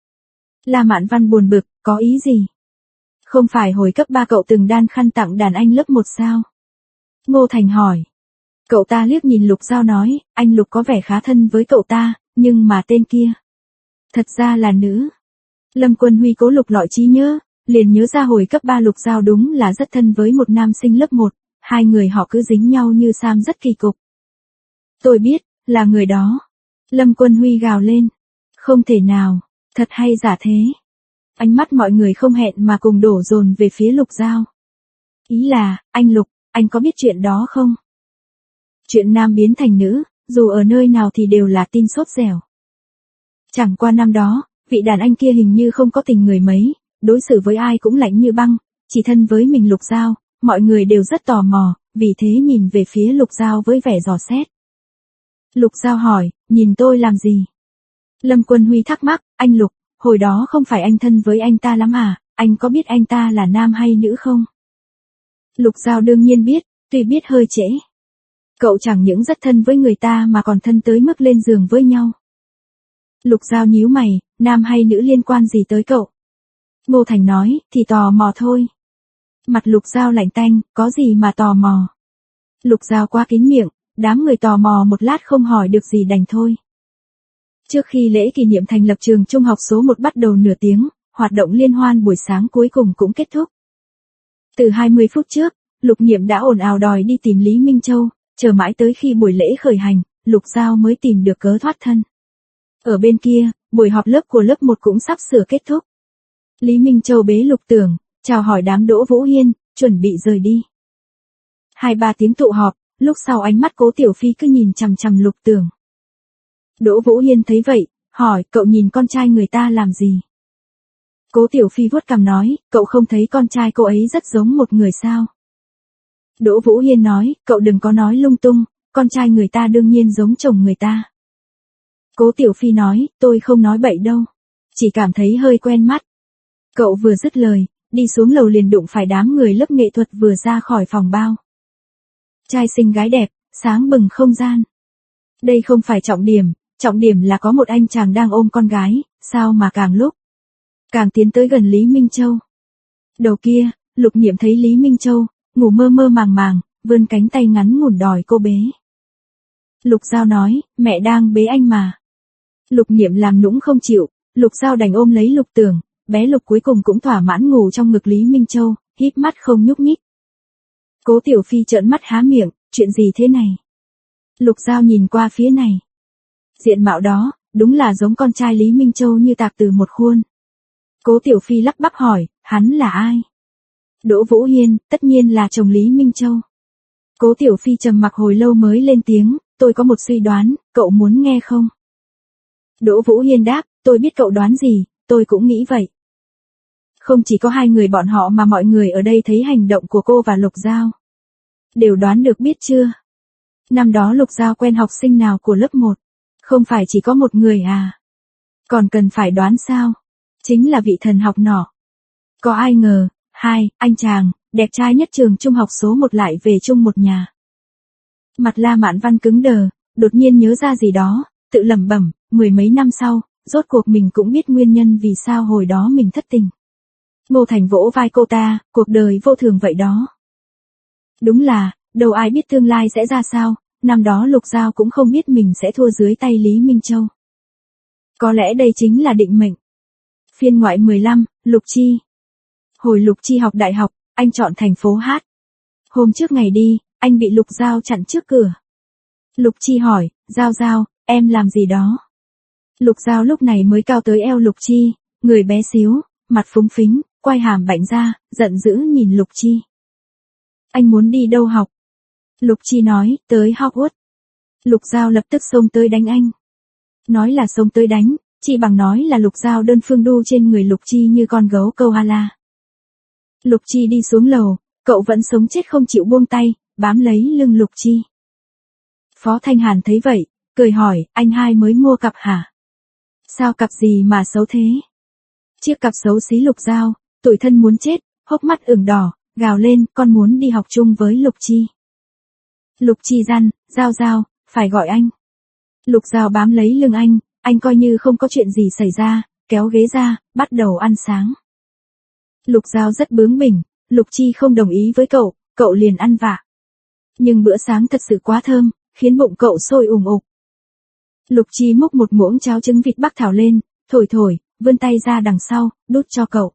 La Mạn Văn buồn bực, có ý gì? Không phải hồi cấp ba cậu từng đan khăn tặng đàn anh lớp một sao? Ngô Thành hỏi. Cậu ta liếc nhìn Lục Giao nói, anh Lục có vẻ khá thân với cậu ta, nhưng mà tên kia. Thật ra là nữ. Lâm Quân Huy cố lục lọi trí nhớ, liền nhớ ra hồi cấp ba Lục Giao đúng là rất thân với một nam sinh lớp một, hai người họ cứ dính nhau như sam rất kỳ cục. Tôi biết, là người đó. Lâm Quân Huy gào lên. Không thể nào, thật hay giả thế. Ánh mắt mọi người không hẹn mà cùng đổ dồn về phía Lục Giao. Ý là, anh Lục, anh có biết chuyện đó không? Chuyện nam biến thành nữ, dù ở nơi nào thì đều là tin sốt dẻo. Chẳng qua năm đó, vị đàn anh kia hình như không có tình người mấy, đối xử với ai cũng lạnh như băng, chỉ thân với mình Lục Giao, mọi người đều rất tò mò, vì thế nhìn về phía Lục Giao với vẻ dò xét. Lục Giao hỏi, nhìn tôi làm gì? Lâm Quân Huy thắc mắc, anh Lục, hồi đó không phải anh thân với anh ta lắm à, anh có biết anh ta là nam hay nữ không? Lục Giao đương nhiên biết, tuy biết hơi trễ. Cậu chẳng những rất thân với người ta mà còn thân tới mức lên giường với nhau. Lục Giao nhíu mày, nam hay nữ liên quan gì tới cậu? Ngô Thành nói, thì tò mò thôi. Mặt Lục Giao lạnh tanh, có gì mà tò mò? Lục Giao quá kín miệng, đám người tò mò một lát không hỏi được gì đành thôi. Trước khi lễ kỷ niệm thành lập trường trung học số một bắt đầu nửa tiếng, hoạt động liên hoan buổi sáng cuối cùng cũng kết thúc. Từ hai mươi phút trước, Lục Niệm đã ồn ào đòi đi tìm Lý Minh Châu, chờ mãi tới khi buổi lễ khởi hành, Lục Giao mới tìm được cớ thoát thân. Ở bên kia, buổi họp lớp của lớp một cũng sắp sửa kết thúc. Lý Minh Châu bế Lục Tưởng, chào hỏi đám Đỗ Vũ Hiên, chuẩn bị rời đi. Hai ba tiếng tụ họp, lúc sau ánh mắt Cố Tiểu Phi cứ nhìn chằm chằm Lục Tưởng. Đỗ Vũ Hiên thấy vậy, hỏi, cậu nhìn con trai người ta làm gì? Cố Tiểu Phi vuốt cằm nói, cậu không thấy con trai cô ấy rất giống một người sao? Đỗ Vũ Hiên nói, cậu đừng có nói lung tung, con trai người ta đương nhiên giống chồng người ta. Cố Tiểu Phi nói, tôi không nói bậy đâu, chỉ cảm thấy hơi quen mắt. Cậu vừa dứt lời, đi xuống lầu liền đụng phải đám người lớp nghệ thuật vừa ra khỏi phòng bao. Trai xinh gái đẹp, sáng bừng không gian. Đây không phải trọng điểm, trọng điểm là có một anh chàng đang ôm con gái, sao mà càng lúc càng tiến tới gần Lý Minh Châu. Đầu kia, Lục Niệm thấy Lý Minh Châu, ngủ mơ mơ màng màng, vươn cánh tay ngắn ngủn đòi cô bế. Lục Giao nói, mẹ đang bế anh mà. Lục Niệm làm nũng không chịu, Lục Giao đành ôm lấy Lục Tưởng, bé Lục cuối cùng cũng thỏa mãn ngủ trong ngực Lý Minh Châu, híp mắt không nhúc nhích. Cố Tiểu Phi trợn mắt há miệng, chuyện gì thế này? Lục Giao nhìn qua phía này. Diện mạo đó, đúng là giống con trai Lý Minh Châu như tạc từ một khuôn. Cố Tiểu Phi lắp bắp hỏi, hắn là ai? Đỗ Vũ Hiên, tất nhiên là chồng Lý Minh Châu. Cố Tiểu Phi trầm mặc hồi lâu mới lên tiếng, tôi có một suy đoán, cậu muốn nghe không? Đỗ Vũ Hiên đáp, tôi biết cậu đoán gì, tôi cũng nghĩ vậy. Không chỉ có hai người bọn họ mà mọi người ở đây thấy hành động của cô và Lục Giao. Đều đoán được biết chưa? Năm đó Lục Giao quen học sinh nào của lớp một? Không phải chỉ có một người à? Còn cần phải đoán sao? Chính là vị thần học nọ. Có ai ngờ, hai, anh chàng, đẹp trai nhất trường trung học số một lại về chung một nhà. Mặt La Mạn Văn cứng đờ, đột nhiên nhớ ra gì đó, tự lẩm bẩm, mười mấy năm sau, rốt cuộc mình cũng biết nguyên nhân vì sao hồi đó mình thất tình. Ngô Thành vỗ vai cô ta, cuộc đời vô thường vậy đó. Đúng là, đâu ai biết tương lai sẽ ra sao, năm đó Lục Giao cũng không biết mình sẽ thua dưới tay Lý Minh Châu. Có lẽ đây chính là định mệnh. Phiên ngoại mười lăm, Lục Chi. Hồi Lục Chi học đại học, anh chọn thành phố Hát. Hôm trước ngày đi, anh bị Lục Giao chặn trước cửa. Lục Chi hỏi, Giao Giao, em làm gì đó? Lục Giao lúc này mới cao tới eo Lục Chi, người bé xíu, mặt phúng phính, quay hàm bạnh ra, giận dữ nhìn Lục Chi. Anh muốn đi đâu học? Lục Chi nói, tới Hogwarts. Lục Giao lập tức xông tới đánh anh. Nói là xông tới đánh, Chi bằng nói là Lục Giao đơn phương đu trên người Lục Chi như con gấu câu ha la. Lục Chi đi xuống lầu, cậu vẫn sống chết không chịu buông tay, bám lấy lưng Lục Chi. Phó Thanh Hàn thấy vậy, cười hỏi, anh hai mới mua cặp hả? Sao cặp gì mà xấu thế? Chiếc cặp xấu xí Lục Giao, tủi thân muốn chết, hốc mắt ửng đỏ, gào lên, con muốn đi học chung với Lục Chi. Lục Chi răn, Giao Giao, phải gọi anh. Lục Giao bám lấy lưng anh, anh coi như không có chuyện gì xảy ra, kéo ghế ra, bắt đầu ăn sáng. Lục Giao rất bướng bỉnh, Lục Chi không đồng ý với cậu, cậu liền ăn vạ. Nhưng bữa sáng thật sự quá thơm, khiến bụng cậu sôi ủng ục. Lục Chi múc một muỗng cháo trứng vịt bắc thảo lên, thổi thổi, vươn tay ra đằng sau, đút cho cậu.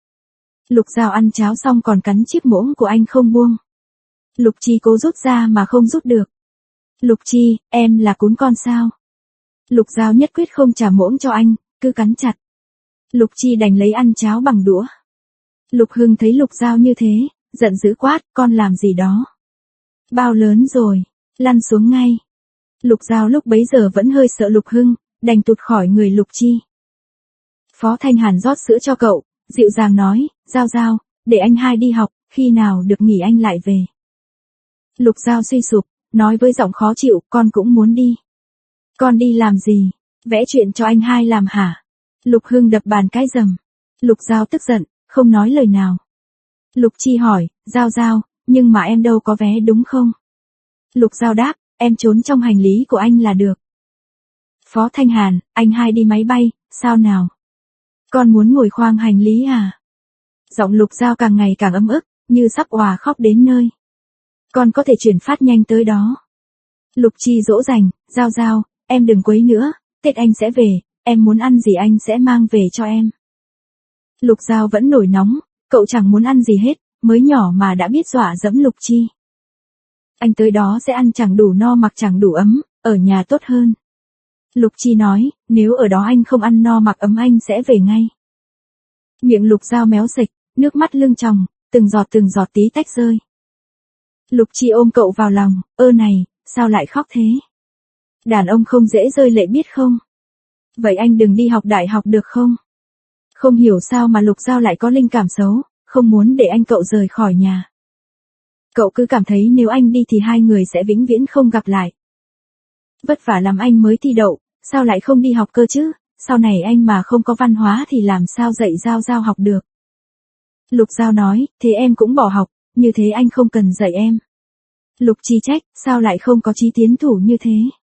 Lục Giao ăn cháo xong còn cắn chiếc muỗng của anh không buông. Lục Chi cố rút ra mà không rút được. Lục Chi, em là cún con sao? Lục Giao nhất quyết không trả muỗng cho anh, cứ cắn chặt. Lục Chi đành lấy ăn cháo bằng đũa. Lục Hưng thấy Lục Giao như thế, giận dữ quát, con làm gì đó? Bao lớn rồi, lăn xuống ngay. Lục Giao lúc bấy giờ vẫn hơi sợ Lục Hưng, đành tụt khỏi người Lục Chi. Phó Thanh Hàn rót sữa cho cậu, dịu dàng nói, Giao Giao, để anh hai đi học, khi nào được nghỉ anh lại về. Lục Giao suy sụp, nói với giọng khó chịu, con cũng muốn đi. Con đi làm gì? Vẽ chuyện cho anh hai làm hả? Lục Hưng đập bàn cái rầm. Lục Giao tức giận, không nói lời nào. Lục Chi hỏi, Giao Giao, nhưng mà em đâu có vé đúng không? Lục Giao đáp, em trốn trong hành lý của anh là được. Phó Thanh Hàn, anh hai đi máy bay, sao nào? Con muốn ngồi khoang hành lý à? Giọng Lục Giao càng ngày càng ấm ức, như sắp òa khóc đến nơi. Con có thể chuyển phát nhanh tới đó. Lục Chi dỗ dành, Giao Giao, em đừng quấy nữa, Tết anh sẽ về, em muốn ăn gì anh sẽ mang về cho em. Lục Giao vẫn nổi nóng, cậu chẳng muốn ăn gì hết, mới nhỏ mà đã biết dọa dẫm Lục Chi. Anh tới đó sẽ ăn chẳng đủ no mặc chẳng đủ ấm, ở nhà tốt hơn. Lục Chi nói, nếu ở đó anh không ăn no mặc ấm anh sẽ về ngay. Miệng Lục Giao méo sạch, nước mắt lưng tròng, từng giọt từng giọt tí tách rơi. Lục Chi ôm cậu vào lòng, ơ này, sao lại khóc thế? Đàn ông không dễ rơi lệ biết không? Vậy anh đừng đi học đại học được không? Không hiểu sao mà Lục Giao lại có linh cảm xấu, không muốn để anh cậu rời khỏi nhà. Cậu cứ cảm thấy nếu anh đi thì hai người sẽ vĩnh viễn không gặp lại. Vất vả lắm anh mới thi đậu, sao lại không đi học cơ chứ, sau này anh mà không có văn hóa thì làm sao dạy Giao Giao học được. Lục Giao nói, thế em cũng bỏ học, như thế anh không cần dạy em. Lục Chi trách, sao lại không có chí tiến thủ như thế.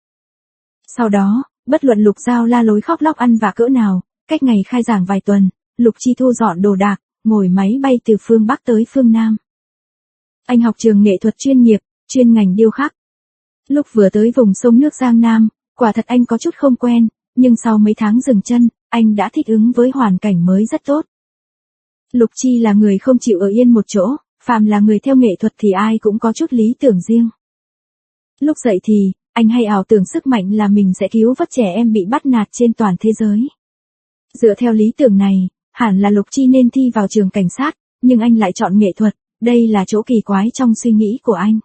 Sau đó, bất luận Lục Giao la lối khóc lóc ăn vạ cỡ nào, cách ngày khai giảng vài tuần, Lục Chi thu dọn đồ đạc, ngồi máy bay từ phương Bắc tới phương Nam. Anh học trường nghệ thuật chuyên nghiệp, chuyên ngành điêu khắc. Lúc vừa tới vùng sông nước Giang Nam, quả thật anh có chút không quen, nhưng sau mấy tháng dừng chân, anh đã thích ứng với hoàn cảnh mới rất tốt. Lục Chi là người không chịu ở yên một chỗ, phàm là người theo nghệ thuật thì ai cũng có chút lý tưởng riêng. Lúc dậy thì, anh hay ảo tưởng sức mạnh là mình sẽ cứu vớt trẻ em bị bắt nạt trên toàn thế giới. Dựa theo lý tưởng này, hẳn là Lục Chi nên thi vào trường cảnh sát, nhưng anh lại chọn nghệ thuật, đây là chỗ kỳ quái trong suy nghĩ của anh.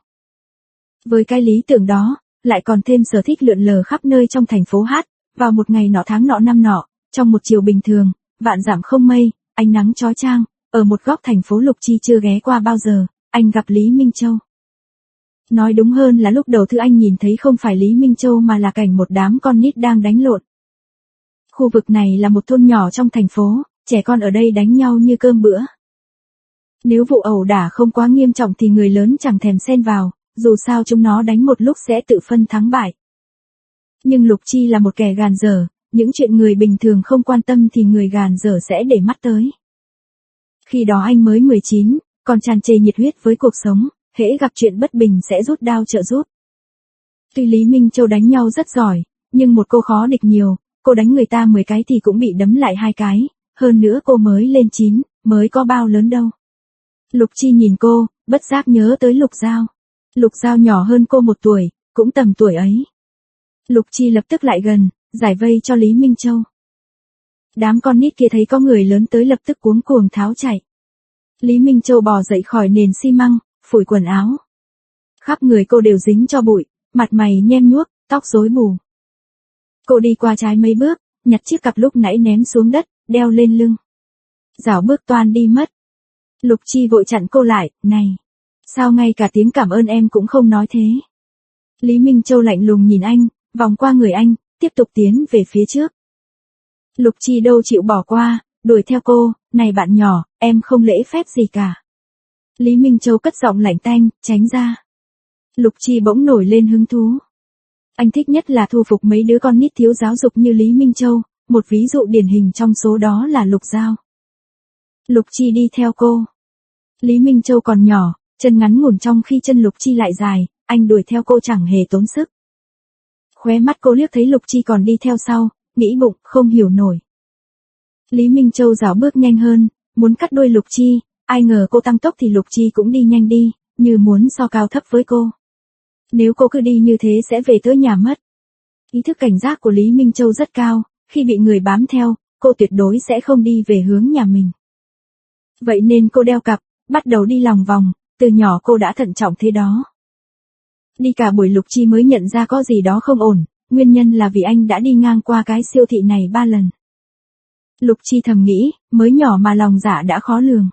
Với cái lý tưởng đó, lại còn thêm sở thích lượn lờ khắp nơi trong thành phố hát, vào một ngày nọ tháng nọ năm nọ, trong một chiều bình thường, vạn dặm không mây, ánh nắng chói chang, ở một góc thành phố Lục Chi chưa ghé qua bao giờ, anh gặp Lý Minh Châu. Nói đúng hơn là lúc đầu thứ anh nhìn thấy không phải Lý Minh Châu mà là cảnh một đám con nít đang đánh lộn. Khu vực này là một thôn nhỏ trong thành phố, trẻ con ở đây đánh nhau như cơm bữa. Nếu vụ ẩu đả không quá nghiêm trọng thì người lớn chẳng thèm xen vào, dù sao chúng nó đánh một lúc sẽ tự phân thắng bại. Nhưng Lục Chi là một kẻ gàn dở, những chuyện người bình thường không quan tâm thì người gàn dở sẽ để mắt tới. Khi đó anh mới mười chín, còn tràn trề nhiệt huyết với cuộc sống, hễ gặp chuyện bất bình sẽ rút đao trợ giúp. Tuy Lý Minh Châu đánh nhau rất giỏi, nhưng một cô khó địch nhiều, cô đánh người ta mười cái thì cũng bị đấm lại hai cái, hơn nữa cô mới lên chín, mới có bao lớn đâu. Lục Chi nhìn cô, bất giác nhớ tới Lục Giao. Lục Giao nhỏ hơn cô một tuổi, cũng tầm tuổi ấy. Lục Chi lập tức lại gần, giải vây cho Lý Minh Châu. Đám con nít kia thấy có người lớn tới lập tức cuống cuồng tháo chạy. Lý Minh Châu bò dậy khỏi nền xi măng, phủi quần áo. Khắp người cô đều dính cho bụi, mặt mày nhem nhuốc, tóc rối bù. Cô đi qua trái mấy bước, nhặt chiếc cặp lúc nãy ném xuống đất, đeo lên lưng. Dảo bước toan đi mất. Lục Chi vội chặn cô lại, này, sao ngay cả tiếng cảm ơn em cũng không nói thế. Lý Minh Châu lạnh lùng nhìn anh, vòng qua người anh, tiếp tục tiến về phía trước. Lục Chi đâu chịu bỏ qua, đuổi theo cô, này bạn nhỏ, em không lễ phép gì cả. Lý Minh Châu cất giọng lạnh tanh, tránh ra. Lục Chi bỗng nổi lên hứng thú. Anh thích nhất là thu phục mấy đứa con nít thiếu giáo dục như Lý Minh Châu, một ví dụ điển hình trong số đó là Lục Giao. Lục Chi đi theo cô. Lý Minh Châu còn nhỏ, chân ngắn ngủn trong khi chân Lục Chi lại dài, anh đuổi theo cô chẳng hề tốn sức. Khóe mắt cô liếc thấy Lục Chi còn đi theo sau, nghĩ bụng, không hiểu nổi. Lý Minh Châu dảo bước nhanh hơn, muốn cắt đuôi Lục Chi, ai ngờ cô tăng tốc thì Lục Chi cũng đi nhanh đi, như muốn so cao thấp với cô. Nếu cô cứ đi như thế sẽ về tới nhà mất. Ý thức cảnh giác của Lý Minh Châu rất cao, khi bị người bám theo, cô tuyệt đối sẽ không đi về hướng nhà mình. Vậy nên cô đeo cặp, bắt đầu đi lòng vòng, từ nhỏ cô đã thận trọng thế đó. Đi cả buổi Lục Chi mới nhận ra có gì đó không ổn, nguyên nhân là vì anh đã đi ngang qua cái siêu thị này ba lần. Lục Chi thầm nghĩ, mới nhỏ mà lòng dạ đã khó lường.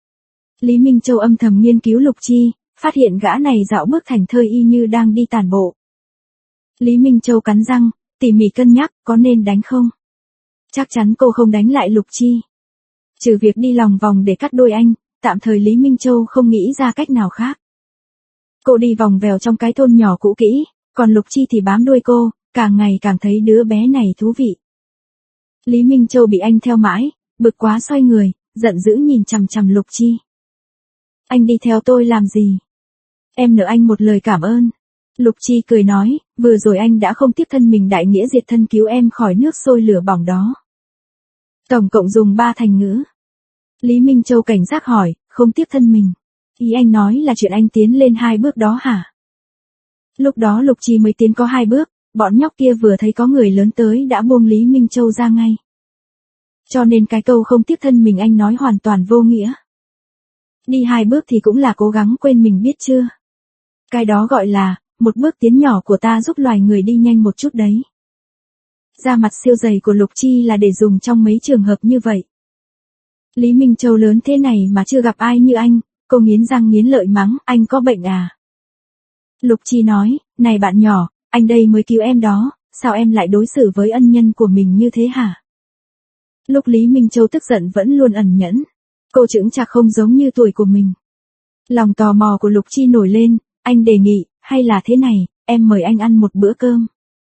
Lý Minh Châu âm thầm nghiên cứu Lục Chi, phát hiện gã này dạo bước thành thơi y như đang đi tản bộ. Lý Minh Châu cắn răng, tỉ mỉ cân nhắc, có nên đánh không? Chắc chắn cô không đánh lại Lục Chi. Trừ việc đi lòng vòng để cắt đuôi anh, tạm thời Lý Minh Châu không nghĩ ra cách nào khác. Cô đi vòng vèo trong cái thôn nhỏ cũ kỹ, còn Lục Chi thì bám đuôi cô, càng ngày càng thấy đứa bé này thú vị. Lý Minh Châu bị anh theo mãi, bực quá xoay người, giận dữ nhìn chằm chằm Lục Chi. Anh đi theo tôi làm gì? Em nợ anh một lời cảm ơn. Lục Chi cười nói, vừa rồi anh đã không tiếp thân mình đại nghĩa diệt thân cứu em khỏi nước sôi lửa bỏng đó. Tổng cộng dùng ba thành ngữ. Lý Minh Châu cảnh giác hỏi, không tiếp thân mình. Ý anh nói là chuyện anh tiến lên hai bước đó hả? Lúc đó Lục Chi mới tiến có hai bước, bọn nhóc kia vừa thấy có người lớn tới đã buông Lý Minh Châu ra ngay. Cho nên cái câu không tiếp thân mình anh nói hoàn toàn vô nghĩa. Đi hai bước thì cũng là cố gắng quên mình biết chưa? Cái đó gọi là, một bước tiến nhỏ của ta giúp loài người đi nhanh một chút đấy. Da mặt siêu dày của Lục Chi là để dùng trong mấy trường hợp như vậy. Lý Minh Châu lớn thế này mà chưa gặp ai như anh, cô nghiến răng nghiến lợi mắng, anh có bệnh à? Lục Chi nói, này bạn nhỏ, anh đây mới cứu em đó, sao em lại đối xử với ân nhân của mình như thế hả? Lúc Lý Minh Châu tức giận vẫn luôn ẩn nhẫn, cô chững chạc không giống như tuổi của mình. Lòng tò mò của Lục Chi nổi lên, anh đề nghị, hay là thế này, em mời anh ăn một bữa cơm.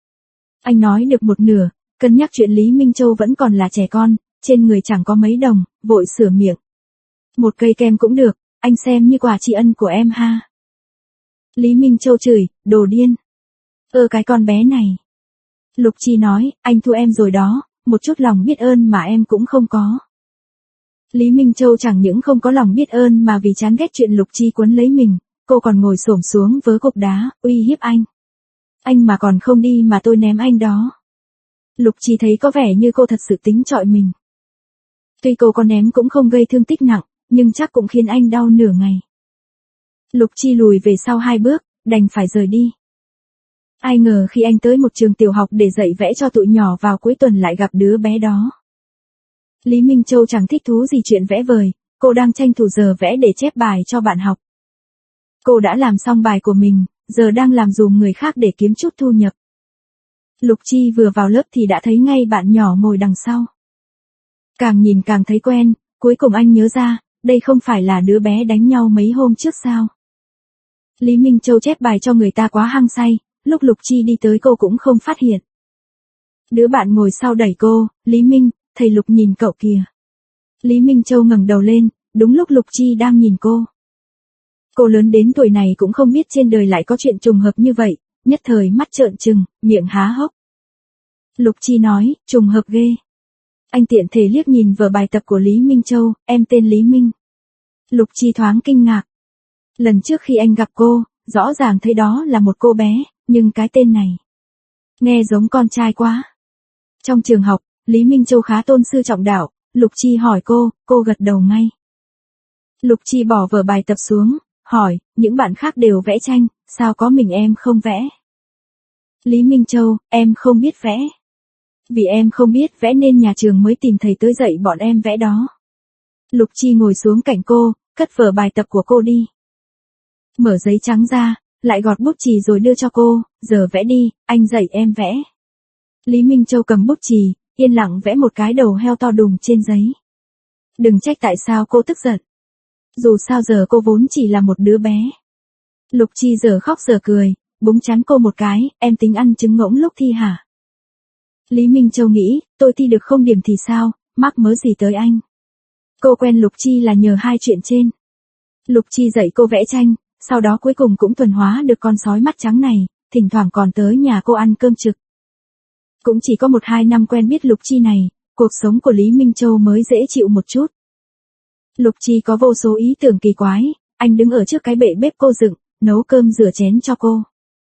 Anh nói được một nửa, cân nhắc chuyện Lý Minh Châu vẫn còn là trẻ con, trên người chẳng có mấy đồng, vội sửa miệng. Một cây kem cũng được, anh xem như quà tri ân của em ha. Lý Minh Châu chửi, đồ điên. Ơ cái con bé này. Lục Chi nói, anh thua em rồi đó, một chút lòng biết ơn mà em cũng không có. Lý Minh Châu chẳng những không có lòng biết ơn mà vì chán ghét chuyện Lục Chi quấn lấy mình, cô còn ngồi xổm xuống vớ cục đá, uy hiếp anh. Anh mà còn không đi mà tôi ném anh đó. Lục Chi thấy có vẻ như cô thật sự tính chọi mình. Tuy cô có ném cũng không gây thương tích nặng, nhưng chắc cũng khiến anh đau nửa ngày. Lục Chi lùi về sau hai bước, đành phải rời đi. Ai ngờ khi anh tới một trường tiểu học để dạy vẽ cho tụi nhỏ vào cuối tuần lại gặp đứa bé đó. Lý Minh Châu chẳng thích thú gì chuyện vẽ vời, cô đang tranh thủ giờ vẽ để chép bài cho bạn học. Cô đã làm xong bài của mình, giờ đang làm dùm người khác để kiếm chút thu nhập. Lục Chi vừa vào lớp thì đã thấy ngay bạn nhỏ ngồi đằng sau. Càng nhìn càng thấy quen, cuối cùng anh nhớ ra, đây không phải là đứa bé đánh nhau mấy hôm trước sao. Lý Minh Châu chép bài cho người ta quá hăng say, lúc Lục Chi đi tới cô cũng không phát hiện. Đứa bạn ngồi sau đẩy cô, Lý Minh, thầy Lục nhìn cậu kìa. Lý Minh Châu ngẩng đầu lên, đúng lúc Lục Chi đang nhìn cô. Cô lớn đến tuổi này cũng không biết trên đời lại có chuyện trùng hợp như vậy, nhất thời mắt trợn trừng, miệng há hốc. Lục Chi nói, trùng hợp ghê. Anh tiện thể liếc nhìn vở bài tập của Lý Minh Châu, em tên Lý Minh. Lục Chi thoáng kinh ngạc. Lần trước khi anh gặp cô, rõ ràng thấy đó là một cô bé, nhưng cái tên này nghe giống con trai quá. Trong trường học, Lý Minh Châu khá tôn sư trọng đạo, Lục Chi hỏi cô, cô gật đầu ngay. Lục Chi bỏ vở bài tập xuống, hỏi, những bạn khác đều vẽ tranh, sao có mình em không vẽ? Lý Minh Châu, em không biết vẽ. Vì em không biết vẽ nên nhà trường mới tìm thầy tới dạy bọn em vẽ đó. Lục Chi ngồi xuống cạnh cô, cất vở bài tập của cô đi. Mở giấy trắng ra, lại gọt bút chì rồi đưa cho cô, giờ vẽ đi, anh dạy em vẽ. Lý Minh Châu cầm bút chì, yên lặng vẽ một cái đầu heo to đùng trên giấy. Đừng trách tại sao cô tức giận. Dù sao giờ cô vốn chỉ là một đứa bé. Lục Chi giờ khóc giờ cười, búng trán cô một cái, em tính ăn trứng ngỗng lúc thi hả? Lý Minh Châu nghĩ, tôi thi được không điểm thì sao, mắc mớ gì tới anh. Cô quen Lục Chi là nhờ hai chuyện trên. Lục Chi dạy cô vẽ tranh, sau đó cuối cùng cũng thuần hóa được con sói mắt trắng này, thỉnh thoảng còn tới nhà cô ăn cơm trực. Cũng chỉ có một hai năm quen biết Lục Chi này, cuộc sống của Lý Minh Châu mới dễ chịu một chút. Lục Chi có vô số ý tưởng kỳ quái, anh đứng ở trước cái bệ bếp cô dựng, nấu cơm rửa chén cho cô.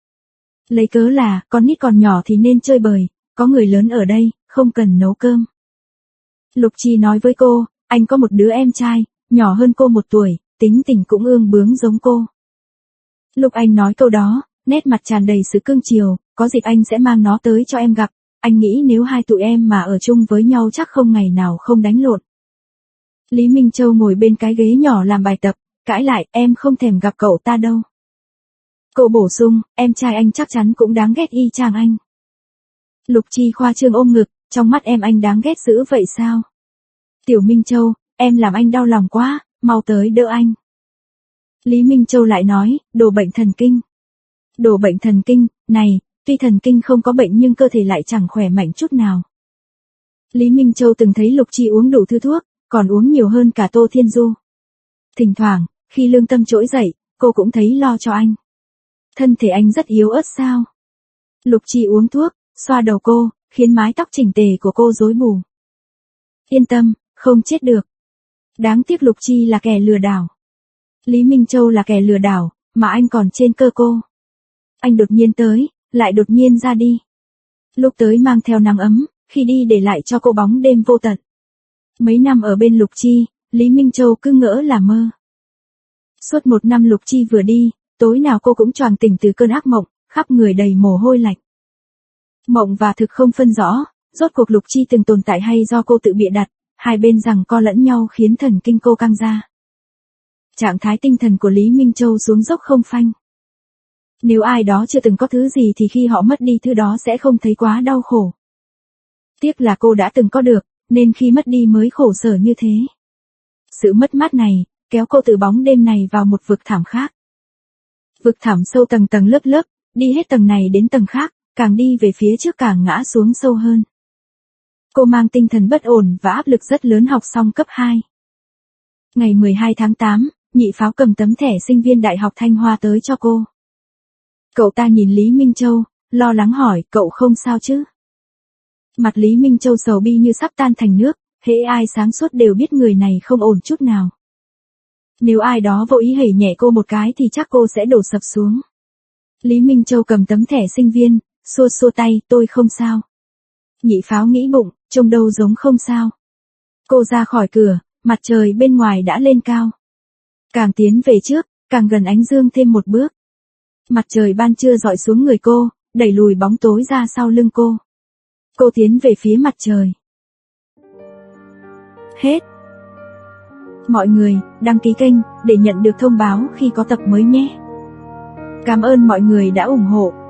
Lấy cớ là, con nít còn nhỏ thì nên chơi bời, có người lớn ở đây, không cần nấu cơm. Lục Chi nói với cô, anh có một đứa em trai, nhỏ hơn cô một tuổi, tính tình cũng ương bướng giống cô. Lúc anh nói câu đó, nét mặt tràn đầy sự cương chiều, có dịp anh sẽ mang nó tới cho em gặp, anh nghĩ nếu hai tụi em mà ở chung với nhau chắc không ngày nào không đánh lộn. Lý Minh Châu ngồi bên cái ghế nhỏ làm bài tập, cãi lại, em không thèm gặp cậu ta đâu. Cậu bổ sung, em trai anh chắc chắn cũng đáng ghét y chang anh. Lục Chi khoa trương ôm ngực, trong mắt em anh đáng ghét dữ vậy sao? Tiểu Minh Châu, em làm anh đau lòng quá, mau tới đỡ anh. Lý Minh Châu lại nói, đồ bệnh thần kinh. Đồ bệnh thần kinh, này, tuy thần kinh không có bệnh nhưng cơ thể lại chẳng khỏe mạnh chút nào. Lý Minh Châu từng thấy Lục Chi uống đủ thứ thuốc, còn uống nhiều hơn cả Tô Thiên Du. Thỉnh thoảng, khi lương tâm trỗi dậy, cô cũng thấy lo cho anh. Thân thể anh rất yếu ớt sao? Lục Chi uống thuốc, xoa đầu cô, khiến mái tóc chỉnh tề của cô rối bù. Yên tâm, không chết được. Đáng tiếc Lục Chi là kẻ lừa đảo. Lý Minh Châu là kẻ lừa đảo, mà anh còn trên cơ cô. Anh đột nhiên tới, lại đột nhiên ra đi. Lúc tới mang theo nắng ấm, khi đi để lại cho cô bóng đêm vô tận. Mấy năm ở bên Lục Chi, Lý Minh Châu cứ ngỡ là mơ. Suốt một năm Lục Chi vừa đi, tối nào cô cũng choàng tỉnh từ cơn ác mộng, khắp người đầy mồ hôi lạnh. Mộng và thực không phân rõ, rốt cuộc Lục Chi từng tồn tại hay do cô tự bịa đặt, hai bên giằng co lẫn nhau khiến thần kinh cô căng ra. Trạng thái tinh thần của Lý Minh Châu xuống dốc không phanh. Nếu ai đó chưa từng có thứ gì thì khi họ mất đi thứ đó sẽ không thấy quá đau khổ. Tiếc là cô đã từng có được, nên khi mất đi mới khổ sở như thế. Sự mất mát này, kéo cô từ bóng đêm này vào một vực thẳm khác. Vực thẳm sâu tầng tầng lớp lớp, đi hết tầng này đến tầng khác, càng đi về phía trước càng ngã xuống sâu hơn. Cô mang tinh thần bất ổn và áp lực rất lớn học xong cấp hai. Ngày mười hai tháng tám, Nhị Pháo cầm tấm thẻ sinh viên Đại học Thanh Hoa tới cho cô. Cậu ta nhìn Lý Minh Châu, lo lắng hỏi, cậu không sao chứ? Mặt Lý Minh Châu sầu bi như sắp tan thành nước, hễ ai sáng suốt đều biết người này không ổn chút nào. Nếu ai đó vô ý hẩy nhẹ cô một cái thì chắc cô sẽ đổ sập xuống. Lý Minh Châu cầm tấm thẻ sinh viên, xua xua tay, tôi không sao. Nhị Pháo nghĩ bụng, trông đâu giống không sao. Cô ra khỏi cửa, mặt trời bên ngoài đã lên cao. Càng tiến về trước, càng gần ánh dương thêm một bước. Mặt trời ban trưa rọi xuống người cô, đẩy lùi bóng tối ra sau lưng cô. Cô tiến về phía mặt trời. Hết. Mọi người, đăng ký kênh để nhận được thông báo khi có tập mới nhé. Cảm ơn mọi người đã ủng hộ.